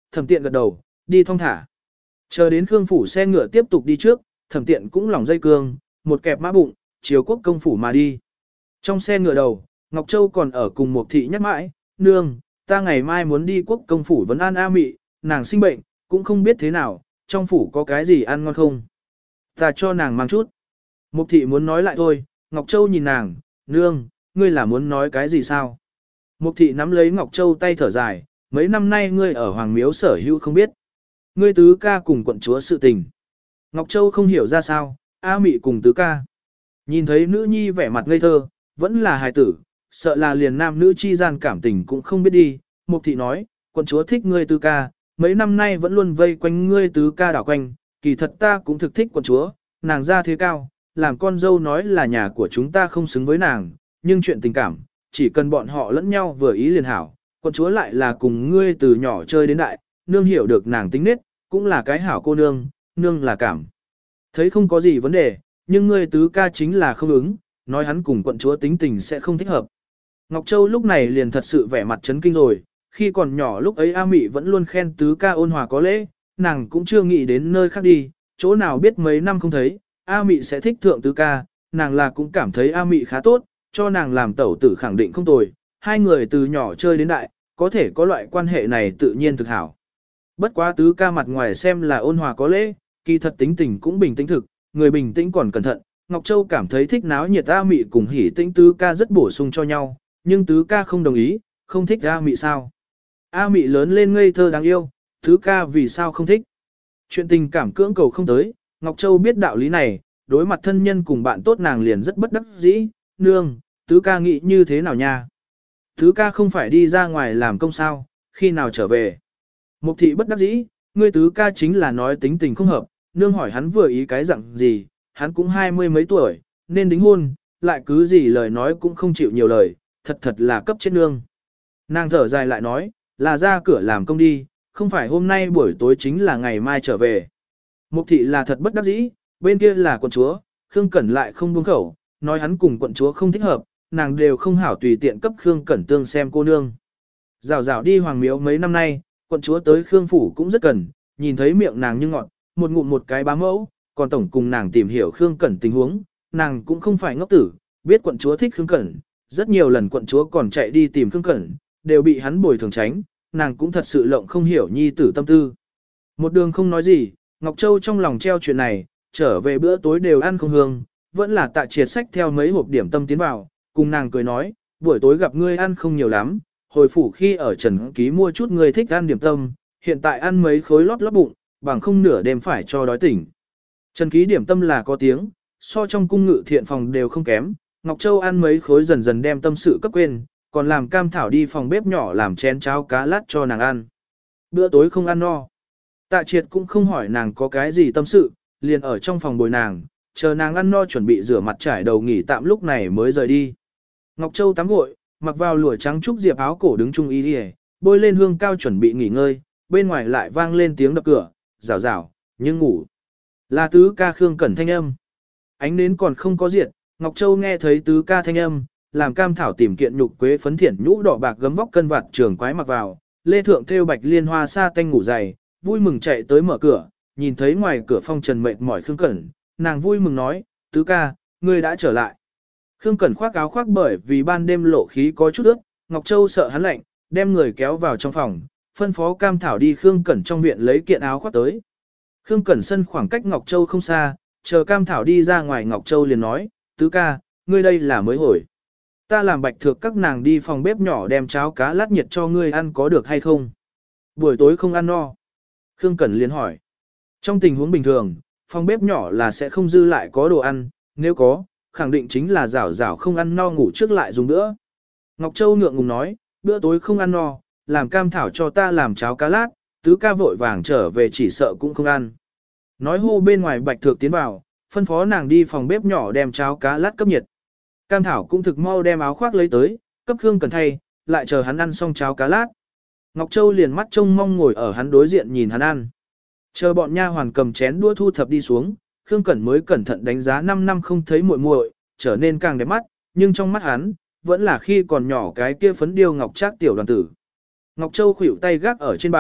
Thẩm Tiện gật đầu, đi thong thả. Chờ đến Khương phủ xe ngựa tiếp tục đi trước, Thẩm Tiện cũng lỏng dây cương, một kẹp mã bụng, chiều quốc công phủ mà đi. Trong xe ngựa đầu, Ngọc Châu còn ở cùng một thị nhắc mãi, nương, ta ngày mai muốn đi quốc công phủ vấn an A Mị, nàng sinh bệnh, cũng không biết thế nào, trong phủ có cái gì ăn ngon không. Ta cho nàng mang chút. Mục thị muốn nói lại thôi, Ngọc Châu nhìn nàng, nương, ngươi là muốn nói cái gì sao? Mục thị nắm lấy Ngọc Châu tay thở dài, mấy năm nay ngươi ở Hoàng Miếu sở hữu không biết. Ngươi tứ ca cùng quận chúa sự tình. Ngọc Châu không hiểu ra sao, A Mị cùng tứ ca. Nhìn thấy nữ nhi vẻ mặt ngây thơ, vẫn là hài tử, sợ là liền nam nữ chi gian cảm tình cũng không biết đi. Mục thị nói, quận chúa thích ngươi tứ ca, mấy năm nay vẫn luôn vây quanh ngươi tứ ca đảo quanh, kỳ thật ta cũng thực thích quận chúa, nàng ra thế cao, làm con dâu nói là nhà của chúng ta không xứng với nàng, nhưng chuyện tình cảm, chỉ cần bọn họ lẫn nhau vừa ý liền hảo, quận chúa lại là cùng ngươi từ nhỏ chơi đến đại, nương hiểu được nàng tính nết, cũng là cái hảo cô nương, nương là cảm. Thấy không có gì vấn đề, nhưng ngươi tứ ca chính là không ứng, nói hắn cùng quận chúa tính tình sẽ không thích hợp. Ngọc Châu lúc này liền thật sự vẻ mặt chấn kinh rồi, khi còn nhỏ lúc ấy A Mị vẫn luôn khen tứ ca ôn hòa có lễ, nàng cũng chưa nghĩ đến nơi khác đi, chỗ nào biết mấy năm không thấy, A Mị sẽ thích thượng tứ ca, nàng là cũng cảm thấy A Mị khá tốt, cho nàng làm tẩu tử khẳng định không tồi, hai người từ nhỏ chơi đến đại, có thể có loại quan hệ này tự nhiên thực hảo. Bất quá tứ ca mặt ngoài xem là ôn hòa có lễ, kỳ thật tính tình cũng bình tĩnh thực, người bình tĩnh còn cẩn thận, Ngọc Châu cảm thấy thích náo nhiệt A Mị cùng hỉ tĩnh tứ ca rất bổ sung cho nhau, nhưng tứ ca không đồng ý, không thích A Mị sao. A Mị lớn lên ngây thơ đáng yêu, tứ ca vì sao không thích. Chuyện tình cảm cưỡng cầu không tới, Ngọc Châu biết đạo lý này, đối mặt thân nhân cùng bạn tốt nàng liền rất bất đắc dĩ, nương, tứ ca nghĩ như thế nào nha. Tứ ca không phải đi ra ngoài làm công sao, khi nào trở về. Mục thị bất đắc dĩ, ngươi tứ ca chính là nói tính tình không hợp, nương hỏi hắn vừa ý cái dạng gì, hắn cũng 20 mấy tuổi, nên đính hôn, lại cứ gì lời nói cũng không chịu nhiều lời, thật thật là cấp chết nương. Nàng thở dài lại nói, là ra cửa làm công đi, không phải hôm nay buổi tối chính là ngày mai trở về. Mục thị là thật bất đắc dĩ, bên kia là quận chúa, Khương Cẩn lại không buông khẩu, nói hắn cùng quận chúa không thích hợp, nàng đều không hảo tùy tiện cấp Khương Cẩn tương xem cô nương. Rào rào đi Hoàng Miếu mấy năm nay, quận chúa tới Khương Phủ cũng rất cần, nhìn thấy miệng nàng như ngọt, một ngụm một cái bá mẫu, còn tổng cùng nàng tìm hiểu Khương Cẩn tình huống, nàng cũng không phải ngốc tử, biết quận chúa thích Khương Cẩn, rất nhiều lần quận chúa còn chạy đi tìm Khương Cẩn, đều bị hắn bồi thường tránh, nàng cũng thật sự lộng không hiểu nhi tử tâm tư. Một đường không nói gì, Ngọc Châu trong lòng treo chuyện này, trở về bữa tối đều ăn không hương, vẫn là Tạ Triệt sách theo mấy hộp điểm tâm tiến vào, cùng nàng cười nói, buổi tối gặp ngươi ăn không nhiều lắm, hồi phủ khi ở Trần Ký mua chút ngươi thích ăn điểm tâm, hiện tại ăn mấy khối lót lót bụng, bằng không nửa đêm phải cho đói tỉnh. Trần Ký điểm tâm là có tiếng, so trong cung ngự thiện phòng đều không kém, Ngọc Châu ăn mấy khối dần dần đem tâm sự cấp quên, còn làm Cam Thảo đi phòng bếp nhỏ làm chén cháo cá lát cho nàng ăn. Bữa tối không ăn no. Tạ Triệt cũng không hỏi nàng có cái gì tâm sự, liền ở trong phòng bồi nàng, chờ nàng ăn no chuẩn bị rửa mặt trải đầu nghỉ tạm lúc này mới rời đi. Ngọc Châu tắm gội, mặc vào lụa trắng trúc diệp áo cổ đứng trung y đi, bôi lên hương cao chuẩn bị nghỉ ngơi, bên ngoài lại vang lên tiếng đập cửa, rào rào, nhưng ngủ. Là tứ ca Khương Cẩn thanh âm. Ánh nến còn không có diệt, Ngọc Châu nghe thấy tứ ca thanh âm, làm Cam Thảo tìm kiện nhục quế phấn thiển nhũ đỏ bạc gấm vóc cân vạt trường quái mặc vào, lê thượng thêu bạch liên hoa sa tanh ngủ dày, vui mừng chạy tới mở cửa, nhìn thấy ngoài cửa phong trần mệt mỏi Khương Cẩn, nàng vui mừng nói, tứ ca, ngươi đã trở lại. Khương Cẩn khoác áo khoác bởi vì ban đêm lộ khí có chút ướt, Ngọc Châu sợ hắn lạnh, đem người kéo vào trong phòng, phân phó Cam Thảo đi Khương Cẩn trong viện lấy kiện áo khoác tới. Khương Cẩn sân khoảng cách Ngọc Châu không xa, chờ Cam Thảo đi ra ngoài Ngọc Châu liền nói, tứ ca, ngươi đây là mới hồi. Ta làm bạch thược các nàng đi phòng bếp nhỏ đem cháo cá lát nhiệt cho ngươi ăn có được hay không? Buổi tối không ăn no. Khương Cẩn liền hỏi. Trong tình huống bình thường, phòng bếp nhỏ là sẽ không dư lại có đồ ăn, nếu có, khẳng định chính là rảo rảo không ăn no ngủ trước lại dùng nữa. Ngọc Châu ngượng ngùng nói, bữa tối không ăn no, làm Cam Thảo cho ta làm cháo cá lát, tứ ca vội vàng trở về chỉ sợ cũng không ăn. Nói hô bên ngoài bạch thược tiến vào, phân phó nàng đi phòng bếp nhỏ đem cháo cá lát cấp nhiệt. Cam Thảo cũng thực mau đem áo khoác lấy tới, cấp Khương Cẩn thay, lại chờ hắn ăn xong cháo cá lát. Ngọc Châu liền mắt trông mong ngồi ở hắn đối diện nhìn hắn ăn. Chờ bọn nha hoàn cầm chén đũa thu thập đi xuống, Khương Cẩn mới cẩn thận đánh giá 5 năm không thấy muội muội, trở nên càng đẹp mắt, nhưng trong mắt hắn, vẫn là khi còn nhỏ cái kia phấn điêu ngọc trác tiểu đoàn tử. Ngọc Châu khuỷu tay gác ở trên bàn,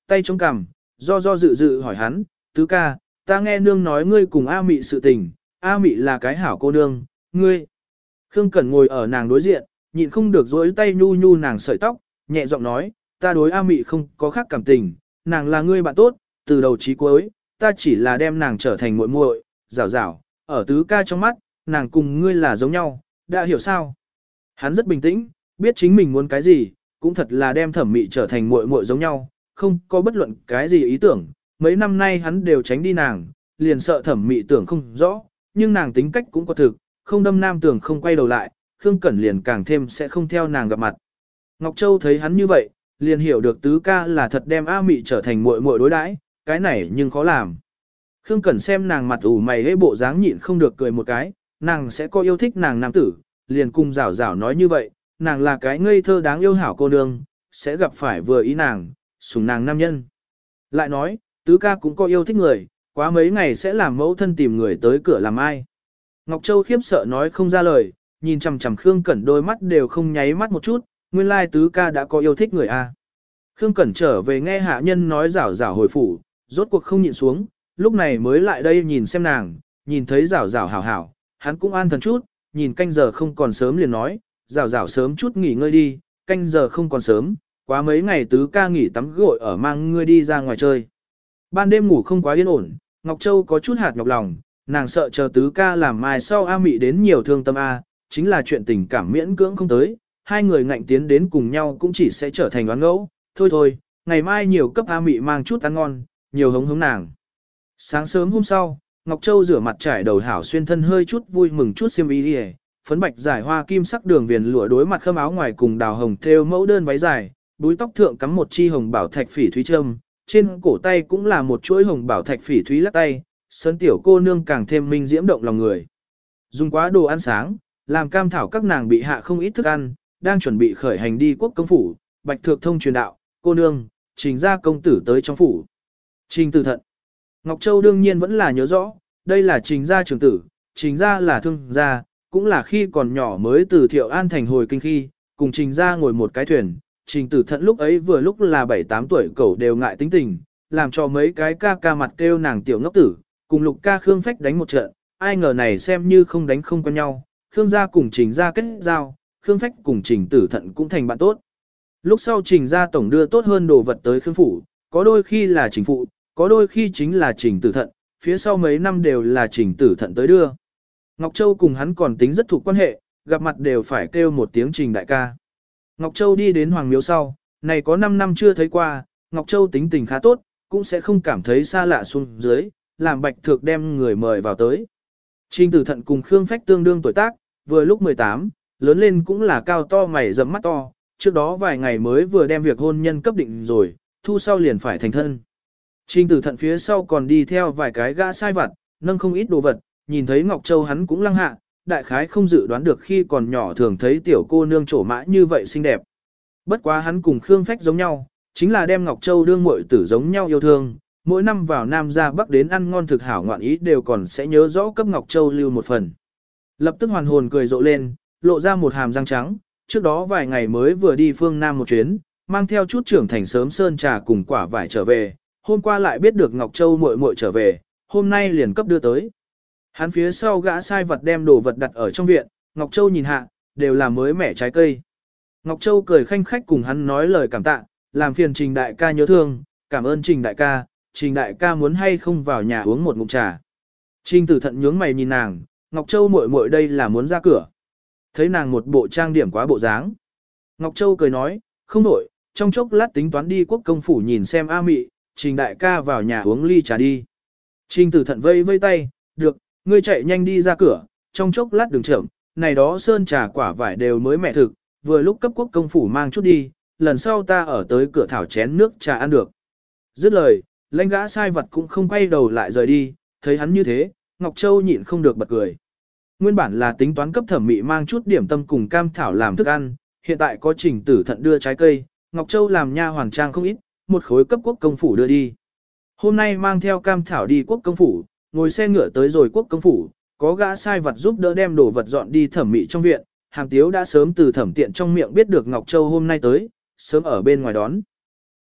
tay chống cằm, do dự dự hỏi hắn, tứ ca, ta nghe nương nói ngươi cùng A Mị sự tình, A Mị là cái hảo cô nương, ngươi. Khương Cẩn ngồi ở nàng đối diện, nhịn không được dối tay nhu nhu nàng sợi tóc, nhẹ giọng nói, ta đối A Mị không có khác cảm tình, nàng là ngươi bạn tốt, từ đầu chí cuối, ta chỉ là đem nàng trở thành muội muội, rảo rảo, ở tứ ca trong mắt, nàng cùng ngươi là giống nhau, đã hiểu sao? Hắn rất bình tĩnh, biết chính mình muốn cái gì, cũng thật là đem Thẩm Mị trở thành muội muội giống nhau, không có bất luận cái gì ý tưởng, mấy năm nay hắn đều tránh đi nàng, liền sợ Thẩm Mị tưởng không rõ, nhưng nàng tính cách cũng có thực, không đâm nam tưởng không quay đầu lại, Khương Cẩn liền càng thêm sẽ không theo nàng gặp mặt. Ngọc Châu thấy hắn như vậy, liền hiểu được tứ ca là thật đem A Mị trở thành muội muội đối đãi, cái này nhưng khó làm. Khương Cẩn xem nàng mặt ủ mày hế bộ dáng nhịn không được cười một cái, nàng sẽ có yêu thích nàng nam tử, liền cùng rảo rảo nói như vậy, nàng là cái ngây thơ đáng yêu hảo cô nương, sẽ gặp phải vừa ý nàng, sủng nàng nam nhân. Lại nói, tứ ca cũng có yêu thích người, quá mấy ngày sẽ làm mẫu thân tìm người tới cửa làm ai. Ngọc Châu khiếp sợ nói không ra lời, nhìn chằm chằm Khương Cẩn đôi mắt đều không nháy mắt một chút, nguyên lai tứ ca đã có yêu thích người a. Khương Cẩn trở về nghe hạ nhân nói rảo rảo hồi phủ, rốt cuộc không nhịn xuống, lúc này mới lại đây nhìn xem nàng, nhìn thấy rảo rảo hảo hảo, hắn cũng an thần chút, nhìn canh giờ không còn sớm liền nói, rảo rảo sớm chút nghỉ ngơi đi, canh giờ không còn sớm, quá mấy ngày tứ ca nghỉ tắm gội ở mang ngươi đi ra ngoài chơi. Ban đêm ngủ không quá yên ổn, Ngọc Châu có chút hạt nhọc lòng, nàng sợ chờ tứ ca làm mai sau A Mị đến nhiều thương tâm A, chính là chuyện tình cảm miễn cưỡng không tới, hai người ngạnh tiến đến cùng nhau cũng chỉ sẽ trở thành đoán ngẫu, thôi, ngày mai nhiều cấp A Mị mang chút ăn ngon, nhiều hống hống nàng. Sáng sớm hôm sau, Ngọc Châu rửa mặt trải đầu hảo xuyên thân hơi chút vui mừng chút xiêm y đi, phấn bạch giải hoa kim sắc đường viền lụa đối mặt khâm áo ngoài cùng đào hồng thêu mẫu đơn váy dài, búi tóc thượng cắm một chi hồng bảo thạch phỉ thúy trâm, trên cổ tay cũng là một chuỗi hồng bảo thạch phỉ thúy lắc tay, sân tiểu cô nương càng thêm minh diễm động lòng người. Dùng quá đồ ăn sáng, làm cam thảo các nàng bị hạ không ít thức ăn, đang chuẩn bị khởi hành đi quốc công phủ, bạch thược thông truyền đạo, cô nương, trình ra công tử tới trong phủ. Trình Tử Thận. Ngọc Châu đương nhiên vẫn là nhớ rõ, đây là trình gia trưởng tử, trình gia là thương gia, cũng là khi còn nhỏ mới từ Thiệu An thành hồi kinh khi, cùng trình gia ngồi một cái thuyền, trình Tử Thận lúc ấy vừa lúc là 7-8 tuổi cậu đều ngại tính tình, làm cho mấy cái ca ca mặt kêu nàng tiểu ngốc tử, cùng lục ca Khương Phách đánh một trận, ai ngờ này xem như không đánh không quen nhau, Khương gia cùng trình gia kết giao, Khương Phách cùng trình Tử Thận cũng thành bạn tốt. Lúc sau trình gia tổng đưa tốt hơn đồ vật tới Khương phủ, có đôi khi là trình phụ, có đôi khi chính là trình Tử Thận, phía sau mấy năm đều là trình Tử Thận tới đưa. Ngọc Châu cùng hắn còn tính rất thuộc quan hệ, gặp mặt đều phải kêu một tiếng trình đại ca. Ngọc Châu đi đến Hoàng Miếu sau, này có 5 năm chưa thấy qua, Ngọc Châu tính tình khá tốt, cũng sẽ không cảm thấy xa lạ xuống dưới, làm Bạch Thược đem người mời vào tới. Trình Tử Thận cùng Khương Phách tương đương tuổi tác, vừa lúc 18, lớn lên cũng là cao to mày rậm mắt to, trước đó vài ngày mới vừa đem việc hôn nhân cấp định rồi, thu sau liền phải thành thân. Trình Tử Thận phía sau còn đi theo vài cái gã sai vặt, nâng không ít đồ vật, nhìn thấy Ngọc Châu hắn cũng lăng hạ, đại khái không dự đoán được khi còn nhỏ thường thấy tiểu cô nương trổ mã như vậy xinh đẹp. Bất quá hắn cùng Khương Phách giống nhau, chính là đem Ngọc Châu đương muội tử giống nhau yêu thương, mỗi năm vào Nam ra Bắc đến ăn ngon thực hảo ngoạn ý đều còn sẽ nhớ rõ cấp Ngọc Châu lưu một phần. Lập tức hoàn hồn cười rộ lên, lộ ra một hàm răng trắng, trước đó vài ngày mới vừa đi phương Nam một chuyến, mang theo chút trưởng thành sớm sơn trà cùng quả vải trở về, hôm qua lại biết được Ngọc Châu muội muội trở về, hôm nay liền cấp đưa tới. Hắn phía sau gã sai vật đem đồ vật đặt ở trong viện, Ngọc Châu nhìn hạ, đều là mới mẻ trái cây. Ngọc Châu cười khanh khách cùng hắn nói lời cảm tạ, làm phiền Trình đại ca nhớ thương, cảm ơn Trình đại ca muốn hay không vào nhà uống một ngụm trà. Trình Tử Thận nhướng mày nhìn nàng, Ngọc Châu muội muội đây là muốn ra cửa. Thấy nàng một bộ trang điểm quá bộ dáng. Ngọc Châu cười nói, không đổi, trong chốc lát tính toán đi quốc công phủ nhìn xem A Mị, Trình đại ca vào nhà uống ly trà đi. Trình Tử Thận vây vây tay, được, ngươi chạy nhanh đi ra cửa, trong chốc lát đừng chậm, này đó sơn trà quả vải đều mới mẻ thực, vừa lúc cấp quốc công phủ mang chút đi, lần sau ta ở tới cửa thảo chén nước trà ăn được. Dứt lời, lãnh gã sai vật cũng không quay đầu lại rời đi, thấy hắn như thế, Ngọc Châu nhịn không được bật cười. Nguyên bản là tính toán cấp Thẩm Mị mang chút điểm tâm cùng cam thảo làm thức ăn, hiện tại có Trình Tử Thận đưa trái cây, Ngọc Châu làm nha hoàn trang không ít, một khối cấp quốc công phủ đưa đi. Hôm nay mang theo cam thảo đi quốc công phủ, ngồi xe ngựa tới rồi quốc công phủ, có gã sai vật giúp đỡ đem đồ vật dọn đi Thẩm Mị trong viện, Hàm Tiếu đã sớm từ Thẩm Tiện trong miệng biết được Ngọc Châu hôm nay tới, sớm ở bên ngoài đón.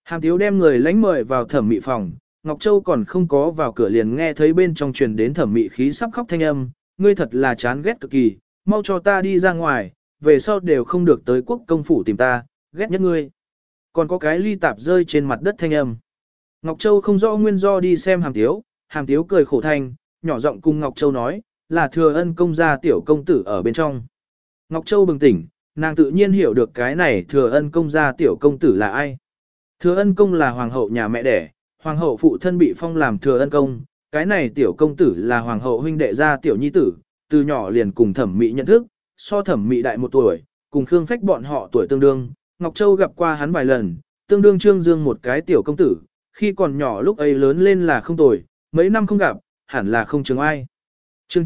Hàm Tiếu đem người lánh mời vào thẩm mị phòng, Ngọc Châu còn không có vào cửa liền nghe thấy bên trong truyền đến thẩm mị khí sắp khóc thanh âm, ngươi thật là chán ghét cực kỳ, mau cho ta đi ra ngoài, về sau đều không được tới quốc công phủ tìm ta, ghét nhất ngươi. Còn có cái ly tạp rơi trên mặt đất thanh âm. Ngọc Châu không rõ nguyên do đi xem Hàm Tiếu cười khổ thanh, nhỏ giọng cùng Ngọc Châu nói, là Thừa Ân công gia tiểu công tử ở bên trong. Ngọc Châu bừng tỉnh, nàng tự nhiên hiểu được cái này Thừa Ân công gia tiểu công tử là ai. Thừa Ân công là hoàng hậu nhà mẹ đẻ, hoàng hậu phụ thân bị phong làm Thừa Ân công, cái này tiểu công tử là hoàng hậu huynh đệ gia tiểu nhi tử, từ nhỏ liền cùng thẩm mị nhận thức, so thẩm mị đại 1 tuổi, cùng Khương Phách bọn họ tuổi tương đương. Ngọc Châu gặp qua hắn vài lần, tương đương Trương Dương một cái tiểu công tử, khi còn nhỏ lúc ấy lớn lên là không tồi, mấy năm không gặp, hẳn là không chừng ai. Chương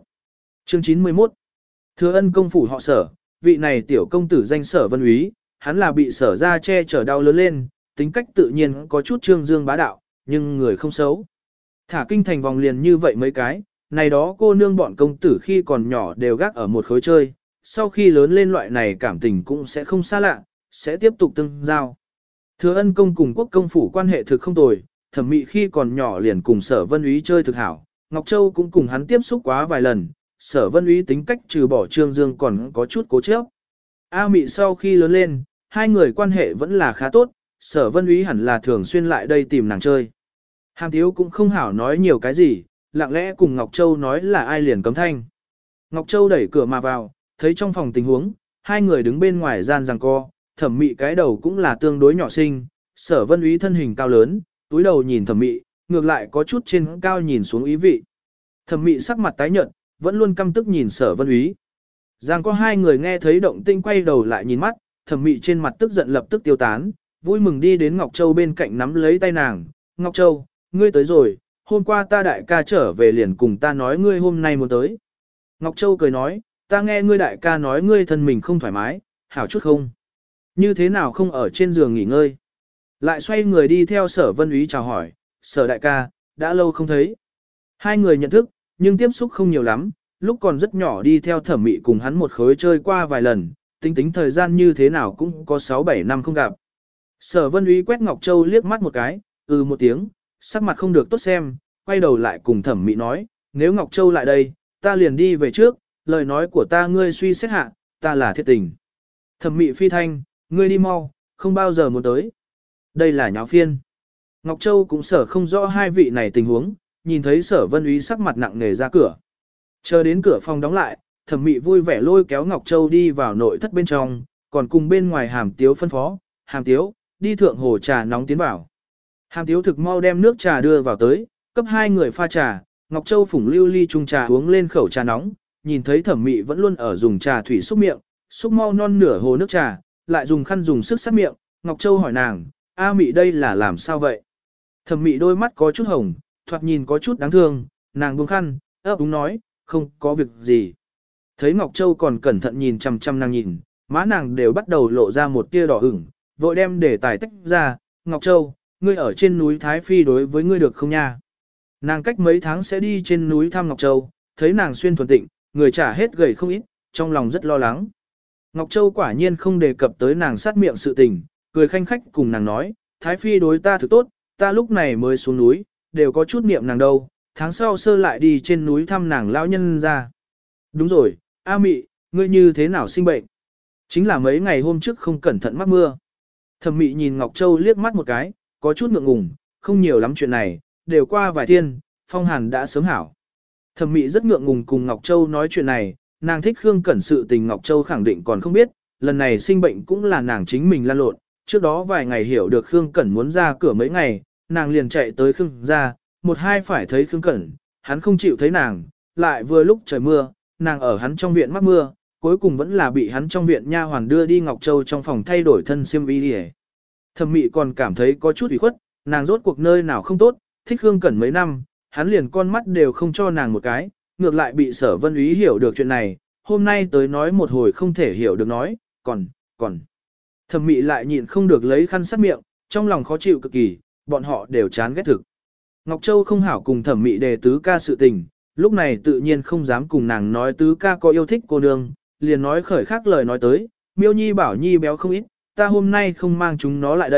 91 Thừa Ân công phủ họ Sở, vị này tiểu công tử danh Sở Vân Úy, hắn là bị Sở ra che chở đau lớn lên, tính cách tự nhiên có chút Trương Dương bá đạo, nhưng người không xấu. Thả kinh thành vòng liền như vậy mấy cái, này đó cô nương bọn công tử khi còn nhỏ đều gác ở một khối chơi, sau khi lớn lên loại này cảm tình cũng sẽ không xa lạ, sẽ tiếp tục tương giao. Thừa Ân công cùng quốc công phủ quan hệ thực không tồi, thẩm mị khi còn nhỏ liền cùng Sở Vân Úy chơi thực hảo, Ngọc Châu cũng cùng hắn tiếp xúc quá vài lần, Sở Vân Úy tính cách trừ bỏ Trương Dương còn có chút cố chấp. A Mị sau khi lớn lên, hai người quan hệ vẫn là khá tốt, Sở Vân Úy hẳn là thường xuyên lại đây tìm nàng chơi. Hàm Tiếu cũng không hảo nói nhiều cái gì, lặng lẽ cùng Ngọc Châu nói là ai liền cấm thanh. Ngọc Châu đẩy cửa mà vào, thấy trong phòng tình huống, hai người đứng bên ngoài gian giằng co, thẩm mị cái đầu cũng là tương đối nhỏ xinh, Sở Vân Úy thân hình cao lớn, túi đầu nhìn thẩm mị, ngược lại có chút trên cao nhìn xuống ý vị. Thẩm mị sắc mặt tái nhợt, vẫn luôn căm tức nhìn Sở Vân Úy. Giang có hai người nghe thấy động tĩnh quay đầu lại nhìn mắt, thẩm mị trên mặt tức giận lập tức tiêu tán, vui mừng đi đến Ngọc Châu bên cạnh nắm lấy tay nàng. Ngọc Châu, ngươi tới rồi, hôm qua ta đại ca trở về liền cùng ta nói ngươi hôm nay muốn tới. Ngọc Châu cười nói, ta nghe ngươi đại ca nói ngươi thân mình không thoải mái, hảo chút không? Như thế nào không ở trên giường nghỉ ngơi? Lại xoay người đi theo Sở Vân Úy chào hỏi, Sở đại ca, đã lâu không thấy. Hai người nhận thức, nhưng tiếp xúc không nhiều lắm, lúc còn rất nhỏ đi theo thẩm mị cùng hắn một khối chơi qua vài lần, tính thời gian như thế nào cũng có 6-7 năm không gặp. Sở Vân Úy quét Ngọc Châu liếc mắt một cái, một tiếng, sắc mặt không được tốt xem, quay đầu lại cùng thẩm mị nói, nếu Ngọc Châu lại đây, ta liền đi về trước, lời nói của ta ngươi suy xét hạ, ta là thiệt tình. Thẩm mị phi thanh, ngươi đi mau, không bao giờ muốn tới. Đây là nháo phiên. Ngọc Châu cũng sở không rõ hai vị này tình huống, nhìn thấy Sở Vân Úy sắc mặt nặng nề ra cửa. Chờ đến cửa phòng đóng lại, thẩm mị vui vẻ lôi kéo Ngọc Châu đi vào nội thất bên trong, còn cùng bên ngoài Hàm Tiếu phân phó, Hàm Tiếu, đi thượng hồ trà nóng tiến vào. Hàm Tiếu thực mau đem nước trà đưa vào tới, cấp hai người pha trà, Ngọc Châu phủng lưu ly chung trà uống lên khẩu trà nóng, nhìn thấy thẩm mị vẫn luôn ở dùng trà thủy xúc miệng, xúc mau non nửa hồ nước trà, lại dùng khăn dùng sức sát miệng, Ngọc Châu hỏi nàng, A Mị đây là làm sao vậy? Thẩm mị đôi mắt có chút hồng, thoạt nhìn có chút đáng thương, nàng buông khăn, ấp úng nói, không có việc gì. Thấy Ngọc Châu còn cẩn thận nhìn chăm chăm nàng nhìn, má nàng đều bắt đầu lộ ra một tia đỏ ửng, vội đem để tài tách ra, Ngọc Châu, ngươi ở trên núi Thái Phi đối với ngươi được không nha? Nàng cách mấy tháng sẽ đi trên núi thăm Ngọc Châu, thấy nàng xuyên thuần tịnh, người trả hết gầy không ít, trong lòng rất lo lắng. Ngọc Châu quả nhiên không đề cập tới nàng sát miệng sự tình, cười khanh khách cùng nàng nói, Thái Phi đối ta thực tốt, ta lúc này mới xuống núi, đều có chút niệm nàng đâu, tháng sau sơ lại đi trên núi thăm nàng lão nhân ra. Đúng rồi, A Mị, ngươi như thế nào sinh bệnh? Chính là mấy ngày hôm trước không cẩn thận mắc mưa. Thẩm Mị nhìn Ngọc Châu liếc mắt một cái, có chút ngượng ngùng, không nhiều lắm chuyện này, đều qua vài thiên, phong hàn đã sớm hảo. Thẩm Mị rất ngượng ngùng cùng Ngọc Châu nói chuyện này, nàng thích Khương Cẩn sự tình Ngọc Châu khẳng định còn không biết, lần này sinh bệnh cũng là nàng chính mình lan lộn, trước đó vài ngày hiểu được Khương Cẩn muốn ra cửa mấy ngày, nàng liền chạy tới Khương ra, một hai phải thấy Khương Cẩn, hắn không chịu thấy nàng, lại vừa lúc trời mưa, nàng ở hắn trong viện mắc mưa, cuối cùng vẫn là bị hắn trong viện nha hoàn đưa đi Ngọc Châu trong phòng thay đổi thân xiêm y đi. Thẩm Mị còn cảm thấy có chút ủy khuất, nàng rốt cuộc nơi nào không tốt, thích Khương Cẩn mấy năm, hắn liền con mắt đều không cho nàng một cái, ngược lại bị Sở Vân Úy hiểu được chuyện này, hôm nay tới nói một hồi không thể hiểu được nói, còn. Thẩm Mị lại nhịn không được lấy khăn sát miệng, trong lòng khó chịu cực kỳ, bọn họ đều chán ghét thực. Ngọc Châu không hảo cùng Thẩm Mị đề tứ ca sự tình, lúc này tự nhiên không dám cùng nàng nói tứ ca có yêu thích cô nương, liền nói khởi khác lời nói tới, Miêu Nhi bảo Nhi béo không ít, ta hôm nay không mang chúng nó lại đây,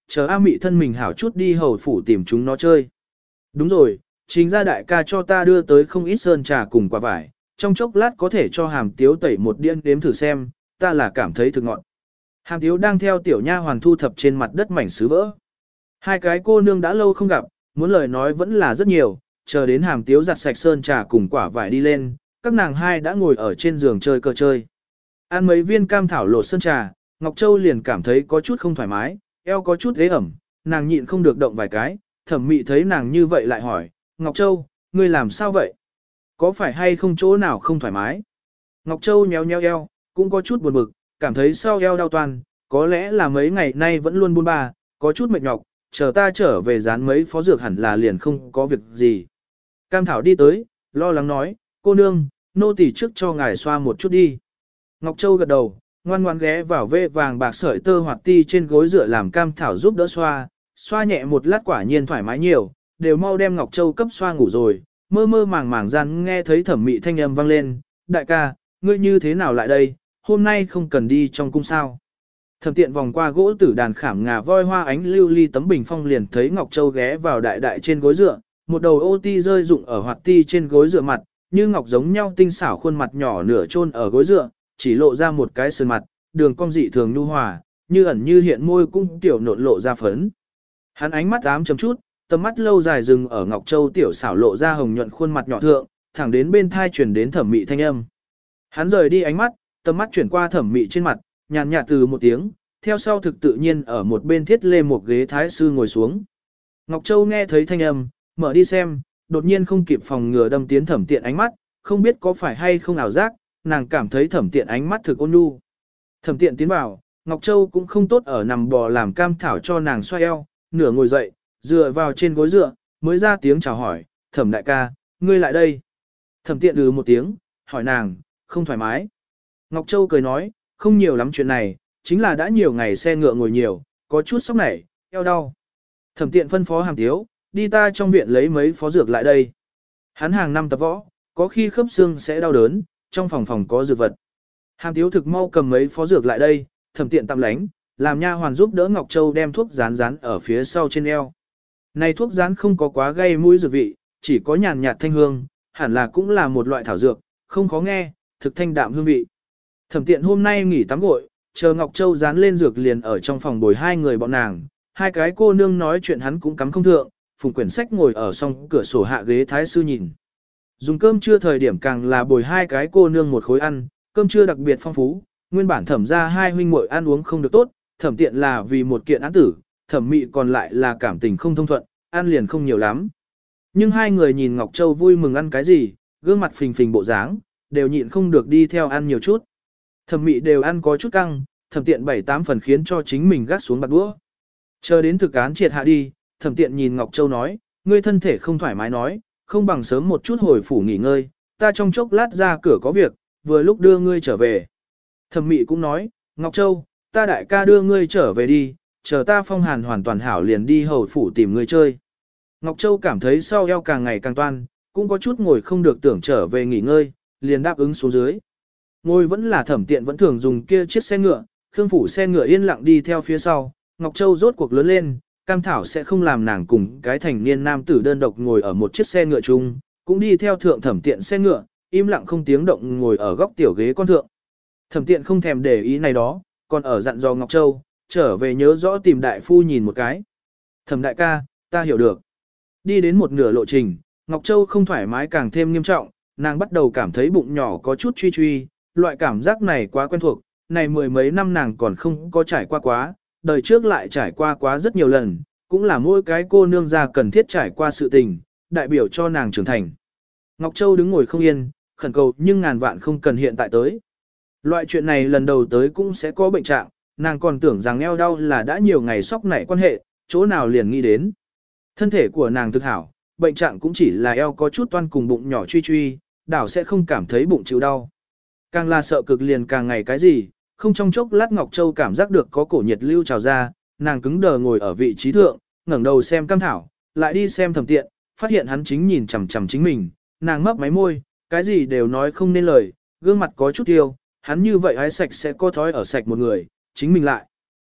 chờ A Mị thân mình hảo chút đi hầu phủ tìm chúng nó chơi. Đúng rồi, chính ra đại ca cho ta đưa tới không ít sơn trà cùng quả vải, trong chốc lát có thể cho Hàm Tiếu tẩy một điên đếm thử xem, ta là cảm thấy thực ngọt. Hàm Tiếu đang theo tiểu nha hoàn thu thập trên mặt đất mảnh sứ vỡ. Hai cái cô nương đã lâu không gặp, muốn lời nói vẫn là rất nhiều, chờ đến Hàm Tiếu giặt sạch sơn trà cùng quả vải đi lên, các nàng hai đã ngồi ở trên giường chơi cờ chơi. Ăn mấy viên cam thảo lột sơn trà, Ngọc Châu liền cảm thấy có chút không thoải mái, eo có chút ghế ẩm, nàng nhịn không được động vài cái, Thẩm Mị thấy nàng như vậy lại hỏi, Ngọc Châu, ngươi làm sao vậy? Có phải hay không chỗ nào không thoải mái? Ngọc Châu nhéo nhéo eo, cũng có chút buồn bực, cảm thấy sau eo đau toan, có lẽ là mấy ngày nay vẫn luôn buôn ba, có chút mệt nhọc, chờ ta trở về dán mấy phó dược hẳn là liền không có việc gì. Cam Thảo đi tới, lo lắng nói, cô nương, nô tỳ trước cho ngài xoa một chút đi. Ngọc Châu gật đầu, ngoan ngoan ghé vào vê vàng bạc sợi tơ hoạt ti trên gối dựa làm Cam Thảo giúp đỡ xoa, xoa nhẹ một lát quả nhiên thoải mái nhiều, đều mau đem Ngọc Châu cấp xoa ngủ rồi, mơ mơ màng màng gian nghe thấy Thẩm Mị thanh âm vang lên, đại ca, ngươi như thế nào lại đây, hôm nay không cần đi trong cung sao. Thẩm Tiện vòng qua gỗ tử đàn khảm ngà voi hoa ánh lưu ly tấm bình phong liền thấy Ngọc Châu ghé vào đại đại trên gối dựa, một đầu ô ti rơi rụng ở hoạt ti trên gối dựa mặt, như ngọc giống nhau tinh xảo khuôn mặt nhỏ nửa chôn ở gối dựa, chỉ lộ ra một cái sườn mặt, đường cong dị thường nhu hòa, như ẩn như hiện môi cũng tiểu nộn lộ ra phấn. Hắn ánh mắt ám chấm chút, tầm mắt lâu dài dừng ở Ngọc Châu tiểu xảo lộ ra hồng nhuận khuôn mặt nhỏ thượng, thẳng đến bên thai truyền đến Thẩm Mị thanh âm. Hắn rời đi ánh mắt, tầm mắt chuyển qua Thẩm Mị trên mặt, nhàn nhạt từ một tiếng, theo sau thực tự nhiên ở một bên thiết lê một ghế thái sư ngồi xuống. Ngọc Châu nghe thấy thanh âm, mở đi xem, đột nhiên không kịp phòng ngừa đâm tiến Thẩm Tiện ánh mắt, không biết có phải hay không ảo giác, nàng cảm thấy Thẩm Tiện ánh mắt thực ôn nhu. Thẩm Tiện tiến vào, Ngọc Châu cũng không tốt ở nằm bò làm Cam Thảo cho nàng xoay eo, nửa ngồi dậy, dựa vào trên gối dựa, mới ra tiếng chào hỏi, Thẩm đại ca, ngươi lại đây. Thẩm Tiện một tiếng, hỏi nàng, không thoải mái. Ngọc Châu cười nói, không nhiều lắm chuyện này, chính là đã nhiều ngày xe ngựa ngồi nhiều, có chút sốc nảy, eo đau. Thẩm Tiện phân phó Hàm Tiếu, đi ta trong viện lấy mấy phó dược lại đây. Hắn hàng năm tập võ, có khi khớp xương sẽ đau đớn, trong phòng có dược vật. Hàm Tiếu thực mau cầm mấy phó dược lại đây, Thẩm Tiện tạm lánh, làm nha hoàn giúp đỡ Ngọc Châu đem thuốc dán ở phía sau trên eo. Này thuốc dán không có quá gây mũi dược vị, chỉ có nhàn nhạt thanh hương, hẳn là cũng là một loại thảo dược, không khó nghe, thực thanh đạm hương vị. Thẩm Tiện hôm nay nghỉ tắm gội, chờ Ngọc Châu dán lên dược liền ở trong phòng bồi hai người bọn nàng, hai cái cô nương nói chuyện hắn cũng cắm không thượng, phùng quyển sách ngồi ở song cửa sổ hạ ghế thái sư nhìn. Dùng cơm trưa thời điểm càng là bồi hai cái cô nương một khối ăn, cơm trưa đặc biệt phong phú, nguyên bản Thẩm ra hai huynh muội ăn uống không được tốt, Thẩm Tiện là vì một kiện án tử, Thẩm Mị còn lại là cảm tình không thông thuận, ăn liền không nhiều lắm. Nhưng hai người nhìn Ngọc Châu vui mừng ăn cái gì, gương mặt phình phình bộ dáng, đều nhịn không được đi theo ăn nhiều chút. Thẩm Mị đều ăn có chút căng, Thẩm Tiện 7-8 phần khiến cho chính mình gác xuống bạc đũa. Chờ đến thực án triệt hạ đi, Thẩm Tiện nhìn Ngọc Châu nói, ngươi thân thể không thoải mái nói, không bằng sớm một chút hồi phủ nghỉ ngơi, ta trong chốc lát ra cửa có việc, vừa lúc đưa ngươi trở về. Thẩm Mị cũng nói, Ngọc Châu, ta đại ca đưa ngươi trở về đi, chờ ta phong hàn hoàn toàn hảo liền đi hầu phủ tìm ngươi chơi. Ngọc Châu cảm thấy sau eo càng ngày càng toan, cũng có chút ngồi không được tưởng trở về nghỉ ngơi, liền đáp ứng xuống dưới. Ngồi vẫn là Thẩm Tiện vẫn thường dùng kia chiếc xe ngựa, Khương phủ xe ngựa yên lặng đi theo phía sau, Ngọc Châu rốt cuộc lớn lên, Cam Thảo sẽ không làm nàng cùng cái thành niên nam tử đơn độc ngồi ở một chiếc xe ngựa chung, cũng đi theo thượng Thẩm Tiện xe ngựa, im lặng không tiếng động ngồi ở góc tiểu ghế con thượng. Thẩm Tiện không thèm để ý này đó, còn ở dặn dò Ngọc Châu, trở về nhớ rõ tìm đại phu nhìn một cái. Thẩm đại ca, ta hiểu được. Đi đến một nửa lộ trình, Ngọc Châu không thoải mái càng thêm nghiêm trọng, nàng bắt đầu cảm thấy bụng nhỏ có chút truy truy, loại cảm giác này quá quen thuộc, này mười mấy năm nàng còn không có trải qua quá, đời trước lại trải qua quá rất nhiều lần, cũng là mỗi cái cô nương gia cần thiết trải qua sự tình, đại biểu cho nàng trưởng thành. Ngọc Châu đứng ngồi không yên, khẩn cầu nhưng ngàn vạn không cần hiện tại tới. Loại chuyện này lần đầu tới cũng sẽ có bệnh trạng, nàng còn tưởng rằng eo đau là đã nhiều ngày sóc nảy quan hệ, chỗ nào liền nghĩ đến. Thân thể của nàng thực hảo, bệnh trạng cũng chỉ là eo có chút toan cùng bụng nhỏ truy truy, đảo sẽ không cảm thấy bụng chịu đau. Càng là sợ cực liền càng ngày cái gì, không trong chốc lát Ngọc Châu cảm giác được có cổ nhiệt lưu trào ra, nàng cứng đờ ngồi ở vị trí thượng, ngẩng đầu xem Cam Thảo, lại đi xem Thẩm Tiện, phát hiện hắn chính nhìn chằm chằm chính mình, nàng mấp máy môi, cái gì đều nói không nên lời, gương mặt có chút tiêu, hắn như vậy hái sạch sẽ có thói ở sạch một người, chính mình lại.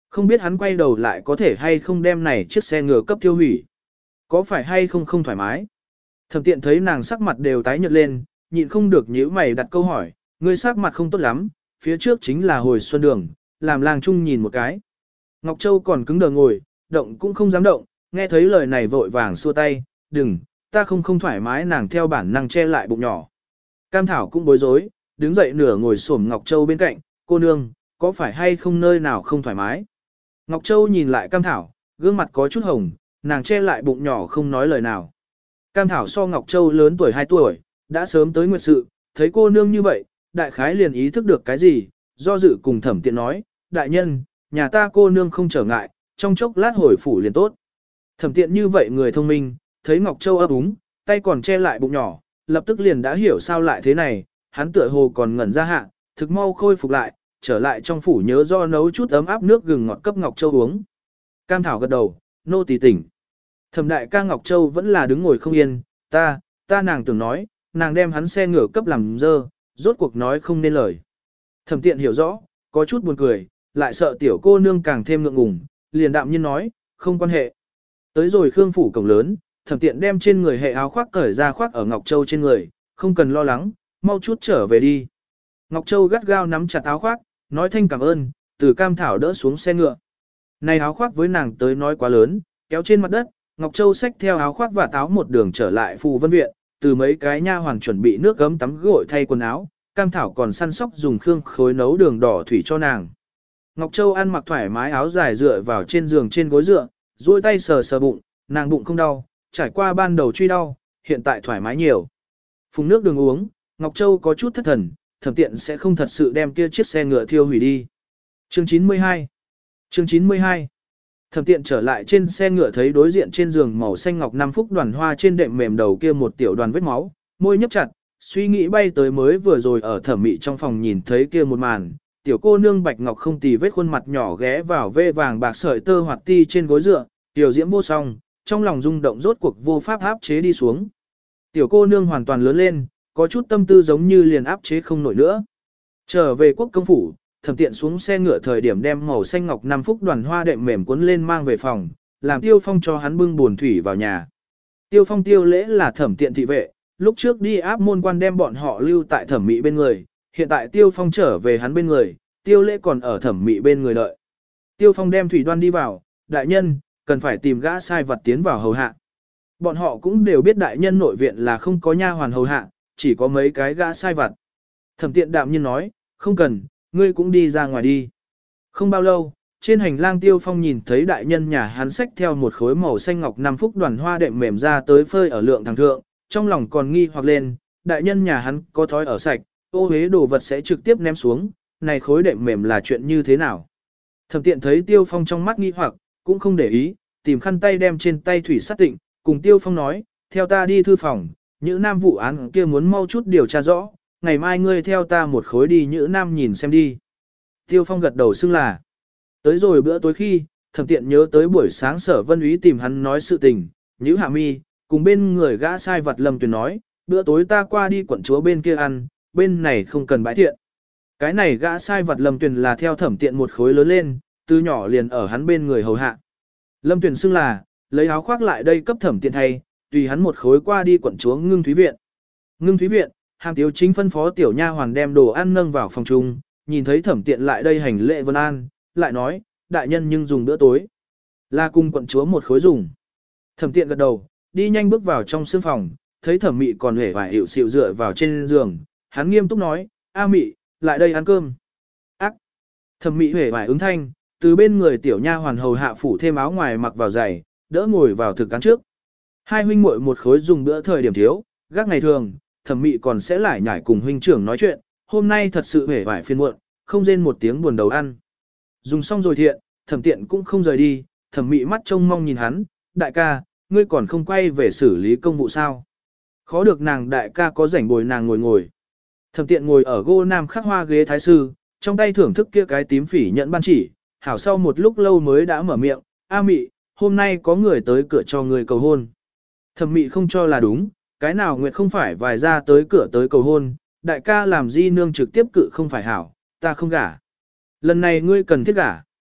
Không biết hắn quay đầu lại có thể hay không đem này chiếc xe ngựa cấp tiêu hủy. Có phải hay không không thoải mái? Thẩm tiện thấy nàng sắc mặt đều tái nhợt lên, nhịn không được nhíu mày đặt câu hỏi, ngươi sắc mặt không tốt lắm, phía trước chính là hồi xuân đường, làm làng trung nhìn một cái. Ngọc Châu còn cứng đờ ngồi, động cũng không dám động, nghe thấy lời này vội vàng xua tay, đừng, ta không thoải mái, nàng theo bản năng che lại bụng nhỏ. Cam Thảo cũng bối rối, đứng dậy nửa ngồi xổm Ngọc Châu bên cạnh, cô nương, có phải hay không nơi nào không thoải mái? Ngọc Châu nhìn lại Cam Thảo, gương mặt có chút hồng, nàng che lại bụng nhỏ không nói lời nào. Cam Thảo so Ngọc Châu lớn tuổi 2 tuổi, đã sớm tới nguyệt sự, thấy cô nương như vậy, đại khái liền ý thức được cái gì, do dự cùng Thẩm Tiện nói, đại nhân, nhà ta cô nương không trở ngại, trong chốc lát hồi phủ liền tốt. Thẩm Tiện như vậy người thông minh, thấy Ngọc Châu ấp úng, tay còn che lại bụng nhỏ, lập tức liền đã hiểu sao lại thế này, hắn tựa hồ còn ngẩn ra hạ, thực mau khôi phục lại, trở lại trong phủ nhớ do nấu chút ấm áp nước gừng ngọt cấp Ngọc Châu uống. Cam Thảo gật đầu, nô tỳ tỉnh. Thẩm đại ca Ngọc Châu vẫn là đứng ngồi không yên, ta nàng tưởng nói, nàng đem hắn xe ngựa cấp làm dơ, rốt cuộc nói không nên lời. Thẩm Tiện hiểu rõ, có chút buồn cười, lại sợ tiểu cô nương càng thêm ngượng ngùng, liền đạm nhiên nói, không quan hệ. Tới rồi Khương phủ cổng lớn, Thẩm Tiện đem trên người hệ áo khoác cởi ra khoác ở Ngọc Châu trên người, không cần lo lắng, mau chút trở về đi. Ngọc Châu gắt gao nắm chặt áo khoác, nói thanh cảm ơn, từ Cam Thảo đỡ xuống xe ngựa. Này áo khoác với nàng tới nói quá lớn, kéo trên mặt đất, Ngọc Châu xách theo áo khoác và táo một đường trở lại Phù Vân Viện, từ mấy cái nha hoàn chuẩn bị nước gấm tắm gội thay quần áo, Cam Thảo còn săn sóc dùng khương khối nấu đường đỏ thủy cho nàng. Ngọc Châu ăn mặc thoải mái áo dài dựa vào trên giường trên gối dựa, duỗi tay sờ sờ bụng, nàng bụng không đau, trải qua ban đầu truy đau, hiện tại thoải mái nhiều. Phùng nước đường uống, Ngọc Châu có chút thất thần, Thẩm Tiện sẽ không thật sự đem kia chiếc xe ngựa thiêu hủy đi. Chương 92 Chương 92 Thẩm Tiện trở lại trên xe ngựa thấy đối diện trên giường màu xanh ngọc 5 phúc đoàn hoa trên đệm mềm đầu kia một tiểu đoàn vết máu, môi nhấp chặt, suy nghĩ bay tới mới vừa rồi ở thẩm mị trong phòng nhìn thấy kia một màn, tiểu cô nương bạch ngọc không tì vết khuôn mặt nhỏ ghé vào vê vàng bạc sợi tơ hoạt ti trên gối dựa, tiểu diễm vô song, trong lòng rung động rốt cuộc vô pháp áp chế đi xuống. Tiểu cô nương hoàn toàn lớn lên, có chút tâm tư giống như liền áp chế không nổi nữa. Trở về quốc công phủ, Thẩm Tiện xuống xe ngựa thời điểm đem màu xanh ngọc 5 phúc đoàn hoa đệm mềm cuốn lên mang về phòng, làm Tiêu Phong cho hắn bưng buồn thủy vào nhà. Tiêu Phong Tiêu Lễ là Thẩm Tiện thị vệ, lúc trước đi áp môn quan đem bọn họ lưu tại Thẩm Mị bên người, hiện tại Tiêu Phong trở về hắn bên người, Tiêu Lễ còn ở Thẩm Mị bên người đợi. Tiêu Phong đem thủy đoan đi vào, đại nhân, cần phải tìm gã sai vật tiến vào hầu hạ. Bọn họ cũng đều biết đại nhân nội viện là không có nha hoàn hầu hạ, chỉ có mấy cái gã sai vật. Thẩm Tiện đạm nhiên nói, không cần, ngươi cũng đi ra ngoài đi. Không bao lâu, trên hành lang Tiêu Phong nhìn thấy đại nhân nhà hắn xách theo một khối màu xanh ngọc 5 phúc đoàn hoa đệm mềm ra tới phơi ở lượng thằng thượng, trong lòng còn nghi hoặc lên, đại nhân nhà hắn có thói ở sạch, ô hế đồ vật sẽ trực tiếp ném xuống, này khối đệm mềm là chuyện như thế nào. Thẩm Tiện thấy Tiêu Phong trong mắt nghi hoặc, cũng không để ý, tìm khăn tay đem trên tay thủy sát tịnh, cùng Tiêu Phong nói, theo ta đi thư phòng, Nhữ Nam vụ án kia muốn mau chút điều tra rõ, ngày mai ngươi theo ta một khối đi Nhữ Nam nhìn xem đi. Tiêu Phong gật đầu xưng là. Tới rồi bữa tối khi, Thẩm Tiện nhớ tới buổi sáng Sở Vân Úy tìm hắn nói sự tình, Nhữ Hạ Mi, cùng bên người gã sai vật Lâm Tuyền nói, bữa tối ta qua đi quận chúa bên kia ăn, bên này không cần bãi thiện. Cái này gã sai vật Lâm Tuyền là theo Thẩm Tiện một khối lớn lên, từ nhỏ liền ở hắn bên người hầu hạ. Lâm Tuyền xưng là, lấy áo khoác lại đây cấp Thẩm Tiện thay, tùy hắn một khối qua đi quận chúa Ngưng Thúy Viện. Ngưng Thúy Viện, Hàm Tiếu Chính phân phó tiểu nha hoàn đem đồ ăn nâng vào phòng chung, nhìn thấy Thẩm Tiện lại đây hành lễ vân an, lại nói, đại nhân nhưng dùng bữa tối. Là cùng quận chúa một khối dùng. Thẩm Tiện gật đầu, đi nhanh bước vào trong sương phòng, thấy Thẩm Mị còn hề vải hiệu xịu dựa vào trên giường, hắn nghiêm túc nói, A Mị, lại đây ăn cơm. Ác! Thẩm Mị hề vải ứng thanh, từ bên người tiểu nha hoàn hầu hạ phủ thêm áo ngoài mặc vào giày, đỡ ngồi vào thực cán trước. Hai huynh muội một khối dùng bữa thời điểm thiếu, gác ngày thường, Thẩm Mị còn sẽ lải nhải cùng huynh trưởng nói chuyện, hôm nay thật sự hề vải phiền muộn, không rên một tiếng buồn đầu ăn. Dùng xong rồi thiện, Thẩm Tiện cũng không rời đi, Thẩm Mị mắt trông mong nhìn hắn, đại ca, ngươi còn không quay về xử lý công vụ sao? Khó được nàng đại ca có rảnh bồi nàng ngồi ngồi. Thẩm Tiện ngồi ở gô nam khắc hoa ghế thái sư, trong tay thưởng thức kia cái tím phỉ nhận ban chỉ, hảo sau một lúc lâu mới đã mở miệng, A Mị, hôm nay có người tới cửa cho người cầu hôn. Thẩm Mị không cho là đúng, cái nào nguyệt không phải vài ra tới cửa tới cầu hôn, đại ca làm di nương trực tiếp cự không phải hảo, ta không gả. Lần này ngươi cần thiết gả.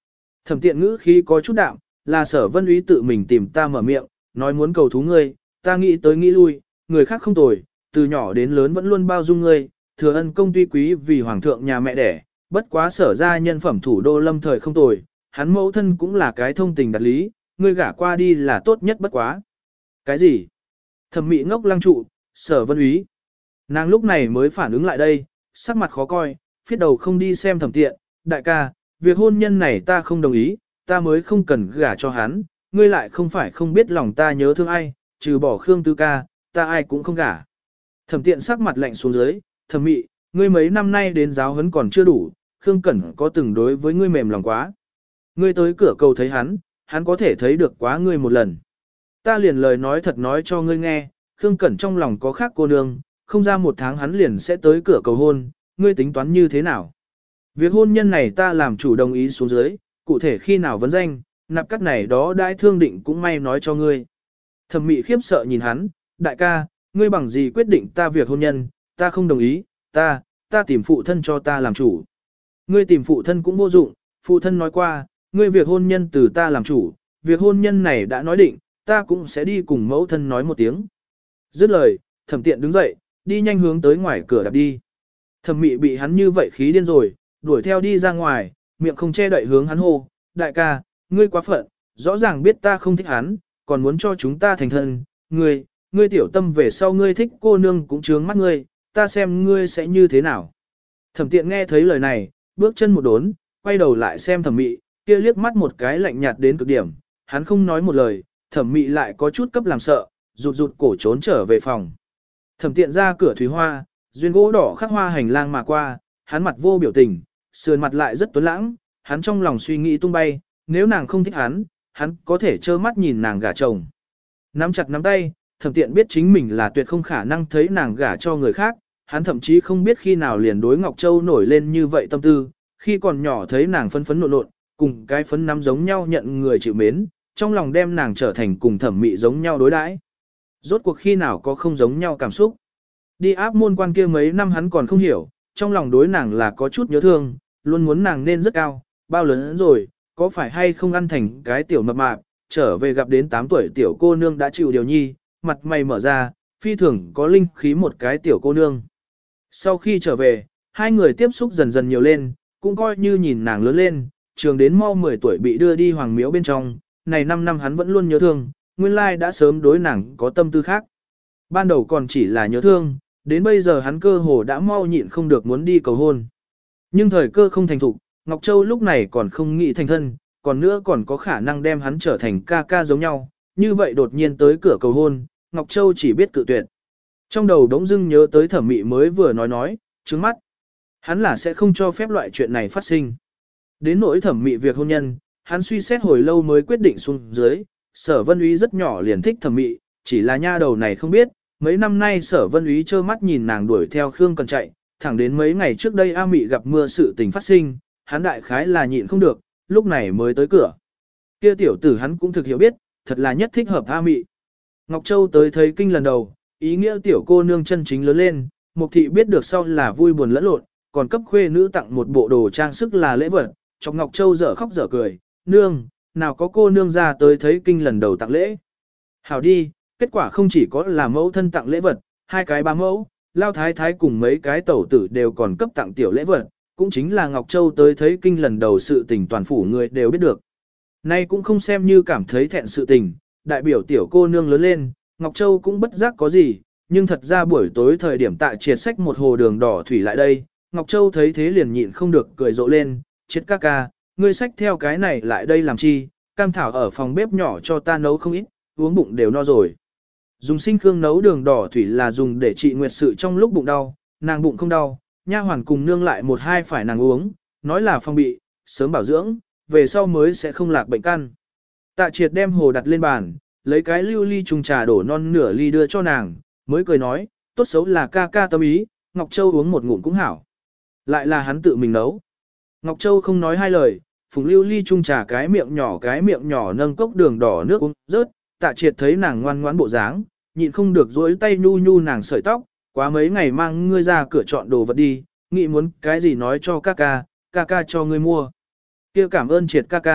Thẩm tiện ngữ khí có chút đạm, là Sở Vân Úy tự mình tìm ta mở miệng, nói muốn cầu thú ngươi, ta nghĩ tới nghĩ lui, người khác không tồi, từ nhỏ đến lớn vẫn luôn bao dung ngươi, thừa ân công tuy quý vì hoàng thượng nhà mẹ đẻ, bất quá Sở gia nhân phẩm thủ đô lâm thời không tồi, hắn mẫu thân cũng là cái thông tình đạt lý, ngươi gả qua đi là tốt nhất bất quá. Cái gì? Thẩm Mị ngốc lăng trụ, Sở Vân Úy. Nàng lúc này mới phản ứng lại đây, sắc mặt khó coi, phiết đầu không đi xem Thẩm tiện, đại ca, việc hôn nhân này ta không đồng ý, ta mới không cần gả cho hắn, ngươi lại không phải không biết lòng ta nhớ thương ai, trừ bỏ Khương Tư ca, ta ai cũng không gả. Thẩm tiện sắc mặt lạnh xuống dưới, Thẩm Mị, ngươi mấy năm nay đến giáo huấn còn chưa đủ, Khương Cẩn có từng đối với ngươi mềm lòng quá. Ngươi tới cửa cầu thấy hắn có thể thấy được quá ngươi một lần. Ta liền lời nói thật nói cho ngươi nghe, Khương Cẩn trong lòng có khác cô nương, không ra một tháng hắn liền sẽ tới cửa cầu hôn, ngươi tính toán như thế nào? Việc hôn nhân này ta làm chủ đồng ý xuống dưới, cụ thể khi nào vấn danh, nạp cắt này đó đãi thương định cũng may nói cho ngươi. Thẩm Mị khiếp sợ nhìn hắn, đại ca, ngươi bằng gì quyết định ta việc hôn nhân, ta không đồng ý, ta tìm phụ thân cho ta làm chủ. Ngươi tìm phụ thân cũng vô dụng, phụ thân nói qua, ngươi việc hôn nhân từ ta làm chủ, việc hôn nhân này đã nói định, ta cũng sẽ đi cùng mẫu thân nói một tiếng. Dứt lời, Thẩm tiện đứng dậy, đi nhanh hướng tới ngoài cửa đạp đi. Thẩm Mị bị hắn như vậy khí điên rồi, đuổi theo đi ra ngoài, miệng không che đậy hướng hắn hô, đại ca, ngươi quá phận, rõ ràng biết ta không thích hắn, còn muốn cho chúng ta thành thân, ngươi tiểu tâm về sau ngươi thích cô nương cũng trướng mắt ngươi, ta xem ngươi sẽ như thế nào. Thẩm tiện nghe thấy lời này, bước chân một đốn, quay đầu lại xem Thẩm Mị, kia liếc mắt một cái lạnh nhạt đến cực điểm, hắn không nói một lời, Thẩm Mị lại có chút cấp làm sợ, rụt cổ trốn trở về phòng. Thẩm tiện ra cửa thủy hoa, duyên gỗ đỏ khắc hoa hành lang mà qua, hắn mặt vô biểu tình, sườn mặt lại rất tuấn lãng, hắn trong lòng suy nghĩ tung bay, nếu nàng không thích hắn có thể trơ mắt nhìn nàng gả chồng. Nắm chặt nắm tay, Thẩm tiện biết chính mình là tuyệt không khả năng thấy nàng gả cho người khác, hắn thậm chí không biết khi nào liền đối Ngọc Châu nổi lên như vậy tâm tư, khi còn nhỏ thấy nàng phấn phấn nộn nộn, cùng cái phấn nắm giống nhau nhận người chịu mến, trong lòng đem nàng trở thành cùng Thẩm Mị giống nhau đối đãi. Rốt cuộc khi nào có không giống nhau cảm xúc. Đi áp môn quan kia mấy năm hắn còn không hiểu, trong lòng đối nàng là có chút nhớ thương, luôn muốn nàng nên rất cao, bao lớn rồi, có phải hay không ăn thành cái tiểu mập mạp, trở về gặp đến 8 tuổi tiểu cô nương đã chịu điều nhi, mặt mày mở ra, phi thường có linh khí một cái tiểu cô nương. Sau khi trở về, hai người tiếp xúc dần dần nhiều lên, cũng coi như nhìn nàng lớn lên, trường đến mau 10 tuổi bị đưa đi hoàng miếu bên trong, này 5 năm hắn vẫn luôn nhớ thương, nguyên lai đã sớm đối nàng có tâm tư khác. Ban đầu còn chỉ là nhớ thương, đến bây giờ hắn cơ hồ đã mau nhịn không được muốn đi cầu hôn. Nhưng thời cơ không thành thục, Ngọc Châu lúc này còn không nghĩ thành thân, còn nữa còn có khả năng đem hắn trở thành ca ca giống nhau, như vậy đột nhiên tới cửa cầu hôn, Ngọc Châu chỉ biết cự tuyệt. Trong đầu đống dưng nhớ tới Thẩm Mị mới vừa nói, trứng mắt. Hắn là sẽ không cho phép loại chuyện này phát sinh. Đến nỗi Thẩm Mị việc hôn nhân, hắn suy xét hồi lâu mới quyết định xuống dưới, Sở Vân Úy rất nhỏ liền thích Thẩm Mị, chỉ là nha đầu này không biết, mấy năm nay Sở Vân Úy trơ mắt nhìn nàng đuổi theo Khương Cần chạy, thẳng đến mấy ngày trước đây A Mị gặp mưa sự tình phát sinh, hắn đại khái là nhịn không được, lúc này mới tới cửa. Kia tiểu tử hắn cũng thực hiểu biết, thật là nhất thích hợp A Mị. Ngọc Châu tới thấy kinh lần đầu, ý nghĩa tiểu cô nương chân chính lớn lên, Mục thị biết được sau là vui buồn lẫn lộn, còn cấp khuê nữ tặng một bộ đồ trang sức là lễ vật, chọc Ngọc Châu dở khóc dở cười, nương, nào có cô nương ra tới thấy kinh lần đầu tặng lễ. Hảo đi, kết quả không chỉ có là mẫu thân tặng lễ vật, hai cái ba mẫu, lao thái thái cùng mấy cái tẩu tử đều còn cấp tặng tiểu lễ vật, cũng chính là Ngọc Châu tới thấy kinh lần đầu sự tình toàn phủ người đều biết được. Nay cũng không xem như cảm thấy thẹn sự tình, đại biểu tiểu cô nương lớn lên, Ngọc Châu cũng bất giác có gì, nhưng thật ra buổi tối thời điểm Tạ Triệt xách một hồ đường đỏ thủy lại đây, Ngọc Châu thấy thế liền nhịn không được cười rộ lên, Triệt ca ca, ngươi xách theo cái này lại đây làm chi, cam thảo ở phòng bếp nhỏ cho ta nấu không ít, uống bụng đều no rồi. Dùng sinh khương nấu đường đỏ thủy là dùng để trị nguyệt sự trong lúc bụng đau, nàng bụng không đau, nha hoàn cùng nương lại một hai phải nàng uống, nói là phong bị, sớm bảo dưỡng, về sau mới sẽ không lạc bệnh căn. Tạ Triệt đem hồ đặt lên bàn, lấy cái lưu ly chung trà đổ non nửa ly đưa cho nàng, mới cười nói, tốt xấu là ca ca tâm ý, Ngọc Châu uống một ngụm cũng hảo. Lại là hắn tự mình nấu. Ngọc Châu không nói hai lời, phùng lưu ly chung trà cái miệng nhỏ nâng cốc đường đỏ nước uống rớt, Tạ Triệt thấy nàng ngoan ngoãn bộ dáng, nhịn không được dối tay nhu nhu nàng sợi tóc, quá mấy ngày mang ngươi ra cửa chọn đồ vật đi, nghĩ muốn cái gì nói cho ca ca cho ngươi mua. Kia cảm ơn Triệt ca ca,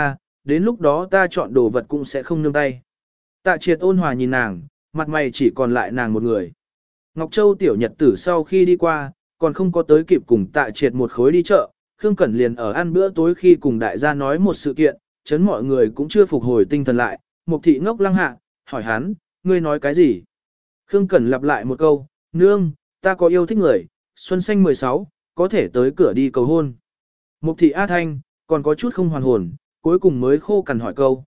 đến lúc đó ta chọn đồ vật cũng sẽ không nương tay. Tạ Triệt ôn hòa nhìn nàng, mặt mày chỉ còn lại nàng một người. Ngọc Châu tiểu nhật tử sau khi đi qua, còn không có tới kịp cùng Tạ Triệt một khối đi chợ, Khương Cẩn liền ở ăn bữa tối khi cùng đại gia nói một sự kiện, chấn mọi người cũng chưa phục hồi tinh thần lại, Mục thị ngốc lăng hạ, hỏi hắn, ngươi nói cái gì? Khương Cẩn lặp lại một câu, nương, ta có yêu thích người, xuân xanh 16, có thể tới cửa đi cầu hôn. Mục thị A Thanh, còn có chút không hoàn hồn, cuối cùng mới khô cằn hỏi câu,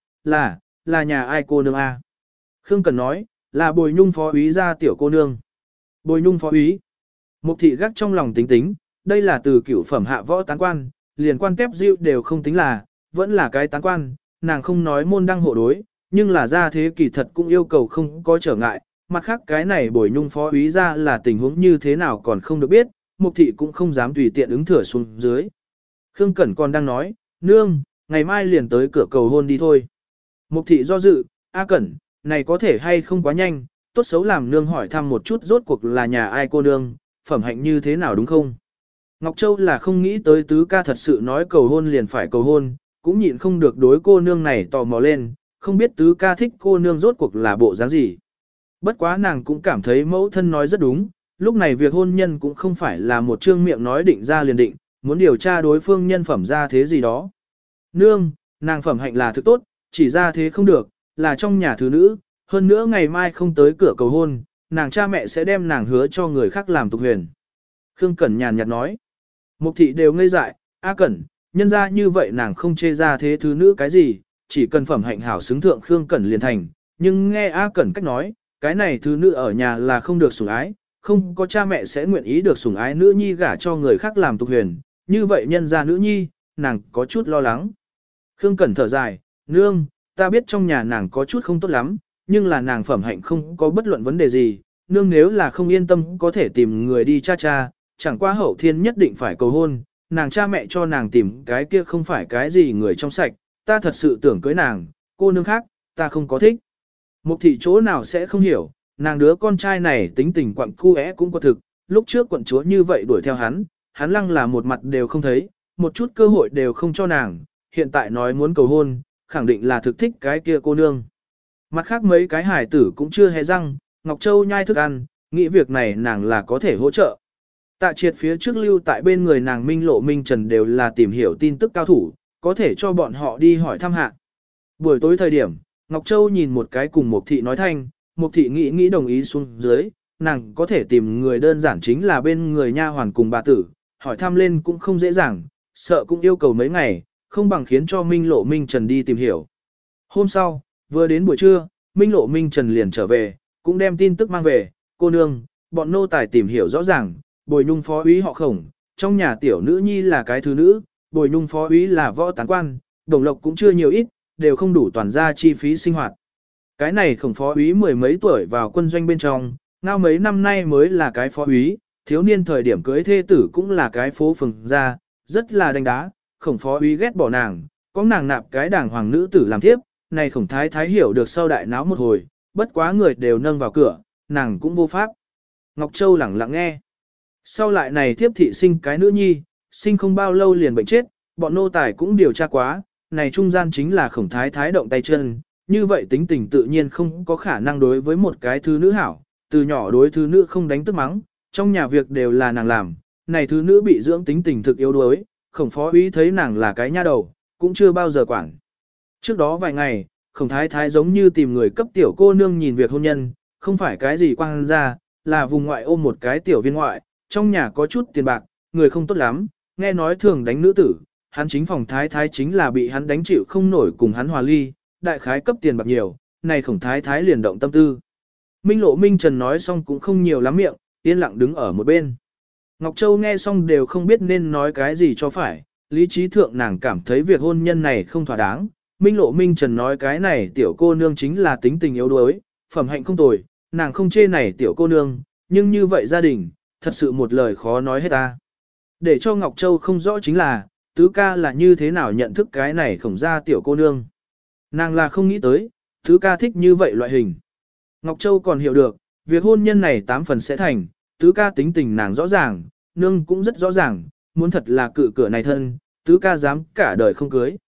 là nhà ai cô nương A? Khương Cẩn nói, là Bồi Nhung phó úy gia tiểu cô nương. Bồi Nhung phó úy. Mục thị gác trong lòng tính tính, đây là từ cửu phẩm hạ võ tán quan, liền quan kép diệu đều không tính là, vẫn là cái tán quan, nàng không nói môn đăng hộ đối, nhưng là ra thế kỳ thật cũng yêu cầu không có trở ngại, mặt khác cái này Bồi Nhung phó úy ra là tình huống như thế nào còn không được biết, Mục thị cũng không dám tùy tiện ứng thừa xuống dưới. Khương Cẩn còn đang nói, nương, ngày mai liền tới cửa cầu hôn đi thôi. Mục thị do dự, A Cẩn, này có thể hay không quá nhanh, tốt xấu làm nương hỏi thăm một chút rốt cuộc là nhà ai cô nương, phẩm hạnh như thế nào đúng không? Ngọc Châu là không nghĩ tới tứ ca thật sự nói cầu hôn liền phải cầu hôn, cũng nhịn không được đối cô nương này tò mò lên, không biết tứ ca thích cô nương rốt cuộc là bộ dáng gì. Bất quá nàng cũng cảm thấy mẫu thân nói rất đúng, lúc này việc hôn nhân cũng không phải là một trương miệng nói định ra liền định, muốn điều tra đối phương nhân phẩm ra thế gì đó. Nương, nàng phẩm hạnh là thực tốt, chỉ ra thế không được, là trong nhà thứ nữ, hơn nữa ngày mai không tới cửa cầu hôn, nàng cha mẹ sẽ đem nàng hứa cho người khác làm tục huyền. Khương Cẩn nhàn nhạt nói. Mục thị đều ngây dại, A Cẩn, nhân ra như vậy nàng không chê ra thế thứ nữ cái gì, chỉ cần phẩm hạnh hảo xứng thượng Khương Cẩn liền thành, nhưng nghe A Cẩn cách nói, cái này thứ nữ ở nhà là không được sủng ái, không có cha mẹ sẽ nguyện ý được sủng ái nữ nhi gả cho người khác làm tục huyền, như vậy nhân ra nữ nhi, nàng có chút lo lắng. Khương Cẩn thở dài, nương, ta biết trong nhà nàng có chút không tốt lắm, nhưng là nàng phẩm hạnh không có bất luận vấn đề gì, nương nếu là không yên tâm có thể tìm người đi cha cha, chẳng qua hậu thiên nhất định phải cầu hôn, nàng cha mẹ cho nàng tìm cái kia không phải cái gì người trong sạch, ta thật sự tưởng cưới nàng, cô nương khác, ta không có thích. Mục thị chỗ nào sẽ không hiểu, nàng đứa con trai này tính tình quặng cu cũng có thực, lúc trước quận chúa như vậy đuổi theo hắn lăng là một mặt đều không thấy, một chút cơ hội đều không cho nàng, hiện tại nói muốn cầu hôn, khẳng định là thực thích cái kia cô nương. Mặt khác mấy cái hải tử cũng chưa hề răng, Ngọc Châu nhai thức ăn, nghĩ việc này nàng là có thể hỗ trợ. Tạ Triệt phía trước lưu tại bên người nàng Minh Lộ Minh Trần đều là tìm hiểu tin tức cao thủ, có thể cho bọn họ đi hỏi thăm hạ. Buổi tối thời điểm, Ngọc Châu nhìn một cái cùng Mục thị nói thanh, Mục thị nghĩ đồng ý xuống dưới, nàng có thể tìm người đơn giản chính là bên người nha hoàn cùng bà tử, hỏi thăm lên cũng không dễ dàng, sợ cũng yêu cầu mấy ngày, không bằng khiến cho Minh Lộ Minh Trần đi tìm hiểu. Hôm sau, vừa đến buổi trưa, Minh Lộ Minh Trần liền trở về, cũng đem tin tức mang về, cô nương, bọn nô tài tìm hiểu rõ ràng, Bồi Nhung phó úy họ Khổng, trong nhà tiểu nữ nhi là cái thứ nữ, Bồi Nhung phó úy là võ tán quan, đồng lộc cũng chưa nhiều ít, đều không đủ toàn ra chi phí sinh hoạt. Cái này Khổng phó úy mười mấy tuổi vào quân doanh bên trong, ngao mấy năm nay mới là cái phó úy, thiếu niên thời điểm cưới thê tử cũng là cái phố phường ra, rất là đánh đá, Khổng phó úy ghét bỏ nàng, có nàng nạp cái đảng hoàng nữ tử làm thiếp, này Khổng thái thái hiểu được sau đại náo một hồi, bất quá người đều nâng vào cửa, nàng cũng vô pháp. Ngọc Châu lẳng lặng nghe. Sau lại này thiếp thị sinh cái nữ nhi, sinh không bao lâu liền bệnh chết, bọn nô tài cũng điều tra quá, này trung gian chính là Khổng thái thái động tay chân, như vậy tính tình tự nhiên không có khả năng đối với một cái thứ nữ hảo, từ nhỏ đối thứ nữ không đánh tức mắng, trong nhà việc đều là nàng làm, này thứ nữ bị dưỡng tính tình thực yếu đuối, Khổng phó úy thấy nàng là cái nha đầu, cũng chưa bao giờ quản. Trước đó vài ngày, Khổng thái thái giống như tìm người cấp tiểu cô nương nhìn việc hôn nhân, không phải cái gì quang ra, là vùng ngoại ôm một cái tiểu viên ngoại, trong nhà có chút tiền bạc, người không tốt lắm, nghe nói thường đánh nữ tử, hắn chính phòng thái thái chính là bị hắn đánh chịu không nổi cùng hắn hòa ly, đại khái cấp tiền bạc nhiều, này Khổng thái thái liền động tâm tư. Minh Lộ Minh Trần nói xong cũng không nhiều lắm miệng, yên lặng đứng ở một bên. Ngọc Châu nghe xong đều không biết nên nói cái gì cho phải, lý trí thượng nàng cảm thấy việc hôn nhân này không thỏa đáng. Minh Lộ Minh Trần nói cái này tiểu cô nương chính là tính tình yếu đuối, phẩm hạnh không tồi, nàng không chê này tiểu cô nương, nhưng như vậy gia đình, thật sự một lời khó nói hết ta. Để cho Ngọc Châu không rõ chính là, tứ ca là như thế nào nhận thức cái này Khổng gia tiểu cô nương. Nàng là không nghĩ tới, tứ ca thích như vậy loại hình. Ngọc Châu còn hiểu được, việc hôn nhân này 8 phần sẽ thành, tứ ca tính tình nàng rõ ràng, nương cũng rất rõ ràng, muốn thật là cự cửa này thân, tứ ca dám cả đời không cưới.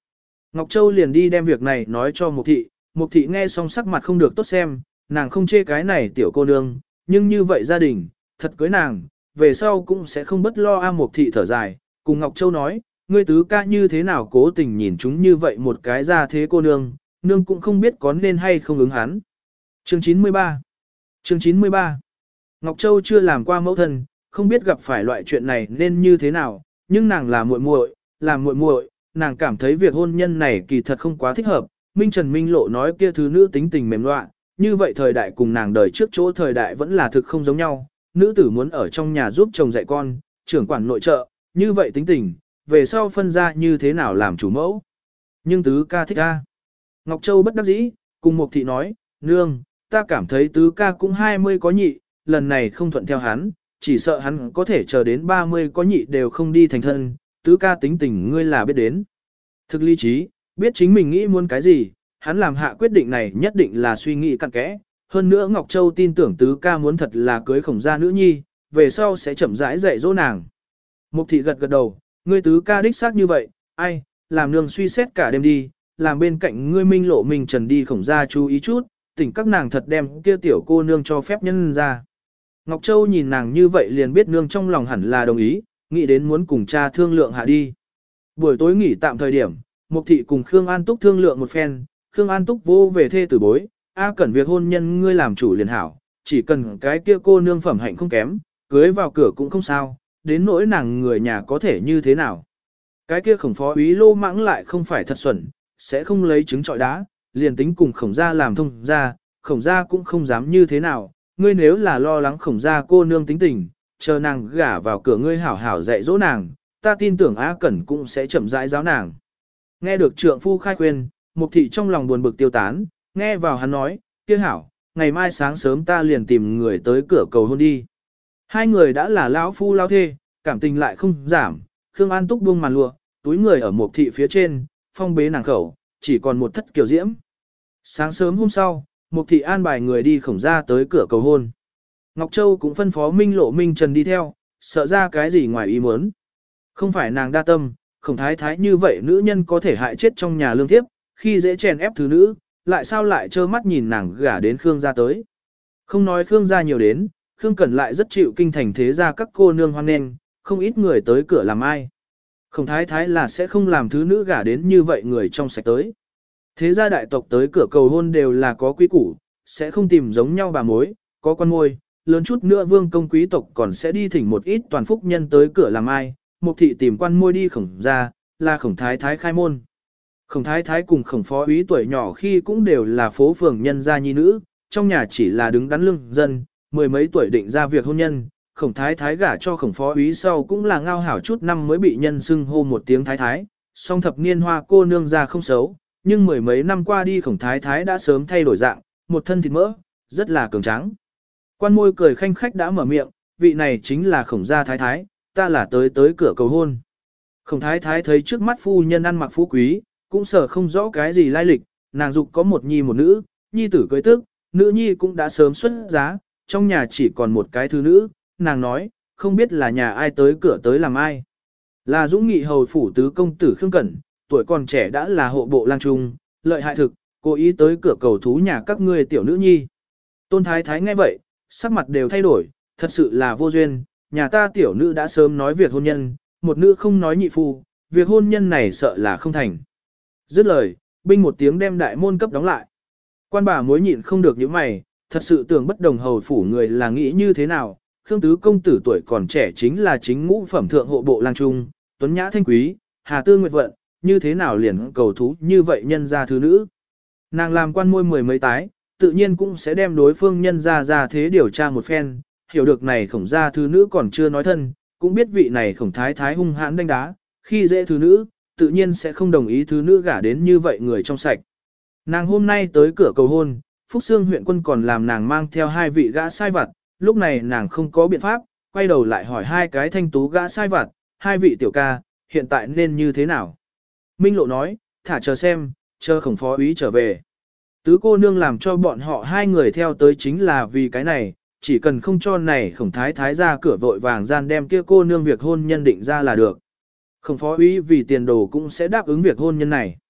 Ngọc Châu liền đi đem việc này nói cho Mục thị nghe xong sắc mặt không được tốt xem, nàng không chê cái này tiểu cô nương, nhưng như vậy gia đình, thật cưới nàng, về sau cũng sẽ không bất lo. Mục thị thở dài, cùng Ngọc Châu nói, ngươi tứ ca như thế nào cố tình nhìn chúng như vậy một cái ra thế cô nương, nương cũng không biết có nên hay không ứng hắn. Chương 93 Chương 93 Ngọc Châu chưa làm qua mẫu thân, không biết gặp phải loại chuyện này nên như thế nào, nhưng nàng là muội muội, nàng cảm thấy việc hôn nhân này kỳ thật không quá thích hợp. Minh Trần Minh Lộ nói kia thứ nữ tính tình mềm loạn, như vậy thời đại cùng nàng đời trước chỗ thời đại vẫn là thực không giống nhau. Nữ tử muốn ở trong nhà giúp chồng dạy con, trưởng quản nội trợ, như vậy tính tình, về sau phân ra như thế nào làm chủ mẫu. Nhưng tứ ca thích a. Ngọc Châu bất đắc dĩ, cùng Mục thị nói, nương, ta cảm thấy tứ ca cũng 20 có nhị, lần này không thuận theo hắn, chỉ sợ hắn có thể chờ đến 30 có nhị đều không đi thành thân, tứ ca tính tình ngươi là biết đến. Thực lý trí, biết chính mình nghĩ muốn cái gì, hắn làm hạ quyết định này nhất định là suy nghĩ cặn kẽ. Hơn nữa Ngọc Châu tin tưởng tứ ca muốn thật là cưới Khổng gia nữ nhi, về sau sẽ chậm rãi dạy dỗ nàng. Mục thị gật gật đầu, ngươi tứ ca đích xác như vậy, ai, làm nương suy xét cả đêm đi, làm bên cạnh ngươi Minh Lộ Minh Trần đi Khổng gia chú ý chút, tỉnh các nàng thật đem kia tiểu cô nương cho phép nhân ra. Ngọc Châu nhìn nàng như vậy liền biết nương trong lòng hẳn là đồng ý, nghĩ đến muốn cùng cha thương lượng hạ đi. Buổi tối nghỉ tạm thời điểm, Mục thị cùng Khương An Túc thương lượng một phen, Khương An Túc vô về thê tử bối, cần việc hôn nhân ngươi làm chủ liền hảo, chỉ cần cái kia cô nương phẩm hạnh không kém, cưới vào cửa cũng không sao, đến nỗi nàng người nhà có thể như thế nào. Cái kia Khổng phó úy lô mãng lại không phải thật xuẩn, sẽ không lấy trứng trọi đá, liền tính cùng Khổng gia làm thông gia, Khổng gia cũng không dám như thế nào, ngươi nếu là lo lắng Khổng gia cô nương tính tình, chờ nàng gả vào cửa ngươi hảo hảo dạy dỗ nàng, ta tin tưởng Á Cẩn cũng sẽ chậm rãi giáo nàng. Nghe được trượng phu khai khuyên, Mục thị trong lòng buồn bực tiêu tán, nghe vào hắn nói, kia hảo, ngày mai sáng sớm ta liền tìm người tới cửa cầu hôn đi. Hai người đã là lão phu lao thê, cảm tình lại không giảm, Khương An Túc buông màn lụa, túi người ở Mục thị phía trên, phong bế nàng khẩu, chỉ còn một thất kiều diễm. Sáng sớm hôm sau, Mục thị an bài người đi Khổng gia tới cửa cầu hôn. Ngọc Châu cũng phân phó Minh Lộ Minh Trần đi theo, sợ ra cái gì ngoài ý muốn. Không phải nàng đa tâm, Khổng thái thái như vậy nữ nhân có thể hại chết trong nhà lương thiếp, khi dễ chèn ép thứ nữ, lại sao lại trơ mắt nhìn nàng gả đến Khương gia tới. Không nói Khương gia nhiều đến, Khương Cẩn lại rất chịu kinh thành thế gia các cô nương hoan nghênh, không ít người tới cửa làm ai. Khổng thái thái là sẽ không làm thứ nữ gả đến như vậy người trong sạch tới. Thế gia đại tộc tới cửa cầu hôn đều là có quý củ, sẽ không tìm giống nhau bà mối, có quan môi, lớn chút nữa vương công quý tộc còn sẽ đi thỉnh một ít toàn phúc nhân tới cửa làm ai. Mục thị tìm quan môi đi Khổng gia, là Khổng thái thái khai môn. Khổng thái thái cùng Khổng phó úy tuổi nhỏ khi cũng đều là phố phường nhân gia nhi nữ, trong nhà chỉ là đứng đắn lương dân, mười mấy tuổi định ra việc hôn nhân. Khổng thái thái gả cho Khổng phó úy sau cũng là ngao hảo chút năm mới bị nhân xưng hô một tiếng thái thái, song thập niên hoa cô nương ra không xấu, nhưng mười mấy năm qua đi Khổng thái thái đã sớm thay đổi dạng, một thân thịt mỡ, rất là cường tráng. Quan môi cười khanh khách đã mở miệng, vị này chính là Khổng gia thái thái, ta là tới cửa cầu hôn. Khổng thái thái thấy trước mắt phu nhân ăn mặc phú quý, cũng sợ không rõ cái gì lai lịch, nàng dục có một nhi một nữ, nhi tử cưới tức, nữ nhi cũng đã sớm xuất giá, trong nhà chỉ còn một cái thứ nữ, nàng nói, không biết là nhà ai tới cửa tới làm ai. Là Dũng Nghị hầu phủ tứ công tử Khương Cẩn, tuổi còn trẻ đã là hộ bộ lang trung, lợi hại thực, cố ý tới cửa cầu thú nhà các ngươi tiểu nữ nhi. Tôn thái thái nghe vậy, sắc mặt đều thay đổi, thật sự là vô duyên, nhà ta tiểu nữ đã sớm nói việc hôn nhân, một nữ không nói nhị phu, việc hôn nhân này sợ là không thành. Dứt lời, binh một tiếng đem đại môn cấp đóng lại. Quan bà mối nhịn không được những mày, thật sự tưởng bất đồng hầu phủ người là nghĩ như thế nào, Khương tứ công tử tuổi còn trẻ chính là chính ngũ phẩm thượng hộ bộ lang trung, tuấn nhã thanh quý, hà tư nguyệt vận, như thế nào liền cầu thú như vậy nhân gia thứ nữ. Nàng làm quan môi mười mấy tái, tự nhiên cũng sẽ đem đối phương nhân ra thế điều tra một phen, hiểu được này Khổng gia thứ nữ còn chưa nói thân, cũng biết vị này Khổng thái thái hung hãn đánh đá, khi dễ thứ nữ, tự nhiên sẽ không đồng ý thứ nữ gả đến như vậy người trong sạch. Nàng hôm nay tới cửa cầu hôn, Phúc Sương huyện quân còn làm nàng mang theo hai vị gã sai vặt, lúc này nàng không có biện pháp, quay đầu lại hỏi hai cái thanh tú gã sai vặt, hai vị tiểu ca, hiện tại nên như thế nào? Minh Lộ nói, thả chờ xem, chờ Khổng phó úy trở về. Tứ cô nương làm cho bọn họ hai người theo tới chính là vì cái này, chỉ cần không cho này Khổng thái thái ra cửa vội vàng gian đem kia cô nương việc hôn nhân định ra là được. Khổng phó úy vì tiền đồ cũng sẽ đáp ứng việc hôn nhân này.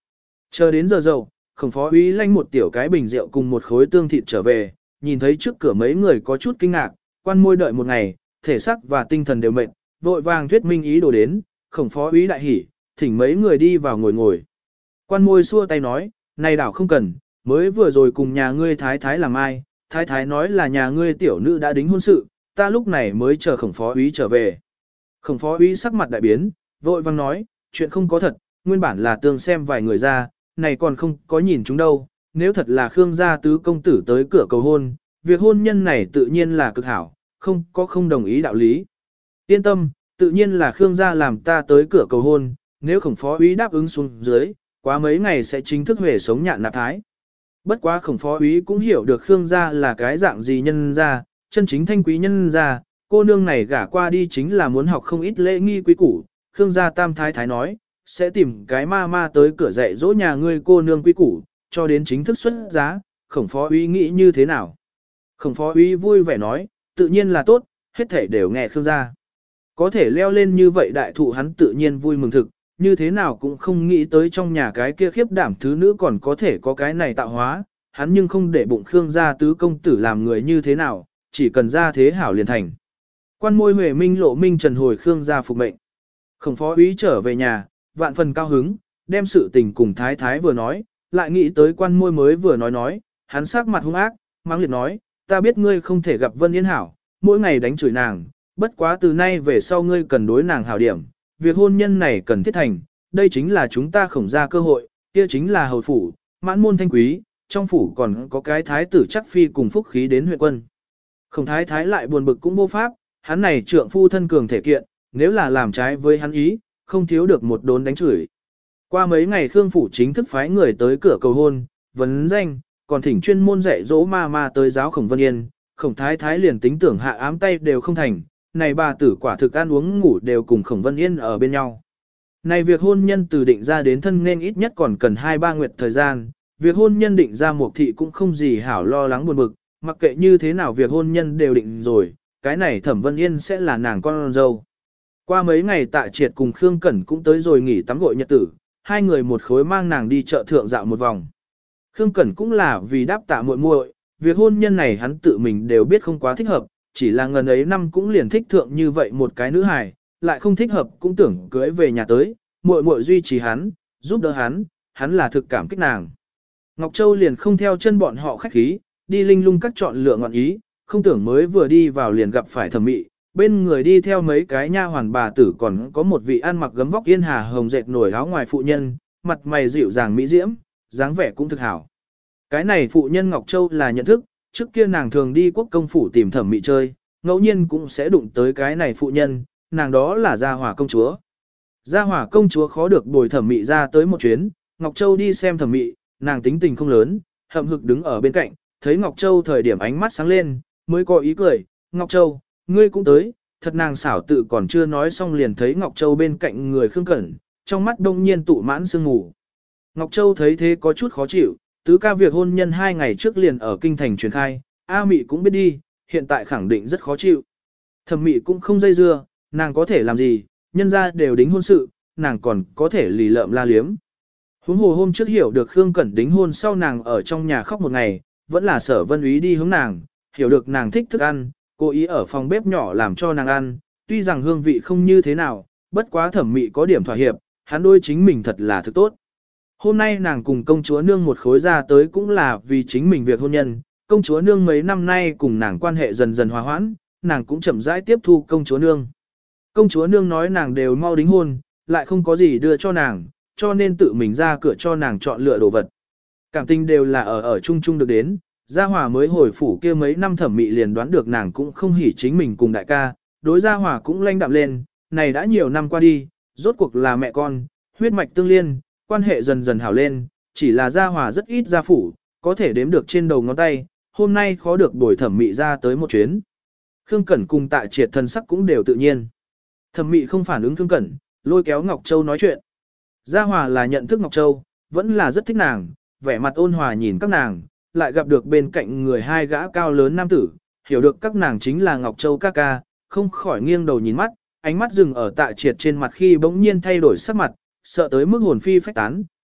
Chờ đến giờ dậu, Khổng phó úy lanh một tiểu cái bình rượu cùng một khối tương thịt trở về, nhìn thấy trước cửa mấy người có chút kinh ngạc, quan môi đợi một ngày, thể xác và tinh thần đều mệt, vội vàng thuyết minh ý đồ đến, Khổng phó úy đại hỉ, thỉnh mấy người đi vào ngồi ngồi. Quan môi xua tay nói, này đảo không cần, mới vừa rồi cùng nhà ngươi thái thái làm ai, thái thái nói là nhà ngươi tiểu nữ đã đính hôn sự, ta lúc này mới chờ Khổng phó úy trở về. Khổng phó úy sắc mặt đại biến, vội vang nói, chuyện không có thật, nguyên bản là tương xem vài người ra, này còn không có nhìn chúng đâu, nếu thật là Khương gia tứ công tử tới cửa cầu hôn, việc hôn nhân này tự nhiên là cực hảo, không có không đồng ý đạo lý. Yên tâm, tự nhiên là Khương gia làm ta tới cửa cầu hôn, nếu Khổng phó úy đáp ứng xuống dưới, quá mấy ngày sẽ chính thức về sống nhạn nạp thái. Bất quá Khổng phó úy cũng hiểu được Khương gia là cái dạng gì nhân gia, chân chính thanh quý nhân gia, cô nương này gả qua đi chính là muốn học không ít lễ nghi quý củ. Khương gia tam thái thái nói, sẽ tìm cái ma ma tới cửa dạy dỗ nhà ngươi cô nương quý củ, cho đến chính thức xuất giá. Khổng phó úy nghĩ như thế nào? Khổng phó úy vui vẻ nói, tự nhiên là tốt, hết thể đều nghe Khương gia. Có thể leo lên như vậy đại thụ hắn tự nhiên vui mừng thực, như thế nào cũng không nghĩ tới trong nhà cái kia khiếp đảm thứ nữ còn có thể có cái này tạo hóa, hắn nhưng không để bụng Khương gia tứ công tử làm người như thế nào, chỉ cần ra thế hảo liền thành. Quan môi Huệ Minh lộ minh trần hồi Khương gia phục mệnh. Khổng phó úy trở về nhà, vạn phần cao hứng, đem sự tình cùng thái thái vừa nói, lại nghĩ tới quan môi mới vừa nói, hắn sắc mặt hung ác, mang liệt nói, ta biết ngươi không thể gặp Vân Yên hảo, mỗi ngày đánh chửi nàng, bất quá từ nay về sau ngươi cần đối nàng hảo điểm, việc hôn nhân này cần thiết thành, đây chính là chúng ta Khổng ra cơ hội, kia chính là hầu phủ, mãn môn thanh quý, trong phủ còn có cái thái tử chắc phi cùng phúc khí đến huyện quân. Khổng thái thái lại buồn bực cũng vô pháp, hắn này trượng phu thân cường thể kiện, nếu là làm trái với hắn ý, không thiếu được một đốn đánh chửi. Qua mấy ngày Khương phủ chính thức phái người tới cửa cầu hôn, vấn danh, còn thỉnh chuyên môn dạy dỗ ma ma tới giáo Khổng Vân Yên, Khổng thái thái liền tính tưởng hạ ám tay đều không thành, này bà tử quả thực ăn uống ngủ đều cùng Khổng Vân Yên ở bên nhau. Này việc hôn nhân từ định ra đến thân nên ít nhất còn cần 2-3 nguyệt thời gian, việc hôn nhân định ra Mục thị cũng không gì hảo lo lắng buồn bực, mặc kệ như thế nào việc hôn nhân đều định rồi, cái này Thẩm Vân Yên sẽ là nàng con dâu. Qua mấy ngày Tạ Triệt cùng Khương Cẩn cũng tới rồi nghỉ tắm gội nhật tử, hai người một khối mang nàng đi chợ thượng dạo một vòng. Khương Cẩn cũng là vì đáp tạ muội muội, việc hôn nhân này hắn tự mình đều biết không quá thích hợp, chỉ là ngần ấy năm cũng liền thích thượng như vậy một cái nữ hài, lại không thích hợp cũng tưởng cưới về nhà tới, muội muội duy trì hắn, giúp đỡ hắn là thực cảm kích nàng. Ngọc Châu liền không theo chân bọn họ khách khí, đi linh lung các chọn lựa ngọn ý, không tưởng mới vừa đi vào liền gặp phải Thẩm Mị, bên người đi theo mấy cái nha hoàn bà tử còn có một vị ăn mặc gấm vóc yên hà hồng dệt nổi áo ngoài phụ nhân, mặt mày dịu dàng mỹ diễm, dáng vẻ cũng thực hảo. Cái này phụ nhân Ngọc Châu là nhận thức, trước kia nàng thường đi quốc công phủ tìm Thẩm Mị chơi, ngẫu nhiên cũng sẽ đụng tới cái này phụ nhân, nàng đó là Gia Hỏa công chúa. Gia Hỏa công chúa khó được bồi Thẩm Mị ra tới một chuyến, Ngọc Châu đi xem Thẩm Mị, nàng tính tình không lớn, hậm hực đứng ở bên cạnh, thấy Ngọc Châu thời điểm ánh mắt sáng lên, mới có ý cười, Ngọc Châu, ngươi cũng tới, thật nàng xảo tự còn chưa nói xong liền thấy Ngọc Châu bên cạnh người Khương Cẩn, trong mắt đông nhiên tụ mãn sương ngủ. Ngọc Châu thấy thế có chút khó chịu, tứ ca việc hôn nhân 2 ngày trước liền ở kinh thành truyền khai, A Mị cũng biết đi, hiện tại khẳng định rất khó chịu. Thẩm Mị cũng không dây dưa, nàng có thể làm gì, nhân ra đều đính hôn sự, nàng còn có thể lì lợm la liếm. Huống hồ hôm trước hiểu được Khương Cẩn đính hôn sau nàng ở trong nhà khóc một ngày, vẫn là Sở Vân Úy đi hướng nàng, hiểu được nàng thích thức ăn, cố ý ở phòng bếp nhỏ làm cho nàng ăn, tuy rằng hương vị không như thế nào, bất quá Thẩm Mị có điểm thỏa hiệp, hắn đôi chính mình thật là thực tốt. Hôm nay nàng cùng công chúa nương một khối ra tới cũng là vì chính mình việc hôn nhân, công chúa nương mấy năm nay cùng nàng quan hệ dần dần hòa hoãn, nàng cũng chậm rãi tiếp thu công chúa nương. Công chúa nương nói nàng đều mau đính hôn, lại không có gì đưa cho nàng, cho nên tự mình ra cửa cho nàng chọn lựa đồ vật. Cảm tình đều là ở chung chung được đến, Gia Hòa mới hồi phủ kia mấy năm Thẩm Mị liền đoán được nàng cũng không hỉ chính mình cùng đại ca, đối Gia Hòa cũng lanh đạm lên, này đã nhiều năm qua đi, rốt cuộc là mẹ con, huyết mạch tương liên, quan hệ dần dần hảo lên, chỉ là Gia Hòa rất ít ra phủ, có thể đếm được trên đầu ngón tay, hôm nay khó được bồi Thẩm Mị ra tới một chuyến. Khương Cẩn cùng Tạ Triệt thân sắc cũng đều tự nhiên. Thẩm Mị không phản ứng Khương Cẩn, lôi kéo Ngọc Châu nói chuyện. Gia Hòa là nhận thức Ngọc Châu, vẫn là rất thích nàng, vẻ mặt ôn hòa nhìn các nàng, lại gặp được bên cạnh người hai gã cao lớn nam tử, hiểu được các nàng chính là Ngọc Châu ca ca, không khỏi nghiêng đầu nhìn mắt, ánh mắt dừng ở Tạ Triệt trên mặt khi bỗng nhiên thay đổi sắc mặt, sợ tới mức hồn phi phách tán,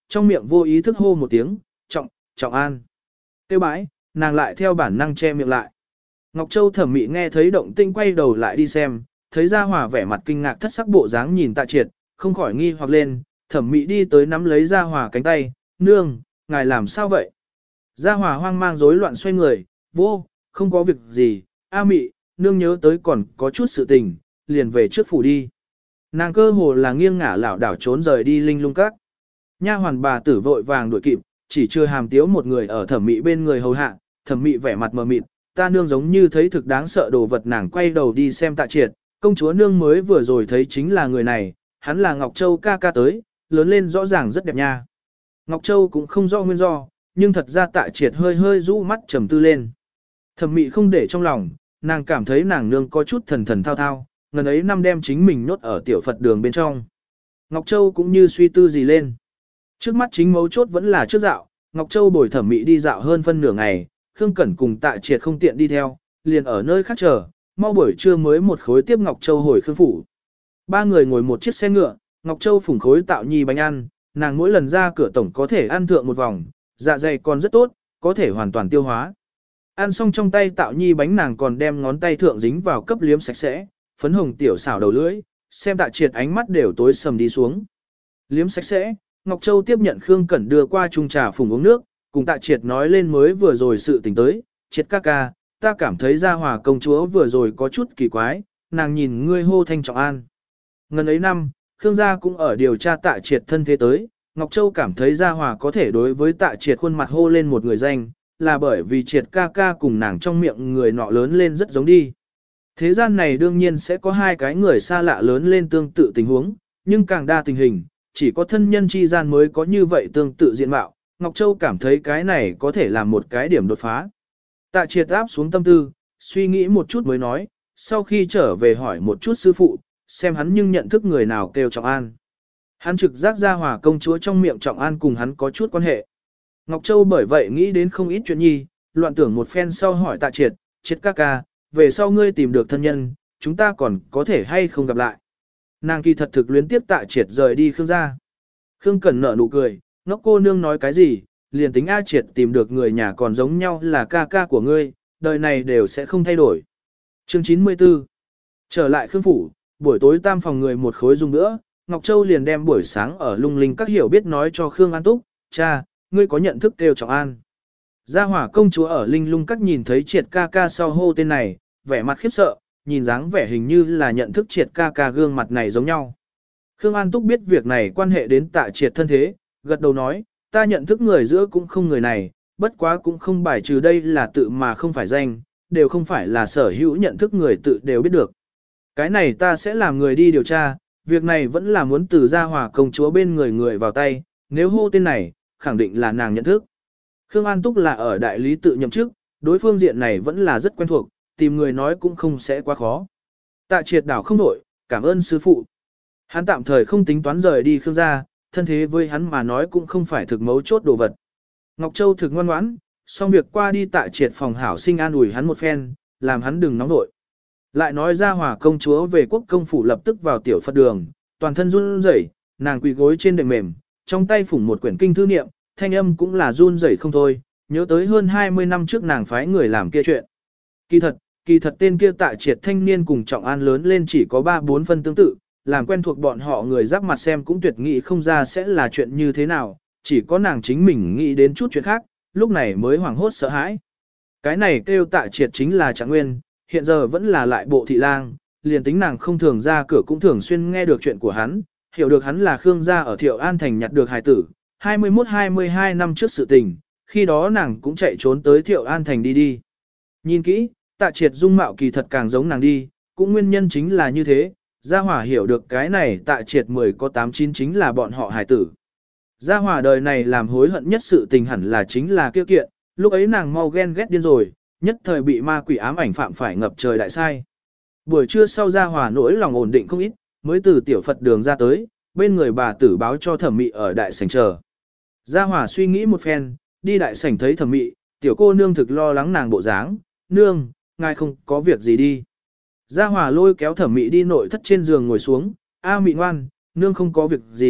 trong miệng vô ý thức hô một tiếng, Trọng An. Tiêu bãi, nàng lại theo bản năng che miệng lại. Ngọc Châu Thẩm Mị nghe thấy động tĩnh quay đầu lại đi xem, thấy Gia Hòa vẻ mặt kinh ngạc thất sắc bộ dáng nhìn Tạ Triệt, không khỏi nghi hoặc lên, Thẩm Mị đi tới nắm lấy Gia Hòa cánh tay, nương, ngài làm sao vậy? Gia Hòa hoang mang rối loạn xoay người, vô, không có việc gì, A Mị, nương nhớ tới còn có chút sự tình, liền về trước phủ đi. Nàng cơ hồ là nghiêng ngả lảo đảo trốn rời đi linh lung các. Nha hoàn bà tử vội vàng đuổi kịp, chỉ chưa hàm tiếu một người ở Thẩm Mị bên người hầu hạ, Thẩm Mị vẻ mặt mờ mịt, ta nương giống như thấy thực đáng sợ đồ vật, nàng quay đầu đi xem Tạ Triệt, công chúa nương mới vừa rồi thấy chính là người này, hắn là Ngọc Châu ca ca tới, lớn lên rõ ràng rất đẹp nha. Ngọc Châu cũng không rõ nguyên do, nhưng thật ra Tạ Triệt hơi hơi rũ mắt trầm tư lên. Thẩm Mị không để trong lòng, nàng cảm thấy nàng nương có chút thần thần thao thao, ngần ấy năm đem chính mình nhốt ở tiểu Phật đường bên trong. Ngọc Châu cũng như suy tư gì lên. Trước mắt chính mấu chốt vẫn là trước dạo, Ngọc Châu bồi Thẩm Mị đi dạo hơn phân nửa ngày, Khương Cẩn cùng Tạ Triệt không tiện đi theo, liền ở nơi khác chờ, mau buổi trưa mới một khối tiếp Ngọc Châu hồi Khương phủ. Ba người ngồi một chiếc xe ngựa, Ngọc Châu phủng khối tạo nhi bánh ăn, nàng mỗi lần ra cửa tổng có thể ăn thượng một vòng, dạ dày còn rất tốt, có thể hoàn toàn tiêu hóa. Ăn xong trong tay tạo nhi bánh nàng còn đem ngón tay thượng dính vào cấp liếm sạch sẽ, phấn hồng tiểu xảo đầu lưỡi, xem Tạ Triệt ánh mắt đều tối sầm đi xuống. Liếm sạch sẽ, Ngọc Châu tiếp nhận Khương Cẩn đưa qua chung trà phùng uống nước, cùng Tạ Triệt nói lên mới vừa rồi sự tình tới, Triệt ca ca, ta cảm thấy Gia Hòa công chúa vừa rồi có chút kỳ quái, nàng nhìn ngươi hô thanh Trọng An. Ngần ấy năm, Khương gia cũng ở điều tra Tạ Triệt thân thế tới, Ngọc Châu cảm thấy Gia Hòa có thể đối với Tạ Triệt khuôn mặt hô lên một người danh, là bởi vì Triệt ca ca cùng nàng trong miệng người nọ lớn lên rất giống đi. Thế gian này đương nhiên sẽ có hai cái người xa lạ lớn lên tương tự tình huống, nhưng càng đa tình hình, chỉ có thân nhân chi gian mới có như vậy tương tự diện mạo. Ngọc Châu cảm thấy cái này có thể là một cái điểm đột phá. Tạ Triệt áp xuống tâm tư, suy nghĩ một chút mới nói, sau khi trở về hỏi một chút sư phụ, xem hắn nhưng nhận thức người nào kêu Trọng An. Hắn trực giác Gia Hòa công chúa trong miệng Trọng An cùng hắn có chút quan hệ. Ngọc Châu bởi vậy nghĩ đến không ít chuyện nhi, loạn tưởng một phen sau hỏi Tạ Triệt, Triệt ca ca, về sau ngươi tìm được thân nhân, chúng ta còn có thể hay không gặp lại. Nàng kỳ thật thực luyến tiếp Tạ Triệt rời đi Khương gia. Khương Cẩn nở nụ cười, ngốc cô nương nói cái gì, liền tính A Triệt tìm được người nhà còn giống nhau là ca ca của ngươi, đời này đều sẽ không thay đổi. Chương 94 Trở lại Khương phủ, buổi tối tam phòng người một khối dùng nữa, Ngọc Châu liền đem buổi sáng ở lung linh các hiểu biết nói cho Khương An Túc, cha, ngươi có nhận thức kêu Trọng An. Gia Hỏa công chúa ở linh lung các nhìn thấy Triệt ca ca sau hô tên này, vẻ mặt khiếp sợ, nhìn dáng vẻ hình như là nhận thức Triệt ca ca gương mặt này giống nhau. Khương An Túc biết việc này quan hệ đến Tạ Triệt thân thế, gật đầu nói, ta nhận thức người giữa cũng không người này, bất quá cũng không bài trừ đây là tự mà không phải danh, đều không phải là sở hữu nhận thức người tự đều biết được. Cái này ta sẽ làm người đi điều tra, việc này vẫn là muốn từ Gia Hòa công chúa bên người vào tay, nếu hô tên này, khẳng định là nàng nhận thức. Khương An Túc là ở đại lý tự nhậm chức, đối phương diện này vẫn là rất quen thuộc, tìm người nói cũng không sẽ quá khó. Tạ Triệt đảo không đổi, cảm ơn sư phụ. Hắn tạm thời không tính toán rời đi Khương gia, thân thế với hắn mà nói cũng không phải thực mấu chốt đồ vật. Ngọc Châu thực ngoan ngoãn, xong việc qua đi Tạ Triệt phòng hảo sinh an ủi hắn một phen, làm hắn đừng nóng vội. Lại nói Gia Hòa công chúa về quốc công phủ lập tức vào tiểu Phật đường, toàn thân run rẩy, nàng quỳ gối trên đệm mềm, trong tay phủng một quyển kinh thư niệm, thanh âm cũng là run rẩy không thôi, nhớ tới hơn 20 năm trước nàng phái người làm kia chuyện. Kỳ thật tên kia Tạ Triệt thanh niên cùng Trọng An lớn lên chỉ có 3-4 phân tương tự, làm quen thuộc bọn họ người giáp mặt xem cũng tuyệt nghị không ra sẽ là chuyện như thế nào, chỉ có nàng chính mình nghĩ đến chút chuyện khác, lúc này mới hoảng hốt sợ hãi. Cái này kêu Tạ Triệt chính là Trạng Nguyên, hiện giờ vẫn là lại bộ thị lang, liền tính nàng không thường ra cửa cũng thường xuyên nghe được chuyện của hắn, hiểu được hắn là Khương gia ở Thiệu An Thành nhặt được hài tử, 21-22 năm trước sự tình, khi đó nàng cũng chạy trốn tới Thiệu An Thành đi. Nhìn kỹ, Tạ Triệt dung mạo kỳ thật càng giống nàng đi, cũng nguyên nhân chính là như thế, Gia Hỏa hiểu được cái này Tạ Triệt 10 có 8-9 chính là bọn họ hài tử. Gia Hỏa đời này làm hối hận nhất sự tình hẳn là chính là kiêu kiện, lúc ấy nàng mau ghen ghét điên rồi, nhất thời bị ma quỷ ám ảnh phạm phải ngập trời đại sai. Buổi trưa sau Gia Hỏa nỗi lòng ổn định không ít, mới từ tiểu Phật đường ra tới, bên người bà tử báo cho Thẩm Mị ở đại sảnh chờ. Gia Hỏa suy nghĩ một phen, đi đại sảnh thấy Thẩm Mị, tiểu cô nương thực lo lắng nàng bộ dáng, nương, ngài không có việc gì đi. Gia Hỏa lôi kéo Thẩm Mị đi nội thất trên giường ngồi xuống, A Mị ngoan, nương không có việc gì,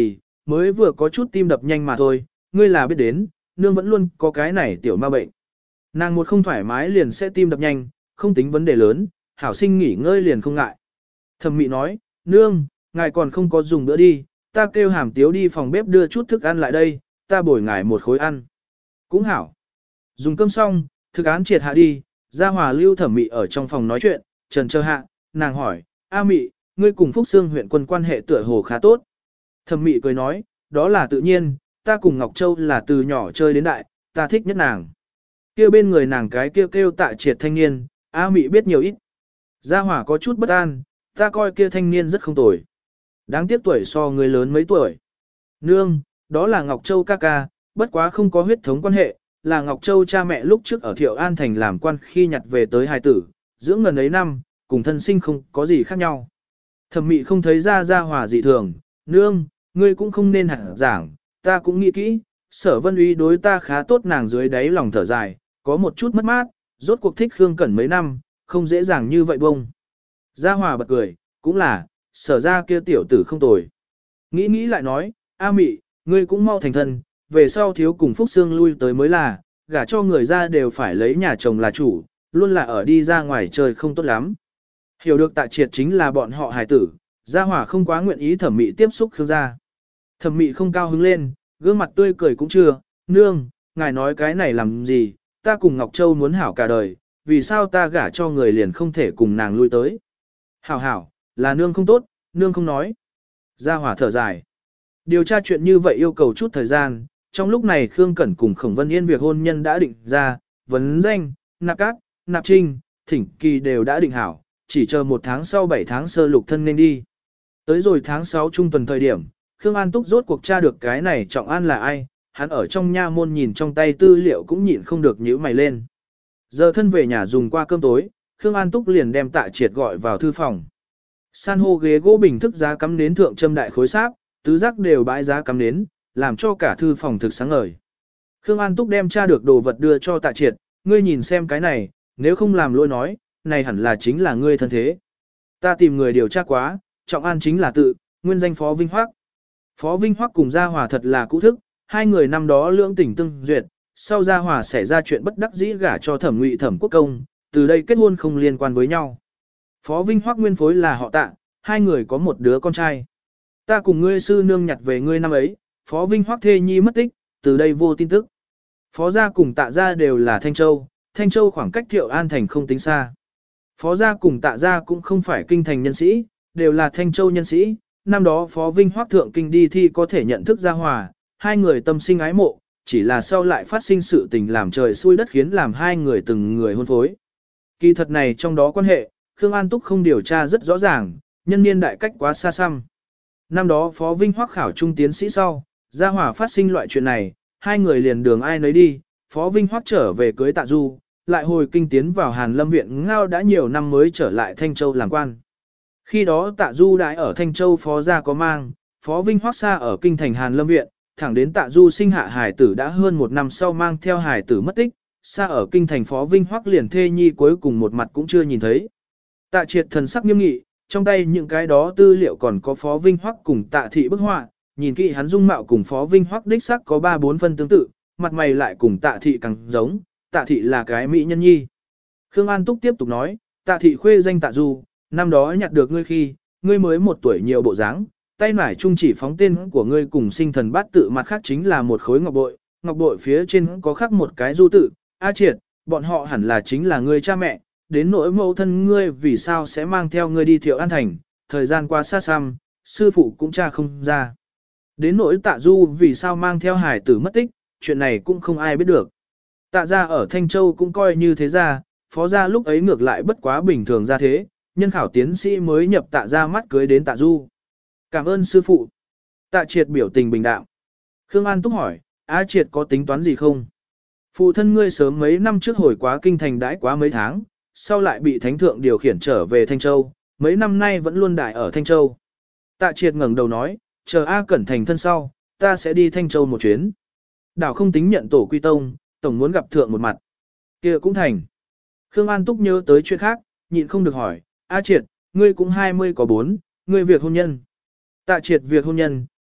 mới vừa có chút tim đập nhanh mà thôi, ngươi là biết đến, nương vẫn luôn có cái này tiểu ma bệnh. Nàng một không thoải mái liền sẽ tim đập nhanh, không tính vấn đề lớn, hảo sinh nghỉ ngơi liền không ngại. Thẩm mị nói, nương, ngài còn không có dùng bữa đi, ta kêu hàm tiếu đi phòng bếp đưa chút thức ăn lại đây, ta bồi ngài một khối ăn. Cũng hảo. Dùng cơm xong, thức án triệt hạ đi, ra hòa lưu thẩm mị ở trong phòng nói chuyện, trần chờ hạ, nàng hỏi, A mị, ngươi cùng Phúc Sương huyện quân quan hệ tựa hồ khá tốt. Thẩm mị cười nói, đó là tự nhiên, ta cùng Ngọc Châu là từ nhỏ chơi đến đại, ta thích nhất nàng. Kia bên người nàng cái kêu Tạ Triệt thanh niên, A mị biết nhiều ít. Gia hỏa có chút bất an, ta coi kia thanh niên rất không tồi. Đáng tiếc tuổi so người lớn mấy tuổi. Nương, đó là Ngọc Châu ca ca, bất quá không có huyết thống quan hệ, là Ngọc Châu cha mẹ lúc trước ở Thiệu An Thành làm quan khi nhặt về tới hài tử, dưỡng gần ấy năm, cùng thân sinh không có gì khác nhau. Thẩm mị không thấy gia hỏa dị thường, nương, ngươi cũng không nên hẳn giảng, ta cũng nghĩ kỹ, Sở Vân Uy đối ta khá tốt, nàng dưới đáy lòng thở dài, có một chút mất mát, rốt cuộc thích Khương Cẩn mấy năm, không dễ dàng như vậy bông. Gia Hòa bật cười, cũng là, Sở ra kia tiểu tử không tồi. Nghĩ lại nói, A mị, ngươi cũng mau thành thân, về sau thiếu cùng Phúc Sương lui tới mới là, gả cho người ra đều phải lấy nhà chồng là chủ, luôn là ở đi ra ngoài chơi không tốt lắm. Hiểu được Tạ Triệt chính là bọn họ hài tử, Gia Hòa không quá nguyện ý thẩm mị tiếp xúc Khương gia. Thẩm mị không cao hứng lên, gương mặt tươi cười cũng chưa, nương, ngài nói cái này làm gì, ta cùng Ngọc Châu muốn hảo cả đời, vì sao ta gả cho người liền không thể cùng nàng lui tới. Hảo, là nương không tốt, nương không nói. Gia Hòa thở dài. Điều tra chuyện như vậy yêu cầu chút thời gian, trong lúc này Khương Cẩn cùng Khổng Vân Yên việc hôn nhân đã định ra, vấn danh, nạp cát, nạp trinh, thỉnh kỳ đều đã định hảo, chỉ chờ 1 tháng sau 7 tháng sơ lục thân nên đi. Tới rồi tháng 6 trung tuần thời điểm, Khương An Túc rốt cuộc tra được cái này Trọng An là ai, hắn ở trong nha môn nhìn trong tay tư liệu cũng nhịn không được nhíu mày lên. Giờ thân về nhà dùng qua cơm tối, Khương An Túc liền đem Tạ Triệt gọi vào thư phòng. San hô ghế gỗ bình thức giá cắm nến thượng châm đại khối sáp, tứ giác đều bãi giá cắm nến, làm cho cả thư phòng thực sáng ngời. Khương An Túc đem tra được đồ vật đưa cho Tạ Triệt, ngươi nhìn xem cái này, nếu không làm lỗi nói, này hẳn là chính là ngươi thân thế. Ta tìm người điều tra quá, Trọng An chính là tự, nguyên danh Phó Vinh Hoắc. Phó Vinh Hoắc cùng Gia Hòa thật là cũ thức, hai người năm đó lưỡng tình tương duyệt, sau Gia Hòa xảy ra chuyện bất đắc dĩ gả cho Thẩm Ngụy Thẩm Quốc Công, từ đây kết hôn không liên quan với nhau. Phó Vinh Hoắc nguyên phối là họ Tạ, hai người có một đứa con trai. Ta cùng ngươi sư nương nhặt về ngươi năm ấy, Phó Vinh Hoắc thê nhi mất tích, từ đây vô tin tức. Phó gia cùng Tạ gia đều là Thanh Châu khoảng cách Thiệu An Thành không tính xa. Phó gia cùng Tạ gia cũng không phải kinh thành nhân sĩ, đều là Thanh Châu nhân sĩ. Năm đó Phó Vinh Hoắc thượng kinh đi thi có thể nhận thức Gia Hòa, hai người tâm sinh ái mộ, chỉ là sau lại phát sinh sự tình làm trời xui đất khiến làm hai người từng người hôn phối. Kỳ thật này trong đó quan hệ, Khương An Túc không điều tra rất rõ ràng, nhân niên đại cách quá xa xăm. Năm đó Phó Vinh Hoắc khảo trung tiến sĩ sau, Gia Hòa phát sinh loại chuyện này, hai người liền đường ai nấy đi, Phó Vinh Hoắc trở về cưới Tạ Du, lại hồi kinh tiến vào Hàn Lâm Viện ngao đã nhiều năm mới trở lại Thanh Châu làm quan. Khi đó Tạ Du đãi ở Thanh Châu Phó gia có mang, Phó Vinh Hoắc xa ở kinh thành Hàn Lâm Viện, thẳng đến Tạ Du sinh hạ hài tử đã hơn 1 năm sau mang theo hài tử mất tích, xa ở kinh thành Phó Vinh Hoắc liền thê nhi cuối cùng một mặt cũng chưa nhìn thấy. Tạ Triệt thần sắc nghiêm nghị, trong tay những cái đó tư liệu còn có Phó Vinh Hoắc cùng Tạ thị bức họa, nhìn kỹ hắn dung mạo cùng Phó Vinh Hoắc đích sắc có 3-4 phân tương tự, mặt mày lại cùng Tạ thị càng giống, Tạ thị là cái mỹ nhân nhi. Khương An Túc tiếp tục nói, Tạ thị khuê danh Tạ Du, năm đó nhặt được ngươi khi, ngươi mới 1 tuổi nhiều bộ dáng, tay nải trung chỉ phóng tên của ngươi cùng sinh thần bát tự, mặt khác chính là một khối ngọc bội phía trên có khắc một cái du tự, A Triệt, bọn họ hẳn là chính là ngươi cha mẹ, đến nỗi mẫu thân ngươi vì sao sẽ mang theo ngươi đi Thiệu An Thành, thời gian qua xa xăm, sư phụ cũng tra không ra. Đến nỗi Tạ Du vì sao mang theo hải tử mất tích, chuyện này cũng không ai biết được. Tạ gia ở Thanh Châu cũng coi như thế gia, Phó gia lúc ấy ngược lại bất quá bình thường ra thế, nhân khảo tiến sĩ mới nhập Tạ gia mắt cưới đến Tạ Du. Cảm ơn sư phụ. Tạ Triệt biểu tình bình đạm. Khương An Túc hỏi, A Triệt có tính toán gì không? Phụ thân ngươi sớm mấy năm trước hồi quá kinh thành đãi quá mấy tháng, sau lại bị thánh thượng điều khiển trở về Thanh Châu, mấy năm nay vẫn luôn đại ở Thanh Châu. Tạ Triệt ngẩng đầu nói, chờ A Cẩn thành thân sau, ta sẽ đi Thanh Châu một chuyến. Đảo không tính nhận tổ quy tông, tổng muốn gặp thượng một mặt. Kia cũng thành. Khương An Túc nhớ tới chuyện khác, nhịn không được hỏi, A Triệt, ngươi cũng 20 có 4, ngươi việc hôn nhân. Tạ Triệt việc hôn nhân,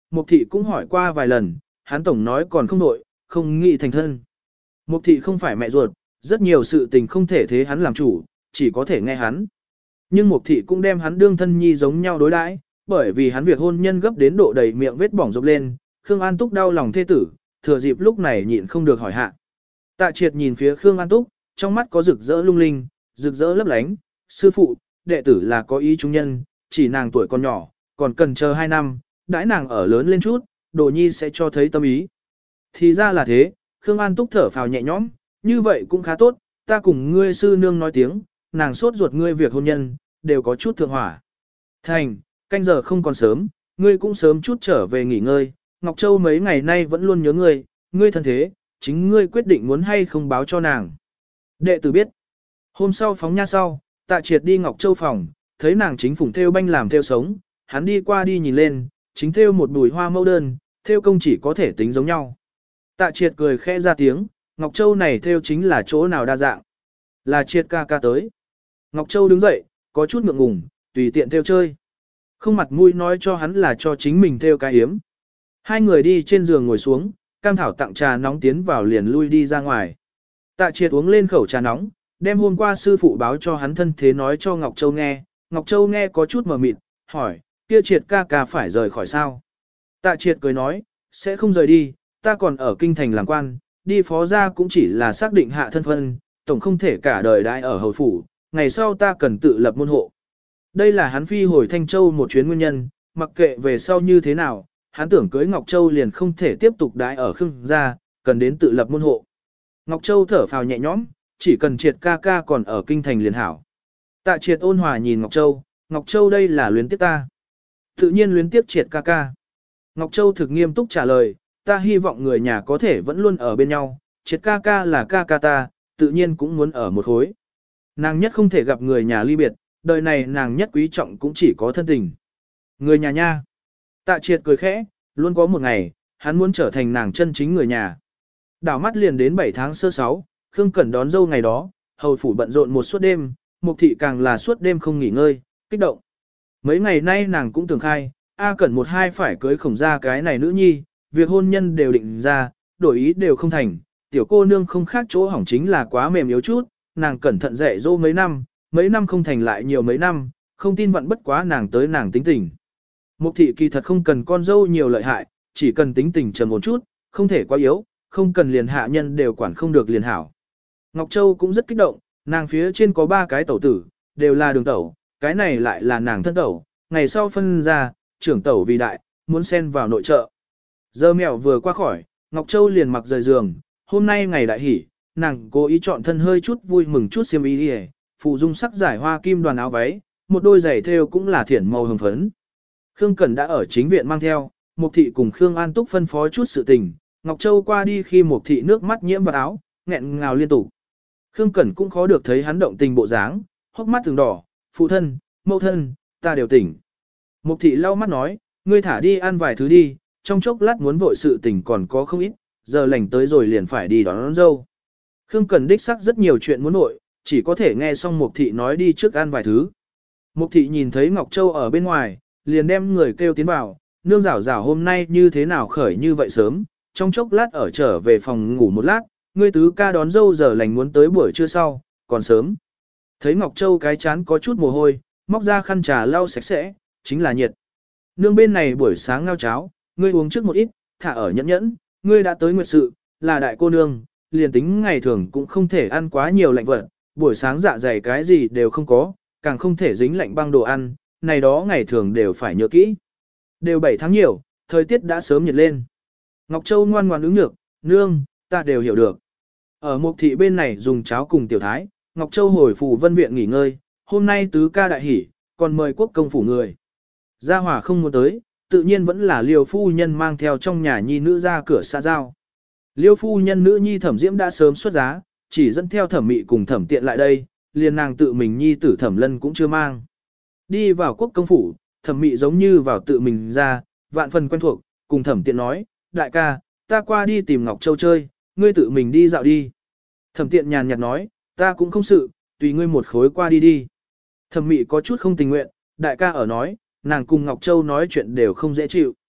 Mục thị cũng hỏi qua vài lần, hắn tổng nói còn không nội, không nghĩ thành thân. Mục thị không phải mẹ ruột, rất nhiều sự tình không thể thế hắn làm chủ, chỉ có thể nghe hắn. Nhưng mục thị cũng đem hắn đương thân nhi giống nhau đối đãi, bởi vì hắn việc hôn nhân gấp đến độ đầy miệng vết bỏng rộp lên, Khương An Túc đau lòng thê tử, thừa dịp lúc này nhịn không được hỏi hạ. Tạ Triệt nhìn phía Khương An Túc, trong mắt có rực rỡ lung linh, rực rỡ lấp lánh, sư phụ, đệ tử là có ý trung nhân, chỉ nàng tuổi còn nhỏ, còn cần chờ 2 năm, đãi nàng ở lớn lên chút, đồ nhi sẽ cho thấy tâm ý. Thì ra là thế, Khương An Túc thở phào nhẹ nhõm, như vậy cũng khá tốt, ta cùng ngươi sư nương nói tiếng, nàng sốt ruột ngươi việc hôn nhân, đều có chút thượng hỏa. Thành, canh giờ không còn sớm, ngươi cũng sớm chút trở về nghỉ ngơi, Ngọc Châu mấy ngày nay vẫn luôn nhớ ngươi, ngươi thân thế, chính ngươi quyết định muốn hay không báo cho nàng. Đệ tử biết. Hôm sau phóng nha sau, Tạ Triệt đi Ngọc Châu phòng, thấy nàng chính phủng thêu banh làm thêu sống, hắn đi qua đi nhìn lên, chính thêu một bùi hoa mẫu đơn, thêu công chỉ có thể tính giống nhau. Tạ Triệt cười khẽ ra tiếng, Ngọc Châu này thêu chính là chỗ nào đa dạng. Là Triệt ca ca tới. Ngọc Châu đứng dậy, có chút ngượng ngùng, tùy tiện thêu chơi. Không mặt mũi nói cho hắn là cho chính mình thêu cái hiếm. Hai người đi trên giường ngồi xuống, Cam Thảo tặng trà nóng tiến vào liền lui đi ra ngoài. Tạ Triệt uống lên khẩu trà nóng, đem hôm qua sư phụ báo cho hắn thân thế nói cho Ngọc Châu nghe. Ngọc Châu nghe có chút mờ mịt, hỏi, kia Triệt ca ca phải rời khỏi sao? Tạ Triệt cười nói, sẽ không rời đi, ta còn ở kinh thành làm quan, đi phó gia cũng chỉ là xác định hạ thân phân, tổng không thể cả đời đại ở hầu phủ, ngày sau ta cần tự lập môn hộ. Đây là hắn phi hồi Thanh Châu một chuyến nguyên nhân, mặc kệ về sau như thế nào, hắn tưởng cưới Ngọc Châu liền không thể tiếp tục đãi ở Khương gia, cần đến tự lập môn hộ. Ngọc Châu thở phào nhẹ nhõm, chỉ cần Triệt ca ca còn ở kinh thành liền hảo. Tạ Triệt ôn hòa nhìn Ngọc Châu đây là luyến tiếc ta. Tự nhiên luyến tiếc Triệt ca ca. Ngọc Châu thực nghiêm túc trả lời, ta hy vọng người nhà có thể vẫn luôn ở bên nhau, Triệt ca ca là ca ca ta, tự nhiên cũng muốn ở một khối. Nàng nhất không thể gặp người nhà ly biệt, đời này nàng nhất quý trọng cũng chỉ có thân tình. Người nhà nha. Tạ Triệt cười khẽ, luôn có một ngày, hắn muốn trở thành nàng chân chính người nhà. Đảo mắt liền đến 7 tháng sơ 6, Khương Cẩn đón dâu ngày đó, hầu phủ bận rộn một suốt đêm, Mục thị càng là suốt đêm không nghỉ ngơi, kích động. Mấy ngày nay nàng cũng tưởng khai, A Cẩn một hai phải cưới Khổng gia cái này nữ nhi, việc hôn nhân đều định ra, đổi ý đều không thành, tiểu cô nương không khác chỗ hỏng chính là quá mềm yếu chút, nàng cẩn thận dạy dỗ mấy năm không thành lại nhiều mấy năm, không tin vận bất quá nàng tới nàng tính tình. Mục thị kỳ thật không cần con dâu nhiều lợi hại, chỉ cần tính tình trầm một chút, không thể quá yếu, không cần liền hạ nhân đều quản không được liền hảo. Ngọc Châu cũng rất kích động, nàng phía trên có 3 cái tẩu tử, đều là đường tẩu, cái này lại là nàng thân tẩu, ngày sau phân ra, trưởng tẩu vì đại, muốn xen vào nội trợ. Giờ mẹo vừa qua khỏi, Ngọc Châu liền mặc rời giường, hôm nay ngày đại hỷ, nàng cố ý chọn thân hơi chút vui mừng chút xiêm y đi, phụ dung sắc giải hoa kim đoàn áo váy, một đôi giày thêu cũng là thiển màu hồng phấn. Khương Cẩn đã ở chính viện mang theo, Mục thị cùng Khương An Túc phân phó chút sự tình, Ngọc Châu qua đi khi Mục thị nước mắt nhiễm vào áo, nghẹn ngào liên tục. Khương Cẩn cũng khó được thấy hắn động tình bộ dáng, hốc mắt từng đỏ, phụ thân, mẫu thân, ta đều tỉnh. Mục thị lau mắt nói, ngươi thả đi ăn vài thứ đi, trong chốc lát muốn vội sự tình còn có không ít, giờ lành tới rồi liền phải đi đón dâu. Khương Cẩn đích sắc rất nhiều chuyện muốn nội, chỉ có thể nghe xong Mục thị nói đi trước ăn vài thứ. Mục thị nhìn thấy Ngọc Châu ở bên ngoài, liền đem người kêu tiến vào, nương rảo rảo hôm nay như thế nào khởi như vậy sớm, trong chốc lát ở trở về phòng ngủ một lát, ngươi tứ ca đón dâu giờ lành muốn tới buổi trưa sau, còn sớm. Thấy Ngọc Châu cái chán có chút mồ hôi, móc ra khăn trà lau sạch sẽ, chính là nhiệt. Nương bên này buổi sáng ngao cháo, ngươi uống trước một ít, thả ở nhẫn nhẫn, ngươi đã tới nguyệt sự, là đại cô nương, liền tính ngày thường cũng không thể ăn quá nhiều lạnh vật, buổi sáng dạ dày cái gì đều không có, càng không thể dính lạnh băng đồ ăn, này đó ngày thường đều phải nhớ kỹ. Đều 7 tháng nhiều, thời tiết đã sớm nhiệt lên. Ngọc Châu ngoan ngoan ứng nhược, nương, ta đều hiểu được. Ở Mục thị bên này dùng cháo cùng tiểu thái, Ngọc Châu hồi phủ vân viện nghỉ ngơi, hôm nay tứ ca đại hỷ, còn mời quốc công phủ người. Gia Hòa không muốn tới, tự nhiên vẫn là Liêu phu nhân mang theo trong nhà nhi nữ ra cửa xã giao. Liêu phu nhân nữ nhi Thẩm Diễm đã sớm xuất giá, chỉ dẫn theo Thẩm Mị cùng Thẩm Tiện lại đây, liền nàng tự mình nhi tử Thẩm Lân cũng chưa mang. Đi vào quốc công phủ, Thẩm Mị giống như vào tự mình ra, vạn phần quen thuộc, cùng Thẩm Tiện nói, đại ca, ta qua đi tìm Ngọc Châu chơi, ngươi tự mình đi dạo đi. Thẩm Tiện nhàn nhạt nói, ta cũng không sự, tùy ngươi một khối qua đi đi. Thẩm Mị có chút không tình nguyện, đại ca ở nói, nàng cùng Ngọc Châu nói chuyện đều không dễ chịu.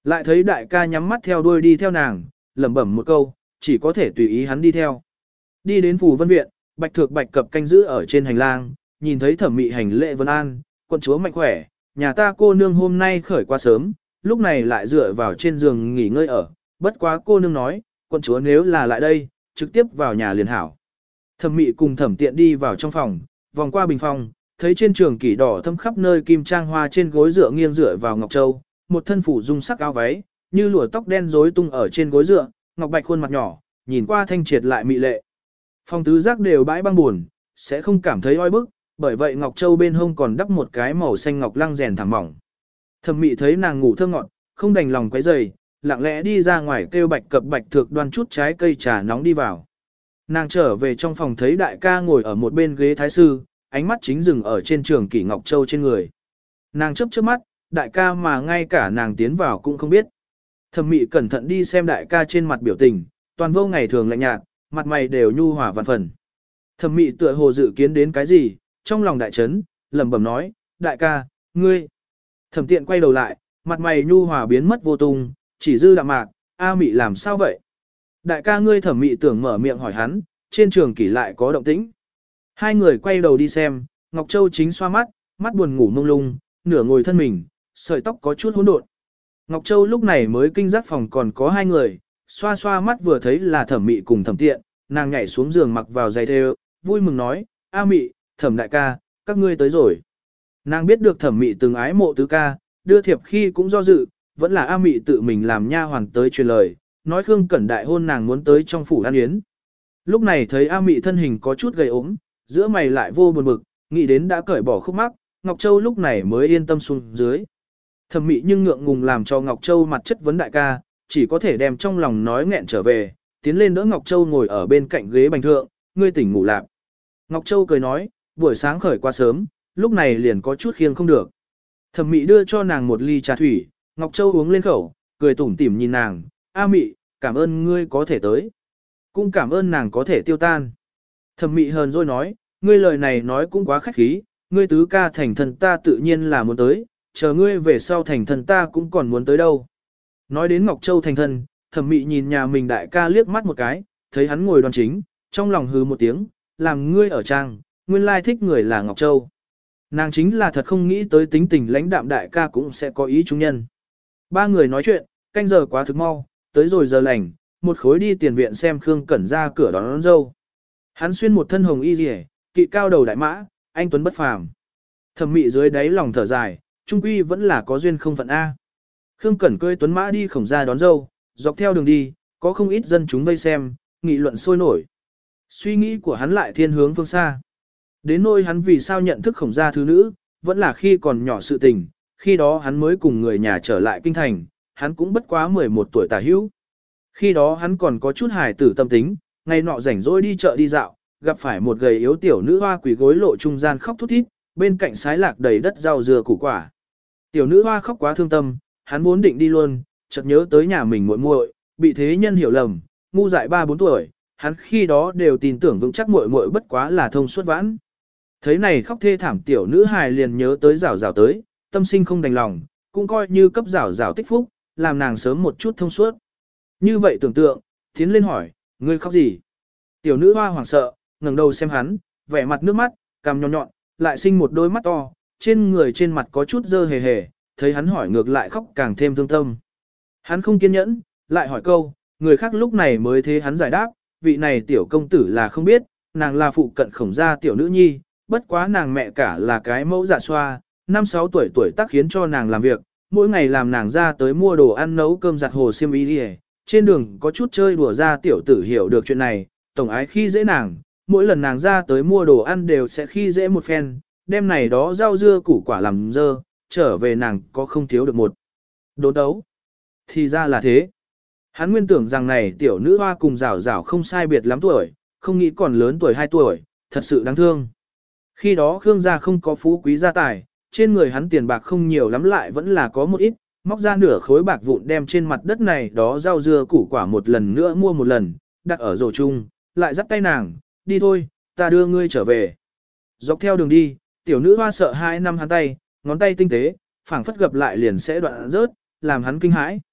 Lại thấy đại ca nhắm mắt theo đuôi đi theo nàng, lẩm bẩm một câu, chỉ có thể tùy ý hắn đi theo. Đi đến Phù Vân Viện, Bạch Thược Bạch Cập canh giữ ở trên hành lang, nhìn thấy Thẩm Mị hành lễ vân an, quân chúa mạnh khỏe, nhà ta cô nương hôm nay khởi qua sớm, lúc này lại dựa vào trên giường nghỉ ngơi ở, bất quá cô nương nói, quân chúa nếu là lại đây, trực tiếp vào nhà liền hảo. Thẩm Mị cùng Thẩm Tiện đi vào trong phòng, vòng qua bình phòng, thấy trên trường kỷ đỏ thâm khắp nơi kim trang hoa trên gối dựa nghiêng dựa vào Ngọc Châu, một thân phủ dung sắc áo váy, như lụa tóc đen rối tung ở trên gối dựa, ngọc bạch khuôn mặt nhỏ, nhìn qua thanh triệt lại mị lệ. Phòng tứ giác đều bãi băng buồn, sẽ không cảm thấy oi bức, bởi vậy Ngọc Châu bên hông còn đắp một cái màu xanh ngọc lăng rèn thảm mỏng. Thẩm Mị thấy nàng ngủ thơ ngọt, không đành lòng quấy rầy, lặng lẽ đi ra ngoài kêu Bạch Cập Bạch Thược đoan chút trái cây trà nóng đi vào. Nàng trở về trong phòng thấy đại ca ngồi ở một bên ghế thái sư, ánh mắt chính dừng ở trên trường kỷ Ngọc Châu trên người. Nàng chớp chớp mắt, đại ca mà ngay cả nàng tiến vào cũng không biết. Thẩm Mị cẩn thận đi xem đại ca trên mặt biểu tình, toàn vô ngày thường lạnh nhạt, mặt mày đều nhu hòa vạn phần. Thẩm Mị tựa hồ dự kiến đến cái gì, trong lòng đại chấn, lẩm bẩm nói, đại ca, ngươi. Thẩm Tiện quay đầu lại, mặt mày nhu hòa biến mất vô tung, chỉ dư đạm mạc, A Mị làm sao vậy? Đại ca ngươi. Thẩm Mị tưởng mở miệng hỏi hắn, trên trường kỷ lại có động tĩnh. Hai người quay đầu đi xem, Ngọc Châu chính xoa mắt, mắt buồn ngủ mông lung, nửa ngồi thân mình, sợi tóc có chút hỗn độn. Ngọc Châu lúc này mới kinh giác phòng còn có hai người, xoa xoa mắt vừa thấy là Thẩm Mị cùng Thẩm Tiện, nàng nhảy xuống giường mặc vào giày thêu, vui mừng nói, A Mị, Thẩm đại ca, các ngươi tới rồi. Nàng biết được Thẩm Mị từng ái mộ tứ ca, đưa thiệp khi cũng do dự, vẫn là A Mị tự mình làm nha hoàn tới truyền lời, nói Khương Cẩn đại hôn nàng muốn tới trong phủ ăn yến. Lúc này thấy A Mị thân hình có chút gầy ốm, giữa mày lại vô buồn bực, nghĩ đến đã cởi bỏ khúc mắc, Ngọc Châu lúc này mới yên tâm xuống dưới. Thẩm Mị nhưng ngượng ngùng làm cho Ngọc Châu mặt chất vấn đại ca, chỉ có thể đem trong lòng nói nghẹn trở về, tiến lên đỡ Ngọc Châu ngồi ở bên cạnh ghế bành thượng, ngươi tỉnh ngủ lạp. Ngọc Châu cười nói, buổi sáng khởi qua sớm, lúc này liền có chút khiêng không được. Thẩm Mị đưa cho nàng một ly trà thủy, Ngọc Châu uống lên khẩu, cười tủm tỉm nhìn nàng, A Mị, cảm ơn ngươi có thể tới. Cũng cảm ơn nàng có thể tiêu tan. Thẩm Mị hờn dỗi nói, ngươi lời này nói cũng quá khách khí, ngươi tứ ca thành thân ta tự nhiên là muốn tới, chờ ngươi về sau thành thân ta cũng còn muốn tới đâu. Nói đến Ngọc Châu thành thân, Thẩm Mị nhìn nhà mình đại ca liếc mắt một cái, thấy hắn ngồi đoan chính, trong lòng hừ một tiếng, làm ngươi ở trang, nguyên lai thích người là Ngọc Châu. Nàng chính là thật không nghĩ tới tính tình lãnh đạm đại ca cũng sẽ có ý trung nhân. Ba người nói chuyện, canh giờ quá thực mau, tới rồi giờ lành, một khối đi tiền viện xem Khương Cẩn ra cửa đón dâu. Hắn xuyên một thân hồng y rìa, kỵ cao đầu đại mã, anh tuấn bất phàm. Thẩm Mị dưới đáy lòng thở dài, trung quy vẫn là có duyên không phận A. Khương Cẩn cưỡi tuấn mã đi khổng ra đón dâu, dọc theo đường đi, có không ít dân chúng vây xem, nghị luận sôi nổi. Suy nghĩ của hắn lại thiên hướng phương xa. Đến nỗi hắn vì sao nhận thức khổng gia thứ nữ, vẫn là khi còn nhỏ sự tình, khi đó hắn mới cùng người nhà trở lại kinh thành, hắn cũng bất quá 11 tuổi tả hữu. Khi đó hắn còn có chút hài tử tâm tính, ngày nọ rảnh rỗi đi chợ đi dạo, gặp phải một gầy yếu tiểu nữ hoa quỳ gối lộ trung gian khóc thút thít, bên cạnh sái lạc đầy đất rau dừa củ quả. Tiểu nữ hoa khóc quá thương tâm, hắn vốn định đi luôn, chợt nhớ tới nhà mình muội muội, bị thế nhân hiểu lầm, ngu dại 3-4 tuổi, hắn khi đó đều tin tưởng vững chắc muội muội bất quá là thông suốt vãn. Thấy này khóc thê thảm tiểu nữ hài liền nhớ tới rảo rảo tới, tâm sinh không đành lòng, cũng coi như cấp rảo rảo tích phúc, làm nàng sớm một chút thông suốt. Như vậy tưởng tượng, tiến lên hỏi, ngươi khóc gì? Tiểu nữ hoa hoảng sợ, ngẩng đầu xem hắn, vẻ mặt nước mắt, cằm nhọn nhọn, lại sinh một đôi mắt to, trên người trên mặt có chút dơ hề hề, thấy hắn hỏi ngược lại khóc càng thêm thương tâm. Hắn không kiên nhẫn, lại hỏi câu, người khác lúc này mới thế hắn giải đáp, vị này tiểu công tử là không biết, nàng là phụ cận khổng gia tiểu nữ nhi, bất quá nàng mẹ cả là cái mẫu dạ xoa, 5-6 tuổi tác khiến cho nàng làm việc, mỗi ngày làm nàng ra tới mua đồ ăn nấu cơm giặt hồ xiêm y đi. Trên đường có chút chơi đùa ra tiểu tử hiểu được chuyện này, tổng ái khi dễ nàng, mỗi lần nàng ra tới mua đồ ăn đều sẽ khi dễ một phen, đêm này đó rau dưa củ quả làm dơ, trở về nàng có không thiếu được một đốn đấu. Thì ra là thế. Hắn nguyên tưởng rằng này tiểu nữ hoa cùng rảo rảo không sai biệt lắm tuổi, không nghĩ còn lớn tuổi 2 tuổi, thật sự đáng thương. Khi đó Khương gia không có phú quý gia tài, trên người hắn tiền bạc không nhiều lắm lại vẫn là có một ít, móc ra nửa khối bạc vụn đem trên mặt đất này đó rau dưa củ quả một lần nữa mua một lần, đặt ở rổ chung, lại dắt tay nàng, đi thôi, ta đưa ngươi trở về. Dọc theo đường đi, tiểu nữ hoa sợ 2 năm hắn tay, ngón tay tinh tế, phảng phất gặp lại liền sẽ đoạn rớt, làm hắn kinh hãi.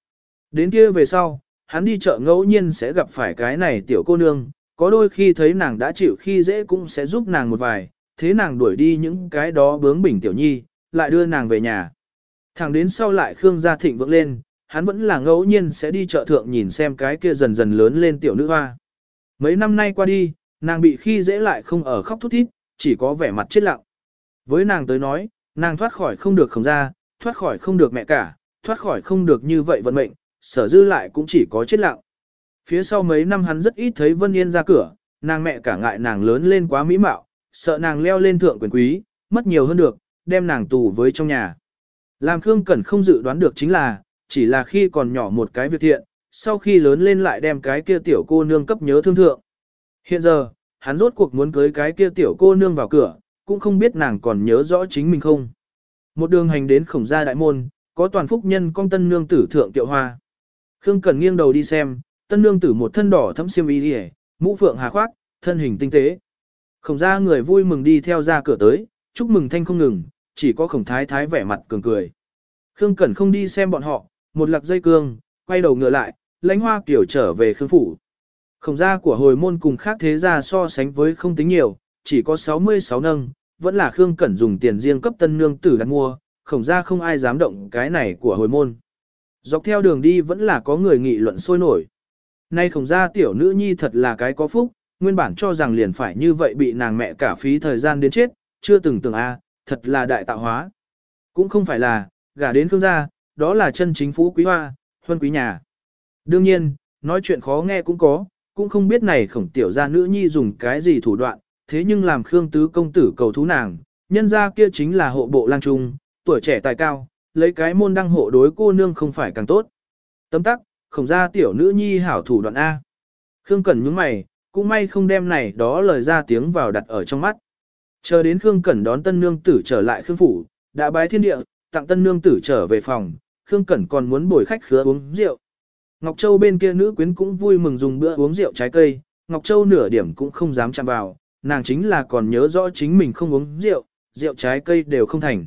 Đến kia về sau, hắn đi chợ ngẫu nhiên sẽ gặp phải cái này tiểu cô nương, có đôi khi thấy nàng đã chịu khi dễ cũng sẽ giúp nàng một vài, thế nàng đuổi đi những cái đó bướng bỉnh tiểu nhi, lại đưa nàng về nhà. Thẳng đến sau lại Khương gia thịnh vượng lên, hắn vẫn là ngẫu nhiên sẽ đi chợ thượng nhìn xem cái kia dần dần lớn lên tiểu nữ hoa. Mấy năm nay qua đi, nàng bị khi dễ lại không ở khóc thút thít, chỉ có vẻ mặt chết lặng. Với nàng tới nói, nàng thoát khỏi không được Khổng gia, thoát khỏi không được mẹ cả, thoát khỏi không được như vậy vận mệnh, sở dư lại cũng chỉ có chết lặng. Phía sau mấy năm hắn rất ít thấy Vân Yên ra cửa, nàng mẹ cả ngại nàng lớn lên quá mỹ mạo, sợ nàng leo lên thượng quyền quý, mất nhiều hơn được, đem nàng tù với trong nhà. Làm Khương Cẩn không dự đoán được chính là, chỉ là khi còn nhỏ một cái việc thiện, sau khi lớn lên lại đem cái kia tiểu cô nương cấp nhớ thương thượng. Hiện giờ, hắn rốt cuộc muốn cưới cái kia tiểu cô nương vào cửa, cũng không biết nàng còn nhớ rõ chính mình không. Một đường hành đến Khổng gia đại môn, có toàn phúc nhân con tân nương tử thượng tiệu hoa. Khương Cẩn nghiêng đầu đi xem, tân nương tử một thân đỏ thẫm xiêm y liễu, mũ phượng hà khoác, thân hình tinh tế. Khổng gia người vui mừng đi theo ra cửa tới, chúc mừng thanh không ngừng, chỉ có Khổng thái thái vẻ mặt cường cười. Khương Cẩn không đi xem bọn họ, một lặc dây cương, quay đầu ngựa lại, lãnh hoa kiểu trở về Khương phủ. Khổng gia của hồi môn cùng khác thế gia so sánh với không tính nhiều, chỉ có 66 nâng, vẫn là Khương Cẩn dùng tiền riêng cấp tân nương tử đặt mua, Khổng gia không ai dám động cái này của hồi môn. Dọc theo đường đi vẫn là có người nghị luận sôi nổi. Nay Khổng gia tiểu nữ nhi thật là cái có phúc, nguyên bản cho rằng liền phải như vậy bị nàng mẹ cả phí thời gian đến chết, chưa từng tưởng thật là đại tạo hóa. Cũng không phải là, gả đến Khương gia, đó là chân chính phú quý hoa, huân quý nhà. Đương nhiên, nói chuyện khó nghe cũng có, cũng không biết này Khổng tiểu gia nữ nhi dùng cái gì thủ đoạn, thế nhưng làm Khương tứ công tử cầu thú nàng, nhân gia kia chính là hộ bộ lang trung, tuổi trẻ tài cao, lấy cái môn đăng hộ đối cô nương không phải càng tốt. Tấm tắc, Khổng gia tiểu nữ nhi hảo thủ đoạn A. Khương Cẩn nhướng mày, cũng may không đem này đó lời ra tiếng vào đặt ở trong mắt. Chờ đến Khương Cẩn đón tân nương tử trở lại Khương phủ, đã bái thiên địa, tặng tân nương tử trở về phòng, Khương Cẩn còn muốn bồi khách khứa uống rượu. Ngọc Châu bên kia nữ quyến cũng vui mừng dùng bữa uống rượu trái cây, Ngọc Châu nửa điểm cũng không dám chạm vào, nàng chính là còn nhớ rõ chính mình không uống rượu, rượu trái cây đều không thành.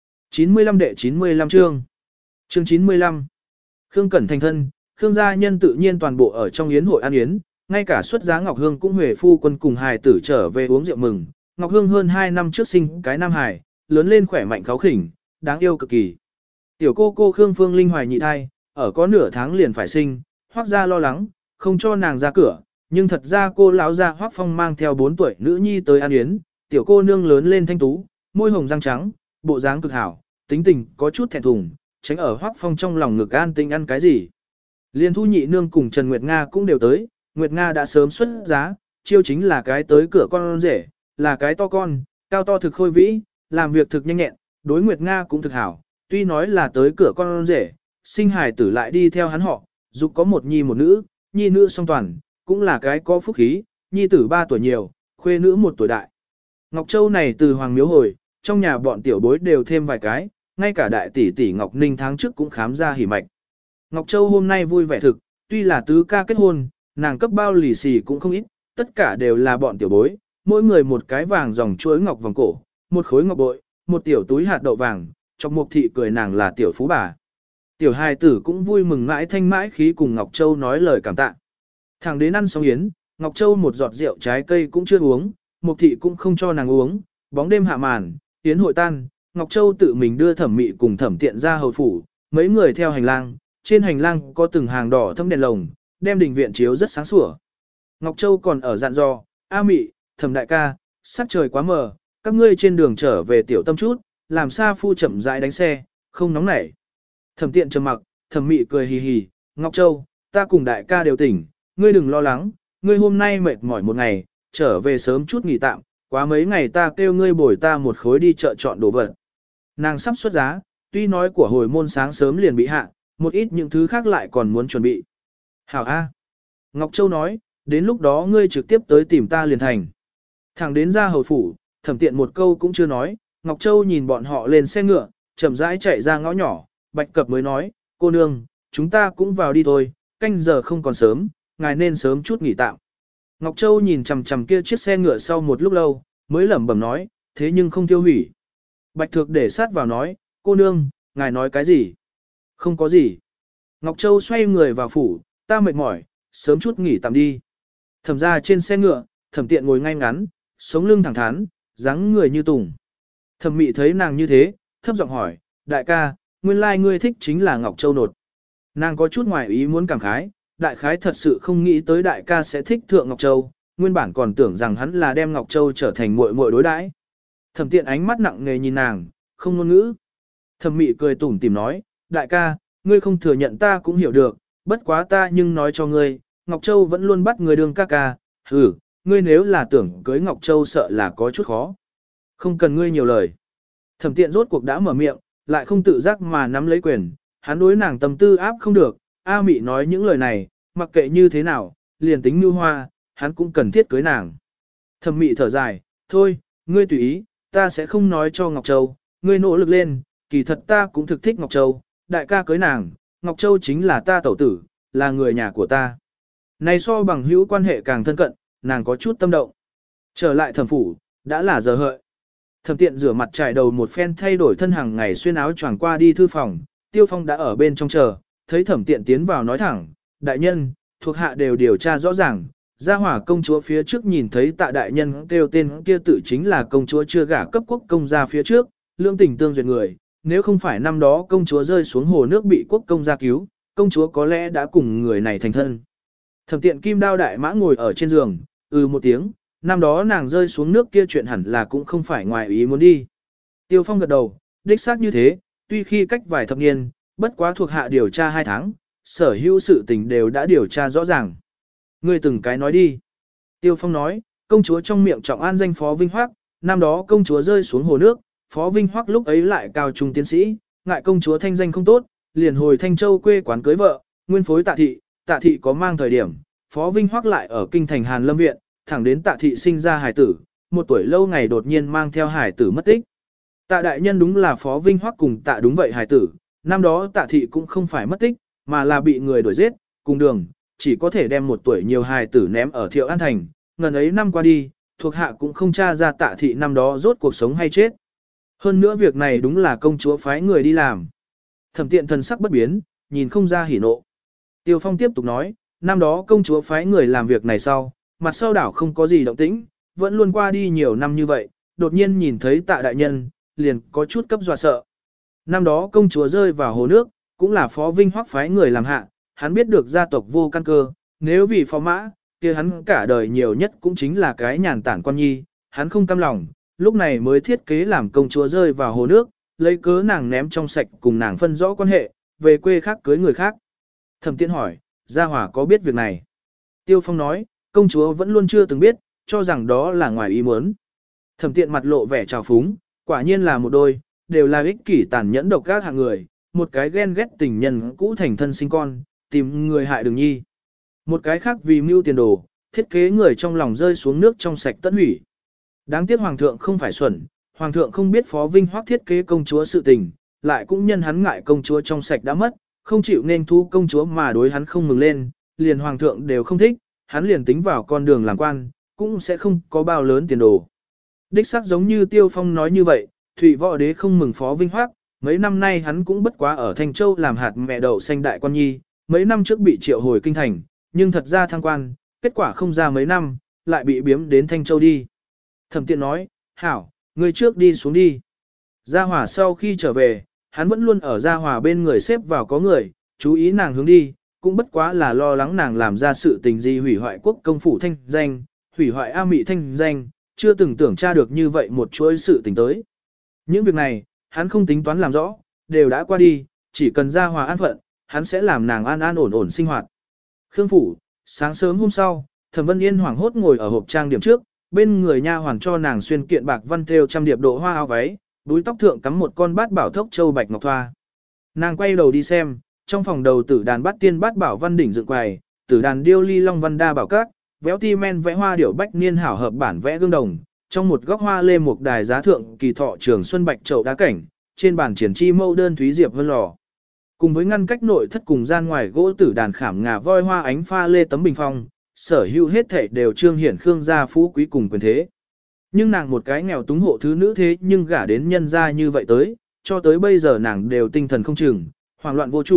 95 đệ 95 chương. Chương 95. Khương Cẩn thành thân, Khương gia nhân tự nhiên toàn bộ ở trong yến hội ăn yến, ngay cả xuất giá Ngọc Hương cũng huề phu quân cùng hài tử trở về uống rượu mừng. Ngọc Hương hơn 2 năm trước sinh cái nam hài, lớn lên khỏe mạnh kháu khỉnh, đáng yêu cực kỳ. Tiểu cô Khương Phương Linh hoài nhị thai, ở có nửa tháng liền phải sinh, Hoắc gia lo lắng, không cho nàng ra cửa, nhưng thật ra cô lão gia Hoắc Phong mang theo 4 tuổi nữ nhi tới ăn yến, tiểu cô nương lớn lên thanh tú, môi hồng răng trắng, bộ dáng cực hảo, tính tình có chút thẹn thùng, tránh ở Hoắc Phong trong lòng ngực an tinh ăn cái gì. Liên Thu nhị nương cùng Trần Nguyệt Nga cũng đều tới, Nguyệt Nga đã sớm xuất giá, chiêu chính là cái tới cửa con rể, là cái to con, cao to thực khôi vĩ, làm việc thực nhanh nhẹn, đối Nguyệt Nga cũng thực hảo, tuy nói là tới cửa con rể, sinh hài tử lại đi theo hắn họ, dục có một nhi một nữ, nhi nữ song toàn, cũng là cái có phúc khí, nhi tử 3 tuổi nhiều, khuê nữ 1 tuổi đại. Ngọc Châu này từ Hoàng Miếu hồi, trong nhà bọn tiểu bối đều thêm vài cái, ngay cả đại tỷ tỷ Ngọc Ninh tháng trước cũng khám ra hỉ mạch. Ngọc Châu hôm nay vui vẻ thực, tuy là tứ ca kết hôn, nàng cấp bao lì xì cũng không ít, tất cả đều là bọn tiểu bối, mỗi người một cái vàng dòng chuỗi ngọc vòng cổ, một khối ngọc bội, một tiểu túi hạt đậu vàng, trong Mục thị cười nàng là tiểu phú bà. Tiểu hài tử cũng vui mừng mãi thanh mãi khí cùng Ngọc Châu nói lời cảm tạ. Thằng đến ăn xong yến, Ngọc Châu một giọt rượu trái cây cũng chưa uống, Mục thị cũng không cho nàng uống, bóng đêm hạ màn, yến hội tan, Ngọc Châu tự mình đưa Thẩm Mị cùng Thẩm Tiện ra hầu phủ, mấy người theo hành lang, trên hành lang có từng hàng đỏ thâm đèn lồng, đem đình viện chiếu rất sáng sủa. Ngọc Châu còn ở dặn dò, A Mị, Thẩm đại ca, sắc trời quá mờ, các ngươi trên đường trở về tiểu tâm chút, làm Sa Phu chậm rãi đánh xe, không nóng nảy. Thẩm Tiện trầm mặc, Thẩm Mị cười hì hì, Ngọc Châu, ta cùng đại ca đều tỉnh, ngươi đừng lo lắng, ngươi hôm nay mệt mỏi một ngày, trở về sớm chút nghỉ tạm, quá mấy ngày ta kêu ngươi bồi ta một khối đi chợ chọn đồ vật. Nàng sắp xuất giá, tuy nói của hồi môn sáng sớm liền bị hạ, một ít những thứ khác lại còn muốn chuẩn bị. Hảo A. Ngọc Châu nói, đến lúc đó ngươi trực tiếp tới tìm ta liền thành. Thẳng đến ra hầu phủ, Thẩm Tiện một câu cũng chưa nói, Ngọc Châu nhìn bọn họ lên xe ngựa, chậm rãi chạy ra ngõ nhỏ, Bạch Cập mới nói, cô nương, chúng ta cũng vào đi thôi, canh giờ không còn sớm, ngài nên sớm chút nghỉ tạm. Ngọc Châu nhìn chằm chằm kia chiếc xe ngựa sau một lúc lâu, mới lẩm bẩm nói, thế nhưng không tiêu hủy. Bạch Thược để sát vào nói, cô nương, ngài nói cái gì? Không có gì. Ngọc Châu xoay người vào phủ, ta mệt mỏi, sớm chút nghỉ tạm đi. Thẩm ra trên xe ngựa, Thẩm Tiện ngồi ngay ngắn, sống lưng thẳng thắn, dáng người như tùng. Thẩm Mị thấy nàng như thế, thấp giọng hỏi, đại ca, nguyên lai ngươi thích chính là Ngọc Châu nột. Nàng có chút ngoài ý muốn cảm khái, đại khái thật sự không nghĩ tới đại ca sẽ thích thượng Ngọc Châu, nguyên bản còn tưởng rằng hắn là đem Ngọc Châu trở thành muội muội đối đãi. Thẩm Tiện ánh mắt nặng nề nhìn nàng, không ngôn ngữ. Thẩm Mị cười tủm tỉm nói, đại ca, ngươi không thừa nhận ta cũng hiểu được, bất quá ta nhưng nói cho ngươi, Ngọc Châu vẫn luôn bắt người đương ca ca, ngươi nếu là tưởng cưới Ngọc Châu sợ là có chút khó. Không cần ngươi nhiều lời. Thẩm Tiện rốt cuộc đã mở miệng, lại không tự giác mà nắm lấy quyền, hắn đối nàng tâm tư áp không được, A Mị nói những lời này, mặc kệ như thế nào, liền tính nhu hoa, hắn cũng cần thiết cưới nàng. Thẩm Mị thở dài, thôi, ngươi tùy ý, ta sẽ không nói cho Ngọc Châu, ngươi nỗ lực lên, kỳ thật ta cũng thực thích Ngọc Châu, đại ca cưới nàng, Ngọc Châu chính là ta tẩu tử, là người nhà của ta. Này so bằng hữu quan hệ càng thân cận, nàng có chút tâm động. Trở lại thẩm phủ, đã là giờ hợi. Thẩm Tiện rửa mặt trải đầu một phen thay đổi thân hàng ngày xuyên áo choàng qua đi thư phòng, Tiêu Phong đã ở bên trong chờ, thấy Thẩm Tiện tiến vào nói thẳng, đại nhân, thuộc hạ đều điều tra rõ ràng, gia hỏa công chúa phía trước nhìn thấy Tạ đại nhân kêu tên kia tự chính là công chúa chưa gả cấp quốc công gia phía trước, lương tình tương duyệt người, nếu không phải năm đó công chúa rơi xuống hồ nước bị quốc công gia cứu, công chúa có lẽ đã cùng người này thành thân. Thẩm Tiện kim đao đại mã ngồi ở trên giường, một tiếng, năm đó nàng rơi xuống nước kia chuyện hẳn là cũng không phải ngoài ý muốn đi. Tiêu Phong gật đầu, đích xác như thế, tuy khi cách vài thập niên, bất quá thuộc hạ điều tra 2 tháng, sở hữu sự tình đều đã điều tra rõ ràng. Ngươi từng cái nói đi. Tiêu Phong nói, công chúa trong miệng trọng an danh Phó Vinh Hoắc, năm đó công chúa rơi xuống hồ nước, Phó Vinh Hoắc lúc ấy lại cao trung tiến sĩ, ngại công chúa thanh danh không tốt, liền hồi Thanh Châu quê quán cưới vợ, nguyên phối Tạ thị có mang thời điểm, Phó Vinh Hoắc lại ở kinh thành Hàn Lâm viện, thẳng đến Tạ thị sinh ra hải tử, 1 tuổi lâu ngày đột nhiên mang theo hải tử mất tích. Tạ đại nhân đúng là Phó Vinh Hoắc cùng Tạ đúng vậy hải tử, năm đó Tạ thị cũng không phải mất tích, mà là bị người đuổi giết, cùng đường, chỉ có thể đem 1 tuổi nhiều hải tử ném ở Thiệu An thành, ngần ấy năm qua đi, thuộc hạ cũng không tra ra Tạ thị năm đó rốt cuộc sống hay chết. Hơn nữa việc này đúng là công chúa phái người đi làm. Thẩm Tiện thần sắc bất biến, nhìn không ra hỉ nộ. Tiêu Phong tiếp tục nói, năm đó công chúa phái người làm việc này sau, mặt sau đảo không có gì động tĩnh, vẫn luôn qua đi nhiều năm như vậy, đột nhiên nhìn thấy Tạ đại nhân, liền có chút cấp dọa sợ. Năm đó công chúa rơi vào hồ nước, cũng là Phó Vinh Hoắc phái người làm hạ, hắn biết được gia tộc vô căn cơ, nếu vì phó mã, kia hắn cả đời nhiều nhất cũng chính là cái nhàn tản quan nhi, hắn không cam lòng, lúc này mới thiết kế làm công chúa rơi vào hồ nước, lấy cớ nàng ném trong sạch cùng nàng phân rõ quan hệ, về quê khác cưới người khác. Thẩm Tiện hỏi, Gia Hỏa có biết việc này? Tiêu Phong nói, công chúa vẫn luôn chưa từng biết, cho rằng đó là ngoài ý muốn. Thẩm Tiện mặt lộ vẻ trào phúng, quả nhiên là một đôi, đều là ích kỷ tàn nhẫn độc ác hạng người, một cái ghen ghét tình nhân cũ thành thân sinh con, tìm người hại Đường Nhi. Một cái khác vì mưu tiền đồ, thiết kế người trong lòng rơi xuống nước trong sạch tất hủy. Đáng tiếc hoàng thượng không phải xuẩn, hoàng thượng không biết Phó Vinh Hoắc thiết kế công chúa sự tình, lại cũng nhân hắn ngại công chúa trong sạch đã mất, không chịu nên thu công chúa mà đối hắn không mừng lên, liền hoàng thượng đều không thích, hắn liền tính vào con đường làm quan, cũng sẽ không có bao lớn tiền đồ. Đích xác giống như Tiêu Phong nói như vậy, Thụy Võ Đế không mừng Phó Vinh Hoắc, mấy năm nay hắn cũng bất quá ở Thanh Châu làm hạt mẹ đậu xanh đại quan nhi, mấy năm trước bị triệu hồi kinh thành, nhưng thật ra thăng quan, kết quả không ra mấy năm, lại bị biếm đến Thanh Châu đi. Thẩm Tiện nói, hảo, ngươi trước đi xuống đi. Gia Hòa sau khi trở về, hắn vẫn luôn ở Gia Hòa bên người xếp vào có người, chú ý nàng hướng đi, cũng bất quá là lo lắng nàng làm ra sự tình gì hủy hoại quốc công phủ thanh danh, hủy hoại A Mị thanh danh, chưa từng tưởng tra được như vậy một chuỗi sự tình tới. Những việc này, hắn không tính toán làm rõ, đều đã qua đi, chỉ cần Gia Hòa an phận, hắn sẽ làm nàng an an ổn ổn sinh hoạt. Khương phủ, sáng sớm hôm sau, Thẩm Vân Yên hoảng hốt ngồi ở hộp trang điểm trước, bên người nha hoàn cho nàng xuyên kiện bạc văn thêu trăm điệp độ hoa áo váy, đuôi tóc thượng cắm một con bát bảo thốc châu bạch ngọc thoa. Nàng quay đầu đi xem, trong phòng đầu tử đàn bát tiên bát bảo văn đỉnh dựng quầy, tử đàn điêu ly long văn đa bảo các, véo ti men vẽ hoa điểu bách niên hảo hợp bản vẽ gương đồng, trong một góc hoa lê một đài giá thượng kỳ thọ trường xuân bạch chậu đá cảnh, trên bàn triển chi mâu đơn thúy diệp vân lò. Cùng với ngăn cách nội thất cùng gian ngoài gỗ tử đàn khảm ngà voi hoa ánh pha lê tấm bình phong, sở hữu hết thảy đều trương hiển Khương gia phú quý cùng quyền thế. Nhưng nàng một cái nghèo túng hộ thứ nữ thế nhưng gả đến nhân gia như vậy tới, cho tới bây giờ nàng đều tinh thần không chừng, hoảng loạn vô chủ,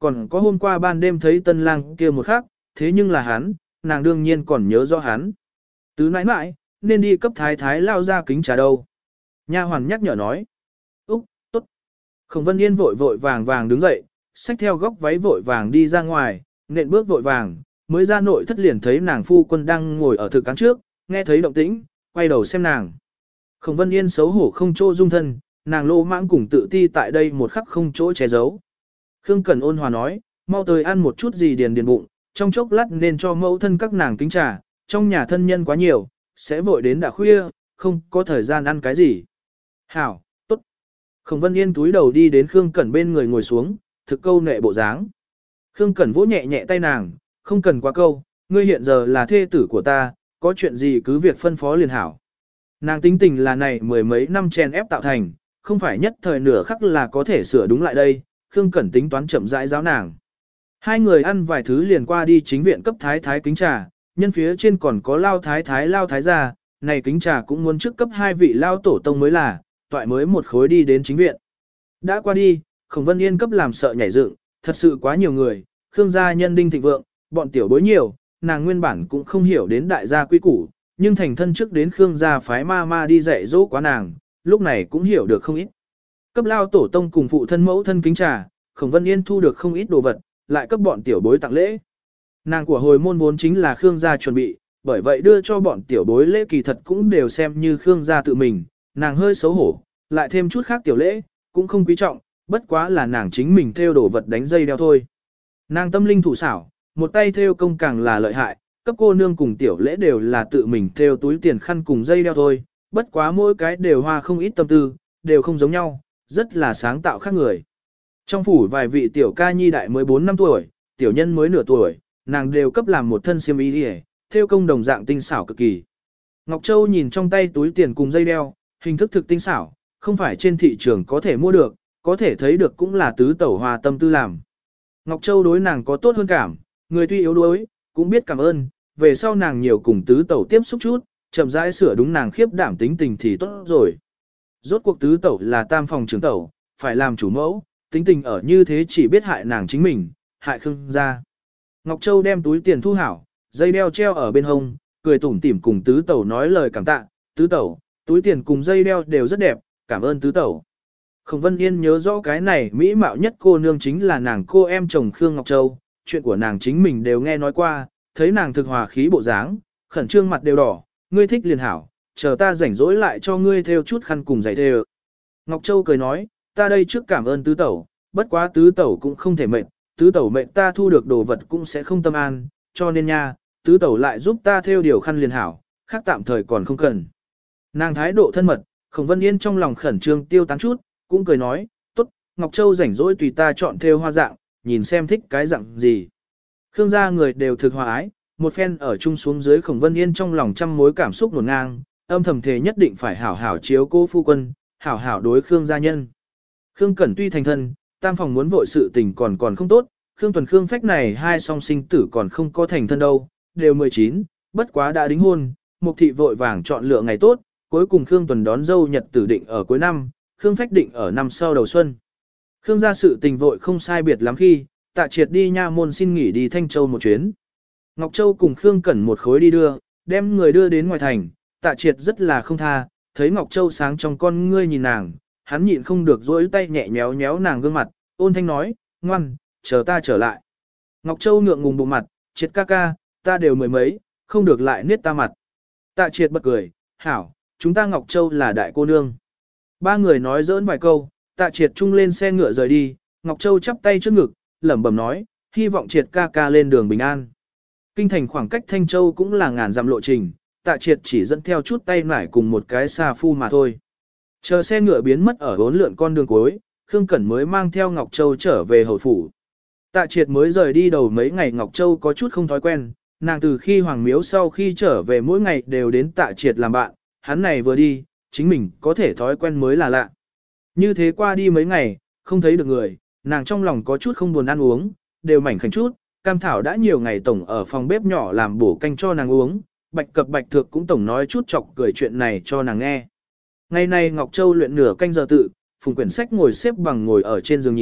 còn có hôm qua ban đêm thấy tân lang kia một khắc, thế nhưng là hắn, nàng đương nhiên còn nhớ rõ hắn. Tứ nãi nãi, nên đi cấp thái thái lao ra kính trà đâu. Nha hoàn nhắc nhở nói. Úc, tốt. Khổng Vân Yên vội vội vàng vàng đứng dậy, xách theo góc váy vội vàng đi ra ngoài, nện bước vội vàng, mới ra nội thất liền thấy nàng phu quân đang ngồi ở thực cán trước, nghe thấy động tĩnh, quay đầu xem nàng. Khổng Vân Yên xấu hổ không chỗ dung thân, nàng lô mãng cùng tự ti tại đây một khắc không chỗ che giấu. Khương Cẩn ôn hòa nói, mau tới ăn một chút gì điền bụng, trong chốc lát nên cho mẫu thân các nàng kính trà, trong nhà thân nhân quá nhiều, sẽ vội đến đã khuya, không có thời gian ăn cái gì. Hảo, tốt. Khổng Vân Yên túi đầu đi đến Khương Cẩn bên người ngồi xuống, thực câu nệ bộ dáng. Khương Cẩn vỗ nhẹ nhẹ tay nàng, không cần quá câu, ngươi hiện giờ là thê tử của ta, có chuyện gì cứ việc phân phó liền hảo. Nàng tính tình là này mười mấy năm chèn ép tạo thành, không phải nhất thời nửa khắc là có thể sửa đúng lại đây, Khương Cẩn tính toán chậm rãi giáo nàng. Hai người ăn vài thứ liền qua đi chính viện cấp thái thái kính trà, nhân phía trên còn có lao thái gia, này kính trà cũng muốn trước cấp hai vị lao tổ tông mới là, toại mới một khối đi đến chính viện. Đã qua đi, Khổng Vân Yên cấp làm sợ nhảy dựng, thật sự quá nhiều người, Khương gia nhân đinh thịnh vượng, bọn tiểu bối nhiều, nàng nguyên bản cũng không hiểu đến đại gia quy củ, nhưng thành thân trước đến Khương gia phái ma đi dạy dỗ quá nàng, lúc này cũng hiểu được không ít. Cấp lao tổ tông cùng phụ thân mẫu thân kính trà, Khổng Vân Yên thu được không ít đồ vật, lại cấp bọn tiểu bối tặng lễ. Nàng của hồi môn vốn chính là Khương gia chuẩn bị, bởi vậy đưa cho bọn tiểu bối lễ kỳ thật cũng đều xem như Khương gia tự mình, nàng hơi xấu hổ, lại thêm chút khác tiểu lễ, cũng không quý trọng, bất quá là nàng chính mình theo đồ vật đánh dây đeo thôi. Nàng tâm linh thủ xảo, một tay theo công càng là lợi hại, cấp cô nương cùng tiểu lễ đều là tự mình theo túi tiền khăn cùng dây đeo thôi, bất quá mỗi cái đều hoa không ít tâm tư, đều không giống nhau, rất là sáng tạo khác người. Trong phủ vài vị tiểu ca nhi đại mới 4 năm tuổi, tiểu nhân mới nửa tuổi, nàng đều cấp làm một thân xiêm y đi, theo công đồng dạng tinh xảo cực kỳ. Ngọc Châu nhìn trong tay túi tiền cùng dây đeo, hình thức thực tinh xảo, không phải trên thị trường có thể mua được, có thể thấy được cũng là tứ tẩu hòa tâm tư làm. Ngọc Châu đối nàng có tốt hơn cảm, người tuy yếu đuối, cũng biết cảm ơn, về sau nàng nhiều cùng tứ tẩu tiếp xúc chút, chậm rãi sửa đúng nàng khiếp đảm tính tình thì tốt rồi. Rốt cuộc tứ tẩu là tam phòng trưởng tẩu, phải làm chủ mẫu, tính tình ở như thế chỉ biết hại nàng chính mình, hại Khương gia. Ngọc Châu đem túi tiền thu hảo, dây đeo treo ở bên hông, cười tủm tỉm cùng tứ tẩu nói lời cảm tạ, tứ tẩu, túi tiền cùng dây đeo đều rất đẹp, cảm ơn tứ tẩu. Khổng Vân Yên nhớ rõ cái này mỹ mạo nhất cô nương chính là nàng cô em chồng Khương Ngọc Châu, chuyện của nàng chính mình đều nghe nói qua, thấy nàng thực hòa khí bộ dáng, khẩn trương mặt đều đỏ, ngươi thích liền hảo, chờ ta rảnh rỗi lại cho ngươi theo chút khăn cùng giày thêu. Ngọc Châu cười nói, ta đây trước cảm ơn tứ tẩu, bất quá tứ tẩu cũng không thể mệnh, tứ tẩu mệnh ta thu được đồ vật cũng sẽ không tâm an, cho nên nha, tứ tẩu lại giúp ta theo điều khăn liền hảo, khác tạm thời còn không cần. Nàng thái độ thân mật, Khổng Vân Yên trong lòng khẩn trương tiêu tán chút, cũng cười nói, tốt, Ngọc Châu rảnh rỗi tùy ta chọn theo hoa dạng, nhìn xem thích cái dạng gì. Khương gia người đều thực hòa ái, một phen ở chung xuống dưới Khổng Vân Yên trong lòng trăm mối cảm xúc nổn ngang, âm thầm thề nhất định phải hảo hảo chiếu cô phu quân, hảo hảo đối Khương gia nhân. Khương Cẩn tuy thành thân, tam phòng muốn vội sự tình còn không tốt, Khương Tuần Khương Phách này hai song sinh tử còn không có thành thân đâu, đều 19, bất quá đã đính hôn, Mục thị vội vàng chọn lựa ngày tốt, cuối cùng Khương Tuần đón dâu nhật tử định ở cuối năm, Khương Phách định ở năm sau đầu xuân. Khương gia sự tình vội không sai biệt lắm khi, Tạ Triệt đi nha môn xin nghỉ đi Thanh Châu một chuyến. Ngọc Châu cùng Khương Cẩn một khối đi đưa, đem người đưa đến ngoài thành, Tạ Triệt rất là không tha, thấy Ngọc Châu sáng trong con ngươi nhìn nàng, hắn nhịn không được dỗi tay nhẹ nhéo nhéo nàng gương mặt, ôn thanh nói, ngoan, chờ ta trở lại. Ngọc Châu ngượng ngùng bụng mặt, Triệt ca ca, ta đều mười mấy, không được lại niết ta mặt. Tạ Triệt bật cười, hảo, chúng ta Ngọc Châu là đại cô nương. Ba người nói giỡn vài câu, Tạ Triệt chung lên xe ngựa rời đi, Ngọc Châu chắp tay trước ngực, lẩm bẩm nói, hy vọng Triệt ca ca lên đường bình an. Kinh thành khoảng cách Thanh Châu cũng là ngàn dặm lộ trình, Tạ Triệt chỉ dẫn theo chút tay nải cùng một cái xa phu mà thôi. Chờ xe ngựa biến mất ở bốn lượn con đường cuối, Khương Cẩn mới mang theo Ngọc Châu trở về hầu phủ. Tạ Triệt mới rời đi đầu mấy ngày Ngọc Châu có chút không thói quen, nàng từ khi Hoàng Miếu sau khi trở về mỗi ngày đều đến Tạ Triệt làm bạn, hắn này vừa đi, chính mình có thể thói quen mới là lạ. Như thế qua đi mấy ngày, không thấy được người, nàng trong lòng có chút không buồn ăn uống, đều mảnh khảnh chút, Cam Thảo đã nhiều ngày tổng ở phòng bếp nhỏ làm bổ canh cho nàng uống, Bạch Cập Bạch Thược cũng tổng nói chút chọc cười chuyện này cho nàng nghe. Ngày nay Ngọc Châu luyện nửa canh giờ tự, Phùng quyển sách ngồi xếp bằng ngồi ở trên giường nhìn,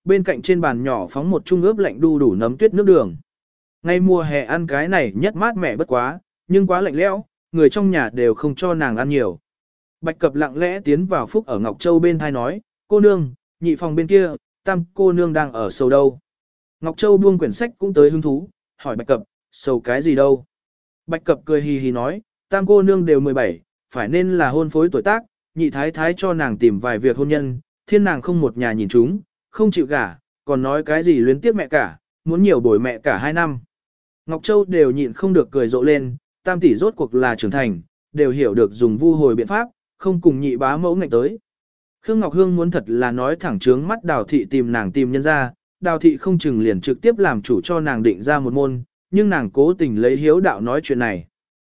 bên cạnh trên bàn nhỏ phóng một chung ướp lạnh đu đủ nấm tuyết nước đường. Ngay mùa hè ăn cái này nhất mát mẻ bất quá, nhưng quá lạnh lẽo, người trong nhà đều không cho nàng ăn nhiều. Bạch Cập lặng lẽ tiến vào Phúc ở Ngọc Châu bên thai nói, cô nương, nhị phòng bên kia, tam cô nương đang ở sầu đâu. Ngọc Châu buông quyển sách cũng tới hứng thú, hỏi Bạch Cập, sầu cái gì đâu. Bạch Cập cười hì hì nói, tam cô nương đều 17, phải nên là hôn phối tuổi tác, nhị thái thái cho nàng tìm vài việc hôn nhân, thiên nàng không một nhà nhìn chúng, không chịu gả, còn nói cái gì luyến tiếc mẹ cả, muốn nhiều bồi mẹ cả 2 năm. Ngọc Châu đều nhịn không được cười rộ lên, tam tỷ rốt cuộc là trưởng thành, đều hiểu được dùng vu hồi biện pháp, không cùng nhị bá mẫu ngạnh tới. Khương Ngọc Hương muốn thật là nói thẳng trướng mắt Đào thị tìm nàng tìm nhân ra, Đào thị không chừng liền trực tiếp làm chủ cho nàng định ra một môn, nhưng nàng cố tình lấy hiếu đạo nói chuyện này.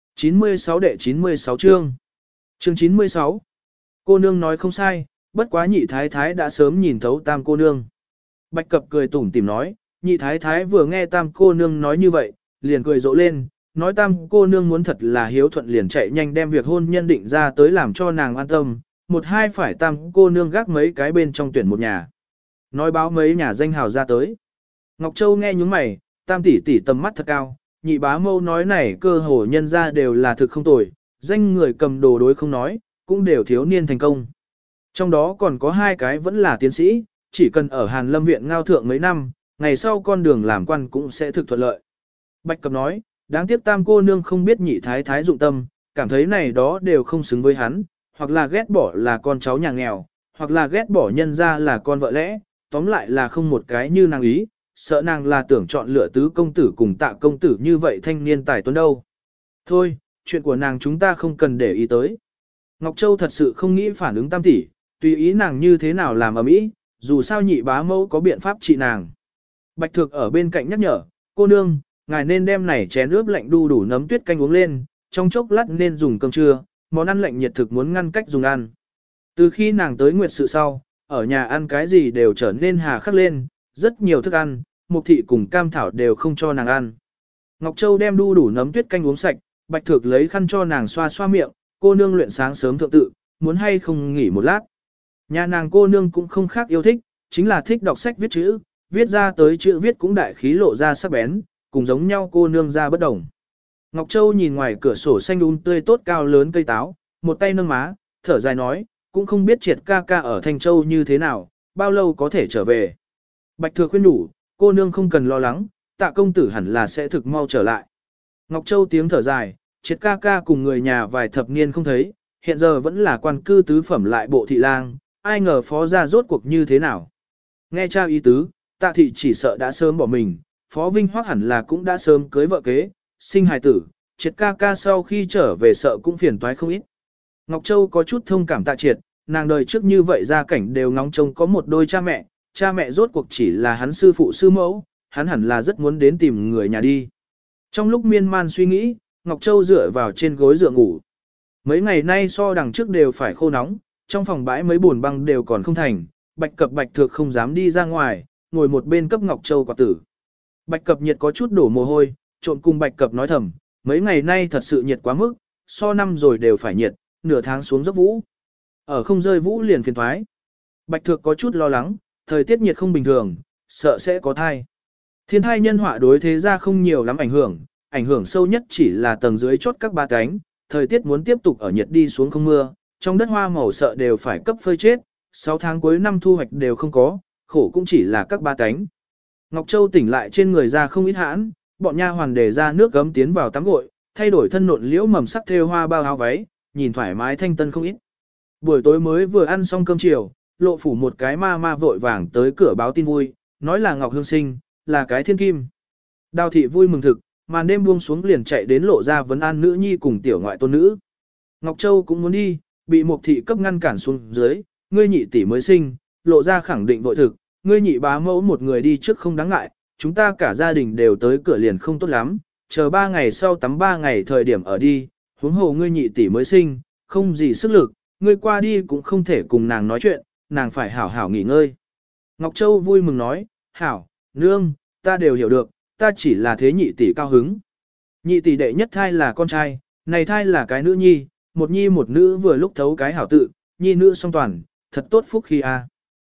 96 đệ 96 chương. Chương 96. Cô nương nói không sai, bất quá nhị thái thái đã sớm nhìn thấu tam cô nương. Bạch Cập cười tủm tỉm nói, nhị thái thái vừa nghe tam cô nương nói như vậy, liền cười rộ lên, nói tam cô nương muốn thật là hiếu thuận liền chạy nhanh đem việc hôn nhân định ra tới làm cho nàng an tâm, một hai phải tam cô nương gác mấy cái bên trong tuyển một nhà. Nói báo mấy nhà danh hào ra tới. Ngọc Châu nghe nhướng mày, tam tỷ tỷ tầm mắt thật cao, nhị bá mâu nói này cơ hồ nhân ra đều là thực không tồi, danh người cầm đồ đối không nói, cũng đều thiếu niên thành công. Trong đó còn có 2 cái vẫn là tiến sĩ, chỉ cần ở Hàn Lâm Viện ngao thượng mấy năm, ngày sau con đường làm quan cũng sẽ thực thuận lợi. Bạch Cập nói, đáng tiếc tam cô nương không biết nhị thái thái dụng tâm, cảm thấy này đó đều không xứng với hắn, hoặc là ghét bỏ là con cháu nhà nghèo, hoặc là ghét bỏ nhân ra là con vợ lẽ, tóm lại là không một cái như nàng ý, sợ nàng là tưởng chọn lựa tứ công tử cùng tạ công tử như vậy thanh niên tài tuấn đâu. Thôi, chuyện của nàng chúng ta không cần để ý tới. Ngọc Châu thật sự không nghĩ phản ứng tam tỷ, tùy ý nàng như thế nào làm ở mỹ, dù sao nhị bá mẫu có biện pháp trị nàng. Bạch Thược ở bên cạnh nhắc nhở, cô nương, ngài nên đem này chén ướp lạnh đu đủ nấm tuyết canh uống lên, trong chốc lát nên dùng cơm trưa, món ăn lạnh nhiệt thực muốn ngăn cách dùng ăn. Từ khi nàng tới nguyệt sự sau, ở nhà ăn cái gì đều trở nên hà khắc lên, rất nhiều thức ăn, Mục thị cùng Cam Thảo đều không cho nàng ăn. Ngọc Châu đem đu đủ nấm tuyết canh uống sạch, Bạch Thược lấy khăn cho nàng xoa xoa miệng, cô nương luyện sáng sớm thượng tự, muốn hay không nghỉ một lát. Nhà nàng cô nương cũng không khác yêu thích, chính là thích đọc sách viết chữ, viết ra tới chữ viết cũng đại khí lộ ra sắc bén, cùng giống nhau cô nương ra bất đồng. Ngọc Châu nhìn ngoài cửa sổ xanh tươi tốt cao lớn cây táo, một tay nâng má, thở dài nói, cũng không biết Triệt ca ca ở Thanh Châu như thế nào, bao lâu có thể trở về. Bạch Thừa khuyên nhủ, cô nương không cần lo lắng, Tạ công tử hẳn là sẽ thực mau trở lại. Ngọc Châu tiếng thở dài, Triệt ca ca cùng người nhà vài thập niên không thấy, hiện giờ vẫn là quan cư tứ phẩm lại bộ thị lang, ai ngờ phó gia rốt cuộc như thế nào. Nghe cha ý tứ, Tạ thị chỉ sợ đã sớm bỏ mình, Phó Vinh Hoắc hẳn là cũng đã sớm cưới vợ kế, sinh hài tử, Triệt ca ca sau khi trở về sợ cũng phiền toái không ít. Ngọc Châu có chút thông cảm Tạ Triệt, nàng đời trước như vậy gia cảnh đều ngóng trông có một đôi cha mẹ rốt cuộc chỉ là hắn sư phụ sư mẫu, hắn hẳn là rất muốn đến tìm người nhà đi. Trong lúc miên man suy nghĩ, Ngọc Châu dựa vào trên gối dựa ngủ. Mấy ngày nay so đằng trước đều phải khô nóng, trong phòng bãi mấy buồn băng đều còn không thành, Bạch Cập Bạch Thược không dám đi ra ngoài, ngồi một bên cấp Ngọc Châu quả tử. Bạch Cập nhiệt có chút đổ mồ hôi, trộn cùng Bạch Cập nói thầm, mấy ngày nay thật sự nhiệt quá mức, so năm rồi đều phải nhiệt, nửa tháng xuống dốc vũ. Ở không rơi vũ liền phiền thoái. Bạch Thược có chút lo lắng, thời tiết nhiệt không bình thường, sợ sẽ có thai. Thiên thai nhân họa đối thế ra không nhiều lắm ảnh hưởng sâu nhất chỉ là tầng dưới chốt các ba cánh, thời tiết muốn tiếp tục ở nhiệt đi xuống không mưa, trong đất hoa màu sợ đều phải cấp phơi chết, 6 tháng cuối năm thu hoạch đều không có, khổ cũng chỉ là các ba cánh. Ngọc Châu tỉnh lại trên người ra không ít hãn, bọn nha hoàn để ra nước gấm tiến vào tắm gội, thay đổi thân nộn liễu mầm sắc thêu hoa bao áo váy, nhìn thoải mái thanh tân không ít. Buổi tối mới vừa ăn xong cơm chiều, Lộ phủ một cái ma vội vàng tới cửa báo tin vui, nói là Ngọc Hương sinh, là cái thiên kim. Đào thị vui mừng thực, màn đêm buông xuống liền chạy đến Lộ ra vấn an nữ nhi cùng tiểu ngoại tôn nữ. Ngọc Châu cũng muốn đi, bị Mục thị cấp ngăn cản xuống dưới, ngươi nhị tỷ mới sinh, Lộ ra khẳng định vội thực, ngươi nhị bá mẫu một người đi trước không đáng ngại, chúng ta cả gia đình đều tới cửa liền không tốt lắm, chờ 3 ngày sau tắm 3 ngày thời điểm ở đi, huống hồ ngươi nhị tỷ mới sinh, không gì sức lực, ngươi qua đi cũng không thể cùng nàng nói chuyện, nàng phải hảo hảo nghỉ ngơi. Ngọc Châu vui mừng nói, hảo, nương, ta đều hiểu được, ta chỉ là thế nhị tỷ cao hứng. Nhị tỷ đệ nhất thai là con trai, này thai là cái nữ nhi, một nhi một nữ vừa lúc thấu cái hảo tự, nhi nữ song toàn, thật tốt phúc khi a.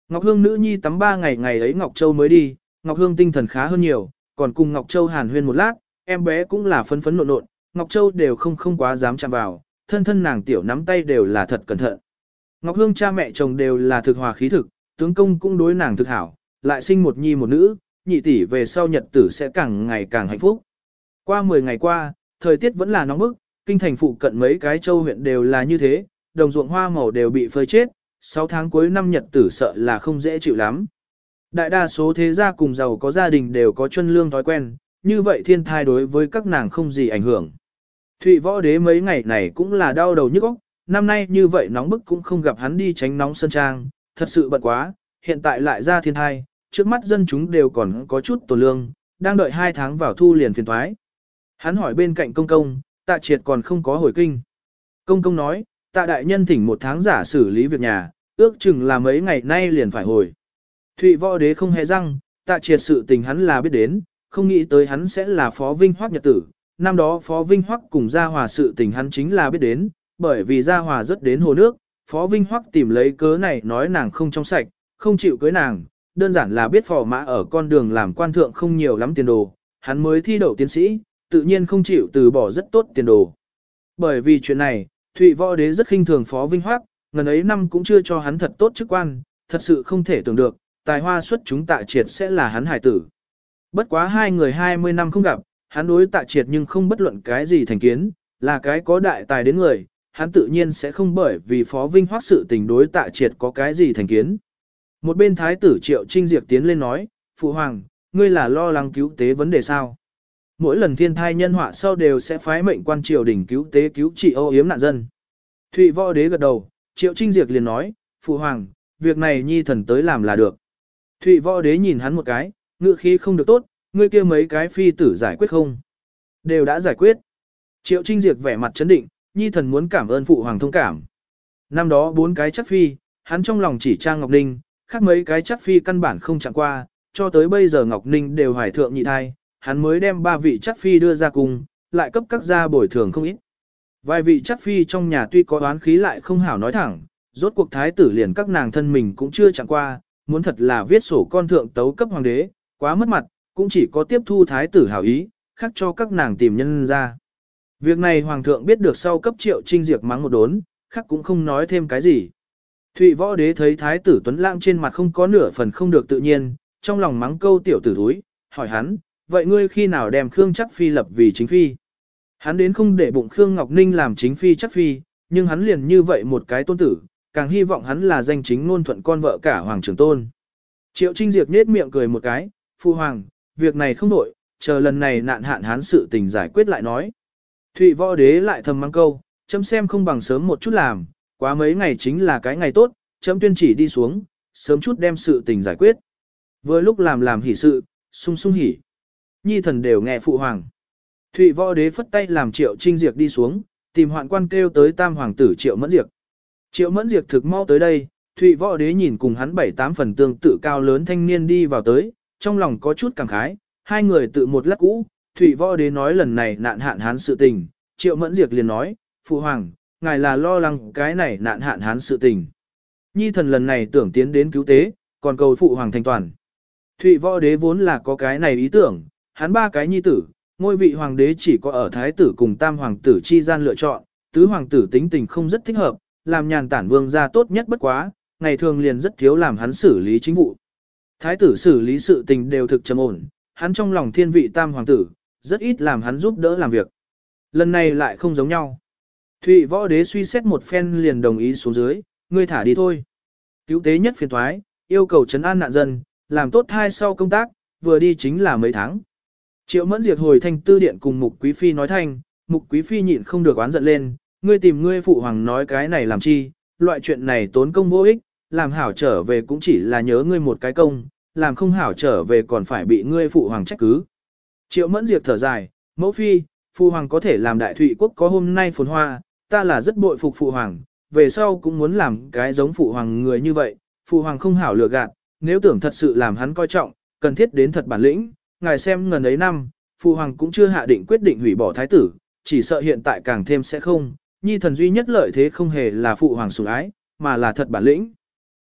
Ngọc Hương nữ nhi tắm 3 ngày, ngày ấy Ngọc Châu mới đi, Ngọc Hương tinh thần khá hơn nhiều, còn cùng Ngọc Châu hàn huyên một lát, em bé cũng là phấn phấn nộn nộn, Ngọc Châu đều không quá dám chạm vào, thân thân nàng tiểu nắm tay đều là thật cẩn thận. Ngọc Hương cha mẹ chồng đều là thực hòa khí thực, tướng công cũng đối nàng thực hảo, lại sinh một nhi một nữ, nhị tỷ về sau nhật tử sẽ càng ngày càng hạnh phúc. Qua 10 ngày qua, thời tiết vẫn là nóng bức, kinh thành phụ cận mấy cái châu huyện đều là như thế, đồng ruộng hoa màu đều bị phơi chết, 6 tháng cuối năm nhật tử sợ là không dễ chịu lắm. Đại đa số thế gia cùng giàu có gia đình đều có chuân lương thói quen, như vậy thiên thai đối với các nàng không gì ảnh hưởng. Thụy Võ Đế mấy ngày này cũng là đau đầu nhức óc, năm nay như vậy nóng bức cũng không gặp hắn đi tránh nóng sơn trang, thật sự bận quá, hiện tại lại ra thiên thai, trước mắt dân chúng đều còn có chút tổ lương, đang đợi 2 tháng vào thu liền phiền thoái. Hắn hỏi bên cạnh công công, Tạ Triệt còn không có hồi kinh. Công công nói, Tạ đại nhân thỉnh 1 tháng giả xử lý việc nhà, ước chừng là mấy ngày nay liền phải hồi. Thụy Võ Đế không hề răng, Tạ Triệt sự tình hắn là biết đến, không nghĩ tới hắn sẽ là Phó Vinh Hoắc nhật tử. Năm đó Phó Vinh Hoắc cùng Gia Hòa sự tình hắn chính là biết đến, bởi vì Gia Hòa rất đến hồ nước, Phó Vinh Hoắc tìm lấy cớ này nói nàng không trong sạch, không chịu cưới nàng, đơn giản là biết phò mã ở con đường làm quan thượng không nhiều lắm tiền đồ, hắn mới thi đậu tiến sĩ, tự nhiên không chịu từ bỏ rất tốt tiền đồ. Bởi vì chuyện này, Thụy Võ Đế rất khinh thường Phó Vinh Hoắc, ngần ấy năm cũng chưa cho hắn thật tốt chức quan, thật sự không thể tưởng được, tài hoa xuất chúng Tạ Triệt sẽ là hắn hài tử. Bất quá hai người 20 năm không gặp, hắn đối Tạ Triệt nhưng không bất luận cái gì thành kiến, là cái có đại tài đến người, hắn tự nhiên sẽ không bởi vì Phó Vinh Hoắc sự tình đối Tạ Triệt có cái gì thành kiến. Một bên thái tử Triệu Trinh Diệp tiến lên nói, Phụ Hoàng, ngươi là lo lắng cứu tế vấn đề sao? Mỗi lần thiên thai nhân họa sau đều sẽ phái mệnh quan triều đình cứu tế cứu trị âu yếm nạn dân. Thụy Võ Đế gật đầu, Triệu Trinh Diệp liền nói, Phụ Hoàng, việc này nhi thần tới làm là được. Thụy Võ Đế nhìn hắn một cái, ngữ khí không được tốt, ngươi kia mấy cái phi tử giải quyết không? Đều đã giải quyết. Triệu Trinh Diệp vẻ mặt chấn định, nhi thần muốn cảm ơn Phụ Hoàng thông cảm. Năm đó 4 cái chắc phi, hắn trong lòng chỉ trang Ngọc Ninh, khác mấy cái chắc phi căn bản không chẳng qua, cho tới bây giờ Ngọc Ninh đều hoài thượng nhị thai, hắn mới đem 3 vị chắc phi đưa ra cùng, lại cấp các gia bồi thường không ít. Vài vị chắc phi trong nhà tuy có oán khí lại không hảo nói thẳng, rốt cuộc thái tử liền các nàng thân mình cũng chưa chẳng qua, muốn thật là viết sổ con thượng tấu cấp hoàng đế, quá mất mặt, cũng chỉ có tiếp thu thái tử hảo ý, khác cho các nàng tìm nhân ra. Việc này hoàng thượng biết được sau cấp Triệu Trinh Diệp mắng một đốn, khác cũng không nói thêm cái gì. Thụy Võ Đế thấy thái tử Tuấn Lãng trên mặt không có nửa phần không được tự nhiên, trong lòng mắng câu tiểu tử thúi, hỏi hắn, vậy ngươi khi nào đem Khương Chắc Phi lập vì chính phi? Hắn đến không để bụng Khương Ngọc Ninh làm chính phi Chắc Phi, nhưng hắn liền như vậy một cái tôn tử, càng hy vọng hắn là danh chính ngôn thuận con vợ cả Hoàng Trường Tôn. Triệu Trinh Diệp nết miệng cười một cái, Phu Hoàng, việc này không đổi, chờ lần này nạn hạn hán sự tình giải quyết lại nói. Thụy Võ Đế lại thầm mắng câu, chấm xem không bằng sớm một chút làm, quá mấy ngày chính là cái ngày tốt, chấm tuyên chỉ đi xuống, sớm chút đem sự tình giải quyết. Vừa lúc làm hỷ sự, sung sung hỉ. Nhi thần đều nghe Phụ Hoàng. Thụy Võ Đế phất tay làm Triệu Trinh Diệp đi xuống, tìm hoạn quan kêu tới tam hoàng tử Triệu Mẫn Diệp. Triệu Mẫn Diệp thực mau tới đây, Thụy Võ Đế nhìn cùng hắn 7-8 phần tương tự cao lớn thanh niên đi vào tới, trong lòng có chút cảm khái, hai người tự một lát cũ, Thụy Võ Đế nói lần này nạn hạn hán sự tình, Triệu Mẫn Diệp liền nói, Phụ Hoàng, ngài là lo lắng cái này nạn hạn hán sự tình. Nhi thần lần này tưởng tiến đến cứu tế, còn cầu Phụ Hoàng thành toàn. Thụy Võ Đế vốn là có cái này ý tưởng, hắn 3 cái nhi tử, ngôi vị hoàng đế chỉ có ở thái tử cùng tam hoàng tử chi gian lựa chọn, tứ hoàng tử tính tình không rất thích hợp, làm nhàn tản vương gia tốt nhất bất quá, ngày thường liền rất thiếu làm hắn xử lý chính vụ. Thái tử xử lý sự tình đều thực trầm ổn, hắn trong lòng thiên vị tam hoàng tử, rất ít làm hắn giúp đỡ làm việc. Lần này lại không giống nhau. Thụy Võ Đế suy xét một phen liền đồng ý xuống dưới, ngươi thả đi thôi. Cứu tế nhất phiền thoái, yêu cầu trấn an nạn dân, làm tốt thai sau công tác, vừa đi chính là mấy tháng. Triệu Mẫn Diệt hồi thanh tư điện cùng Mục Quý Phi nói thanh, Mục Quý Phi nhịn không được oán giận lên, ngươi tìm ngươi Phụ Hoàng nói cái này làm chi, loại chuyện này tốn công vô ích, làm hảo trở về cũng chỉ là nhớ ngươi một cái công, làm không hảo trở về còn phải bị ngươi Phụ Hoàng trách cứ. Triệu Mẫn Diệt thở dài, mẫu phi, Phụ Hoàng có thể làm đại Thụy quốc có hôm nay phồn hoa, ta là rất bội phục Phụ Hoàng, về sau cũng muốn làm cái giống Phụ Hoàng người như vậy, Phụ Hoàng không hảo lừa gạt, nếu tưởng thật sự làm hắn coi trọng, cần thiết đến thật bản lĩnh, ngài xem ngần ấy năm, Phụ Hoàng cũng chưa hạ định quyết định hủy bỏ thái tử, chỉ sợ hiện tại càng thêm sẽ không, nhi thần duy nhất lợi thế không hề là Phụ Hoàng sủng ái, mà là thật bản lĩnh.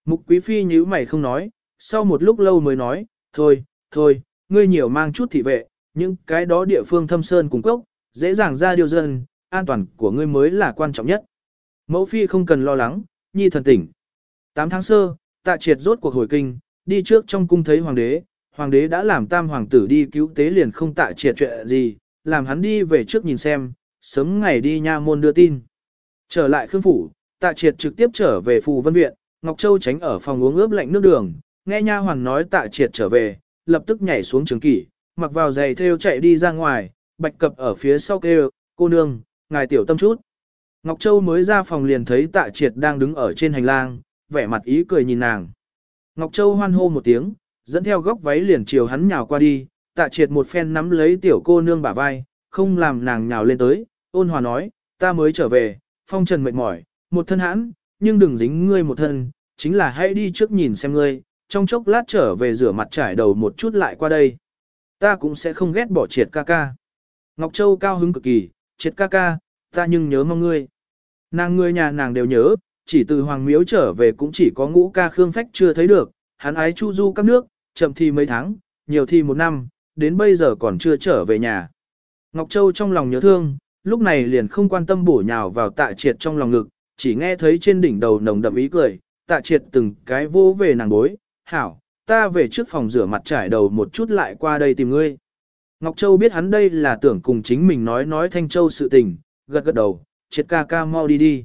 Mục Quý Phi nhíu mày không nói, sau một lúc lâu mới nói, thôi, ngươi nhiều mang chút thị vệ, những cái đó địa phương thâm sơn cùng cốc, dễ dàng ra điều dân, an toàn của ngươi mới là quan trọng nhất. Mẫu Phi không cần lo lắng, nhi thần tỉnh. 8 tháng sơ, Tạ Triệt rốt cuộc hồi kinh, đi trước trong cung thấy hoàng đế đã làm tam hoàng tử đi cứu tế liền không Tạ Triệt chuyện gì, làm hắn đi về trước nhìn xem, sớm ngày đi nha môn đưa tin. Trở lại Khương phủ, Tạ Triệt trực tiếp trở về Phù Vân Viện, Ngọc Châu tránh ở phòng uống ướp lạnh nước đường, nghe nha hoàn nói Tạ Triệt trở về, lập tức nhảy xuống trường kỷ, mặc vào giày thêu chạy đi ra ngoài, Bạch Cập ở phía sau kêu, cô nương, ngài tiểu tâm chút. Ngọc Châu mới ra phòng liền thấy Tạ Triệt đang đứng ở trên hành lang, vẻ mặt ý cười nhìn nàng. Ngọc Châu hoan hô một tiếng, dẫn theo góc váy liền chiều hắn nhào qua đi, Tạ Triệt một phen nắm lấy tiểu cô nương bả vai, không làm nàng nhào lên tới, ôn hòa nói, ta mới trở về, phong trần mệt mỏi, một thân hãn, nhưng đừng dính ngươi một thân, chính là hãy đi trước nhìn xem ngươi, trong chốc lát trở về rửa mặt trải đầu một chút lại qua đây. Ta cũng sẽ không ghét bỏ Triệt ca ca. Ngọc Châu cao hứng cực kỳ, Triệt ca ca, ta nhưng nhớ mong ngươi. Nàng người nhà nàng đều nhớ, chỉ từ Hoàng Miếu trở về cũng chỉ có Ngũ ca Khương Phách chưa thấy được, hắn ái chu du các nước, chậm thì mấy tháng, nhiều thì một năm, đến bây giờ còn chưa trở về nhà. Ngọc Châu trong lòng nhớ thương, lúc này liền không quan tâm bổ nhào vào Tạ Triệt trong lòng ngực, chỉ nghe thấy trên đỉnh đầu nồng đậm ý cười, Tạ Triệt từng cái vô về nàng bối, hảo, ta về trước phòng rửa mặt trải đầu một chút lại qua đây tìm ngươi. Ngọc Châu biết hắn đây là tưởng cùng chính mình nói Thanh Châu sự tình, gật gật đầu, Triệt ca ca mau đi đi.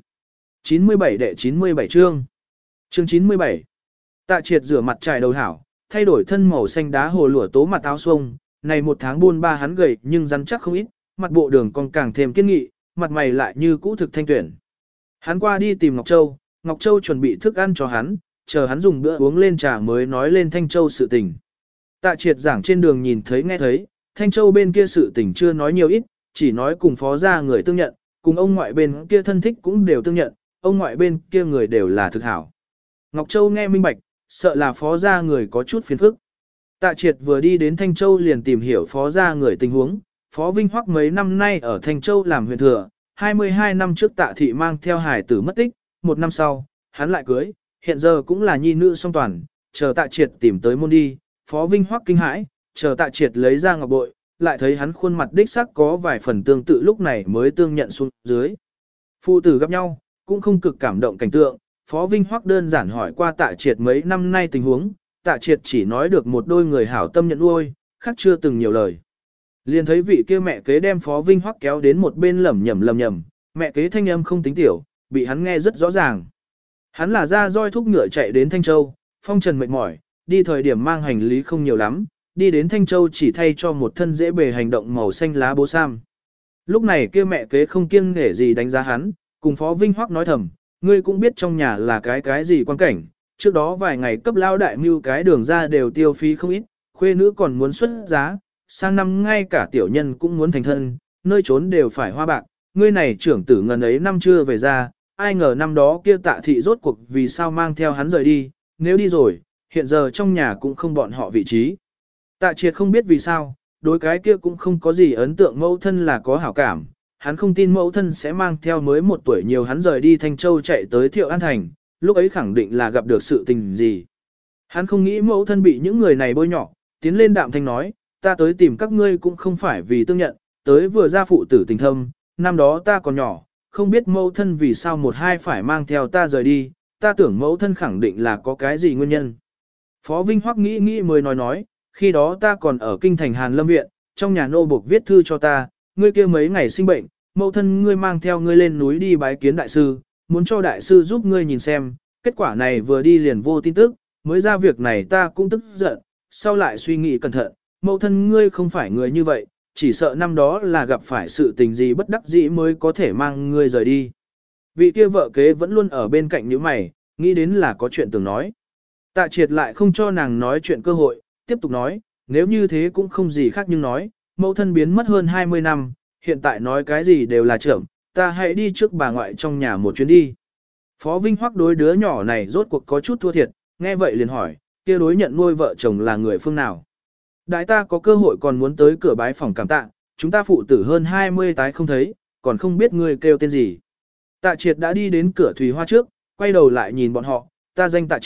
97 đệ 97 chương. Chương 97. Tạ Triệt rửa mặt trải đầu hảo, thay đổi thân màu xanh đá hồ lửa tố mặt áo xuông, này một tháng buôn ba hắn gầy nhưng rắn chắc không ít, mặt bộ đường còn càng thêm kiên nghị, mặt mày lại như cũ thực thanh tuyển. Hắn qua đi tìm Ngọc Châu chuẩn bị thức ăn cho hắn, chờ hắn dùng bữa uống lên trà mới nói lên Thanh Châu sự tình. Tạ Triệt giảng trên đường nhìn thấy nghe thấy, Thanh Châu bên kia sự tình chưa nói nhiều ít, chỉ nói cùng phó gia người tương nhận, cùng ông ngoại bên kia thân thích cũng đều tương nhận, ông ngoại bên kia người đều là thực hảo. Ngọc Châu nghe minh bạch, sợ là phó gia người có chút phiền phức. Tạ Triệt vừa đi đến Thanh Châu liền tìm hiểu phó gia người tình huống, Phó Vinh Hoắc mấy năm nay ở Thanh Châu làm huyện thừa, 22 năm trước Tạ Thị mang theo hài tử mất tích, một năm sau, hắn lại cưới, hiện giờ cũng là nhi nữ song toàn, chờ Tạ Triệt tìm tới môn đi, Phó Vinh Hoắc kinh hãi, chờ Tạ Triệt lấy ra ngọc bội, lại thấy hắn khuôn mặt đích sắc có vài phần tương tự lúc này mới tương nhận xuống dưới. Phụ tử gặp nhau, cũng không cực cảm động cảnh tượng, Phó Vinh Hoắc đơn giản hỏi qua Tạ Triệt mấy năm nay tình huống, Tạ Triệt chỉ nói được một đôi người hảo tâm nhận nuôi, khác chưa từng nhiều lời. Liền thấy vị kia mẹ kế đem Phó Vinh Hoắc kéo đến một bên lẩm nhẩm, mẹ kế thanh âm không tính tiểu, bị hắn nghe rất rõ ràng. Hắn là ra roi thúc ngựa chạy đến Thanh Châu, phong trần mệt mỏi, đi thời điểm mang hành lý không nhiều lắm, đi đến Thanh Châu chỉ thay cho một thân dễ bề hành động màu xanh lá bố sam. Lúc này kia mẹ kế không kiêng nể gì đánh giá hắn, cùng Phó Vinh Hoắc nói thầm, ngươi cũng biết trong nhà là cái gì quan cảnh, trước đó vài ngày cấp lao đại mưu cái đường ra đều tiêu phí không ít, khuê nữ còn muốn xuất giá, sang năm ngay cả tiểu nhân cũng muốn thành thân, nơi trốn đều phải hoa bạc, ngươi này trưởng tử ngần ấy năm chưa về ra, ai ngờ năm đó kia Tạ Thị rốt cuộc vì sao mang theo hắn rời đi, nếu đi rồi, hiện giờ trong nhà cũng không bọn họ vị trí. Tạ Triệt không biết vì sao, đối cái kia cũng không có gì ấn tượng mẫu thân là có hảo cảm, hắn không tin mẫu thân sẽ mang theo mới 1 tuổi nhiều hắn rời đi Thanh Châu chạy tới Thiệu An Thành, lúc ấy khẳng định là gặp được sự tình gì. Hắn không nghĩ mẫu thân bị những người này bôi nhọ, tiến lên đạm thanh nói, ta tới tìm các ngươi cũng không phải vì tương nhận, tới vừa ra phụ tử tình thâm, năm đó ta còn nhỏ, không biết mẫu thân vì sao một hai phải mang theo ta rời đi, ta tưởng mẫu thân khẳng định là có cái gì nguyên nhân. Phó Vinh Hoắc nghĩ mới nói, khi đó ta còn ở kinh thành Hàn Lâm Viện, trong nhà nô buộc viết thư cho ta, ngươi kia mấy ngày sinh bệnh, mẫu thân ngươi mang theo ngươi lên núi đi bái kiến đại sư, muốn cho đại sư giúp ngươi nhìn xem, kết quả này vừa đi liền vô tin tức, mới ra việc này ta cũng tức giận, sau lại suy nghĩ cẩn thận, mẫu thân ngươi không phải người như vậy, chỉ sợ năm đó là gặp phải sự tình gì bất đắc dĩ mới có thể mang ngươi rời đi. Vị kia vợ kế vẫn luôn ở bên cạnh như mày, nghĩ đến là có chuyện tưởng nói. Tạ Triệt lại không cho nàng nói chuyện cơ hội, tiếp tục nói, nếu như thế cũng không gì khác nhưng nói, mẫu thân biến mất hơn 20 năm, hiện tại nói cái gì đều là trưởng, ta hãy đi trước bà ngoại trong nhà một chuyến đi. Phó Vinh Hoắc đối đứa nhỏ này rốt cuộc có chút thua thiệt, nghe vậy liền hỏi, kia đối nhận nuôi vợ chồng là người phương nào? Đại ta có cơ hội còn muốn tới cửa bái phòng cảm tạ, chúng ta phụ tử hơn 20 tái không thấy, còn không biết ngươi kêu tên gì. Tạ Triệt đã đi đến cửa Thùy Hoa trước, quay đầu lại nhìn bọn họ, ta danh Tạ Triệt,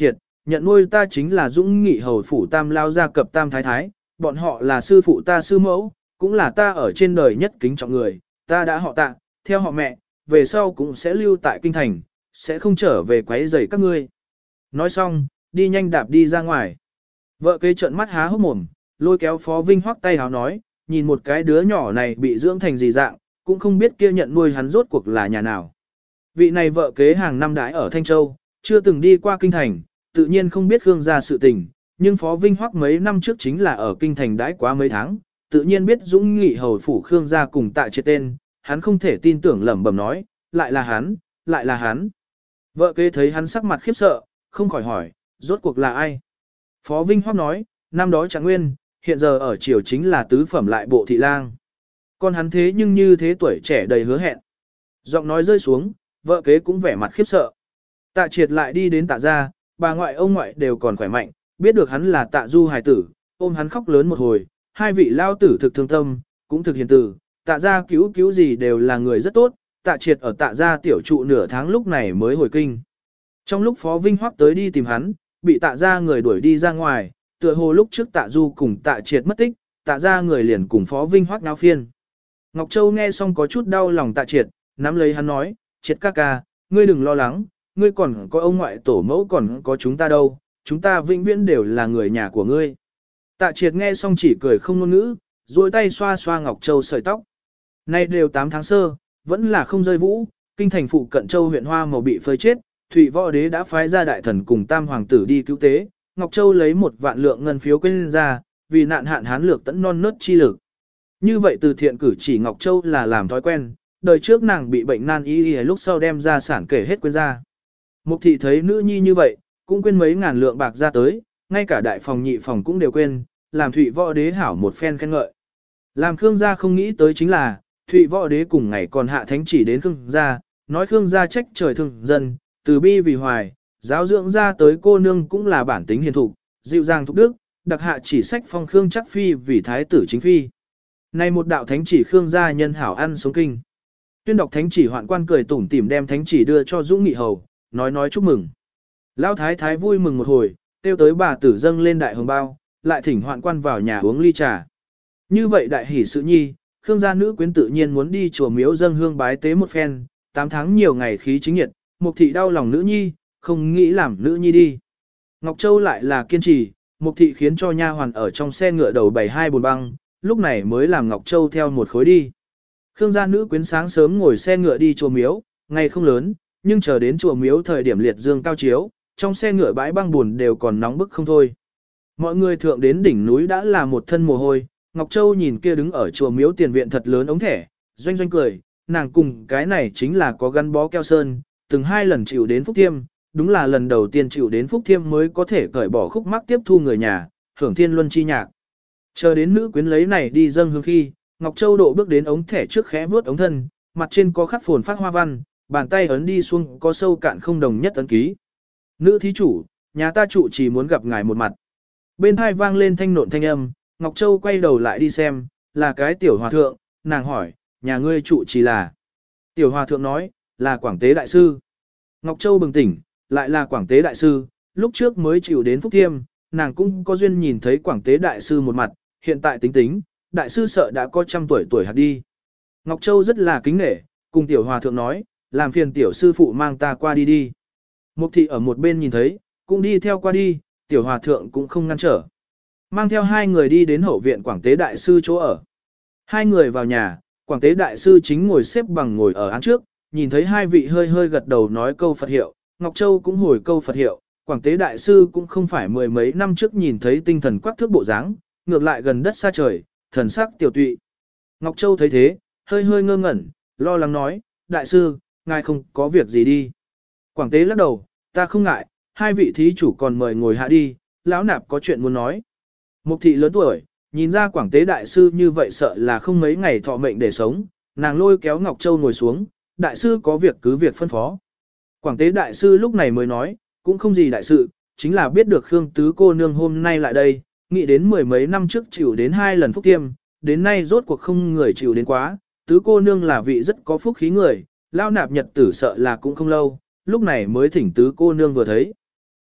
nhận nuôi ta chính là Dũng Nghị hầu phủ Tam lao gia cập Tam thái thái, bọn họ là sư phụ ta sư mẫu, cũng là ta ở trên đời nhất kính trọng người, ta đã họ Tạ, theo họ mẹ, về sau cũng sẽ lưu tại kinh thành, sẽ không trở về quấy rầy các ngươi. Nói xong, đi nhanh đạp đi ra ngoài. Vợ kế trợn mắt há hốc mồm, lôi kéo Phó Vinh Hoắc tay háo nói, nhìn một cái đứa nhỏ này bị dưỡng thành gì dạng, cũng không biết kia nhận nuôi hắn rốt cuộc là nhà nào. Vị này vợ kế hàng năm đãi ở Thanh Châu, chưa từng đi qua kinh thành, tự nhiên không biết Khương gia sự tình, nhưng Phó Vinh Hoắc mấy năm trước chính là ở kinh thành đãi quá mấy tháng, tự nhiên biết Dũng Nghị hầu phủ Khương gia cùng Tạ Triệt tên, hắn không thể tin tưởng lẩm bẩm nói, lại là hắn, lại là hắn. Vợ kế thấy hắn sắc mặt khiếp sợ, không khỏi hỏi, rốt cuộc là ai? Phó Vinh Hoắc nói, năm đó Trạng Nguyên, hiện giờ ở triều chính là tứ phẩm lại bộ thị lang. Còn hắn thế nhưng như thế tuổi trẻ đầy hứa hẹn. Giọng nói rơi xuống, vợ kế cũng vẻ mặt khiếp sợ. Tạ Triệt lại đi đến Tạ gia, bà ngoại ông ngoại đều còn khỏe mạnh, biết được hắn là Tạ Du hài tử, ôm hắn khóc lớn một hồi, hai vị lao tử thực thương tâm, cũng thực hiền tử, Tạ gia cứu gì đều là người rất tốt, Tạ Triệt ở Tạ gia tiểu trụ nửa tháng lúc này mới hồi kinh. Trong lúc Phó Vinh Hoắc tới đi tìm hắn, bị Tạ gia người đuổi đi ra ngoài, tựa hồ lúc trước Tạ Du cùng Tạ Triệt mất tích, Tạ gia người liền cùng Phó Vinh Hoắc náo phiên. Ngọc Châu nghe xong có chút đau lòng Tạ Triệt, nắm lấy hắn nói, Triệt ca ca, ngươi đừng lo lắng, ngươi còn có ông ngoại tổ mẫu còn có chúng ta đâu, chúng ta vĩnh viễn đều là người nhà của ngươi. Tạ Triệt nghe xong chỉ cười không ngôn ngữ, duỗi tay xoa xoa Ngọc Châu sợi tóc. Nay đều 8 tháng sơ, vẫn là không rơi vũ, kinh thành phụ cận Châu huyện Hoa Màu bị phơi chết, Thụy Võ Đế đã phái ra đại thần cùng Tam hoàng tử đi cứu tế, Ngọc Châu lấy 1 vạn lượng ngân phiếu quên ra, vì nạn hạn hán lược tẫn non nớt chi lực. Như vậy từ thiện cử chỉ Ngọc Châu là làm thói quen, đời trước nàng bị bệnh nan y lúc sau đem ra sản kể hết quên ra. Mục thị thấy nữ nhi như vậy, cũng quên mấy ngàn lượng bạc ra tới, ngay cả đại phòng nhị phòng cũng đều quên, làm Thụy Võ Đế hảo một phen khen ngợi. Làm Khương gia không nghĩ tới chính là, Thụy Võ Đế cùng ngày còn hạ thánh chỉ đến Khương gia, nói Khương gia trách trời thương dân, từ bi vì hoài, giáo dưỡng ra tới cô nương cũng là bản tính hiền thục, dịu dàng thục đức, đặc hạ chỉ sách phong Khương chắc phi vì thái tử chính phi. Này một đạo thánh chỉ Khương gia nhân hảo ăn sống kinh. Tuyên đọc thánh chỉ hoạn quan cười tủm tỉm đem thánh chỉ đưa cho Dũng Nghị hầu, nói chúc mừng. Lão thái thái vui mừng một hồi, tiêu tới bà tử dâng lên đại hồng bao, lại thỉnh hoạn quan vào nhà uống ly trà. Như vậy đại hỷ sự nhi, Khương gia nữ quyến tự nhiên muốn đi chùa miếu dâng hương bái tế một phen, 8 tháng nhiều ngày khí chính nhiệt, Mục thị đau lòng nữ nhi, không nghĩ làm nữ nhi đi. Ngọc Châu lại là kiên trì, Mục thị khiến cho nha hoàn ở trong xe ngựa đầu bày 2 bồn băng, lúc này mới làm Ngọc Châu theo một khối đi. Khương gia nữ quyến sáng sớm ngồi xe ngựa đi chùa miếu, ngày không lớn, nhưng chờ đến chùa miếu thời điểm liệt dương cao chiếu, trong xe ngựa bãi băng buồn đều còn nóng bức không thôi. Mọi người thượng đến đỉnh núi đã là một thân mồ hôi, Ngọc Châu nhìn kia đứng ở chùa miếu tiền viện thật lớn ống thẻ, doanh doanh cười, nàng cùng cái này chính là có gắn bó keo sơn, từng 2 lần chịu đến Phúc Thiêm, đúng là lần đầu tiên chịu đến Phúc Thiêm mới có thể cởi bỏ khúc mắc tiếp thu người nhà, hưởng thiên luân chi nhạc. Chờ đến nữ quyến lấy này đi dâng hương khi, Ngọc Châu độ bước đến ống thẻ trước khẽ vuốt ống thân, mặt trên có khắc phồn phát hoa văn, bàn tay ấn đi xuống có sâu cạn không đồng nhất ấn ký. Nữ thí chủ, nhà ta trụ chỉ muốn gặp ngài một mặt. Bên hai vang lên thanh nộn thanh âm, Ngọc Châu quay đầu lại đi xem, là cái tiểu hòa thượng, nàng hỏi, nhà ngươi trụ chỉ là. Tiểu hòa thượng nói, là Quảng Tế Đại Sư. Ngọc Châu bừng tỉnh, lại là Quảng Tế Đại Sư, lúc trước mới chịu đến Phúc Thiêm, nàng cũng có duyên nhìn thấy Quảng Tế Đại Sư một mặt, hiện tại tính, Đại Sư sợ đã có 100 tuổi hạt đi. Ngọc Châu rất là kính nể, cùng tiểu hòa thượng nói, làm phiền tiểu sư phụ mang ta qua đi đi. Mục thị ở một bên nhìn thấy, cũng đi theo qua đi, tiểu hòa thượng cũng không ngăn trở. Mang theo 2 người đi đến hậu viện Quảng Tế Đại Sư chỗ ở. 2 người vào nhà, Quảng Tế Đại Sư chính ngồi xếp bằng ngồi ở án trước, nhìn thấy 2 vị hơi hơi gật đầu nói câu Phật hiệu, Ngọc Châu cũng hồi câu Phật hiệu, Quảng Tế Đại Sư cũng không phải 10 mấy năm trước nhìn thấy tinh thần quắc thước bộ dáng, ngược lại gần đất xa trời, thần sắc tiểu tụy. Ngọc Châu thấy thế, hơi hơi ngơ ngẩn, lo lắng nói, Đại Sư, ngài không có việc gì đi. Quảng Tế lắc đầu, ta không ngại, 2 vị thí chủ còn mời ngồi hạ đi, lão nạp có chuyện muốn nói. Mục thị lớn tuổi, nhìn ra Quảng Tế Đại Sư như vậy sợ là không mấy ngày thọ mệnh để sống, nàng lôi kéo Ngọc Châu ngồi xuống, Đại Sư có việc cứ việc phân phó. Quảng Tế Đại Sư lúc này mới nói, cũng không gì đại sự, chính là biết được Khương Tứ cô nương hôm nay lại đây, nghĩ đến 10 mấy năm trước chịu đến 2 lần Phúc Thiêm, đến nay rốt cuộc không người chịu đến quá, Tứ cô nương là vị rất có phúc khí người, lao nạp nhật tử sợ là cũng không lâu, lúc này mới thỉnh Tứ cô nương vừa thấy.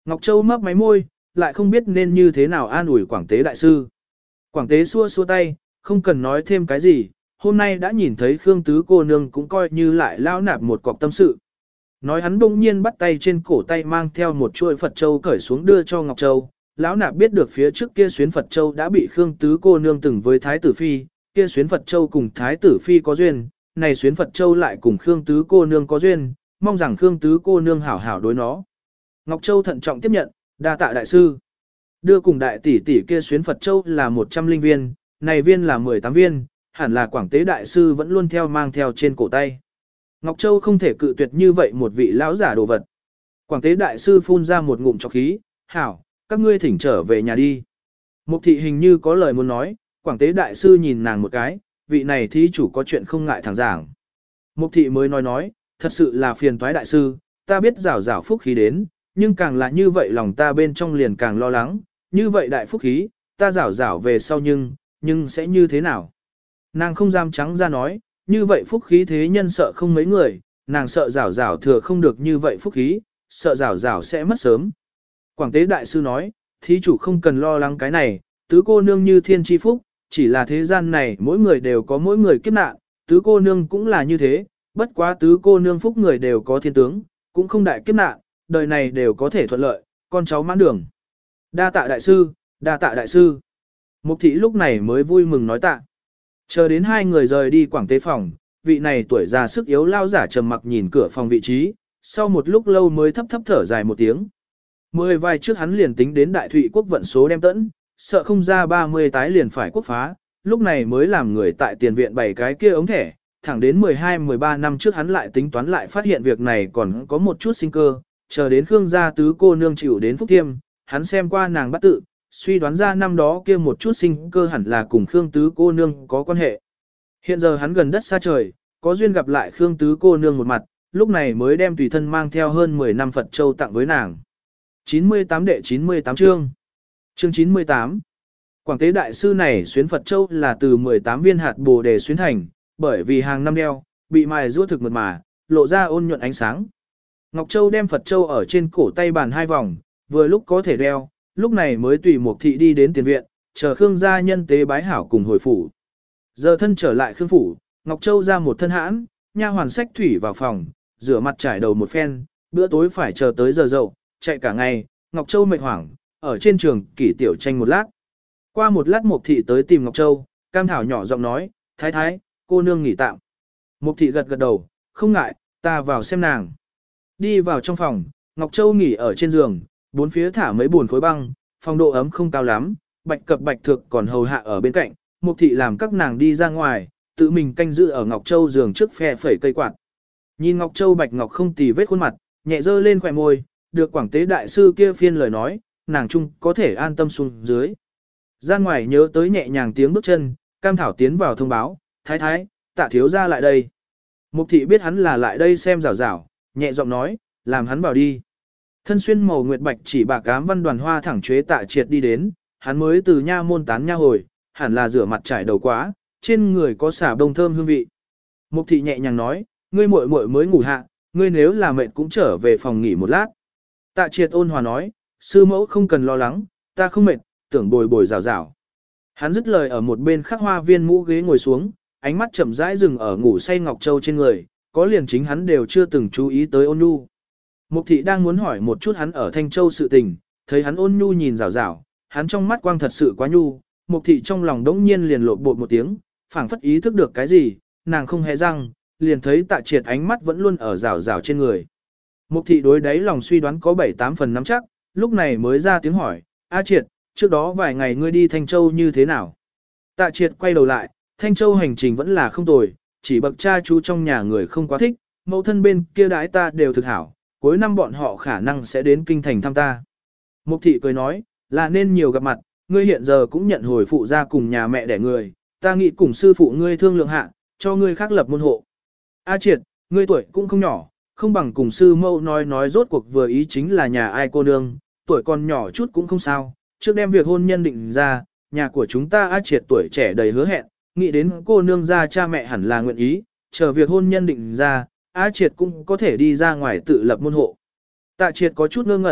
Ngọc Châu mấp máy môi, lại không biết nên như thế nào an ủi Quảng Tế đại sư. Quảng Tế xua xua tay, không cần nói thêm cái gì, hôm nay đã nhìn thấy Khương Tứ cô nương cũng coi như lại lao nạp một cọc tâm sự. Nói hắn bỗng nhiên bắt tay trên cổ tay mang theo một chuôi Phật Châu cởi xuống đưa cho Ngọc Châu. Lão nạp biết được phía trước kia xuyến Phật Châu đã bị Khương Tứ cô nương từng với Thái tử Phi, kia xuyến Phật Châu cùng Thái tử Phi có duyên, này xuyến Phật Châu lại cùng Khương Tứ cô nương có duyên, mong rằng Khương Tứ cô nương hảo hảo đối nó. Ngọc Châu thận trọng tiếp nhận, đa tạ đại sư. Đưa cùng đại tỷ tỷ kia xuyến Phật Châu là 100 linh viên, này viên là 18 viên, hẳn là Quảng Tế đại sư vẫn luôn theo mang theo trên cổ tay. Ngọc Châu không thể cự tuyệt như vậy một vị lão giả đồ vật. Quảng Tế đại sư phun ra một ngụm trọc khí, hảo, các ngươi thỉnh trở về nhà đi. Mục thị hình như có lời muốn nói, Quảng Tế đại sư nhìn nàng một cái, vị này thí chủ có chuyện không ngại thẳng giảng. Mục thị mới nói, thật sự là phiền toái đại sư, ta biết rảo rảo phúc khí đến, nhưng càng là như vậy lòng ta bên trong liền càng lo lắng, như vậy đại phúc khí, ta rảo rảo về sau nhưng sẽ như thế nào? Nàng không dám trắng ra nói, như vậy phúc khí thế nhân sợ không mấy người, nàng sợ rảo rảo thừa không được như vậy phúc khí, sợ rảo rảo sẽ mất sớm. Quảng Tế đại sư nói, thí chủ không cần lo lắng cái này, tứ cô nương như thiên chi phúc, chỉ là thế gian này mỗi người đều có mỗi người kiếp nạn, tứ cô nương cũng là như thế, bất quá tứ cô nương phúc người đều có thiên tướng, cũng không đại kiếp nạn, đời này đều có thể thuận lợi, con cháu mãn đường. Đa tạ đại sư, đa tạ đại sư. Mục thị lúc này mới vui mừng nói tạ. Chờ đến hai người rời đi Quảng Tế phòng, vị này tuổi già sức yếu lao giả trầm mặc nhìn cửa phòng vị trí, sau một lúc lâu mới thấp thấp thở dài một tiếng. 10 vài trước hắn liền tính đến đại thụy quốc vận số đem tẫn, sợ không ra 30 tái liền phải quốc phá, lúc này mới làm người tại tiền viện bày cái kia ống thẻ, thẳng đến 12-13 năm trước hắn lại tính toán lại phát hiện việc này còn có một chút sinh cơ, chờ đến Khương gia tứ cô nương chịu đến Phúc Thiêm, hắn xem qua nàng bắt tự, suy đoán ra năm đó kia một chút sinh cơ hẳn là cùng Khương tứ cô nương có quan hệ. Hiện giờ hắn gần đất xa trời, có duyên gặp lại Khương tứ cô nương một mặt, lúc này mới đem tùy thân mang theo hơn 10 năm Phật Châu tặng với nàng. 98 đệ 98 chương. Chương 98. Quảng Tế đại sư này xuyến Phật Châu là từ 18 viên hạt bồ đề xuyến thành, bởi vì hàng năm đeo, bị mài rũa thực mượt mà, lộ ra ôn nhuận ánh sáng. Ngọc Châu đem Phật Châu ở trên cổ tay bàn 2 vòng, vừa lúc có thể đeo, lúc này mới tùy Mục thị đi đến tiền viện, chờ Khương gia nhân tế bái hảo cùng hồi phủ. Giờ thân trở lại Khương phủ, Ngọc Châu ra một thân hãn, nha hoàn sách thủy vào phòng, rửa mặt trải đầu một phen, bữa tối phải chờ tới giờ dậu, chạy cả ngày, Ngọc Châu mệt hoảng, ở trên trường kỷ tiểu tranh một lát. Qua một lát Mục thị tới tìm Ngọc Châu, cam thảo nhỏ giọng nói, thái thái, cô nương nghỉ tạm. Mục thị gật gật đầu, không ngại, ta vào xem nàng. Đi vào trong phòng, Ngọc Châu nghỉ ở trên giường, bốn phía thả mấy buồn khối băng, phòng độ ấm không cao lắm, bạch cập bạch thực còn hầu hạ ở bên cạnh, Mục thị làm các nàng đi ra ngoài, tự mình canh giữ ở Ngọc Châu giường trước phe phẩy cây quạt. Nhìn Ngọc Châu bạch ngọc không tì vết khuôn mặt, nhẹ dơ lên khỏe môi, được Quảng Tế đại sư kia phiên lời nói, nàng chung có thể an tâm xuống dưới. Ra ngoài nhớ tới nhẹ nhàng tiếng bước chân, cam thảo tiến vào thông báo, thái thái, Tạ thiếu ra lại đây. Mục thị biết hắn là lại đây xem rào rào, nhẹ giọng nói, làm hắn vào đi. Thân xuyên màu nguyệt bạch chỉ bạc ám văn đoàn hoa thẳng chế Tạ Triệt đi đến, hắn mới từ nha môn tán nha hồi, hẳn là rửa mặt trải đầu quá, trên người có xả bông thơm hương vị. Mục thị nhẹ nhàng nói, ngươi muội muội mới ngủ hạ, ngươi nếu là mệt cũng trở về phòng nghỉ một lát. Tạ Triệt ôn hòa nói, sư mẫu không cần lo lắng, ta không mệt, tưởng bồi bồi rào rào. Hắn dứt lời ở một bên khắc hoa viên mũ ghế ngồi xuống, ánh mắt chậm rãi dừng ở ngủ say Ngọc Châu trên người, có liền chính hắn đều chưa từng chú ý tới ôn nhu. Mục thị đang muốn hỏi một chút hắn ở Thanh Châu sự tình, thấy hắn ôn nhu nhìn rào rào, hắn trong mắt quang thật sự quá nhu, mục thị trong lòng đống nhiên liền lộn bột một tiếng, phảng phất ý thức được cái gì, nàng không hề răng, liền thấy Tạ Triệt ánh mắt vẫn luôn ở rào rào trên người. Mục thị đối đáy lòng suy đoán có 7-8 phần nắm chắc, lúc này mới ra tiếng hỏi, A Triệt, trước đó vài ngày ngươi đi Thanh Châu như thế nào? Tạ Triệt quay đầu lại, Thanh Châu hành trình vẫn là không tồi, chỉ bậc cha chú trong nhà người không quá thích, mẫu thân bên kia đái ta đều thực hảo, cuối năm bọn họ khả năng sẽ đến kinh thành thăm ta. Mục thị cười nói, là nên nhiều gặp mặt, ngươi hiện giờ cũng nhận hồi phụ ra cùng nhà mẹ đẻ người, ta nghĩ cùng sư phụ ngươi thương lượng hạ, cho ngươi khác lập môn hộ. A Triệt, ngươi tuổi cũng không nhỏ, không bằng cùng sư mẫu nói rốt cuộc vừa ý chính là nhà ai cô nương, tuổi còn nhỏ chút cũng không sao, trước đem việc hôn nhân định ra, nhà của chúng ta A Triệt tuổi trẻ đầy hứa hẹn, nghĩ đến cô nương gia cha mẹ hẳn là nguyện ý, chờ việc hôn nhân định ra, A Triệt cũng có thể đi ra ngoài tự lập môn hộ. Tạ Triệt có chút ngơ ngẩn,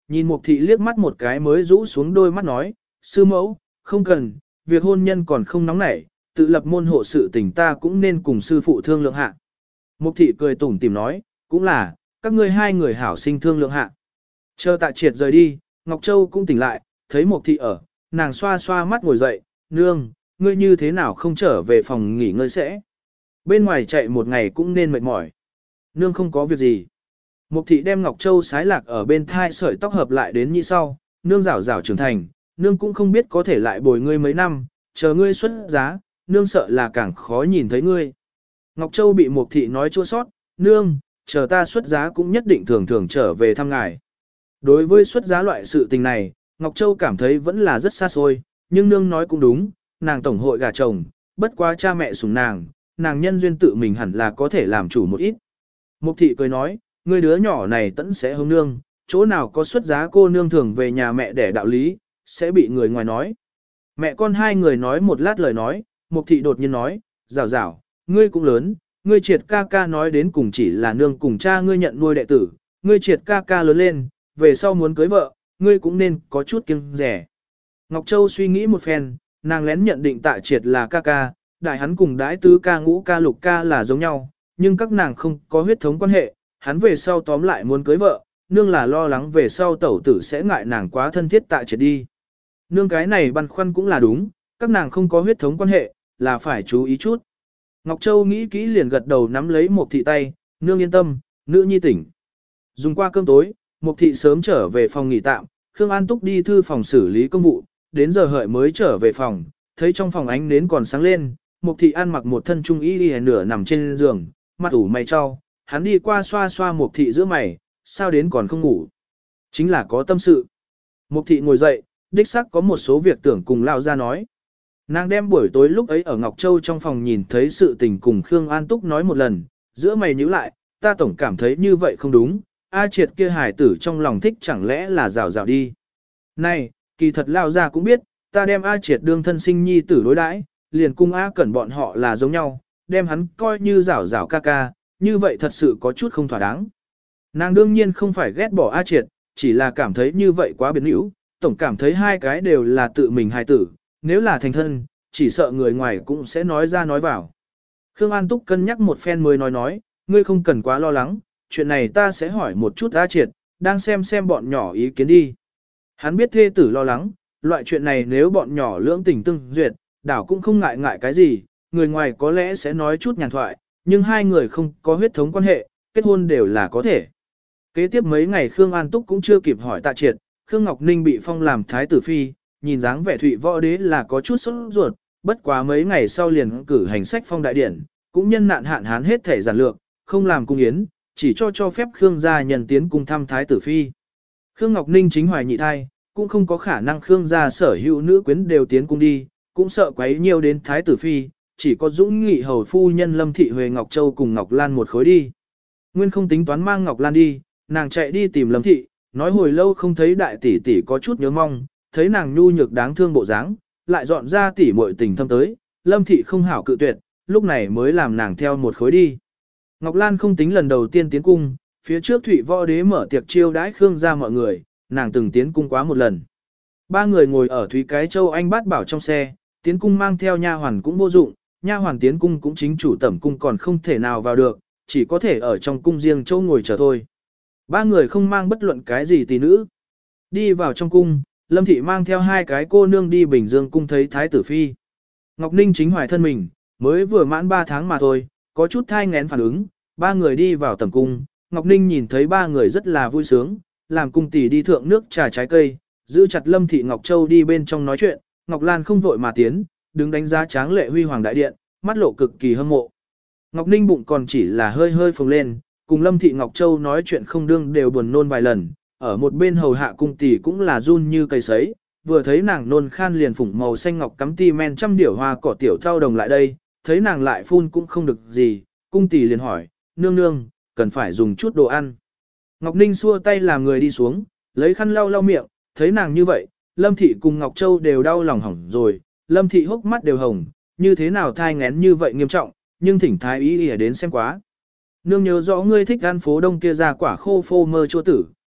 nhìn Mục thị liếc mắt một cái mới rũ xuống đôi mắt nói, sư mẫu, không cần, việc hôn nhân còn không nóng nảy, tự lập môn hộ sự tình ta cũng nên cùng sư phụ thương lượng hạ. Mục thị cười tủm tỉm nói, cũng là, các ngươi hai người hảo sinh thương lượng hạ. Chờ Tạ Triệt rời đi, Ngọc Châu cũng tỉnh lại, thấy Mục thị ở, nàng xoa xoa mắt ngồi dậy, nương, ngươi như thế nào không trở về phòng nghỉ ngơi sẽ. Bên ngoài chạy một ngày cũng nên mệt mỏi. Nương không có việc gì. Mục thị đem Ngọc Châu sái lạc ở bên thai sợi tóc hợp lại đến như sau, nương rảo rảo trưởng thành, nương cũng không biết có thể lại bồi ngươi mấy năm, chờ ngươi xuất giá, nương sợ là càng khó nhìn thấy ngươi. Ngọc Châu bị Mục thị nói chua sót, nương, chờ ta xuất giá cũng nhất định thường thường trở về thăm ngài. Đối với xuất giá loại sự tình này, Ngọc Châu cảm thấy vẫn là rất xa xôi, nhưng nương nói cũng đúng, nàng tổng hội gả chồng, bất quá cha mẹ sủng nàng nhân duyên tự mình hẳn là có thể làm chủ một ít. Mục thị cười nói, ngươi đứa nhỏ này tẫn sẽ hông nương, chỗ nào có xuất giá cô nương thường về nhà mẹ để đạo lý, sẽ bị người ngoài nói. Mẹ con hai người nói một lát lời nói, Mục thị đột nhiên nói, rảo rảo, ngươi cũng lớn, ngươi Triệt ca ca nói đến cùng chỉ là nương cùng cha ngươi nhận nuôi đệ tử, ngươi Triệt ca ca lớn lên, về sau muốn cưới vợ, ngươi cũng nên có chút kiêng rẻ. Ngọc Châu suy nghĩ một phen, nàng lén nhận định Tạ Triệt là ca ca, đại hắn cùng đái tứ ca ngũ ca lục ca là giống nhau, nhưng các nàng không có huyết thống quan hệ, hắn về sau tóm lại muốn cưới vợ, nương là lo lắng về sau tẩu tử sẽ ngại nàng quá thân thiết Tạ Triệt đi. Nương cái này băn khoăn cũng là đúng, các nàng không có huyết thống quan hệ, là phải chú ý chút. Ngọc Châu nghĩ kỹ liền gật đầu nắm lấy Mục thị tay, nương yên tâm, nữ nhi tỉnh. Dùng qua cơm tối, Mục thị sớm trở về phòng nghỉ tạm, Khương An Túc đi thư phòng xử lý công vụ, đến giờ hợi mới trở về phòng, thấy trong phòng ánh nến còn sáng lên, Mục thị ăn mặc một thân trung y đi nửa nằm trên giường, mặt ủ mày cho, hắn đi qua xoa xoa Mục thị giữa mày, sao đến còn không ngủ. Chính là có tâm sự. Mục thị ngồi dậy, đích xác có một số việc tưởng cùng lao ra nói. Nàng đem buổi tối lúc ấy ở Ngọc Châu trong phòng nhìn thấy sự tình cùng Khương An Túc nói một lần, giữa mày nhíu lại, ta tổng cảm thấy như vậy không đúng, A Triệt kia hài tử trong lòng thích chẳng lẽ là rào rào đi. Này, kỳ thật lao ra cũng biết, ta đem A Triệt đương thân sinh nhi tử đối đãi, liền cung A Cẩn bọn họ là giống nhau, đem hắn coi như rảo rảo ca ca, như vậy thật sự có chút không thỏa đáng. Nàng đương nhiên không phải ghét bỏ A Triệt, chỉ là cảm thấy như vậy quá biến hữu, tổng cảm thấy hai cái đều là tự mình hài tử, nếu là thành thân, chỉ sợ người ngoài cũng sẽ nói ra nói vào. Khương An Túc cân nhắc một phen mới nói, ngươi không cần quá lo lắng, chuyện này ta sẽ hỏi một chút A Triệt, đang xem bọn nhỏ ý kiến đi. Hắn biết thê tử lo lắng, loại chuyện này nếu bọn nhỏ lưỡng tình tương duyệt, đảo cũng không ngại ngại cái gì, người ngoài có lẽ sẽ nói chút nhàn thoại, nhưng hai người không có huyết thống quan hệ, kết hôn đều là có thể. Kế tiếp mấy ngày Khương An Túc cũng chưa kịp hỏi Tạ Triệt, Khương Ngọc Ninh bị phong làm thái tử phi, nhìn dáng vẻ Thụy Võ Đế là có chút sốt ruột, bất quá mấy ngày sau liền cử hành sách phong đại điển, cũng nhân nạn hạn hán hết thể giản lược, không làm cung yến, chỉ cho phép Khương gia nhân tiến cung thăm thái tử phi. Khương Ngọc Ninh chính hoài nhị thai, cũng không có khả năng Khương gia sở hữu nữ quyến đều tiến cung đi, cũng sợ quấy nhiều đến thái tử phi, chỉ có Dũng Nghị hầu phu nhân Lâm Thị Huệ Ngọc Châu cùng Ngọc Lan một khối đi. Nguyên không tính toán mang Ngọc Lan đi, nàng chạy đi tìm Lâm Thị, nói hồi lâu không thấy đại tỷ tỷ có chút nhớ mong, thấy nàng nhu nhược đáng thương bộ dáng, lại dọn ra tỷ muội tình thâm tới, Lâm Thị không hảo cự tuyệt, lúc này mới làm nàng theo một khối đi. Ngọc Lan không tính lần đầu tiên tiến cung, phía trước Thụy Võ Đế mở tiệc chiêu đãi Khương gia mọi người, nàng từng tiến cung quá một lần. Ba người ngồi ở Thúy Cái Châu Anh Bát Bảo trong xe, tiến cung mang theo nha hoàn cũng vô dụng, nha hoàn tiến cung cũng chính chủ tẩm cung còn không thể nào vào được, chỉ có thể ở trong cung riêng châu ngồi chờ thôi. Ba người không mang bất luận cái gì tỷ nữ. Đi vào trong cung, Lâm Thị mang theo hai cái cô nương đi Bình Dương cung thấy Thái tử Phi. Ngọc Ninh chính hoài thân mình, mới vừa mãn 3 tháng mà thôi, có chút thai nghén phản ứng, ba người đi vào tẩm cung, Ngọc Ninh nhìn thấy ba người rất là vui sướng, làm cung tỷ đi thượng nước trà trái cây, giữ chặt Lâm Thị Ngọc Châu đi bên trong nói chuyện, Ngọc Lan không vội mà tiến, đứng đánh giá tráng lệ huy hoàng đại điện, mắt lộ cực kỳ hâm mộ. Ngọc Ninh bụng còn chỉ là hơi hơi phồng lên, cùng Lâm Thị Ngọc Châu nói chuyện không đương đều buồn nôn vài lần, ở một bên hầu hạ cung tỷ cũng là run như cây sấy, vừa thấy nàng nôn khan liền phủng màu xanh ngọc cắm ti men trăm điểu hoa cỏ tiểu thao đồng lại đây, thấy nàng lại phun cũng không được gì, cung tỷ liền hỏi, nương nương, cần phải dùng chút đồ ăn. Ngọc Ninh xua tay làm người đi xuống, lấy khăn lau lau miệng, thấy nàng như vậy, Lâm Thị cùng Ngọc Châu đều đau lòng hỏng rồi, Lâm Thị hốc mắt đều hồng, như thế nào thai ngén như vậy nghiêm trọng, nhưng thỉnh thái ý ỉa đến xem quá. Nương nhớ rõ ngươi thích ăn phố đông kia ra quả khô phô mơ chua tử,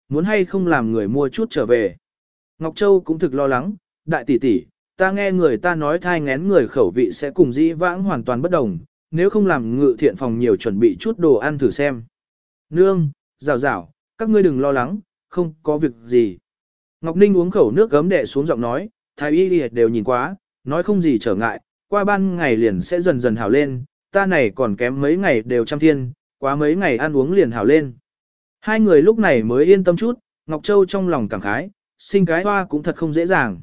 muốn hay không làm người mua chút trở về. Ngọc Châu cũng thực lo lắng, đại tỷ tỷ, ta nghe người ta nói thai ngén người khẩu vị sẽ cùng dĩ vãng hoàn toàn bất đồng, nếu không làm Ngự Thiện phòng nhiều chuẩn bị chút đồ ăn thử xem. Nương, rào rào, các ngươi đừng lo lắng, không có việc gì. Ngọc Ninh uống khẩu nước gấm đè xuống giọng nói, thái y đều nhìn quá, nói không gì trở ngại, qua ban ngày liền sẽ dần dần hảo lên, ta này còn kém mấy ngày đều trăm thiên, quá mấy ngày ăn uống liền hảo lên. Hai người lúc này mới yên tâm chút, Ngọc Châu trong lòng cảm khái, sinh cái hoa cũng thật không dễ dàng.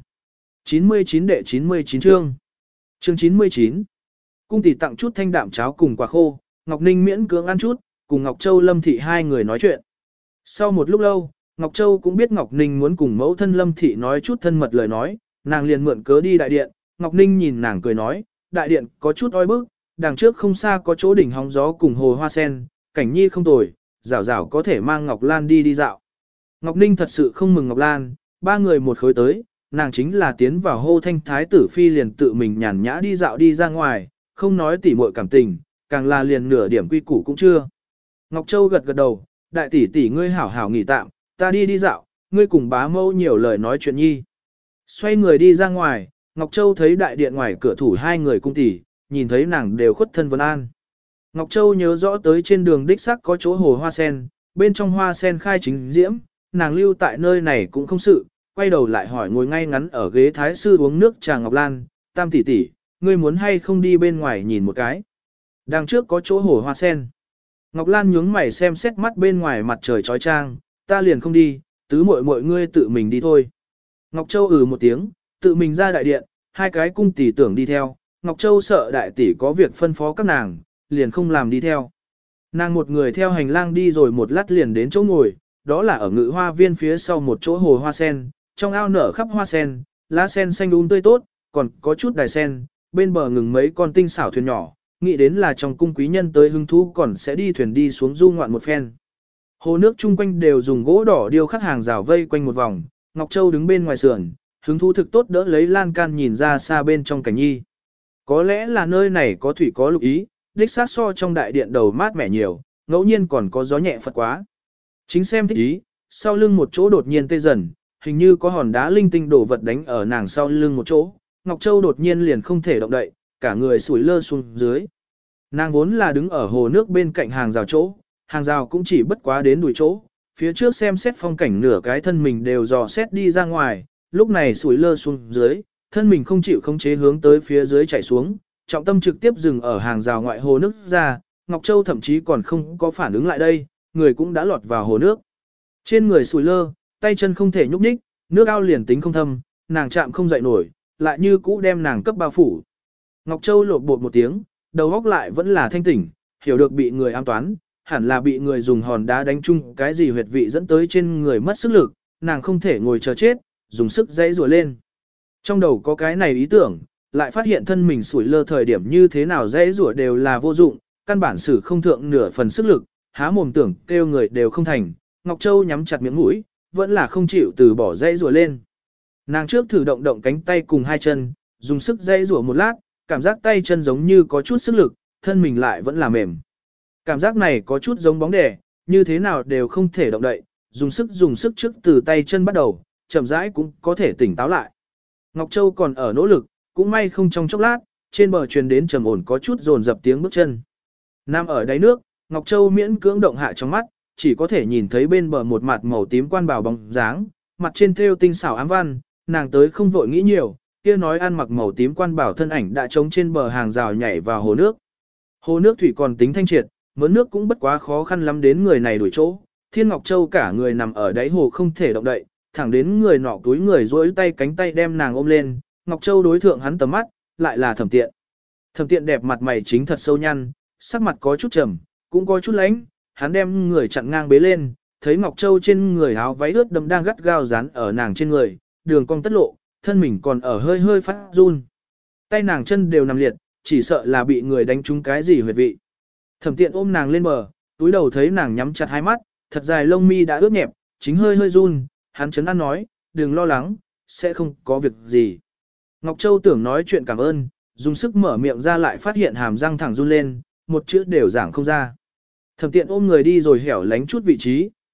99 đệ 99 chương. Chương 99. Cung tỷ tặng chút thanh đạm cháo cùng quả khô, Ngọc Ninh miễn cưỡng ăn chút, cùng Ngọc Châu Lâm Thị hai người nói chuyện. Sau một lúc lâu, Ngọc Châu cũng biết Ngọc Ninh muốn cùng mẫu thân Lâm Thị nói chút thân mật lời nói, nàng liền mượn cớ đi đại điện, Ngọc Ninh nhìn nàng cười nói, đại điện có chút oi bức, đằng trước không xa có chỗ đỉnh hóng gió cùng hồ hoa sen, cảnh nhi không tồi, rảo rảo có thể mang Ngọc Lan đi dạo. Ngọc Ninh thật sự không mừng Ngọc Lan, ba người một khối tới, nàng chính là tiến vào hô thanh thái tử phi liền tự mình nhàn nhã đi dạo đi ra ngoài, không nói tỉ muội cảm tình, càng là liền nửa điểm quy củ cũng chưa. Ngọc Châu gật gật đầu, đại tỷ tỷ ngươi hảo hảo nghỉ tạm, ta đi dạo, ngươi cùng bá mẫu nhiều lời nói chuyện nhi. Xoay người đi ra ngoài, Ngọc Châu thấy đại điện ngoài cửa thủ hai người cung tỷ, nhìn thấy nàng đều khuất thân vân an. Ngọc Châu nhớ rõ tới trên đường đích sắc có chỗ hồ hoa sen, bên trong hoa sen khai chính diễm, nàng lưu tại nơi này cũng không sự, quay đầu lại hỏi ngồi ngay ngắn ở ghế thái sư uống nước trà Ngọc Lan, tam tỷ tỷ, ngươi muốn hay không đi bên ngoài nhìn một cái. Đằng trước có chỗ hồ hoa sen. Ngọc Lan nhướng mày xem xét mắt bên ngoài mặt trời chói chang, ta liền không đi, tứ muội muội ngươi tự mình đi thôi. Ngọc Châu một tiếng, tự mình ra đại điện, hai cái cung tỷ tưởng đi theo, Ngọc Châu sợ đại tỷ có việc phân phó các nàng, liền không làm đi theo. Nàng một người theo hành lang đi rồi một lát liền đến chỗ ngồi, đó là ở Ngự Hoa Viên phía sau một chỗ hồ hoa sen, trong ao nở khắp hoa sen, lá sen xanh tươi tốt, còn có chút đài sen, bên bờ ngừng mấy con tinh xảo thuyền nhỏ, nghĩ đến là trong cung quý nhân tới hứng thú còn sẽ đi thuyền đi xuống du ngoạn một phen. Hồ nước chung quanh đều dùng gỗ đỏ điêu khắc hàng rào vây quanh một vòng, Ngọc Châu đứng bên ngoài sườn, hứng thú thực tốt đỡ lấy lan can nhìn ra xa bên trong cảnh nhi. Có lẽ là nơi này có thủy có lục ý, đích xác so trong đại điện đầu mát mẻ nhiều, ngẫu nhiên còn có gió nhẹ phật quá. Chính xem thích ý, sau lưng một chỗ đột nhiên tê dần, hình như có hòn đá linh tinh đổ vật đánh ở nàng sau lưng một chỗ, Ngọc Châu đột nhiên liền không thể động đậy, cả người sủi lơ xuống dưới. Nàng vốn là đứng ở hồ nước bên cạnh hàng rào chỗ, hàng rào cũng chỉ bất quá đến đùi chỗ, phía trước xem xét phong cảnh nửa cái thân mình đều dò xét đi ra ngoài, lúc này sủi lơ xuống dưới, thân mình không chịu khống chế hướng tới phía dưới chảy xuống, trọng tâm trực tiếp dừng ở hàng rào ngoại hồ nước ra, Ngọc Châu thậm chí còn không có phản ứng lại đây, người cũng đã lọt vào hồ nước. Trên người sủi lơ, tay chân không thể nhúc nhích, nước ao liền tính không thâm, nàng chạm không dậy nổi, lại như cũ đem nàng cấp bao phủ. Ngọc Châu lột bột một tiếng, đầu óc lại vẫn là thanh tỉnh, hiểu được bị người ám toán, hẳn là bị người dùng hòn đá đánh chung cái gì huyệt vị dẫn tới trên người mất sức lực, nàng không thể ngồi chờ chết, dùng sức dãy rùa lên. Trong đầu có cái này ý tưởng, lại phát hiện thân mình sủi lơ thời điểm như thế nào dãy rùa đều là vô dụng, căn bản sử không thượng nửa phần sức lực, há mồm tưởng kêu người đều không thành. Ngọc Châu nhắm chặt miệng mũi, vẫn là không chịu từ bỏ dãy rùa lên. Nàng trước thử động động cánh tay cùng hai chân, dùng sức dãy rùa một lát, cảm giác tay chân giống như có chút sức lực, thân mình lại vẫn là mềm. Cảm giác này có chút giống bóng đè, như thế nào đều không thể động đậy, dùng sức trước từ tay chân bắt đầu, chậm rãi cũng có thể tỉnh táo lại. Ngọc Châu còn ở nỗ lực, cũng may không trong chốc lát, trên bờ truyền đến trầm ổn có chút dồn dập tiếng bước chân. Nam ở đáy nước, Ngọc Châu miễn cưỡng động hạ trong mắt, chỉ có thể nhìn thấy bên bờ một mặt màu tím quan bào bóng dáng, mặt trên thêu tinh xảo ám văn, nàng tới không vội nghĩ nhiều, kia nói ăn mặc màu tím quan bảo thân ảnh đã trống trên bờ hàng rào nhảy vào hồ nước. Hồ nước thủy còn tính thanh triệt, mớn nước cũng bất quá khó khăn lắm đến người này đuổi chỗ. Thiên Ngọc Châu cả người nằm ở đáy hồ không thể động đậy, thẳng đến người nọ túi người duỗi tay cánh tay đem nàng ôm lên, Ngọc Châu đối thượng hắn tầm mắt, lại là Thẩm Tiện. Thẩm Tiện đẹp mặt mày chính thật sâu nhăn, sắc mặt có chút trầm, cũng có chút lãnh, hắn đem người chặn ngang bế lên, thấy Ngọc Châu trên người áo váy ướt đẫm đang gắt gao dán ở nàng trên người, đường cong tất lộ, thân mình còn ở hơi hơi phát run. Tay nàng chân đều nằm liệt, chỉ sợ là bị người đánh trúng cái gì huyệt vị. Thẩm Tiện ôm nàng lên bờ, túi đầu thấy nàng nhắm chặt hai mắt, thật dài lông mi đã ướt nhẹp, chính hơi hơi run, hắn chấn an nói, đừng lo lắng, sẽ không có việc gì. Ngọc Châu tưởng nói chuyện cảm ơn, dùng sức mở miệng ra lại phát hiện hàm răng thẳng run lên, một chữ đều giảng không ra. Thẩm Tiện ôm người đi rồi hẻo lánh chút vị trí,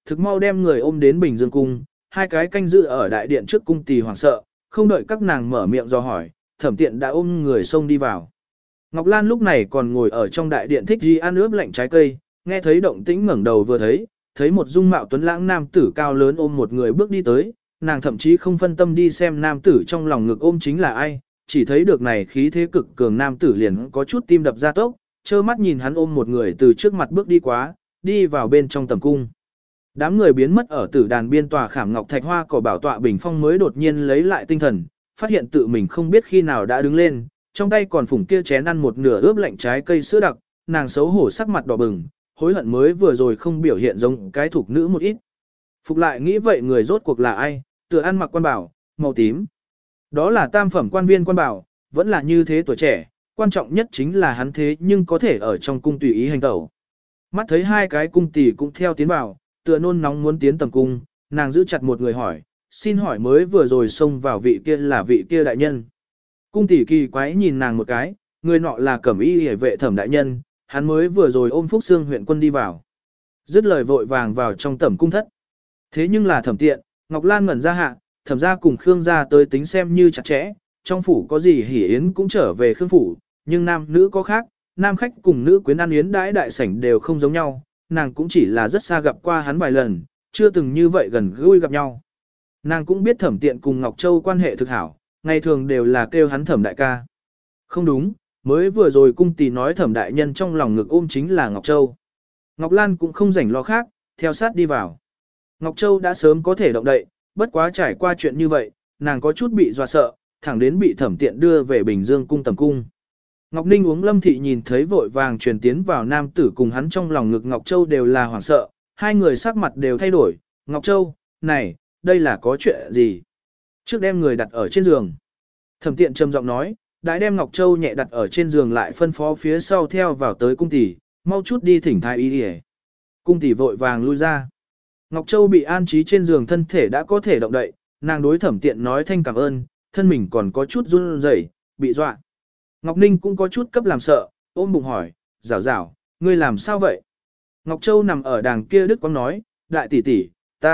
thực mau đem người ôm đến Bình Dương cung, hai cái canh giữ ở đại điện trước cung tỳ hoảng sợ, không đợi các nàng mở miệng do hỏi, Thẩm Tiện đã ôm người xông đi vào. Ngọc Lan lúc này còn ngồi ở trong đại điện thích gì ăn ướp lạnh trái cây, nghe thấy động tĩnh ngẩng đầu vừa thấy một dung mạo tuấn lãng nam tử cao lớn ôm một người bước đi tới, nàng thậm chí không phân tâm đi xem nam tử trong lòng ngực ôm chính là ai, chỉ thấy được này khí thế cực cường nam tử liền có chút tim đập ra tốc, trơ mắt nhìn hắn ôm một người từ trước mặt bước đi quá, đi vào bên trong tầm cung. Đám người biến mất ở tử đàn biên tòa khảm ngọc thạch hoa cỏ bảo tọa bình phong mới đột nhiên lấy lại tinh thần, phát hiện tự mình không biết khi nào đã đứng lên, trong tay còn phủng kia chén ăn một nửa ướp lạnh trái cây sữa đặc, nàng xấu hổ sắc mặt đỏ bừng, hối hận mới vừa rồi không biểu hiện giống cái thục nữ một ít. Phục lại nghĩ vậy người rốt cuộc là ai, tựa ăn mặc quan bảo, màu tím. Đó là tam phẩm quan viên quan bảo, vẫn là như thế tuổi trẻ, quan trọng nhất chính là hắn thế nhưng có thể ở trong cung tùy ý hành tẩu. Mắt thấy hai cái cung tỷ cũng theo tiến vào, tựa nôn nóng muốn tiến tầm cung, nàng giữ chặt một người hỏi, xin hỏi mới vừa rồi xông vào vị kia là vị kia đại nhân. Cung tỷ kỳ quái nhìn nàng một cái, người nọ là cẩm y hề vệ Thẩm đại nhân, hắn mới vừa rồi ôm Phúc Xương huyện quân đi vào. Dứt lời vội vàng vào trong tẩm cung thất. Thế nhưng là Thẩm Tiện, Ngọc Lan ngẩn ra hạ, Thẩm gia cùng Khương gia tới tính xem như chặt chẽ, trong phủ có gì hỉ yến cũng trở về Khương phủ, nhưng nam nữ có khác, nam khách cùng nữ quyến ăn yến đãi đại sảnh đều không giống nhau, nàng cũng chỉ là rất xa gặp qua hắn vài lần, chưa từng như vậy gần gũi gặp nhau. Nàng cũng biết Thẩm Tiện cùng Ngọc Châu quan hệ thực hảo, ngày thường đều là kêu hắn Thẩm đại ca. Không đúng, mới vừa rồi cung tỷ nói Thẩm đại nhân trong lòng ngực ôm chính là Ngọc Châu. Ngọc Lan cũng không rảnh lo khác, theo sát đi vào. Ngọc Châu đã sớm có thể động đậy, bất quá trải qua chuyện như vậy, nàng có chút bị dọa sợ, thẳng đến bị Thẩm Tiện đưa về Bình Dương cung tầm cung. Ngọc Ninh uống Lâm Thị nhìn thấy vội vàng truyền tiến vào nam tử cùng hắn trong lòng ngực Ngọc Châu đều là hoảng sợ, hai người sắc mặt đều thay đổi. Ngọc Châu, này, đây là có chuyện gì? Trước đem người đặt ở trên giường. Thẩm Tiện trầm giọng nói, đãi đem Ngọc Châu nhẹ đặt ở trên giường lại phân phó phía sau theo vào tới cung tỷ, mau chút đi thỉnh thái y đi. Cung tỷ vội vàng lui ra. Ngọc Châu bị an trí trên giường thân thể đã có thể động đậy, nàng đối Thẩm Tiện nói thanh cảm ơn, thân mình còn có chút run rẩy, bị dọa. Ngọc Ninh cũng có chút cấp làm sợ, ôm bụng hỏi, rảo rảo, ngươi làm sao vậy? Ngọc Châu nằm ở đàng kia Đức Quang nói, đại tỷ tỷ,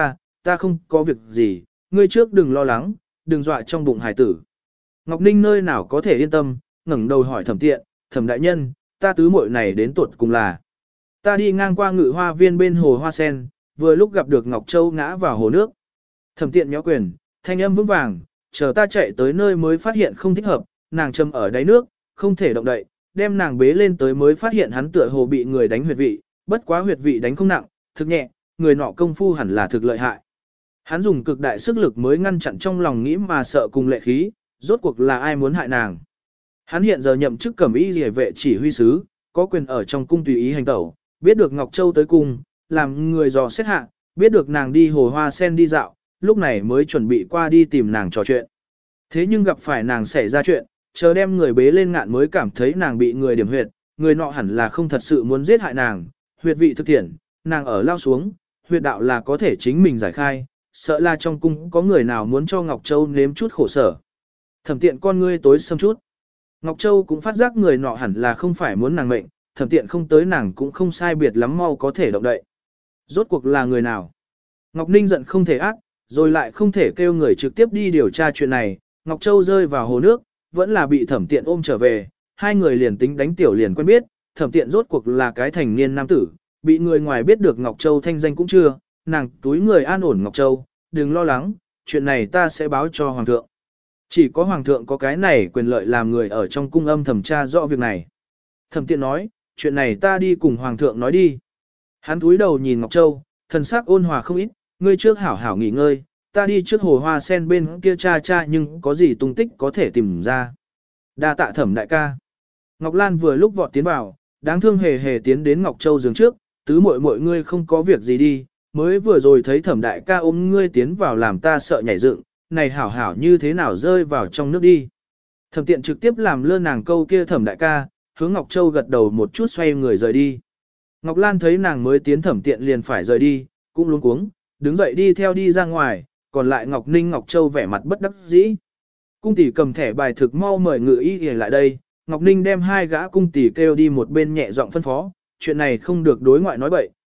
ta không có việc gì, ngươi trước đừng lo lắng, đừng dọa trong bụng hài tử. Ngọc Ninh nơi nào có thể yên tâm, ngẩng đầu hỏi Thẩm Tiện, Thẩm đại nhân, ta tứ muội này đến tuột cùng là. Ta đi ngang qua Ngự Hoa viên bên hồ hoa sen, vừa lúc gặp được Ngọc Châu ngã vào hồ nước. Thẩm Tiện nhó quyền, thanh âm vững vàng, chờ ta chạy tới nơi mới phát hiện không thích hợp, nàng châm ở đáy nước, không thể động đậy, đem nàng bế lên tới mới phát hiện hắn tựa hồ bị người đánh huyệt vị, bất quá huyệt vị đánh không nặng, thực nhẹ, người nọ công phu hẳn là thực lợi hại. Hắn dùng cực đại sức lực mới ngăn chặn trong lòng nghĩ mà sợ cùng lệ khí, rốt cuộc là ai muốn hại nàng. Hắn hiện giờ nhậm chức cẩm y liề vệ chỉ huy sứ, có quyền ở trong cung tùy ý hành tẩu, biết được Ngọc Châu tới cung, làm người dò xét hạ, biết được nàng đi hồ hoa sen đi dạo, lúc này mới chuẩn bị qua đi tìm nàng trò chuyện. Thế nhưng gặp phải nàng xảy ra chuyện, chờ đem người bế lên ngạn mới cảm thấy nàng bị người điểm huyệt, người nọ hẳn là không thật sự muốn giết hại nàng, huyệt vị thực thiện, nàng ở lao xuống, huyệt đạo là có thể chính mình giải khai, sợ là trong cung có người nào muốn cho Ngọc Châu nếm chút khổ sở. Thẩm Tiện con ngươi tối sầm chút. Ngọc Châu cũng phát giác người nọ hẳn là không phải muốn nàng mệnh, Thẩm Tiện không tới nàng cũng không sai biệt lắm mau có thể động đậy. Rốt cuộc là người nào? Ngọc Ninh giận không thể ác, rồi lại không thể kêu người trực tiếp đi điều tra chuyện này, Ngọc Châu rơi vào hồ nước, vẫn là bị Thẩm Tiện ôm trở về, hai người liền tính đánh tiểu liền quen biết, Thẩm Tiện rốt cuộc là cái thành niên nam tử, bị người ngoài biết được Ngọc Châu thanh danh cũng chưa, nàng túi người an ổn Ngọc Châu, đừng lo lắng, chuyện này ta sẽ báo cho Hoàng thượng. Chỉ có Hoàng thượng có cái này quyền lợi làm người ở trong cung âm thẩm tra rõ việc này. Thẩm Tiện nói, chuyện này ta đi cùng Hoàng thượng nói đi. Hắn túi đầu nhìn Ngọc Châu, thần sắc ôn hòa không ít, ngươi trước hảo hảo nghỉ ngơi, ta đi trước hồ hoa sen bên kia cha nhưng có gì tung tích có thể tìm ra. Đa tạ Thẩm đại ca. Ngọc Lan vừa lúc vọt tiến vào, đáng thương hề hề tiến đến Ngọc Châu giường trước, tứ muội muội ngươi không có việc gì đi, mới vừa rồi thấy Thẩm đại ca ôm ngươi tiến vào làm ta sợ nhảy dựng, này hảo hảo như thế nào rơi vào trong nước đi. Thẩm Tiện trực tiếp làm lơ nàng câu kia Thẩm đại ca, hướng Ngọc Châu gật đầu một chút xoay người rời đi. Ngọc Lan thấy nàng mới tiến Thẩm Tiện liền phải rời đi, cũng luống cuống, đứng dậy đi theo đi ra ngoài, còn lại Ngọc Ninh Ngọc Châu vẻ mặt bất đắc dĩ. Cung tỷ cầm thẻ bài thực mau mời ngự y lại đây, Ngọc Ninh đem hai gã cung tỷ kêu đi một bên nhẹ giọng phân phó, chuyện này không được đối ngoại nói bậy,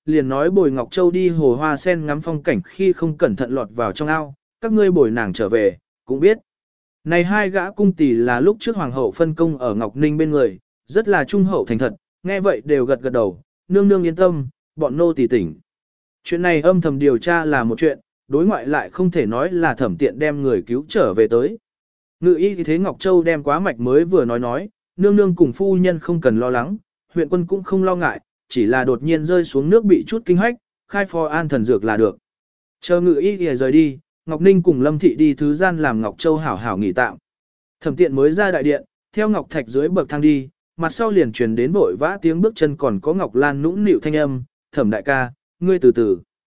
liền nói bồi Ngọc Châu đi hồ hoa sen ngắm phong cảnh khi không cẩn thận lọt vào trong ao, các ngươi bồi nàng trở về, cũng biết. Này hai gã cung tỷ là lúc trước hoàng hậu phân công ở Ngọc Ninh bên người, rất là trung hậu thành thật, nghe vậy đều gật gật đầu, nương nương yên tâm, bọn nô tỳ tỉnh. Chuyện này âm thầm điều tra là một chuyện, đối ngoại lại không thể nói là thẩm tiện đem người cứu trở về tới. Ngự y thì thế Ngọc Châu đem quá mạch mới vừa nói, nương nương cùng phu nhân không cần lo lắng, huyện quân cũng không lo ngại, chỉ là đột nhiên rơi xuống nước bị chút kinh hách, khai phò an thần dược là được. Chờ ngự y thì rời đi, Ngọc Ninh cùng Lâm Thị đi thứ gian làm Ngọc Châu hảo hảo nghỉ tạm. Thẩm tiện mới ra đại điện, theo Ngọc Thạch dưới bậc thang đi, mặt sau liền truyền đến vội vã tiếng bước chân còn có Ngọc Lan nũng nịu thanh âm, Thẩm đại ca, ngươi từ từ.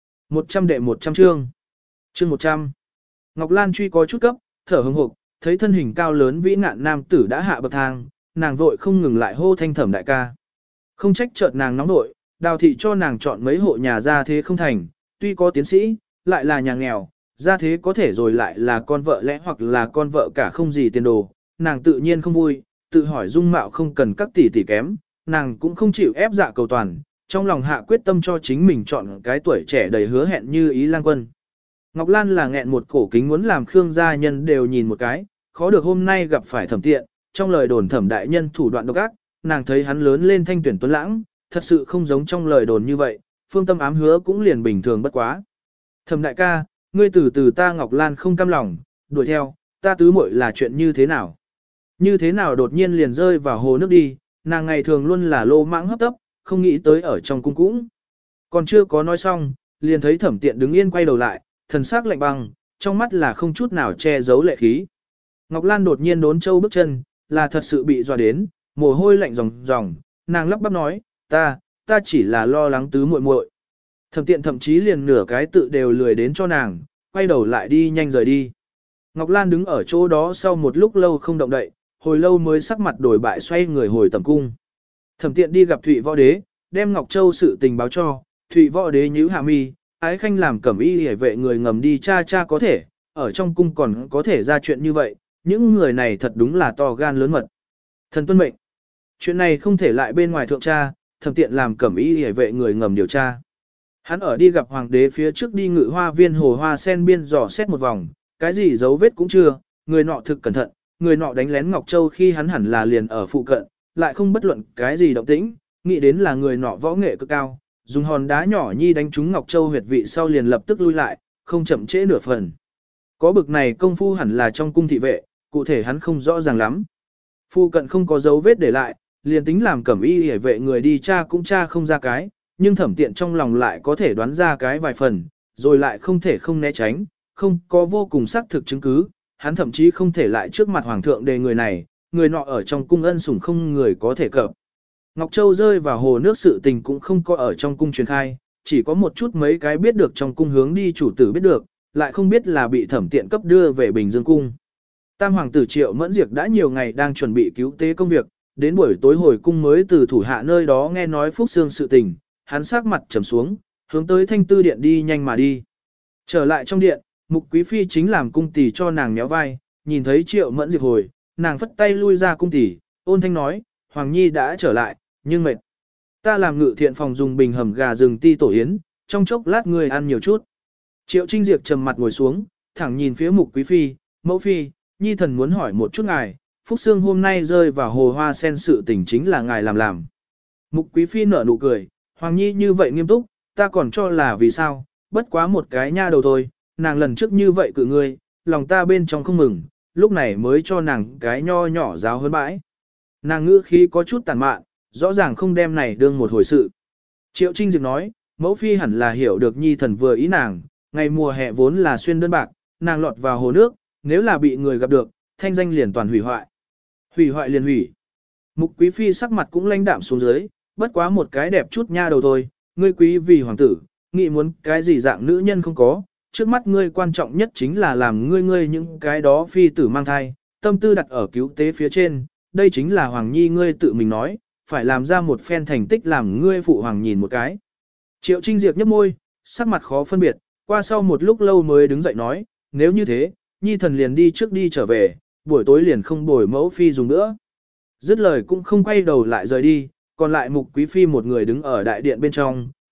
100 đệ 100 chương. Chương 100. Ngọc Lan truy có chút cấp, thở hững hộc, thấy thân hình cao lớn vĩ ngạn nam tử đã hạ bậc thang, nàng vội không ngừng lại hô thanh Thẩm đại ca. Không trách chợt nàng nóng nội, Đào thị cho nàng chọn mấy hộ nhà gia thế không thành, tuy có tiến sĩ, lại là nhà nghèo, gia thế có thể rồi lại là con vợ lẽ hoặc là con vợ cả không gì tiền đồ, nàng tự nhiên không vui, tự hỏi dung mạo không cần các tỷ tỷ kém, nàng cũng không chịu ép dạ cầu toàn, trong lòng hạ quyết tâm cho chính mình chọn cái tuổi trẻ đầy hứa hẹn như Ý Lang Quân. Ngọc Lan là nghẹn một cổ kính muốn làm Khương gia nhân đều nhìn một cái, khó được hôm nay gặp phải Thẩm tiện, trong lời đồn Thẩm đại nhân thủ đoạn độc ác, nàng thấy hắn lớn lên thanh tuyển tuấn lãng, thật sự không giống trong lời đồn như vậy, phương tâm ám hứa cũng liền bình thường bất quá. Thẩm đại ca, ngươi từ từ ta Ngọc Lan không cam lòng, đuổi theo, ta tứ muội là chuyện như thế nào? Như thế nào đột nhiên liền rơi vào hồ nước đi, nàng ngày thường luôn là lô mãng hấp tấp, không nghĩ tới ở trong cung cũng. Còn chưa có nói xong, liền thấy Thẩm tiện đứng yên quay đầu lại, thần sắc lạnh băng, trong mắt là không chút nào che giấu lệ khí. Ngọc Lan đột nhiên đốn châu bước chân, là thật sự bị dọa đến, mồ hôi lạnh ròng ròng, nàng lắp bắp nói, ta chỉ là lo lắng tứ muội muội. Thẩm tiện thậm chí liền nửa cái tự đều lười đến cho nàng, quay đầu lại đi nhanh rời đi. Ngọc Lan đứng ở chỗ đó sau một lúc lâu không động đậy, hồi lâu mới sắc mặt đổi bại xoay người hồi tầm cung. Thẩm tiện đi gặp Thụy Võ Đế, đem Ngọc Châu sự tình báo cho, Thụy Võ Đế nhíu hạ mi, ái khanh làm cẩm y hề vệ người ngầm đi cha có thể, ở trong cung còn có thể ra chuyện như vậy, những người này thật đúng là to gan lớn mật. Thần tuân mệnh. Chuyện này không thể lại bên ngoài thượng tra, Thẩm tiện làm cẩm y hề vệ người ngầm điều tra. Hắn ở đi gặp hoàng đế phía trước đi ngự hoa viên hồ hoa sen biên dò xét một vòng, cái gì dấu vết cũng chưa, người nọ thực cẩn thận, người nọ đánh lén Ngọc Châu khi hắn hẳn là liền ở phụ cận, lại không bất luận cái gì động tĩnh, nghĩ đến là người nọ võ nghệ cực cao, dùng hòn đá nhỏ nhi đánh trúng Ngọc Châu huyệt vị sau liền lập tức lui lại, không chậm trễ nửa phần. Có bực này công phu hẳn là trong cung thị vệ, cụ thể hắn không rõ ràng lắm. Phụ cận không có dấu vết để lại, liền tính làm cẩm y hề vệ người đi tra cũng tra không ra cái, nhưng Thẩm tiện trong lòng lại có thể đoán ra cái vài phần, rồi lại không thể không né tránh, không có vô cùng xác thực chứng cứ, hắn thậm chí không thể lại trước mặt hoàng thượng đề người này, người nọ ở trong cung ân sủng không người có thể cập. Ngọc Châu rơi vào hồ nước sự tình cũng không có ở trong cung truyền khai, chỉ có một chút mấy cái biết được trong cung hướng đi chủ tử biết được, lại không biết là bị Thẩm tiện cấp đưa về Bình Dương cung. Tam hoàng tử Triệu Mẫn Diệp đã nhiều ngày đang chuẩn bị cứu tế công việc, đến buổi tối hồi cung mới từ thủ hạ nơi đó nghe nói Phúc Sương sự tình, hắn sắc mặt trầm xuống, hướng tới Thanh Tư điện đi nhanh mà đi. Trở lại trong điện, Mục Quý phi chính làm cung tỷ cho nàng méo vai, nhìn thấy Triệu Mẫn Diệp hồi, nàng phất tay lui ra cung tỷ, ôn thanh nói, Hoàng Nhi đã trở lại, nhưng mệt. Ta làm ngự thiện phòng dùng bình hầm gà rừng ti tổ yến, trong chốc lát người ăn nhiều chút. Triệu Trinh Diệp trầm mặt ngồi xuống, thẳng nhìn phía Mục Quý phi, mẫu phi, Nhi thần muốn hỏi một chút ngài, Phúc Sương hôm nay rơi vào hồ hoa sen sự tình chính là ngài làm. Mục Quý phi nở nụ cười, Hoàng Nhi như vậy nghiêm túc, ta còn cho là vì sao, bất quá một cái nha đầu thôi, nàng lần trước như vậy cự ngươi, lòng ta bên trong không mừng, lúc này mới cho nàng cái nho nhỏ giáo hơn bãi. Nàng ngữ khí có chút tàn mạn, rõ ràng không đem này đương một hồi sự. Triệu Trinh Diệp nói, mẫu phi hẳn là hiểu được Nhi thần vừa ý nàng, ngày mùa hè vốn là xuyên đơn bạc, nàng lọt vào hồ nước, nếu là bị người gặp được, thanh danh liền toàn hủy hoại. Hủy hoại liền hủy. Mục Quý phi sắc mặt cũng lãnh đạm xuống dưới, bất quá một cái đẹp chút nha đầu thôi, ngươi quý vì hoàng tử, nghĩ muốn cái gì dạng nữ nhân không có, trước mắt ngươi quan trọng nhất chính là làm ngươi những cái đó phi tử mang thai, tâm tư đặt ở cứu tế phía trên, đây chính là Hoàng Nhi ngươi tự mình nói, phải làm ra một phen thành tích làm ngươi phụ hoàng nhìn một cái. Triệu Trinh Diệp nhấp môi, sắc mặt khó phân biệt, qua sau một lúc lâu mới đứng dậy nói, nếu như thế, Nhi thần liền đi trước đi trở về, buổi tối liền không bồi mẫu phi dùng nữa. Dứt lời cũng không quay đầu lại rời đi, còn lại Mục Quý phi một người đứng ở đại điện bên trong,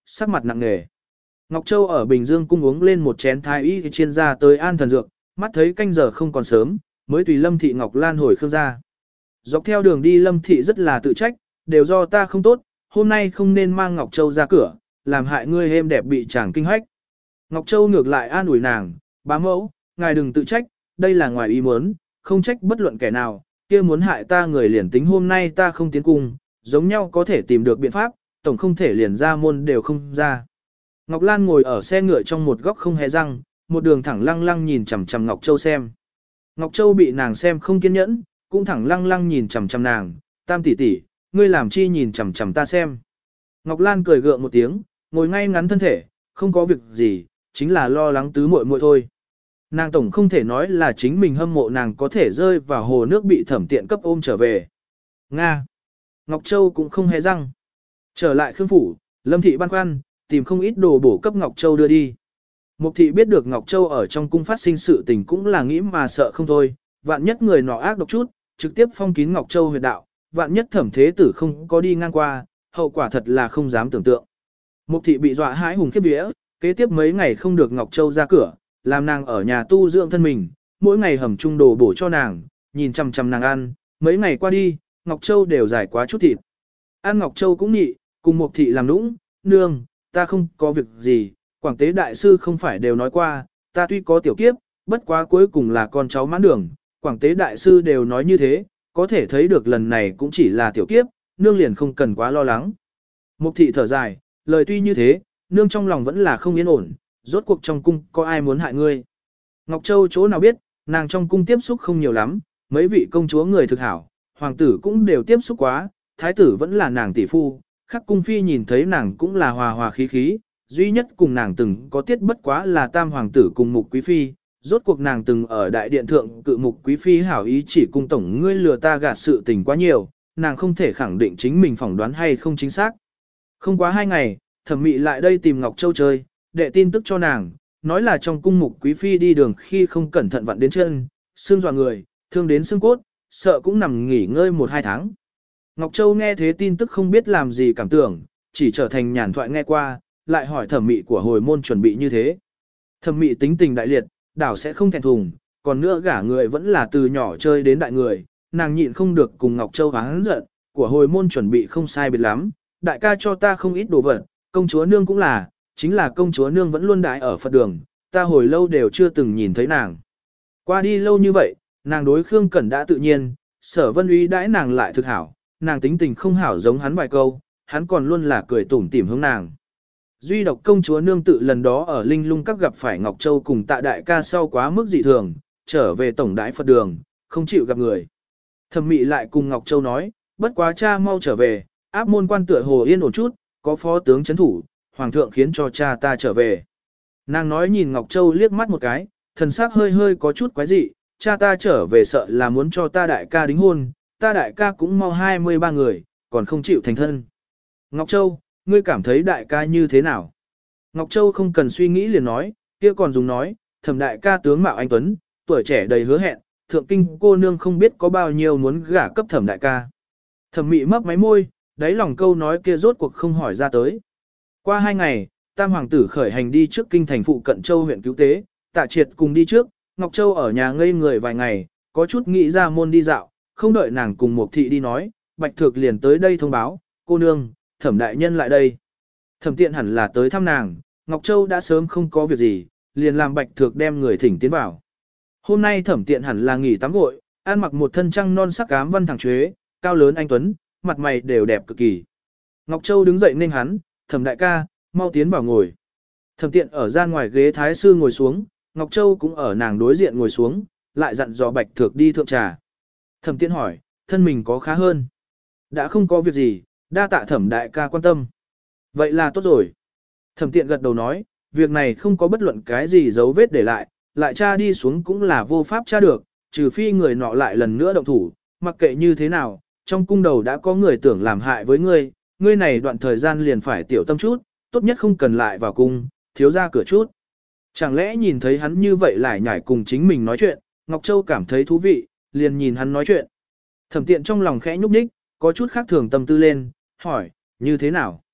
sắc mặt nặng nề. Ngọc Châu ở Bình Dương cung uống lên một chén thái y chiên ra tới an thần dược, mắt thấy canh giờ không còn sớm, mới tùy Lâm Thị Ngọc Lan hồi Khương gia. Dọc theo đường đi Lâm Thị rất là tự trách, đều do ta không tốt, hôm nay không nên mang Ngọc Châu ra cửa, làm hại ngươi êm đẹp bị chàng kinh hách. Ngọc Châu ngược lại an ủi nàng, bá mẫu, ngài đừng tự trách, đây là ngoài ý muốn, không trách bất luận kẻ nào, kia muốn hại ta người liền tính hôm nay ta không tiến cung, giống nhau có thể tìm được biện pháp, tổng không thể liền ra môn đều không ra. Ngọc Lan ngồi ở xe ngựa trong một góc không hề răng, một đường thẳng lăng lăng nhìn chằm chằm Ngọc Châu xem. Ngọc Châu bị nàng xem không kiên nhẫn, cũng thẳng lăng lăng nhìn chằm chằm nàng, tam tỷ tỷ, ngươi làm chi nhìn chằm chằm ta xem. Ngọc Lan cười gượng một tiếng, ngồi ngay ngắn thân thể, không có việc gì, chính là lo lắng tứ muội muội thôi. Nàng tổng không thể nói là chính mình hâm mộ nàng có thể rơi vào hồ nước bị Thẩm Tiện cấp ôm trở về. Nga. Ngọc Châu cũng không hề răng. Trở lại Khương phủ, Lâm Thị băn khoăn, tìm không ít đồ bổ cấp Ngọc Châu đưa đi. Mục Thị biết được Ngọc Châu ở trong cung phát sinh sự tình cũng là nghĩ mà sợ không thôi, vạn nhất người nọ ác độc chút, trực tiếp phong kín Ngọc Châu huyệt đạo, vạn nhất Thẩm Thế Tử không có đi ngang qua, hậu quả thật là không dám tưởng tượng. Mục Thị bị dọa hãi hùng khiếp vía, kế tiếp mấy ngày không được Ngọc Châu ra cửa, làm nàng ở nhà tu dưỡng thân mình, mỗi ngày hầm chung đồ bổ cho nàng, nhìn chằm chằm nàng ăn, mấy ngày qua đi, Ngọc Châu đều giải quá chút thịt. Ăn Ngọc Châu cũng nhị, cùng Mục Thị làm nũng, nương, ta không có việc gì, Quảng Tế Đại Sư không phải đều nói qua, ta tuy có tiểu kiếp, bất quá cuối cùng là con cháu mãn đường, Quảng Tế Đại Sư đều nói như thế, có thể thấy được lần này cũng chỉ là tiểu kiếp, nương liền không cần quá lo lắng. Mục Thị thở dài, lời tuy như thế, nương trong lòng vẫn là không yên ổn, rốt cuộc trong cung có ai muốn hại ngươi. Ngọc Châu chỗ nào biết, nàng trong cung tiếp xúc không nhiều lắm, mấy vị công chúa người thực hảo, hoàng tử cũng đều tiếp xúc quá, thái tử vẫn là nàng tỷ phu, khắc cung phi nhìn thấy nàng cũng là hòa hòa khí khí, duy nhất cùng nàng từng có tiết bất quá là tam hoàng tử cùng mục quý phi, rốt cuộc nàng từng ở đại điện thượng cự mục quý phi hảo ý chỉ cung tổng ngươi lừa ta gạt sự tình quá nhiều, nàng không thể khẳng định chính mình phỏng đoán hay không chính xác. Không quá 2 ngày, Thẩm Mị lại đây tìm Ngọc Châu chơi, đệ tin tức cho nàng, nói là trong cung mục quý phi đi đường khi không cẩn thận vặn đến chân, xương dọa người, thương đến xương cốt, sợ cũng nằm nghỉ ngơi 1-2 tháng. Ngọc Châu nghe thế tin tức không biết làm gì cảm tưởng, chỉ trở thành nhàn thoại nghe qua, lại hỏi Thẩm Mị của hồi môn chuẩn bị như thế. Thẩm Mị tính tình đại liệt, đảo sẽ không thẹn thùng, còn nữa gả người vẫn là từ nhỏ chơi đến đại người, nàng nhịn không được cùng Ngọc Châu hán giận, của hồi môn chuẩn bị không sai biệt lắm, đại ca cho ta không ít đồ vật, công chúa nương cũng là, chính là công chúa nương vẫn luôn đãi ở Phật đường, ta hồi lâu đều chưa từng nhìn thấy nàng. Qua đi lâu như vậy, nàng đối Khương Cẩn đã tự nhiên, Sở Vân Úy đãi nàng lại thực hảo, nàng tính tình không hảo giống hắn vài câu, hắn còn luôn là cười tủm tỉm hướng nàng. Duy độc công chúa nương tự lần đó ở Linh Lung các gặp phải Ngọc Châu cùng Tạ đại ca sau quá mức dị thường, trở về tổng đãi Phật đường, không chịu gặp người. Thẩm Mị lại cùng Ngọc Châu nói, bất quá cha mau trở về, áp môn quan tựa hồ yên ổn chút, có phó tướng chấn thủ, hoàng thượng khiến cho cha ta trở về. Nàng nói nhìn Ngọc Châu liếc mắt một cái, thần sắc hơi hơi có chút quái dị, cha ta trở về sợ là muốn cho ta đại ca đính hôn, ta đại ca cũng mau 23 người, còn không chịu thành thân. Ngọc Châu, ngươi cảm thấy đại ca như thế nào? Ngọc Châu không cần suy nghĩ liền nói, kia còn dùng nói, Thẩm đại ca tướng mạo anh tuấn, tuổi trẻ đầy hứa hẹn, thượng kinh cô nương không biết có bao nhiêu muốn gả cấp Thẩm đại ca. Thẩm Mị mấp máy môi, đáy lòng câu nói kia rốt cuộc không hỏi ra tới. Qua 2 ngày, tam hoàng tử khởi hành đi trước kinh thành phụ cận châu huyện cứu tế, Tạ Triệt cùng đi trước, Ngọc Châu ở nhà ngây người vài ngày, có chút nghĩ ra môn đi dạo, không đợi nàng cùng Mục Thị đi nói, Bạch Thược liền tới đây thông báo, cô nương, Thẩm đại nhân lại đây. Thẩm Tiện hẳn là tới thăm nàng, Ngọc Châu đã sớm không có việc gì, liền làm Bạch Thược đem người thỉnh tiến vào. Hôm nay Thẩm Tiện hẳn là nghỉ tắm gội, ăn mặc một thân trăng non sắc ám văn thẳng chuế, cao lớn anh tuấn, mặt mày đều đẹp cực kỳ. Ngọc Châu đứng dậy nên hắn, Thẩm đại ca, mau tiến vào ngồi. Thẩm Tiện ở gian ngoài ghế thái sư ngồi xuống, Ngọc Châu cũng ở nàng đối diện ngồi xuống, lại dặn dò Bạch Thược đi thượng trà. Thẩm Tiện hỏi, thân mình có khá hơn? Đã không có việc gì, đa tạ Thẩm đại ca quan tâm. Vậy là tốt rồi. Thẩm Tiện gật đầu nói, việc này không có bất luận cái gì dấu vết để lại tra đi xuống cũng là vô pháp tra được, trừ phi người nọ lại lần nữa động thủ, mặc kệ như thế nào, trong cung đầu đã có người tưởng làm hại với ngươi, ngươi này đoạn thời gian liền phải tiểu tâm chút, tốt nhất không cần lại vào cung, thiếu ra cửa chút. Chẳng lẽ nhìn thấy hắn như vậy lại nhảy cùng chính mình nói chuyện, Ngọc Châu cảm thấy thú vị, liền nhìn hắn nói chuyện. Thẩm Tiện trong lòng khẽ nhúc nhích, có chút khác thường tâm tư lên, hỏi, như thế nào?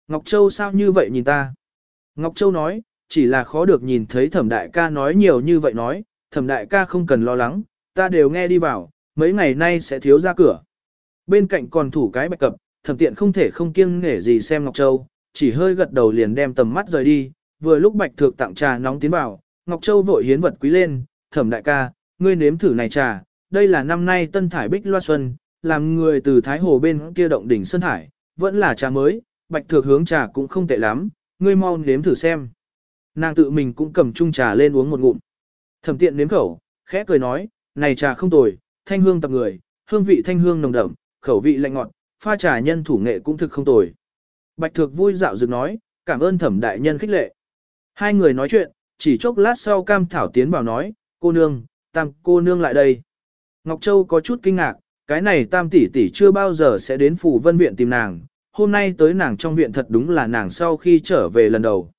Ngọc Châu sao như vậy nhìn ta? Ngọc Châu nói, chỉ là khó được nhìn thấy thẩm đại ca nói nhiều như vậy nói, thẩm đại ca không cần lo lắng, ta đều nghe đi vào, mấy ngày nay sẽ thiếu ra cửa. Bên cạnh còn thủ cái bạch cập, thẩm tiện không thể không kiêng nể gì xem Ngọc Châu, chỉ hơi gật đầu liền đem tầm mắt rời đi, vừa lúc bạch thược tặng trà nóng tiến vào, Ngọc Châu vội hiến vật quý lên, thẩm đại ca, ngươi nếm thử này trà, đây là năm nay tân thải bích loa xuân, làm người từ Thái Hồ bên kia động đỉnh Sơn Thải, vẫn là trà mới, bạch thược hướng trà cũng không tệ lắm, ngươi mau nếm thử xem. Nàng tự mình cũng cầm chung trà lên uống một ngụm. Thẩm tiện nếm khẩu, khẽ cười nói, này trà không tồi, thanh hương tập người, hương vị thanh hương nồng đậm, khẩu vị lạnh ngọt, pha trà nhân thủ nghệ cũng thực không tồi. Bạch thược vui dạo dừng nói, cảm ơn thẩm đại nhân khích lệ. Hai người nói chuyện, chỉ chốc lát sau Cam Thảo tiến vào nói, cô nương, tam cô nương lại đây. Ngọc Châu có chút kinh ngạc, cái này tam tỷ tỷ chưa bao giờ sẽ đến phủ vân viện tìm nàng, hôm nay tới nàng trong viện thật đúng là nàng sau khi trở về lần đầu.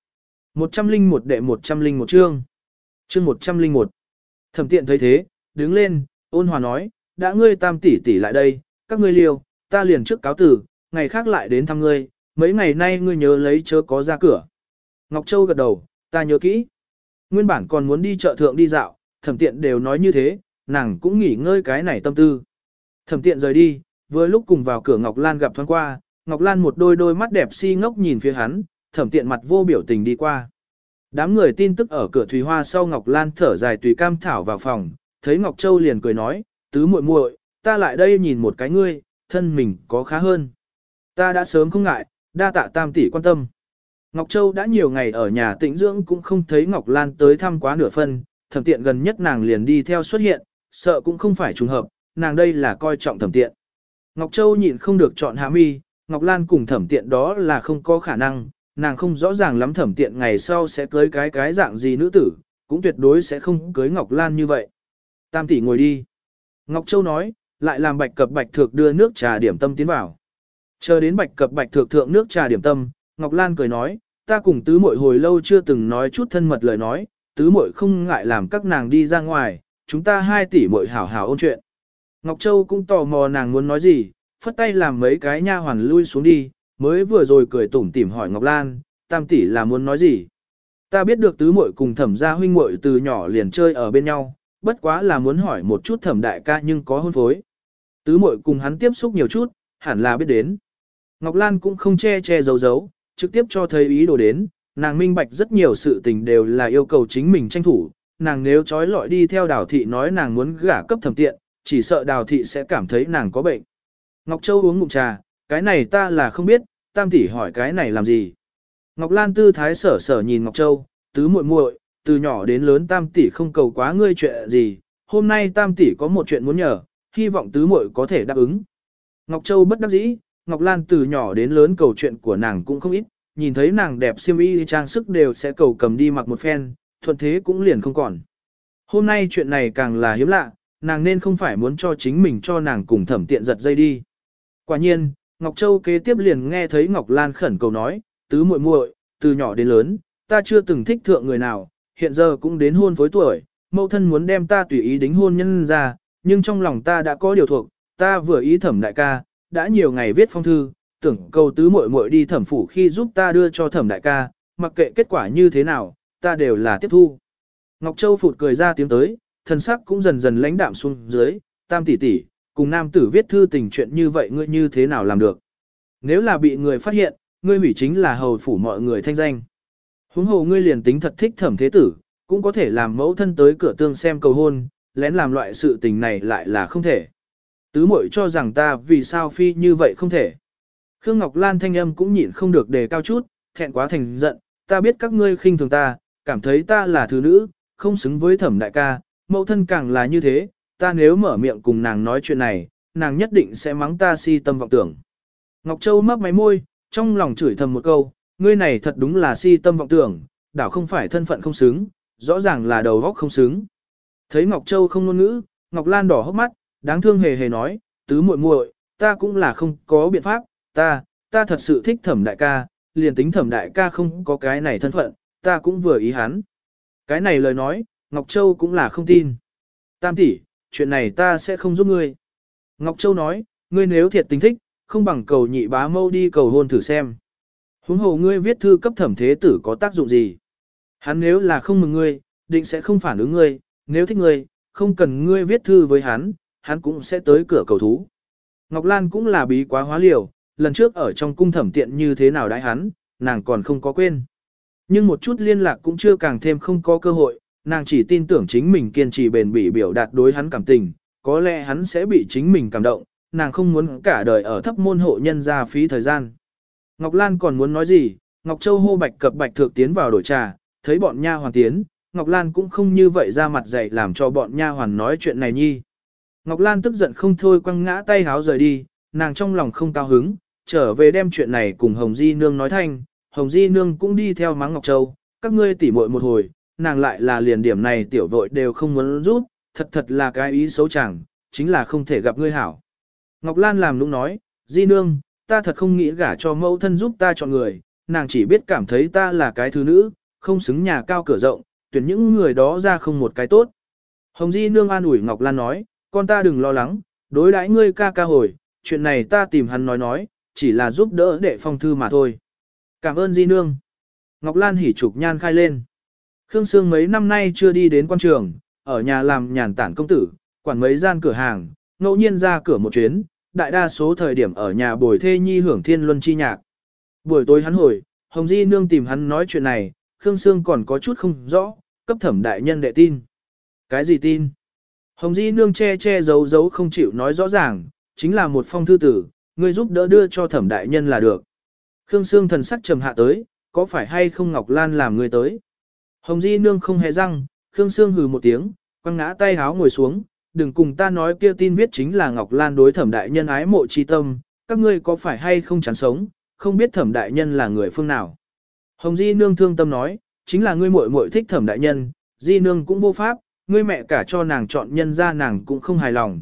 101 đệ 101 chương. Chương 101. Thẩm tiện thấy thế, đứng lên, ôn hòa nói, đã ngươi tam tỷ tỷ lại đây, các ngươi liêu, ta liền trước cáo tử, ngày khác lại đến thăm ngươi, mấy ngày nay ngươi nhớ lấy chớ có ra cửa. Ngọc Châu gật đầu, ta nhớ kỹ. Nguyên bản còn muốn đi chợ thượng đi dạo, thẩm tiện đều nói như thế, nàng cũng nghỉ ngơi cái này tâm tư. Thẩm tiện rời đi, vừa lúc cùng vào cửa Ngọc Lan gặp thoáng qua, Ngọc Lan một đôi mắt đẹp si ngốc nhìn phía hắn, thẩm tiện mặt vô biểu tình đi qua. Đám người tin tức ở cửa Thùy Hoa sau Ngọc Lan thở dài tùy Cam Thảo vào phòng, thấy Ngọc Châu liền cười nói, tứ muội muội, ta lại đây nhìn một cái ngươi, thân mình có khá hơn. Ta đã sớm không ngại, đa tạ tam tỷ quan tâm. Ngọc Châu đã nhiều ngày ở nhà tĩnh dưỡng cũng không thấy Ngọc Lan tới thăm quá nửa phân, thẩm tiện gần nhất nàng liền đi theo xuất hiện, sợ cũng không phải trùng hợp, nàng đây là coi trọng thẩm tiện. Ngọc Châu nhịn không được chọn hạ mi, Ngọc Lan cùng thẩm tiện đó là không có khả năng, nàng không rõ ràng lắm thẩm tiện ngày sau sẽ cưới cái dạng gì nữ tử, cũng tuyệt đối sẽ không cưới Ngọc Lan như vậy. Tam tỷ ngồi đi. Ngọc Châu nói, lại làm bạch cập bạch thược đưa nước trà điểm tâm tiến vào. Chờ đến bạch cập bạch thược thượng nước trà điểm tâm, Ngọc Lan cười nói, ta cùng tứ muội hồi lâu chưa từng nói chút thân mật lời nói, tứ muội không ngại làm các nàng đi ra ngoài, chúng ta 2 tỷ muội hảo hảo ôn chuyện. Ngọc Châu cũng tò mò nàng muốn nói gì, phất tay làm mấy cái nha hoàn lui xuống đi, mới vừa rồi cười tủm tỉm hỏi Ngọc Lan, tam tỷ là muốn nói gì. Ta biết được tứ muội cùng thẩm gia huynh muội từ nhỏ liền chơi ở bên nhau, bất quá là muốn hỏi một chút thẩm đại ca nhưng có hôn phối. Tứ muội cùng hắn tiếp xúc nhiều chút, hẳn là biết đến. Ngọc Lan cũng không che che giấu giấu, trực tiếp cho thấy ý đồ đến, nàng minh bạch rất nhiều sự tình đều là yêu cầu chính mình tranh thủ, nàng nếu trói lọi đi theo Đào thị nói nàng muốn gả cấp thẩm tiện, chỉ sợ Đào thị sẽ cảm thấy nàng có bệnh. Ngọc Châu uống ngụm trà, cái này ta là không biết, tam tỷ hỏi cái này làm gì. Ngọc Lan tư thái sở sở nhìn Ngọc Châu, tứ muội muội, từ nhỏ đến lớn tam tỷ không cầu quá ngươi chuyện gì, hôm nay tam tỷ có một chuyện muốn nhờ, hy vọng tứ muội có thể đáp ứng. Ngọc Châu bất đắc dĩ, Ngọc Lan từ nhỏ đến lớn cầu chuyện của nàng cũng không ít, nhìn thấy nàng đẹp xiêm y trang sức đều sẽ cầu cầm đi mặc một phen, thuận thế cũng liền không còn. Hôm nay chuyện này càng là hiếm lạ, nàng nên không phải muốn cho chính mình cho nàng cùng thẩm tiện giật dây đi. Quả nhiên, Ngọc Châu kế tiếp liền nghe thấy Ngọc Lan khẩn cầu nói, tứ muội muội, từ nhỏ đến lớn, ta chưa từng thích thượng người nào, hiện giờ cũng đến hôn phối tuổi, mẫu thân muốn đem ta tùy ý đính hôn nhân ra, nhưng trong lòng ta đã có điều thuộc, ta vừa ý thẩm đại ca, đã nhiều ngày viết phong thư, tưởng cầu tứ muội muội đi thẩm phủ khi giúp ta đưa cho thẩm đại ca, mặc kệ kết quả như thế nào, ta đều là tiếp thu. Ngọc Châu phụt cười ra tiếng tới, thân sắc cũng dần dần lãnh đạm xuống dưới, tam tỷ tỷ, cùng nam tử viết thư tình chuyện như vậy ngươi như thế nào làm được. Nếu là bị người phát hiện, ngươi hủy chính là hầu phủ mọi người thanh danh. Huống hồ ngươi liền tính thật thích thẩm thế tử, cũng có thể làm mẫu thân tới cửa tương xem cầu hôn, lén làm loại sự tình này lại là không thể. Tứ muội cho rằng ta vì sao phi như vậy không thể. Khương Ngọc Lan thanh âm cũng nhịn không được đề cao chút, thẹn quá thành giận, ta biết các ngươi khinh thường ta, cảm thấy ta là thứ nữ, không xứng với thẩm đại ca, mẫu thân càng là như thế, ta nếu mở miệng cùng nàng nói chuyện này, nàng nhất định sẽ mắng ta si tâm vọng tưởng. Ngọc Châu mấp máy môi, trong lòng chửi thầm một câu, ngươi này thật đúng là si tâm vọng tưởng, đảo không phải thân phận không xứng, rõ ràng là đầu óc không xứng. Thấy Ngọc Châu không ngôn ngữ, Ngọc Lan đỏ hốc mắt, đáng thương hề hề nói, tứ muội muội, ta cũng là không có biện pháp, ta thật sự thích thẩm đại ca, liền tính thẩm đại ca không có cái này thân phận, ta cũng vừa ý hắn. Cái này lời nói, Ngọc Châu cũng là không tin. Tam tỷ, chuyện này ta sẽ không giúp ngươi. Ngọc Châu nói, ngươi nếu thiệt tình thích, không bằng cầu nhị bá mâu đi cầu hôn thử xem. Huống hồ ngươi viết thư cấp thẩm thế tử có tác dụng gì? Hắn nếu là không mừng ngươi, định sẽ không phản ứng ngươi, nếu thích ngươi, không cần ngươi viết thư với hắn, hắn cũng sẽ tới cửa cầu thú. Ngọc Lan cũng là bí quá hóa liều, lần trước ở trong cung thẩm tiện như thế nào đãi hắn, nàng còn không có quên. Nhưng một chút liên lạc cũng chưa càng thêm không có cơ hội, nàng chỉ tin tưởng chính mình kiên trì bền bỉ biểu đạt đối hắn cảm tình, có lẽ hắn sẽ bị chính mình cảm động, nàng không muốn cả đời ở thấp môn hộ nhân ra phí thời gian. Ngọc Lan còn muốn nói gì, Ngọc Châu hô Bạch Cập Bạch Thược tiến vào đổi trà, thấy bọn nha hoàn tiến, Ngọc Lan cũng không như vậy ra mặt dạy làm cho bọn nha hoàn nói chuyện này nhi. Ngọc Lan tức giận không thôi quăng ngã tay háo rời đi, nàng trong lòng không cao hứng, trở về đem chuyện này cùng Hồng Di Nương nói thanh, Hồng Di Nương cũng đi theo mắng Ngọc Châu, các ngươi tỉ muội một hồi, nàng lại là liền điểm này tiểu vội đều không muốn rút, thật là cái ý xấu chẳng, chính là không thể gặp ngươi hảo. Ngọc Lan làm nũng nói, Di Nương, ta thật không nghĩ gả cho mẫu thân giúp ta chọn người, nàng chỉ biết cảm thấy ta là cái thứ nữ, không xứng nhà cao cửa rộng, tuyển những người đó ra không một cái tốt. Hồng Di Nương an ủi Ngọc Lan nói, con ta đừng lo lắng, đối đãi ngươi ca ca hồi, chuyện này ta tìm hắn nói, chỉ là giúp đỡ đệ phong thư mà thôi. Cảm ơn Di Nương. Ngọc Lan hỉ trục nhan khai lên. Khương Sương mấy năm nay chưa đi đến quan trường, ở nhà làm nhàn tản công tử, quản mấy gian cửa hàng, ngẫu nhiên ra cửa một chuyến, đại đa số thời điểm ở nhà bồi thê nhi hưởng thiên luân chi nhạc. Buổi tối hắn hồi, Hồng Di Nương tìm hắn nói chuyện này, Khương Sương còn có chút không rõ, cấp thẩm đại nhân đệ tin. Cái gì tin? Hồng Di Nương che giấu không chịu nói rõ ràng, chính là một phong thư tử, ngươi giúp đỡ đưa cho thẩm đại nhân là được. Khương Sương thần sắc trầm hạ tới, có phải hay không Ngọc Lan làm ngươi tới? Hồng Di Nương không hề răng, Khương Sương hừ một tiếng, quăng ngã tay háo ngồi xuống, đừng cùng ta nói kia tin viết chính là Ngọc Lan đối thẩm đại nhân ái mộ chi tâm, các ngươi có phải hay không chán sống, không biết thẩm đại nhân là người phương nào. Hồng Di Nương thương tâm nói, chính là ngươi muội muội thích thẩm đại nhân, Di Nương cũng vô pháp, ngươi mẹ cả cho nàng chọn nhân ra nàng cũng không hài lòng,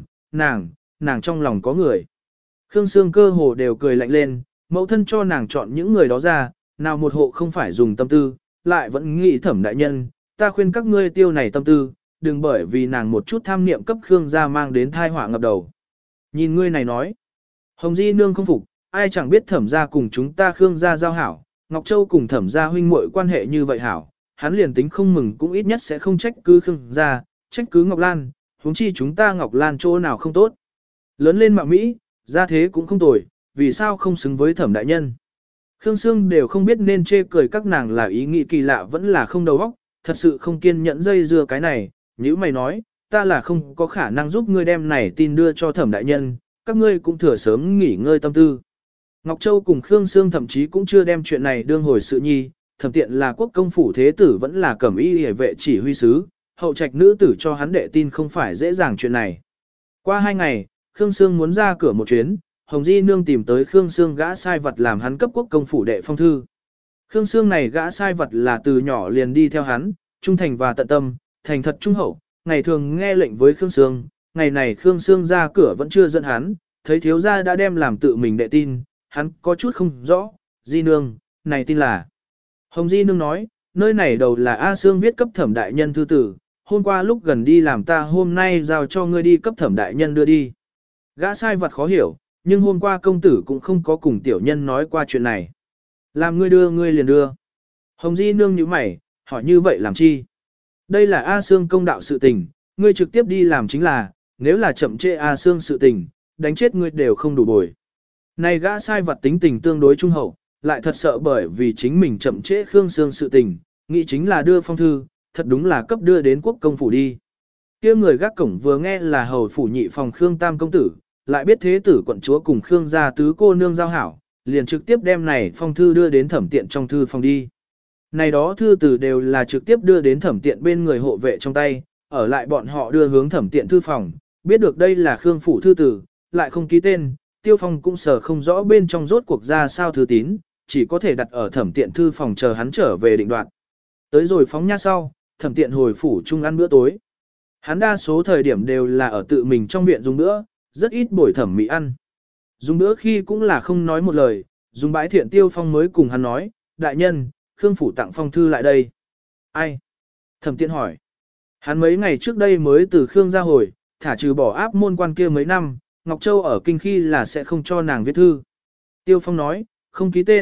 nàng trong lòng có người. Khương Sương cơ hồ đều cười lạnh lên, mẫu thân cho nàng chọn những người đó ra, nào một hộ không phải dùng tâm tư, lại vẫn nghĩ thẩm đại nhân, ta khuyên các ngươi tiêu này tâm tư, đừng bởi vì nàng một chút tham niệm cấp Khương gia mang đến thai họa ngập đầu. Nhìn ngươi này nói, Hồng Di Nương không phục, ai chẳng biết thẩm gia cùng chúng ta Khương gia giao hảo, Ngọc Châu cùng thẩm gia huynh muội quan hệ như vậy hảo, hắn liền tính không mừng cũng ít nhất sẽ không trách cứ Khương gia, trách cứ Ngọc Lan, huống chi chúng ta Ngọc Lan chỗ nào không tốt. Lớn lên mạo Mỹ, gia thế cũng không tồi, vì sao không xứng với thẩm đại nhân. Khương Sương đều không biết nên chê cười các nàng là ý nghĩ kỳ lạ vẫn là không đầu óc, thật sự không kiên nhẫn dây dưa cái này, như mày nói, ta là không có khả năng giúp ngươi đem này tin đưa cho thẩm đại nhân, các ngươi cũng thừa sớm nghỉ ngơi tâm tư. Ngọc Châu cùng Khương Sương thậm chí cũng chưa đem chuyện này đương hồi sự nhi, thẩm tiện là quốc công phủ thế tử vẫn là cẩm y hề vệ chỉ huy sứ, hậu trạch nữ tử cho hắn đệ tin không phải dễ dàng chuyện này. Qua 2 ngày, Khương Sương muốn ra cửa một chuyến, Hồng Di Nương tìm tới Khương Sương gã sai vật làm hắn cấp quốc công phủ đệ phong thư. Khương Sương này gã sai vật là từ nhỏ liền đi theo hắn, trung thành và tận tâm, thành thật trung hậu, ngày thường nghe lệnh với Khương Sương, ngày này Khương Sương ra cửa vẫn chưa dẫn hắn, thấy thiếu gia đã đem làm tự mình đệ tin, hắn có chút không rõ, Di Nương, này tin là. Hồng Di Nương nói, nơi này đầu là A Sương viết cấp thẩm đại nhân thư tử, hôm qua lúc gần đi làm ta hôm nay giao cho ngươi đi cấp thẩm đại nhân đưa đi. Gã sai vật khó hiểu, nhưng hôm qua công tử cũng không có cùng tiểu nhân nói qua chuyện này. Làm ngươi đưa ngươi liền đưa. Hồng Di Nương nhíu mày, hỏi như vậy làm chi? Đây là A Sương công đạo sự tình, ngươi trực tiếp đi làm chính là, nếu là chậm trễ A Sương sự tình, đánh chết ngươi đều không đủ bồi. Này gã sai vật tính tình tương đối trung hậu, lại thật sợ bởi vì chính mình chậm trễ Khương Sương sự tình, nghĩ chính là đưa phong thư, thật đúng là cấp đưa đến quốc công phủ đi. Kia người gác cổng vừa nghe là hầu phủ nhị phòng Khương Tam công tử, lại biết thế tử quận chúa cùng Khương gia tứ cô nương giao hảo, liền trực tiếp đem này phong thư đưa đến thẩm tiện trong thư phòng đi. Này đó thư từ đều là trực tiếp đưa đến thẩm tiện bên người hộ vệ trong tay, ở lại bọn họ đưa hướng thẩm tiện thư phòng, biết được đây là Khương phủ thư tử, lại không ký tên, Tiêu Phong cũng sở không rõ bên trong rốt cuộc ra sao thư tín, chỉ có thể đặt ở thẩm tiện thư phòng chờ hắn trở về định đoạt. Tới rồi phóng nha sau, thẩm tiện hồi phủ chung ăn bữa tối. Hắn đa số thời điểm đều là ở tự mình trong viện dùng bữa, rất ít bồi thẩm mỹ ăn. Dùng bữa khi cũng là không nói một lời, dùng bãi thiện Tiêu Phong mới cùng hắn nói, đại nhân, Khương phủ tặng phong thư lại đây. Ai? Thẩm tiện hỏi. Hắn mấy ngày trước đây mới từ Khương ra hồi, thả trừ bỏ áp môn quan kia mấy năm, Ngọc Châu ở kinh khi là sẽ không cho nàng viết thư. Tiêu Phong nói, không ký tên,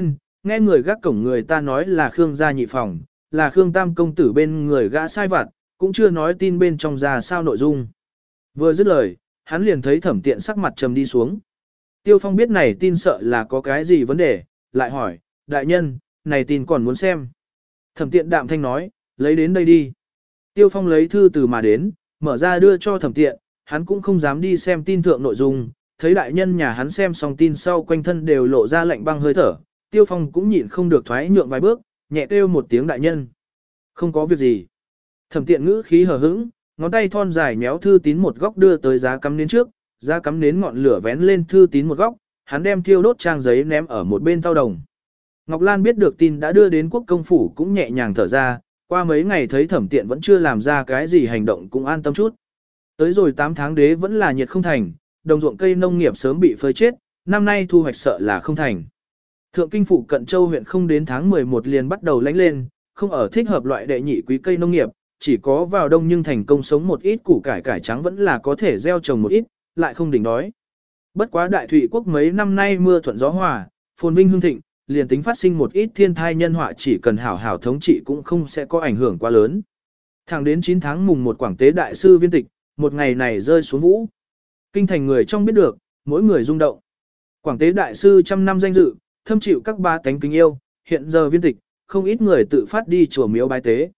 nghe người gác cổng người ta nói là Khương gia nhị phòng, là Khương Tam công tử bên người gã sai vặt, cũng chưa nói tin bên trong ra sao nội dung. Vừa dứt lời, hắn liền thấy Thẩm Tiện sắc mặt trầm đi xuống. Tiêu Phong biết này tin sợ là có cái gì vấn đề, lại hỏi, đại nhân, này tin còn muốn xem. Thẩm Tiện đạm thanh nói, lấy đến đây đi. Tiêu Phong lấy thư từ mà đến, mở ra đưa cho Thẩm Tiện, hắn cũng không dám đi xem tin thượng nội dung, thấy đại nhân nhà hắn xem xong tin sau quanh thân đều lộ ra lạnh băng hơi thở, Tiêu Phong cũng nhịn không được thoái nhượng vài bước, nhẹ kêu một tiếng đại nhân. Không có việc gì. Thẩm Tiện ngữ khí hờ hững, ngón tay thon dài méo thư tín một góc đưa tới giá cắm nến trước, giá cắm nến ngọn lửa vén lên thư tín một góc, hắn đem thiêu đốt trang giấy ném ở một bên thau đồng. Ngọc Lan biết được tin đã đưa đến quốc công phủ cũng nhẹ nhàng thở ra, qua mấy ngày thấy Thẩm Tiện vẫn chưa làm ra cái gì hành động cũng an tâm chút. Tới rồi 8 tháng đế vẫn là nhiệt không thành, đồng ruộng cây nông nghiệp sớm bị phơi chết, năm nay thu hoạch sợ là không thành. Thượng kinh phụ cận châu huyện không đến tháng 11 liền bắt đầu lánh lên, không ở thích hợp loại đệ nhị quý cây nông nghiệp, chỉ có vào đông nhưng thành công sống một ít củ cải trắng vẫn là có thể gieo trồng một ít, lại không đỉnh đói. Bất quá đại thụy quốc mấy năm nay mưa thuận gió hòa, phồn vinh hương thịnh, liền tính phát sinh một ít thiên thai nhân họa chỉ cần hảo hảo thống trị cũng không sẽ có ảnh hưởng quá lớn. Thẳng đến 9 tháng mùng 1 Quảng Tế đại sư viên tịch, một ngày này rơi xuống vũ. Kinh thành người trong biết được, mỗi người rung động. Quảng Tế đại sư trăm năm danh dự, thâm chịu các ba tánh kính yêu, hiện giờ viên tịch, không ít người tự phát đi chùa miếu bái tế.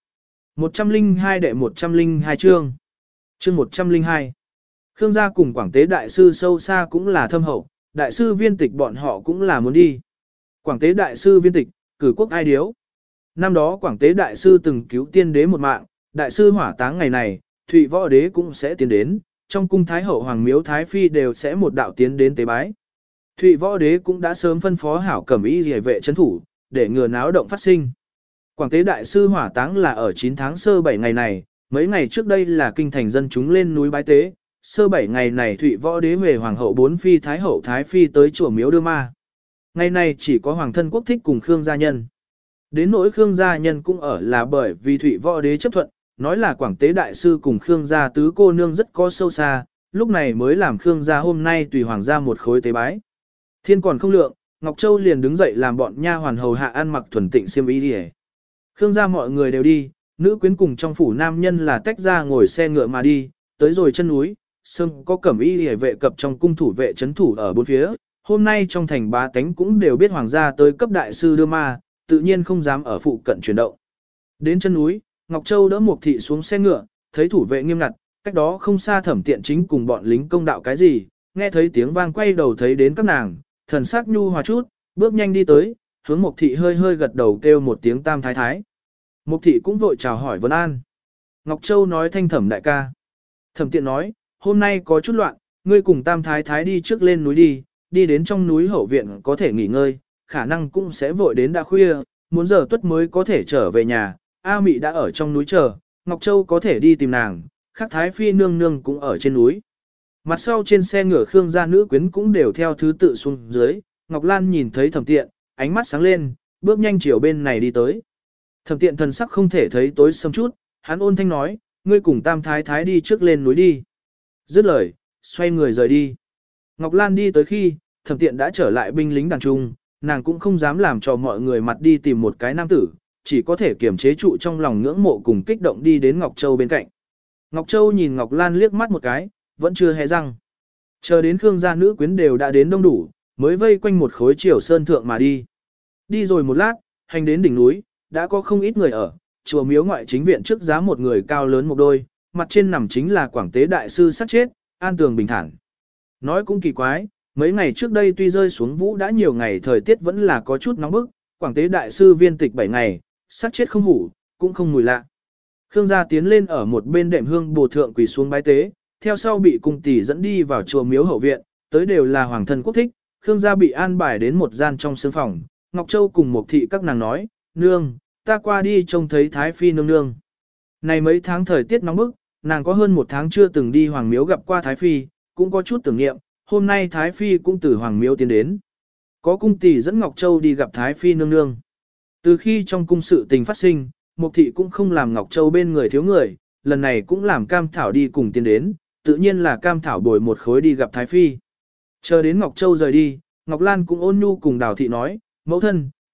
102 đệ 102 chương. Chương 102. Khương gia cùng Quảng Tế đại sư sâu xa cũng là thâm hậu, đại sư viên tịch bọn họ cũng là muốn đi. Quảng Tế đại sư viên tịch, cử quốc ai điếu. Năm đó Quảng Tế đại sư từng cứu tiên đế một mạng, đại sư hỏa táng ngày này, Thụy Võ đế cũng sẽ tiến đến, trong cung thái hậu hoàng miếu thái phi đều sẽ một đạo tiến đến tế bái. Thụy Võ đế cũng đã sớm phân phó hảo cẩm y liề vệ trấn thủ, để ngừa náo động phát sinh. Quảng Tế đại sư hỏa táng là ở 9 tháng sơ 7 ngày này, mấy ngày trước đây là kinh thành dân chúng lên núi bái tế, sơ 7 ngày này Thụy Võ đế về hoàng hậu 4 phi thái hậu thái phi tới chùa miếu đưa ma. Ngày này chỉ có hoàng thân quốc thích cùng Khương gia nhân. Đến nỗi Khương gia nhân cũng ở là bởi vì Thụy Võ đế chấp thuận, nói là Quảng Tế đại sư cùng Khương gia tứ cô nương rất có sâu xa, lúc này mới làm Khương gia hôm nay tùy hoàng gia một khối tế bái. Thiên còn không lượng, Ngọc Châu liền đứng dậy làm bọn nha hoàn hầu hạ ăn mặc thuần tịnh xiêm y đi. Khương gia mọi người đều đi, nữ quyến cùng trong phủ nam nhân là tách ra ngồi xe ngựa mà đi, tới rồi chân núi, sương có cẩm y hề vệ cập trong cung thủ vệ trấn thủ ở bốn phía. Hôm nay trong thành bá tánh cũng đều biết hoàng gia tới cấp đại sư đưa ma, tự nhiên không dám ở phụ cận chuyển động. Đến chân núi, Ngọc Châu đỡ Mục Thị xuống xe ngựa, thấy thủ vệ nghiêm ngặt, cách đó không xa Thẩm Tiện chính cùng bọn lính công đạo cái gì, nghe thấy tiếng vang quay đầu thấy đến các nàng, thần sắc nhu hòa chút, bước nhanh đi tới, hướng Mục Thị hơi hơi gật đầu kêu một tiếng tam thái thái. Mục Thị cũng vội chào hỏi vấn an. Ngọc Châu nói thanh Thẩm đại ca. Thẩm Tiện nói, hôm nay có chút loạn, ngươi cùng tam thái thái đi trước lên núi đi đến trong núi hậu viện có thể nghỉ ngơi, khả năng cũng sẽ vội đến đã khuya, muốn giờ tuất mới có thể trở về nhà. A Mị đã ở trong núi chờ, Ngọc Châu có thể đi tìm nàng, khác thái phi nương nương cũng ở trên núi. Mặt sau trên xe ngựa Khương gia nữ quyến cũng đều theo thứ tự xuống dưới, Ngọc Lan nhìn thấy Thẩm Tiện, ánh mắt sáng lên, bước nhanh chiều bên này đi tới. Thẩm Tiện thần sắc không thể thấy tối sầm chút, hắn ôn thanh nói, ngươi cùng tam thái thái đi trước lên núi đi. Dứt lời, xoay người rời đi. Ngọc Lan đi tới khi, Thẩm Tiện đã trở lại binh lính đàn trung, nàng cũng không dám làm cho mọi người mặt đi tìm một cái nam tử, chỉ có thể kiềm chế trụ trong lòng ngưỡng mộ cùng kích động đi đến Ngọc Châu bên cạnh. Ngọc Châu nhìn Ngọc Lan liếc mắt một cái, vẫn chưa hé răng. Chờ đến Khương gia nữ quyến đều đã đến đông đủ, mới vây quanh một khối triều sơn thượng mà đi. Đi rồi một lát, hành đến đỉnh núi, đã có không ít người ở, chùa miếu ngoại chính viện trước giá một người cao lớn một đôi, mặt trên nằm chính là Quảng Tế đại sư sát chết, an tường bình thản. Nói cũng kỳ quái, mấy ngày trước đây tuy rơi xuống vũ đã nhiều ngày thời tiết vẫn là có chút nóng bức, Quảng Tế đại sư viên tịch 7 ngày, sát chết không hủ, cũng không mùi lạ. Khương gia tiến lên ở một bên đệm hương bồ thượng quỳ xuống bái tế, theo sau bị cung tỷ dẫn đi vào chùa miếu hậu viện, tới đều là hoàng thân quốc thích, Khương gia bị an bài đến một gian trong sương phòng, Ngọc Châu cùng Mục Thị các nàng nói, nương, ta qua đi trông thấy Thái Phi nương nương. Này mấy tháng thời tiết nóng bức, nàng có hơn 1 tháng chưa từng đi hoàng miếu gặp qua Thái Phi, cũng có chút tưởng niệm, hôm nay Thái Phi cũng từ hoàng miếu tiến đến. Có cung tỷ dẫn Ngọc Châu đi gặp Thái Phi nương nương. Từ khi trong cung sự tình phát sinh, Mục Thị cũng không làm Ngọc Châu bên người thiếu người, lần này cũng làm Cam Thảo đi cùng tiến đến, tự nhiên là Cam Thảo bồi một khối đi gặp Thái Phi. Chờ đến Ngọc Châu rời đi, Ngọc Lan cũng ôn nhu cùng Đào Thị nói, mẫu thân,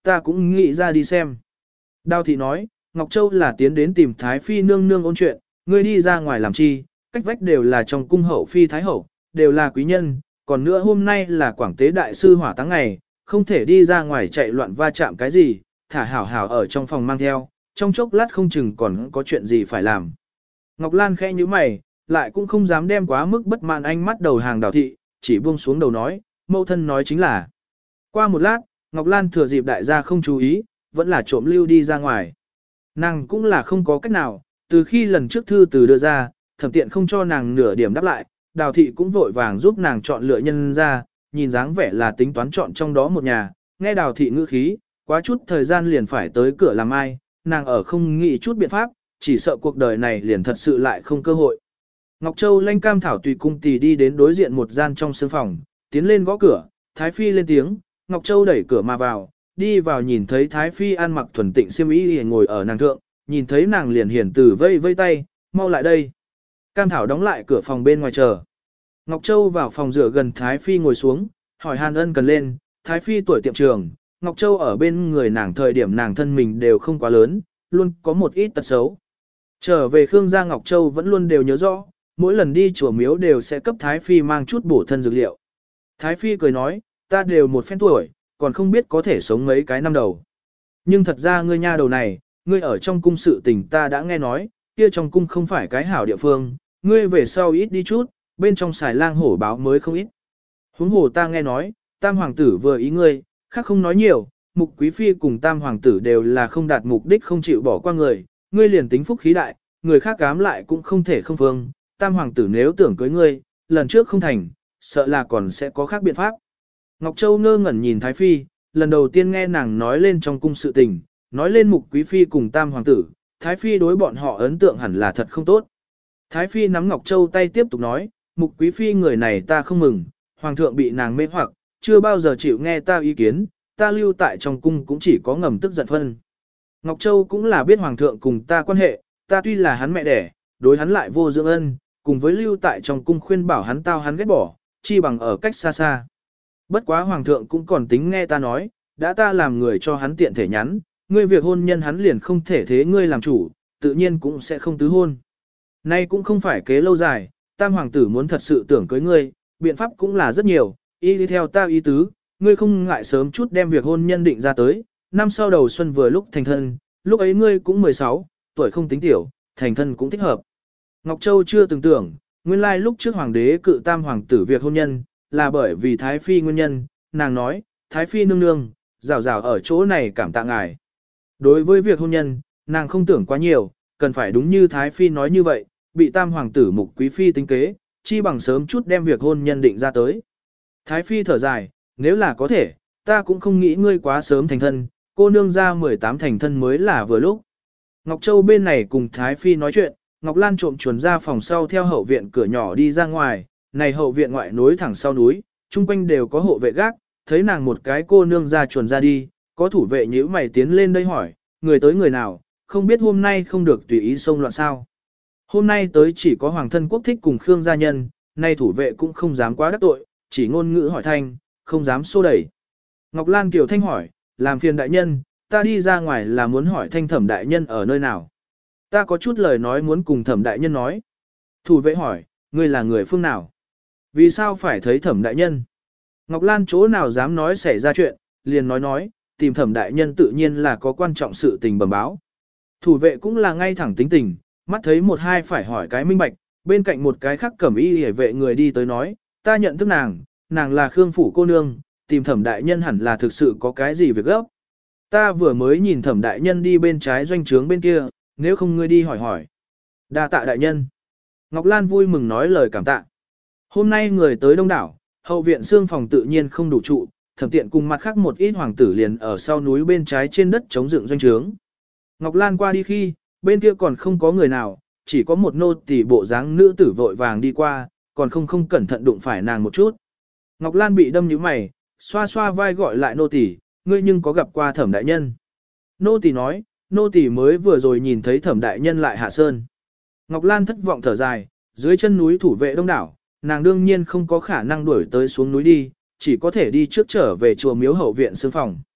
ta cũng nghĩ ra đi xem. Đào thị nói, Ngọc Châu là tiến đến tìm Thái Phi nương nương ôn chuyện, ngươi đi ra ngoài làm chi, cách vách đều là trong cung hậu phi thái hậu, đều là quý nhân, còn nữa hôm nay là quảng tế đại sư hỏa táng ngày, không thể đi ra ngoài chạy loạn va chạm cái gì, thả hảo hảo ở trong phòng mang theo, trong chốc lát không chừng còn có chuyện gì phải làm. Ngọc Lan khẽ như mày, lại cũng không dám đem quá mức bất mãn ánh mắt đầu hàng Đào thị, chỉ buông xuống đầu nói, mẫu thân nói chính là. Qua một lát, Ngọc Lan thừa dịp đại gia không chú ý, vẫn là trộm lưu đi ra ngoài. Nàng cũng là không có cách nào, từ khi lần trước thư từ đưa ra, Thẩm Tiện không cho nàng nửa điểm đáp lại, Đào thị cũng vội vàng giúp nàng chọn lựa nhân ra, nhìn dáng vẻ là tính toán chọn trong đó một nhà, nghe Đào thị ngữ khí, quá chút thời gian liền phải tới cửa làm ai, nàng ở không nghĩ chút biện pháp, chỉ sợ cuộc đời này liền thật sự lại không cơ hội. Ngọc Châu lanh cam thảo tùy cung tỳ đi đến đối diện một gian trong sương phòng, tiến lên gõ cửa, Thái Phi lên tiếng, Ngọc Châu đẩy cửa mà vào, đi vào nhìn thấy Thái Phi ăn mặc thuần tịnh xiêm y ngồi ở nàng thượng, nhìn thấy nàng liền hiển từ vây vây tay, mau lại đây. Cam thảo đóng lại cửa phòng bên ngoài chờ. Ngọc Châu vào phòng rửa gần Thái Phi ngồi xuống, hỏi Hàn Ân cần lên, Thái Phi tuổi tiệm trường, Ngọc Châu ở bên người nàng thời điểm nàng thân mình đều không quá lớn, luôn có một ít tật xấu. Trở về Khương gia Ngọc Châu vẫn luôn đều nhớ rõ, mỗi lần đi chùa miếu đều sẽ cấp Thái Phi mang chút bổ thân dược liệu. Thái Phi cười nói, ta đều một phen tuổi, còn không biết có thể sống mấy cái năm đầu. Nhưng thật ra ngươi nha đầu này, ngươi ở trong cung sự tình ta đã nghe nói, kia trong cung không phải cái hảo địa phương, ngươi về sau ít đi chút, bên trong xài lang hổ báo mới không ít. Huống hồ ta nghe nói, tam hoàng tử vừa ý ngươi, khác không nói nhiều, mục quý phi cùng tam hoàng tử đều là không đạt mục đích không chịu bỏ qua người, ngươi liền tính phúc khí đại, người khác cám lại cũng không thể không phương, tam hoàng tử nếu tưởng cưới ngươi, lần trước không thành, sợ là còn sẽ có khác biện pháp. Ngọc Châu ngơ ngẩn nhìn Thái Phi, lần đầu tiên nghe nàng nói lên trong cung sự tình, nói lên mục quý phi cùng tam hoàng tử, Thái Phi đối bọn họ ấn tượng hẳn là thật không tốt. Thái Phi nắm Ngọc Châu tay tiếp tục nói, mục quý phi người này ta không mừng, hoàng thượng bị nàng mê hoặc, chưa bao giờ chịu nghe ta ý kiến, ta lưu tại trong cung cũng chỉ có ngầm tức giận phân. Ngọc Châu cũng là biết hoàng thượng cùng ta quan hệ, ta tuy là hắn mẹ đẻ, đối hắn lại vô dưỡng ân, cùng với lưu tại trong cung khuyên bảo hắn tao hắn ghét bỏ, chi bằng ở cách xa xa. Bất quá hoàng thượng cũng còn tính nghe ta nói, đã ta làm người cho hắn tiện thể nhắn, ngươi việc hôn nhân hắn liền không thể thế ngươi làm chủ, tự nhiên cũng sẽ không tứ hôn. Nay cũng không phải kế lâu dài, tam hoàng tử muốn thật sự tưởng cưới ngươi, biện pháp cũng là rất nhiều, y đi theo ta ý tứ, ngươi không ngại sớm chút đem việc hôn nhân định ra tới, năm sau đầu xuân vừa lúc thành thân, lúc ấy ngươi cũng 16, tuổi không tính tiểu, thành thân cũng thích hợp. Ngọc Châu chưa từng tưởng, nguyên lai lúc trước hoàng đế cự tam hoàng tử việc hôn nhân, là bởi vì Thái Phi nguyên nhân, nàng nói, Thái Phi nương nương, rào rào ở chỗ này cảm tạ ngài. Đối với việc hôn nhân, nàng không tưởng quá nhiều, cần phải đúng như Thái Phi nói như vậy, bị tam hoàng tử mục quý phi tính kế, chi bằng sớm chút đem việc hôn nhân định ra tới. Thái Phi thở dài, nếu là có thể, ta cũng không nghĩ ngươi quá sớm thành thân, cô nương ra 18 thành thân mới là vừa lúc. Ngọc Châu bên này cùng Thái Phi nói chuyện, Ngọc Lan trộm chuồn ra phòng sau theo hậu viện cửa nhỏ đi ra ngoài, này hậu viện ngoại nối thẳng sau núi, chung quanh đều có hộ vệ gác, thấy nàng một cái cô nương ra chuồn ra đi, có thủ vệ nhíu mày tiến lên đây hỏi, người tới người nào, không biết hôm nay không được tùy ý xông loạn sao. Hôm nay tới chỉ có hoàng thân quốc thích cùng Khương gia nhân, nay thủ vệ cũng không dám quá đắc tội, chỉ ngôn ngữ hỏi thanh, không dám xô đẩy. Ngọc Lan Kiều Thanh hỏi, làm phiền đại nhân, ta đi ra ngoài là muốn hỏi thanh Thẩm đại nhân ở nơi nào. Ta có chút lời nói muốn cùng Thẩm đại nhân nói. Thủ vệ hỏi, ngươi là người phương nào? Vì sao phải thấy Thẩm đại nhân? Ngọc Lan chỗ nào dám nói xảy ra chuyện, liền nói, tìm Thẩm đại nhân tự nhiên là có quan trọng sự tình bẩm báo. Thủ vệ cũng là ngay thẳng tính tình, mắt thấy một hai phải hỏi cái minh bạch, bên cạnh một cái khác cẩm y hề vệ người đi tới nói, ta nhận thức nàng là Khương phủ cô nương, tìm Thẩm đại nhân hẳn là thực sự có cái gì việc gấp. Ta vừa mới nhìn Thẩm đại nhân đi bên trái doanh trướng bên kia, nếu không ngươi đi hỏi. Đa tạ đại nhân. Ngọc Lan vui mừng nói lời cảm tạ. Hôm nay người tới đông đảo, hậu viện xương phòng tự nhiên không đủ trụ, Thẩm Tiện cùng mặt khác một ít hoàng tử liền ở sau núi bên trái trên đất chống dựng doanh trướng. Ngọc Lan qua đi khi, bên kia còn không có người nào, chỉ có một nô tỳ bộ dáng nữ tử vội vàng đi qua, còn không cẩn thận đụng phải nàng một chút. Ngọc Lan bị đâm nhíu mày, xoa xoa vai gọi lại nô tỳ, ngươi nhưng có gặp qua Thẩm đại nhân. Nô tỳ nói, nô tỳ mới vừa rồi nhìn thấy Thẩm đại nhân lại hạ sơn. Ngọc Lan thất vọng thở dài, dưới chân núi thủ vệ đông đảo, nàng đương nhiên không có khả năng đuổi tới xuống núi đi, chỉ có thể đi trước trở về chùa miếu hậu viện xương phòng.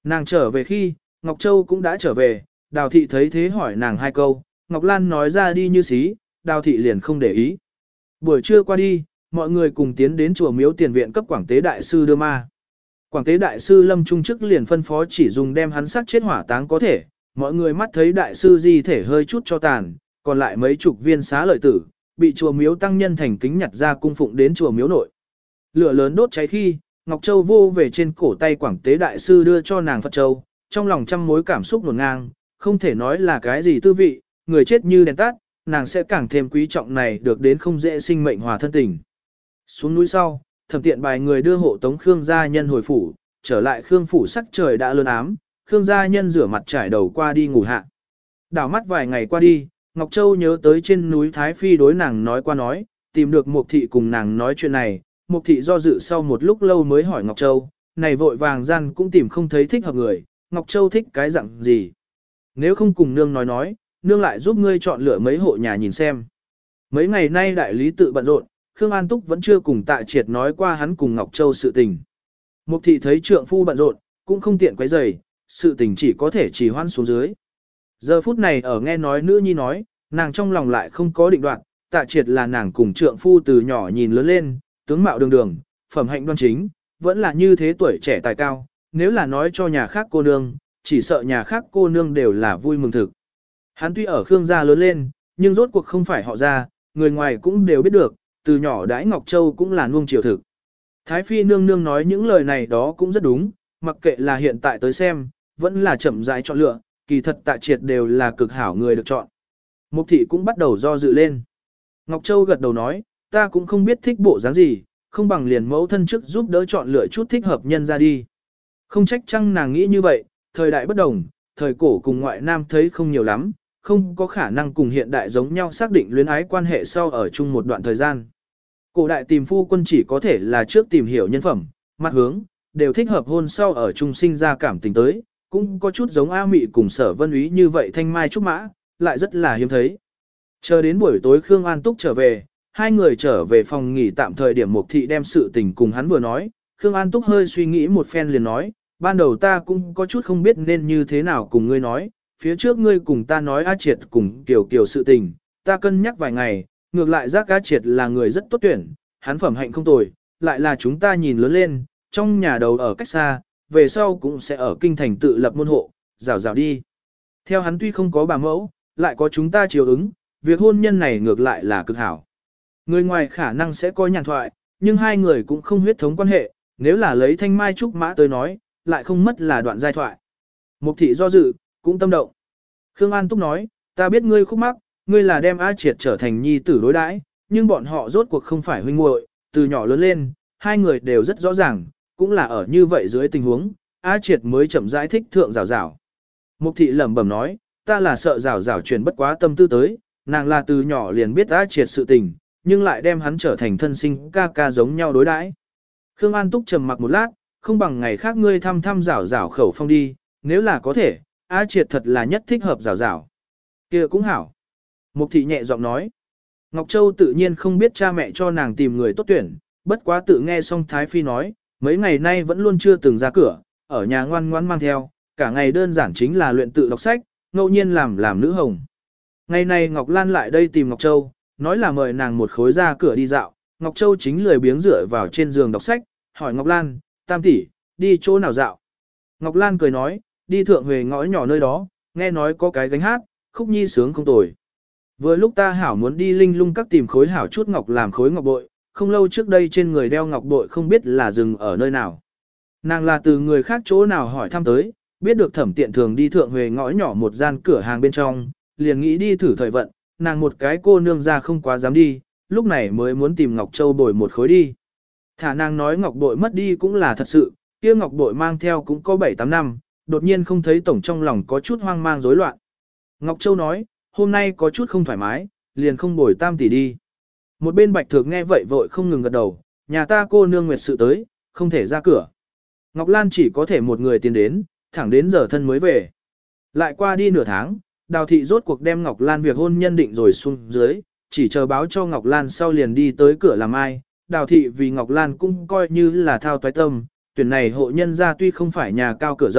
Nàng trở về khi, Ngọc Châu cũng đã trở về, Đào thị thấy thế hỏi nàng hai câu, Ngọc Lan nói ra đi như xí, Đào thị liền không để ý. Buổi trưa qua đi, mọi người cùng tiến đến chùa miếu tiền viện cấp Quảng Tế Đại Sư đưa ma. Quảng Tế Đại Sư Lâm Trung chức liền phân phó chỉ dùng đem hắn sát chết hỏa táng có thể, mọi người mắt thấy Đại Sư di thể hơi chút cho tàn, còn lại mấy chục viên xá lợi tử, bị chùa miếu tăng nhân thành kính nhặt ra cung phụng đến chùa miếu nội. Lửa lớn đốt cháy khi, Ngọc Châu vô về trên cổ tay Quảng Tế Đại Sư đưa cho nàng Phật Châu, trong lòng trăm mối cảm xúc nổn ngang, không thể nói là cái gì tư vị, người chết như đèn tắt, nàng sẽ càng thêm quý trọng này được đến không dễ sinh mệnh hòa thân tình. Xuống núi sau, Thẩm Tiện bài người đưa hộ tống Khương gia nhân hồi phủ, trở lại Khương phủ sắc trời đã lơn ám, Khương gia nhân rửa mặt trải đầu qua đi ngủ hạ. Đảo mắt vài ngày qua đi, Ngọc Châu nhớ tới trên núi Thái Phi đối nàng nói qua nói, tìm được Mục thị cùng nàng nói chuyện này, Mục thị do dự sau một lúc lâu mới hỏi Ngọc Châu, này vội vàng gian cũng tìm không thấy thích hợp người, Ngọc Châu thích cái dạng gì. Nếu không cùng nương nói, nương lại giúp ngươi chọn lựa mấy hộ nhà nhìn xem. Mấy ngày nay đại lý tự bận rộn, Khương An Túc vẫn chưa cùng Tạ Triệt nói qua hắn cùng Ngọc Châu sự tình. Mục thị thấy trượng phu bận rộn, cũng không tiện quấy rầy, sự tình chỉ có thể trì hoãn xuống dưới. Giờ phút này ở nghe nói nữ nhi nói, nàng trong lòng lại không có định đoạt, Tạ Triệt là nàng cùng trượng phu từ nhỏ nhìn lớn lên, tướng mạo đường đường, phẩm hạnh đoan chính, vẫn là như thế tuổi trẻ tài cao, nếu là nói cho nhà khác cô nương, chỉ sợ nhà khác cô nương đều là vui mừng thực. Hắn tuy ở Khương gia lớn lên, nhưng rốt cuộc không phải họ gia, người ngoài cũng đều biết được, từ nhỏ đãi Ngọc Châu cũng là nuông chiều thực. Thái Phi nương nương nói những lời này đó cũng rất đúng, mặc kệ là hiện tại tới xem, vẫn là chậm rãi chọn lựa, kỳ thật Tạ Triệt đều là cực hảo người được chọn. Mục thị cũng bắt đầu do dự lên. Ngọc Châu gật đầu nói, ta cũng không biết thích bộ dáng gì, không bằng liền mẫu thân trước giúp đỡ chọn lựa chút thích hợp nhân ra đi. Không trách chăng nàng nghĩ như vậy, thời đại bất đồng, thời cổ cùng ngoại nam thấy không nhiều lắm, không có khả năng cùng hiện đại giống nhau xác định luyến ái quan hệ sau ở chung một đoạn thời gian. Cổ đại tìm phu quân chỉ có thể là trước tìm hiểu nhân phẩm, mặt hướng, đều thích hợp hôn sau ở chung sinh ra cảm tình tới, cũng có chút giống A Mị cùng Sở Vân Úy như vậy thanh mai trúc mã, lại rất là hiếm thấy. Chờ đến buổi tối Khương An Túc trở về, hai người trở về phòng nghỉ tạm thời điểm Mục thị đem sự tình cùng hắn vừa nói, Khương An Túc hơi suy nghĩ một phen liền nói, ban đầu ta cũng có chút không biết nên như thế nào cùng ngươi nói, phía trước ngươi cùng ta nói A Triệt cùng Kiều Kiều sự tình, ta cân nhắc vài ngày, ngược lại giác A Triệt là người rất tốt tuyển, hắn phẩm hạnh không tồi, lại là chúng ta nhìn lớn lên, trong nhà đầu ở cách xa, về sau cũng sẽ ở kinh thành tự lập môn hộ, rào rào đi. Theo hắn tuy không có bà mẫu, lại có chúng ta chiều ứng, việc hôn nhân này ngược lại là cực hảo. Người ngoài khả năng sẽ có nhàn thoại, nhưng hai người cũng không huyết thống quan hệ, nếu là lấy thanh mai trúc mã tới nói, lại không mất là đoạn giai thoại. Mục thị do dự, cũng tâm động. Khương An Túc nói, ta biết ngươi khúc mắc, ngươi là đem A Triệt trở thành nhi tử đối đãi, nhưng bọn họ rốt cuộc không phải huynh muội, từ nhỏ lớn lên, hai người đều rất rõ ràng, cũng là ở như vậy dưới tình huống, A Triệt mới chậm rãi thích thượng rào rào. Mục thị lẩm bẩm nói, ta là sợ rào rào chuyển bất quá tâm tư tới, nàng là từ nhỏ liền biết A Triệt sự tình, nhưng lại đem hắn trở thành thân sinh ca ca giống nhau đối đãi. Khương An Túc trầm mặc một lát, không bằng ngày khác ngươi thăm thăm rảo rảo khẩu phong đi, nếu là có thể, A Triệt thật là nhất thích hợp rảo rảo. Kia cũng hảo. Mục thị nhẹ giọng nói. Ngọc Châu tự nhiên không biết cha mẹ cho nàng tìm người tốt tuyển, bất quá tự nghe xong Thái Phi nói, mấy ngày nay vẫn luôn chưa từng ra cửa, ở nhà ngoan ngoan mang theo, cả ngày đơn giản chính là luyện tự đọc sách, ngẫu nhiên làm nữ hồng. Ngày này Ngọc Lan lại đây tìm Ngọc Châu, nói là mời nàng một khối ra cửa đi dạo, Ngọc Châu chính lười biếng dựa vào trên giường đọc sách, hỏi Ngọc Lan, tam tỷ, đi chỗ nào dạo? Ngọc Lan cười nói, đi thượng về ngõ nhỏ nơi đó, nghe nói có cái gánh hát, khúc nhi sướng không tồi. Vừa lúc ta hảo muốn đi linh lung các tìm khối hảo chút ngọc làm khối ngọc bội, không lâu trước đây trên người đeo ngọc bội không biết là dừng ở nơi nào. Nàng là từ người khác chỗ nào hỏi thăm tới, biết được Thẩm Tiện thường đi thượng về ngõ nhỏ một gian cửa hàng bên trong, liền nghĩ đi thử thời vận, nàng một cái cô nương ra không quá dám đi, lúc này mới muốn tìm Ngọc Châu bồi một khối đi. Thả nàng nói ngọc bội mất đi cũng là thật sự, kia ngọc bội mang theo cũng có 7-8 năm, đột nhiên không thấy tổng trong lòng có chút hoang mang rối loạn. Ngọc Châu nói, hôm nay có chút không thoải mái, liền không bồi tam tỷ đi. Một bên Bạch Thược nghe vậy vội không ngừng gật đầu, nhà ta cô nương nguyệt sự tới, không thể ra cửa. Ngọc Lan chỉ có thể một người tiến đến, thẳng đến giờ thân mới về. Lại qua đi nửa tháng, Đào thị rốt cuộc đem Ngọc Lan việc hôn nhân định rồi xuống dưới, chỉ chờ báo cho Ngọc Lan sau liền đi tới cửa làm ai. Đào thị vì Ngọc Lan cũng coi như là thao toái tâm, tuyển này hộ nhân ra tuy không phải nhà cao cửa rộng,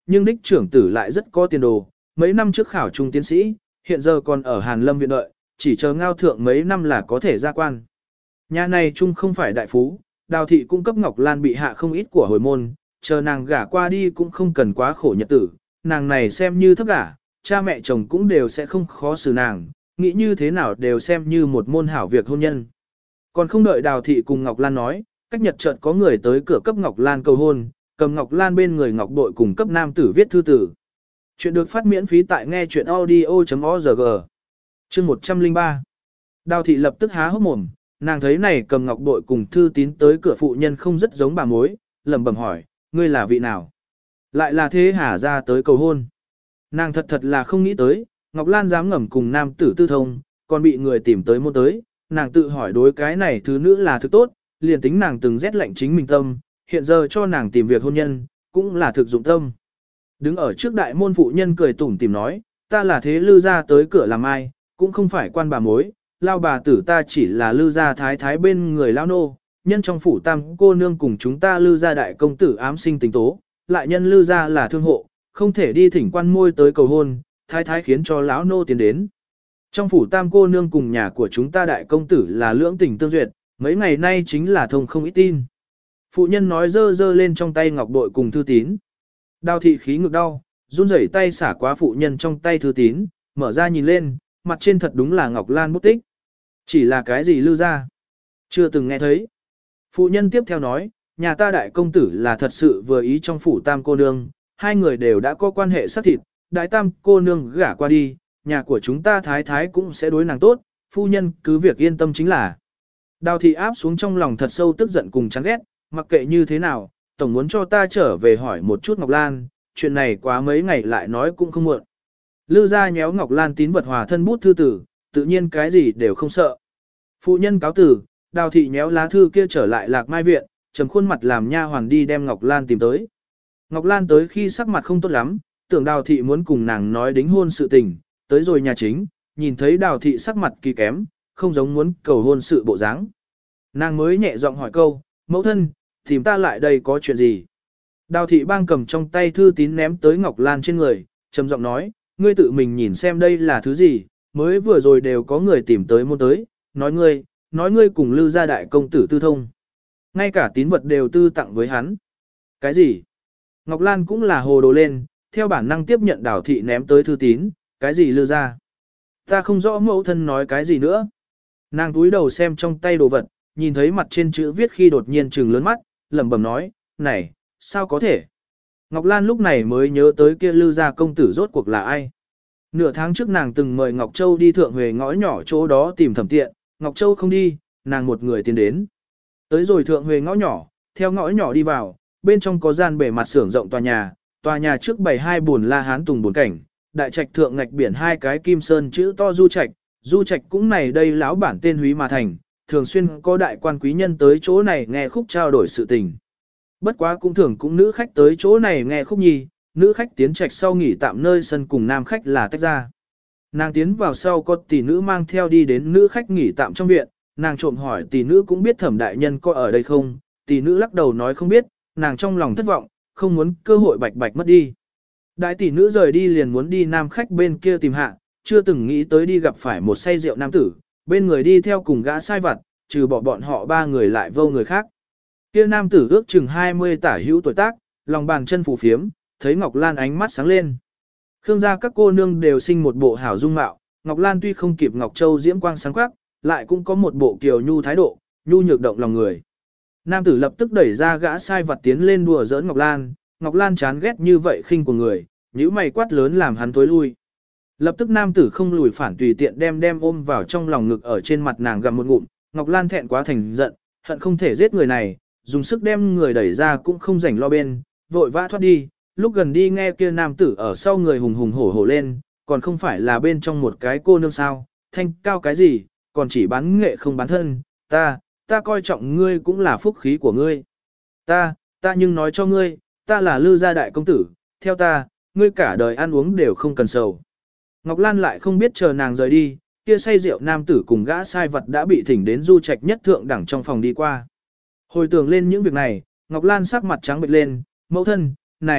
nhưng đích trưởng tử lại rất có tiền đồ, mấy năm trước khảo trung tiến sĩ, hiện giờ còn ở Hàn Lâm viện đợi, chỉ chờ ngao thượng mấy năm là có thể ra quan. Nhà này chung không phải đại phú, Đào thị cung cấp Ngọc Lan bị hạ không ít của hồi môn, chờ nàng gả qua đi cũng không cần quá khổ nhật tử, nàng này xem như thấp gả, cha mẹ chồng cũng đều sẽ không khó xử nàng, nghĩ như thế nào đều xem như một môn hảo việc hôn nhân. Còn không đợi Đào thị cùng Ngọc Lan nói, cách nhật chợt có người tới cửa cấp Ngọc Lan cầu hôn, cầm Ngọc Lan bên người Ngọc Bội cùng cấp nam tử viết thư tử. Chuyện được phát miễn phí tại nghe chuyện audio.org. Chương 103. Đào thị lập tức há hốc mồm, nàng thấy này cầm Ngọc Bội cùng thư tín tới cửa phụ nhân không rất giống bà mối, lẩm bẩm hỏi, ngươi là vị nào? Lại là thế hả ra tới cầu hôn. Nàng thật là không nghĩ tới, Ngọc Lan dám ngầm cùng nam tử tư thông, còn bị người tìm tới môn tới, nàng tự hỏi đối cái này thứ nữ là thứ tốt, liền tính nàng từng rét lạnh chính mình tâm, hiện giờ cho nàng tìm việc hôn nhân, cũng là thực dụng tâm. Đứng ở trước đại môn phụ nhân cười tủm tìm nói, ta là thế lư ra tới cửa làm ai, cũng không phải quan bà mối, lao bà tử ta chỉ là lư gia thái thái bên người lao nô, nhân trong phủ tam cô nương cùng chúng ta lư gia đại công tử ám sinh tình tố, lại nhân lư gia là thương hộ, không thể đi thỉnh quan môi tới cầu hôn, thái thái khiến cho lão nô tiến đến. Trong phủ tam cô nương cùng nhà của chúng ta đại công tử là lưỡng tình tương duyệt, mấy ngày nay chính là thông không ít tin. Phụ nhân nói dơ dơ lên trong tay ngọc bội cùng thư tín. Đào thị khí ngực đau, run rẩy tay xả quá phụ nhân trong tay thư tín, mở ra nhìn lên, mặt trên thật đúng là Ngọc Lan bút tích. Chỉ là cái gì lư ra? Chưa từng nghe thấy. Phụ nhân tiếp theo nói, nhà ta đại công tử là thật sự vừa ý trong phủ tam cô nương, hai người đều đã có quan hệ xác thịt, đại tam cô nương gả qua đi, nhà của chúng ta thái thái cũng sẽ đối nàng tốt, phu nhân cứ việc yên tâm chính là. Đào thị áp xuống trong lòng thật sâu tức giận cùng chán ghét, mặc kệ như thế nào, tổng muốn cho ta trở về hỏi một chút Ngọc Lan, chuyện này quá mấy ngày lại nói cũng không muộn. Lư ra nhéo Ngọc Lan tín vật hòa thân bút thư tử, tự nhiên cái gì đều không sợ. Phụ nhân cáo tử, Đào thị nhéo lá thư kia trở lại Lạc Mai viện, trầm khuôn mặt làm nha hoàn đi đem Ngọc Lan tìm tới. Ngọc Lan tới khi sắc mặt không tốt lắm, tưởng Đào thị muốn cùng nàng nói đính hôn sự tình, tới rồi nhà chính, nhìn thấy Đào thị sắc mặt kỳ kém, không giống muốn cầu hôn sự bộ dáng. Nàng mới nhẹ giọng hỏi câu, mẫu thân, tìm ta lại đây có chuyện gì? Đào thị bang cầm trong tay thư tín ném tới Ngọc Lan trên người, trầm giọng nói, ngươi tự mình nhìn xem đây là thứ gì, mới vừa rồi đều có người tìm tới môn tới, nói ngươi cùng Lư gia đại công tử tư thông. Ngay cả tín vật đều tư tặng với hắn. Cái gì? Ngọc Lan cũng là hồ đồ lên, theo bản năng tiếp nhận Đào thị ném tới thư tín, cái gì Lư gia? Ta không rõ mẫu thân nói cái gì nữa. Nàng túi đầu xem trong tay đồ vật, nhìn thấy mặt trên chữ viết khi đột nhiên trừng lớn mắt, lẩm bẩm nói, này, sao có thể? Ngọc Lan lúc này mới nhớ tới kia Lư gia công tử rốt cuộc là ai. Nửa tháng trước nàng từng mời Ngọc Châu đi Thượng Huệ ngõ nhỏ chỗ đó tìm Thẩm Tiện, Ngọc Châu không đi, nàng một người tiến đến. Tới rồi Thượng Huệ ngõ nhỏ, theo ngõ nhỏ đi vào, bên trong có gian bề mặt xưởng rộng tòa nhà trước bày hai buồn la hán tùng buồn cảnh, đại trạch thượng ngạch biển hai cái kim sơn chữ to du trạch cũng này đây lão bản tên húy mà thành, thường xuyên có đại quan quý nhân tới chỗ này nghe khúc trao đổi sự tình. Bất quá cũng thường cũng nữ khách tới chỗ này nghe khúc nhi, nữ khách tiến trạch sau nghỉ tạm nơi sân cùng nam khách là tách ra. Nàng tiến vào sau có tỷ nữ mang theo đi đến nữ khách nghỉ tạm trong viện, nàng trộm hỏi tỷ nữ cũng biết Thẩm đại nhân có ở đây không, tỷ nữ lắc đầu nói không biết, nàng trong lòng thất vọng, không muốn cơ hội bạch bạch mất đi. Đại tỷ nữ rời đi liền muốn đi nam khách bên kia tìm hạ, chưa từng nghĩ tới đi gặp phải một say rượu nam tử, bên người đi theo cùng gã sai vặt, trừ bỏ bọn họ ba người lại vô người khác. Kia nam tử ước chừng 20 tả hữu tuổi tác, lòng bàn chân phù phiếm, thấy Ngọc Lan ánh mắt sáng lên. Khương gia các cô nương đều sinh một bộ hảo dung mạo, Ngọc Lan tuy không kịp Ngọc Châu diễm quang sáng quắc, lại cũng có một bộ kiều nhu thái độ, nhu nhược động lòng người. Nam tử lập tức đẩy ra gã sai vặt tiến lên đùa giỡn Ngọc Lan chán ghét như vậy khinh của người, nhíu mày quát lớn làm hắn tối lui. Lập tức nam tử không lùi phản tùy tiện đem ôm vào trong lòng ngực ở trên mặt nàng gặm một ngụm, Ngọc Lan thẹn quá thành giận, hận không thể giết người này, dùng sức đem người đẩy ra cũng không rảnh lo bên, vội vã thoát đi, lúc gần đi nghe kia nam tử ở sau người hùng hùng hổ hổ lên, còn không phải là bên trong một cái cô nương sao, thanh cao cái gì, còn chỉ bán nghệ không bán thân, ta coi trọng ngươi cũng là phúc khí của ngươi. Ta nhưng nói cho ngươi, ta là Lư gia đại công tử, theo ta, ngươi cả đời ăn uống đều không cần sầu. Ngọc Lan lại không biết chờ nàng rời đi, kia say rượu nam tử cùng gã sai vật đã bị thỉnh đến du trạch nhất thượng đẳng trong phòng đi qua. Hồi tưởng lên những việc này, Ngọc Lan sắc mặt trắng bệch lên, mẫu thân, này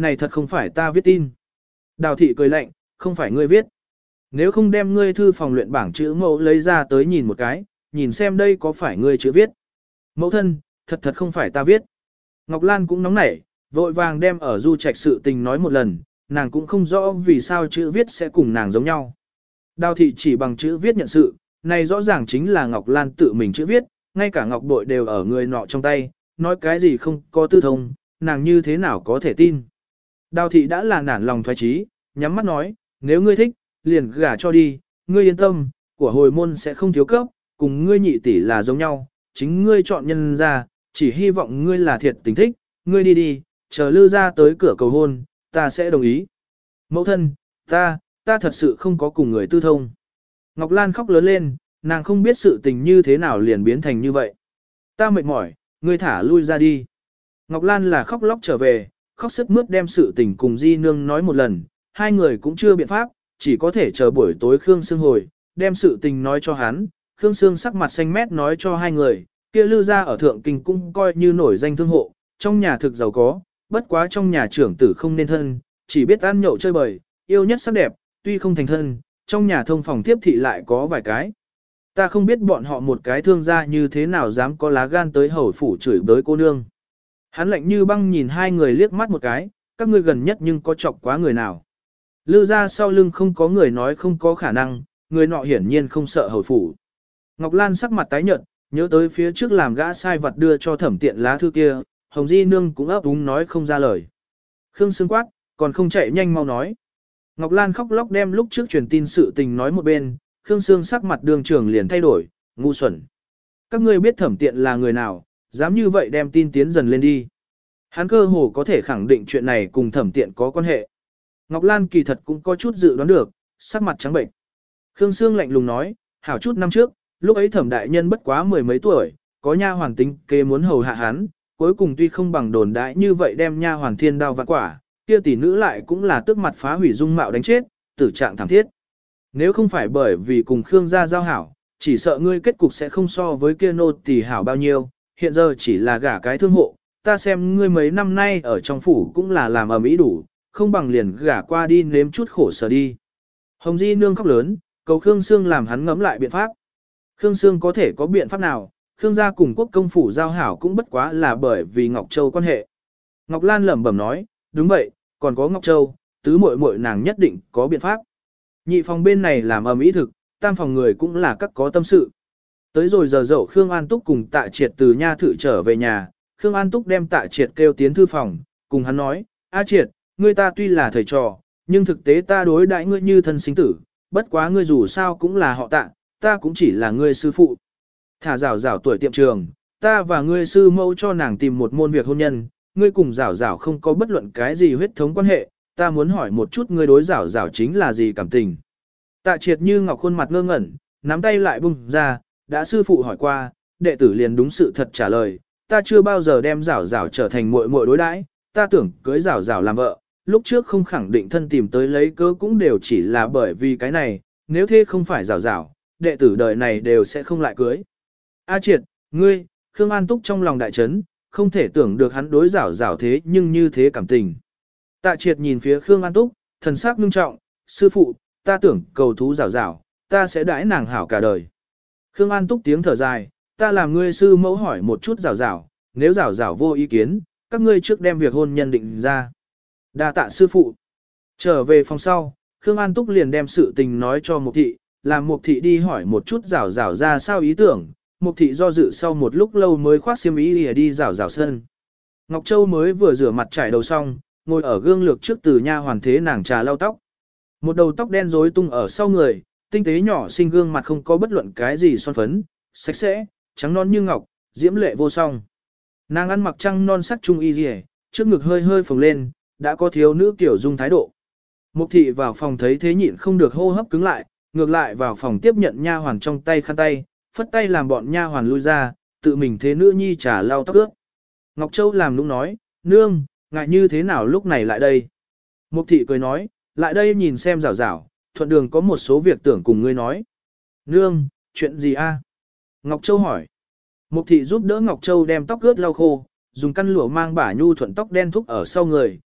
này thật không phải ta viết tin. Đào thị cười lạnh, không phải ngươi viết. Nếu không đem ngươi thư phòng luyện bảng chữ mẫu lấy ra tới nhìn một cái, nhìn xem đây có phải ngươi chữ viết. Mẫu thân, thật không phải ta viết. Ngọc Lan cũng nóng nảy, vội vàng đem ở Du Trạch sự tình nói một lần, nàng cũng không rõ vì sao chữ viết sẽ cùng nàng giống nhau. Đào thị chỉ bằng chữ viết nhận sự, này rõ ràng chính là Ngọc Lan tự mình chữ viết, ngay cả Ngọc Bội đều ở người nọ trong tay, nói cái gì không có tư thông, nàng như thế nào có thể tin. Đào thị đã là nản lòng thoái trí, nhắm mắt nói, nếu ngươi thích, liền gả cho đi, ngươi yên tâm, của hồi môn sẽ không thiếu cấp, cùng ngươi nhị tỷ là giống nhau, chính ngươi chọn nhân ra, chỉ hy vọng ngươi là thiệt tình thích, ngươi đi đi, chờ Lư ra tới cửa cầu hôn, ta sẽ đồng ý. Mẫu thân, ta thật sự không có cùng người tư thông. Ngọc Lan khóc lớn lên, nàng không biết sự tình như thế nào liền biến thành như vậy. Ta mệt mỏi, ngươi thả lui ra đi. Ngọc Lan là khóc lóc trở về, khóc sức mướt đem sự tình cùng Di Nương nói một lần, hai người cũng chưa biện pháp, chỉ có thể chờ buổi tối Khương Sương hồi, đem sự tình nói cho hắn. Khương Sương sắc mặt xanh mét nói cho hai người, kia Lư gia ở Thượng Kinh cũng coi như nổi danh thương hộ, trong nhà thực giàu có, bất quá trong nhà trưởng tử không nên thân, chỉ biết ăn nhậu chơi bời, yêu nhất sắc đẹp, tuy không thành thân, trong nhà thông phòng tiếp thị lại có vài cái. Ta không biết bọn họ một cái thương gia như thế nào dám có lá gan tới hầu phủ chửi bới cô nương. Hắn lạnh như băng nhìn hai người liếc mắt một cái, các ngươi gần nhất nhưng có chọc quá người nào. Lư ra sau lưng không có người nói không có khả năng, người nọ hiển nhiên không sợ hầu phủ. Ngọc Lan sắc mặt tái nhợt, nhớ tới phía trước làm gã sai vật đưa cho Thẩm Tiện lá thư kia, Hồng Di Nương cũng ấp úng nói không ra lời. Khương Sương quát, còn không chạy nhanh mau nói. Ngọc Lan khóc lóc đem lúc trước truyền tin sự tình nói một bên, Khương Sương sắc mặt đường trưởng liền thay đổi, ngu xuẩn. Các ngươi biết Thẩm Tiện là người nào, dám như vậy đem tin tiến dần lên đi. Hắn cơ hồ có thể khẳng định chuyện này cùng Thẩm Tiện có quan hệ. Ngọc Lan kỳ thật cũng có chút dự đoán được, sắc mặt trắng bệnh. Khương Sương lạnh lùng nói, hảo chút năm trước, lúc ấy Thẩm đại nhân bất quá mười mấy tuổi, có nha hoàn tính kế muốn hầu hạ hắn, cuối cùng tuy không bằng đồn đại như vậy đem nha hoàn thiên đao vạn quả, kia tỷ nữ lại cũng là tức mặt phá hủy dung mạo đánh chết, tử trạng thảm thiết. Nếu không phải bởi vì cùng Khương gia giao hảo, chỉ sợ ngươi kết cục sẽ không so với kia nô tỷ hảo bao nhiêu, hiện giờ chỉ là gả cái thương hộ, ta xem ngươi mấy năm nay ở trong phủ cũng là làm ầm ĩ đủ, không bằng liền gả qua đi nếm chút khổ sở đi. Hồng Di Nương khóc lớn, cầu Khương Sương làm hắn ngẫm lại biện pháp. Khương Sương có thể có biện pháp nào, Khương gia cùng quốc công phủ giao hảo cũng bất quá là bởi vì Ngọc Châu quan hệ. Ngọc Lan lẩm bẩm nói, đúng vậy, còn có Ngọc Châu, tứ muội muội nàng nhất định có biện pháp. Nhị phòng bên này làm ầm ĩ thực, tam phòng người cũng là các có tâm sự. Tới rồi giờ dậu Khương An Túc cùng Tạ Triệt từ nha thự trở về nhà, Khương An Túc đem Tạ Triệt kêu tiến thư phòng, cùng hắn nói, A Triệt, ngươi ta tuy là thầy trò, nhưng thực tế ta đối đãi ngươi như thân sinh tử, bất quá ngươi dù sao cũng là họ Tạ, ta cũng chỉ là ngươi sư phụ. Thả rảo rảo tuổi tiệm trường, ta và ngươi sư mẫu cho nàng tìm một môn việc hôn nhân, ngươi cùng rảo rảo không có bất luận cái gì huyết thống quan hệ, ta muốn hỏi một chút ngươi đối rảo rảo chính là gì cảm tình. Tạ Triệt như ngọc khuôn mặt ngơ ngẩn, nắm tay lại bung ra, đã sư phụ hỏi qua, đệ tử liền đúng sự thật trả lời, ta chưa bao giờ đem rảo rảo trở thành muội muội đối đãi, ta tưởng cưới rảo rảo làm vợ, lúc trước không khẳng định thân tìm tới lấy cớ cũng đều chỉ là bởi vì cái này, nếu thế không phải rảo rảo, đệ tử đời này đều sẽ không lại cưới. A Triệt, ngươi, Khương An Túc trong lòng đại chấn, không thể tưởng được hắn đối rảo rảo thế nhưng như thế cảm tình. Tạ Triệt nhìn phía Khương An Túc, thần sắc nghiêm trọng, sư phụ, ta tưởng cầu thú rảo rảo, ta sẽ đãi nàng hảo cả đời. Khương An Túc tiếng thở dài, ta làm ngươi sư mẫu hỏi một chút rảo rảo, nếu rảo rảo vô ý kiến, các ngươi trước đem việc hôn nhân định ra. Đa tạ sư phụ. Trở về phòng sau, Khương An Túc liền đem sự tình nói cho Mục Thị, làm Mục Thị đi hỏi một chút rảo rảo ra sao ý tưởng. Mục Thị do dự sau một lúc lâu mới khoác xiêm y đi rảo rảo sân. Ngọc Châu mới vừa rửa mặt trải đầu xong, ngồi ở gương lược trước từ nha hoàn thế nàng trà lau tóc. Một đầu tóc đen rối tung ở sau người, tinh tế nhỏ xinh gương mặt không có bất luận cái gì son phấn, sạch sẽ, trắng non như ngọc, diễm lệ vô song. Nàng ăn mặc trăng non sắc trung y liễu, trước ngực hơi hơi phồng lên, đã có thiếu nữ kiểu dung thái độ. Mục Thị vào phòng thấy thế nhịn không được hô hấp cứng lại, ngược lại vào phòng tiếp nhận nha hoàn trong tay khăn tay, phất tay làm bọn nha hoàn lui ra, tự mình thế nữ nhi trà lau tóc ướt. Ngọc Châu làm nũng nói, nương, ngại như thế nào lúc này lại đây? Mục Thị cười nói, lại đây nhìn xem rảo rảo, thuận đường có một số việc tưởng cùng ngươi nói. Nương, chuyện gì a? Ngọc Châu hỏi. Mục Thị giúp đỡ Ngọc Châu đem tóc ướt lau khô, dùng căn lụa mang bả nhu thuận tóc đen thúc ở sau người,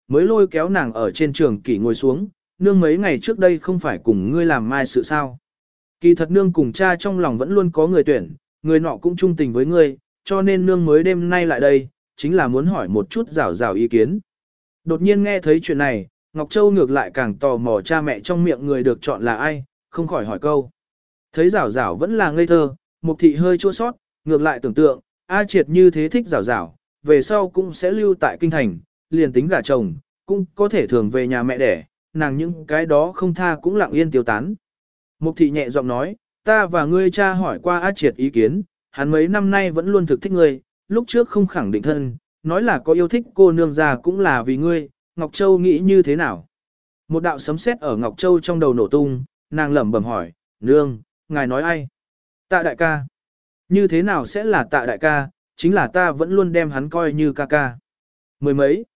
mới lôi kéo nàng ở trên trường kỷ ngồi xuống, nương mấy ngày trước đây không phải cùng ngươi làm mai sự sao. Kỳ thật nương cùng cha trong lòng vẫn luôn có người tuyển, người nọ cũng trung tình với ngươi, cho nên nương mới đêm nay lại đây, chính là muốn hỏi một chút rảo rảo ý kiến. Đột nhiên nghe thấy chuyện này, Ngọc Châu ngược lại càng tò mò cha mẹ trong miệng người được chọn là ai, không khỏi hỏi câu. Thấy rảo rảo vẫn là ngây thơ, Mục thị hơi chua sót, ngược lại tưởng tượng, A Triệt như thế thích rảo rảo, về sau cũng sẽ lưu tại kinh thành, liền tính gả chồng, cũng có thể thường về nhà mẹ đẻ, nàng những cái đó không tha cũng lặng yên tiêu tán. Mục thị nhẹ giọng nói, ta và ngươi cha hỏi qua A Triệt ý kiến, hắn mấy năm nay vẫn luôn thực thích ngươi, lúc trước không khẳng định thân, nói là có yêu thích cô nương già cũng là vì ngươi, Ngọc Châu nghĩ như thế nào? Một đạo sấm sét ở Ngọc Châu trong đầu nổ tung, nàng lẩm bẩm hỏi, nương, ngài nói ai? Tạ đại ca. Như thế nào sẽ là tạ đại ca, chính là ta vẫn luôn đem hắn coi như ca ca. Mười mấy.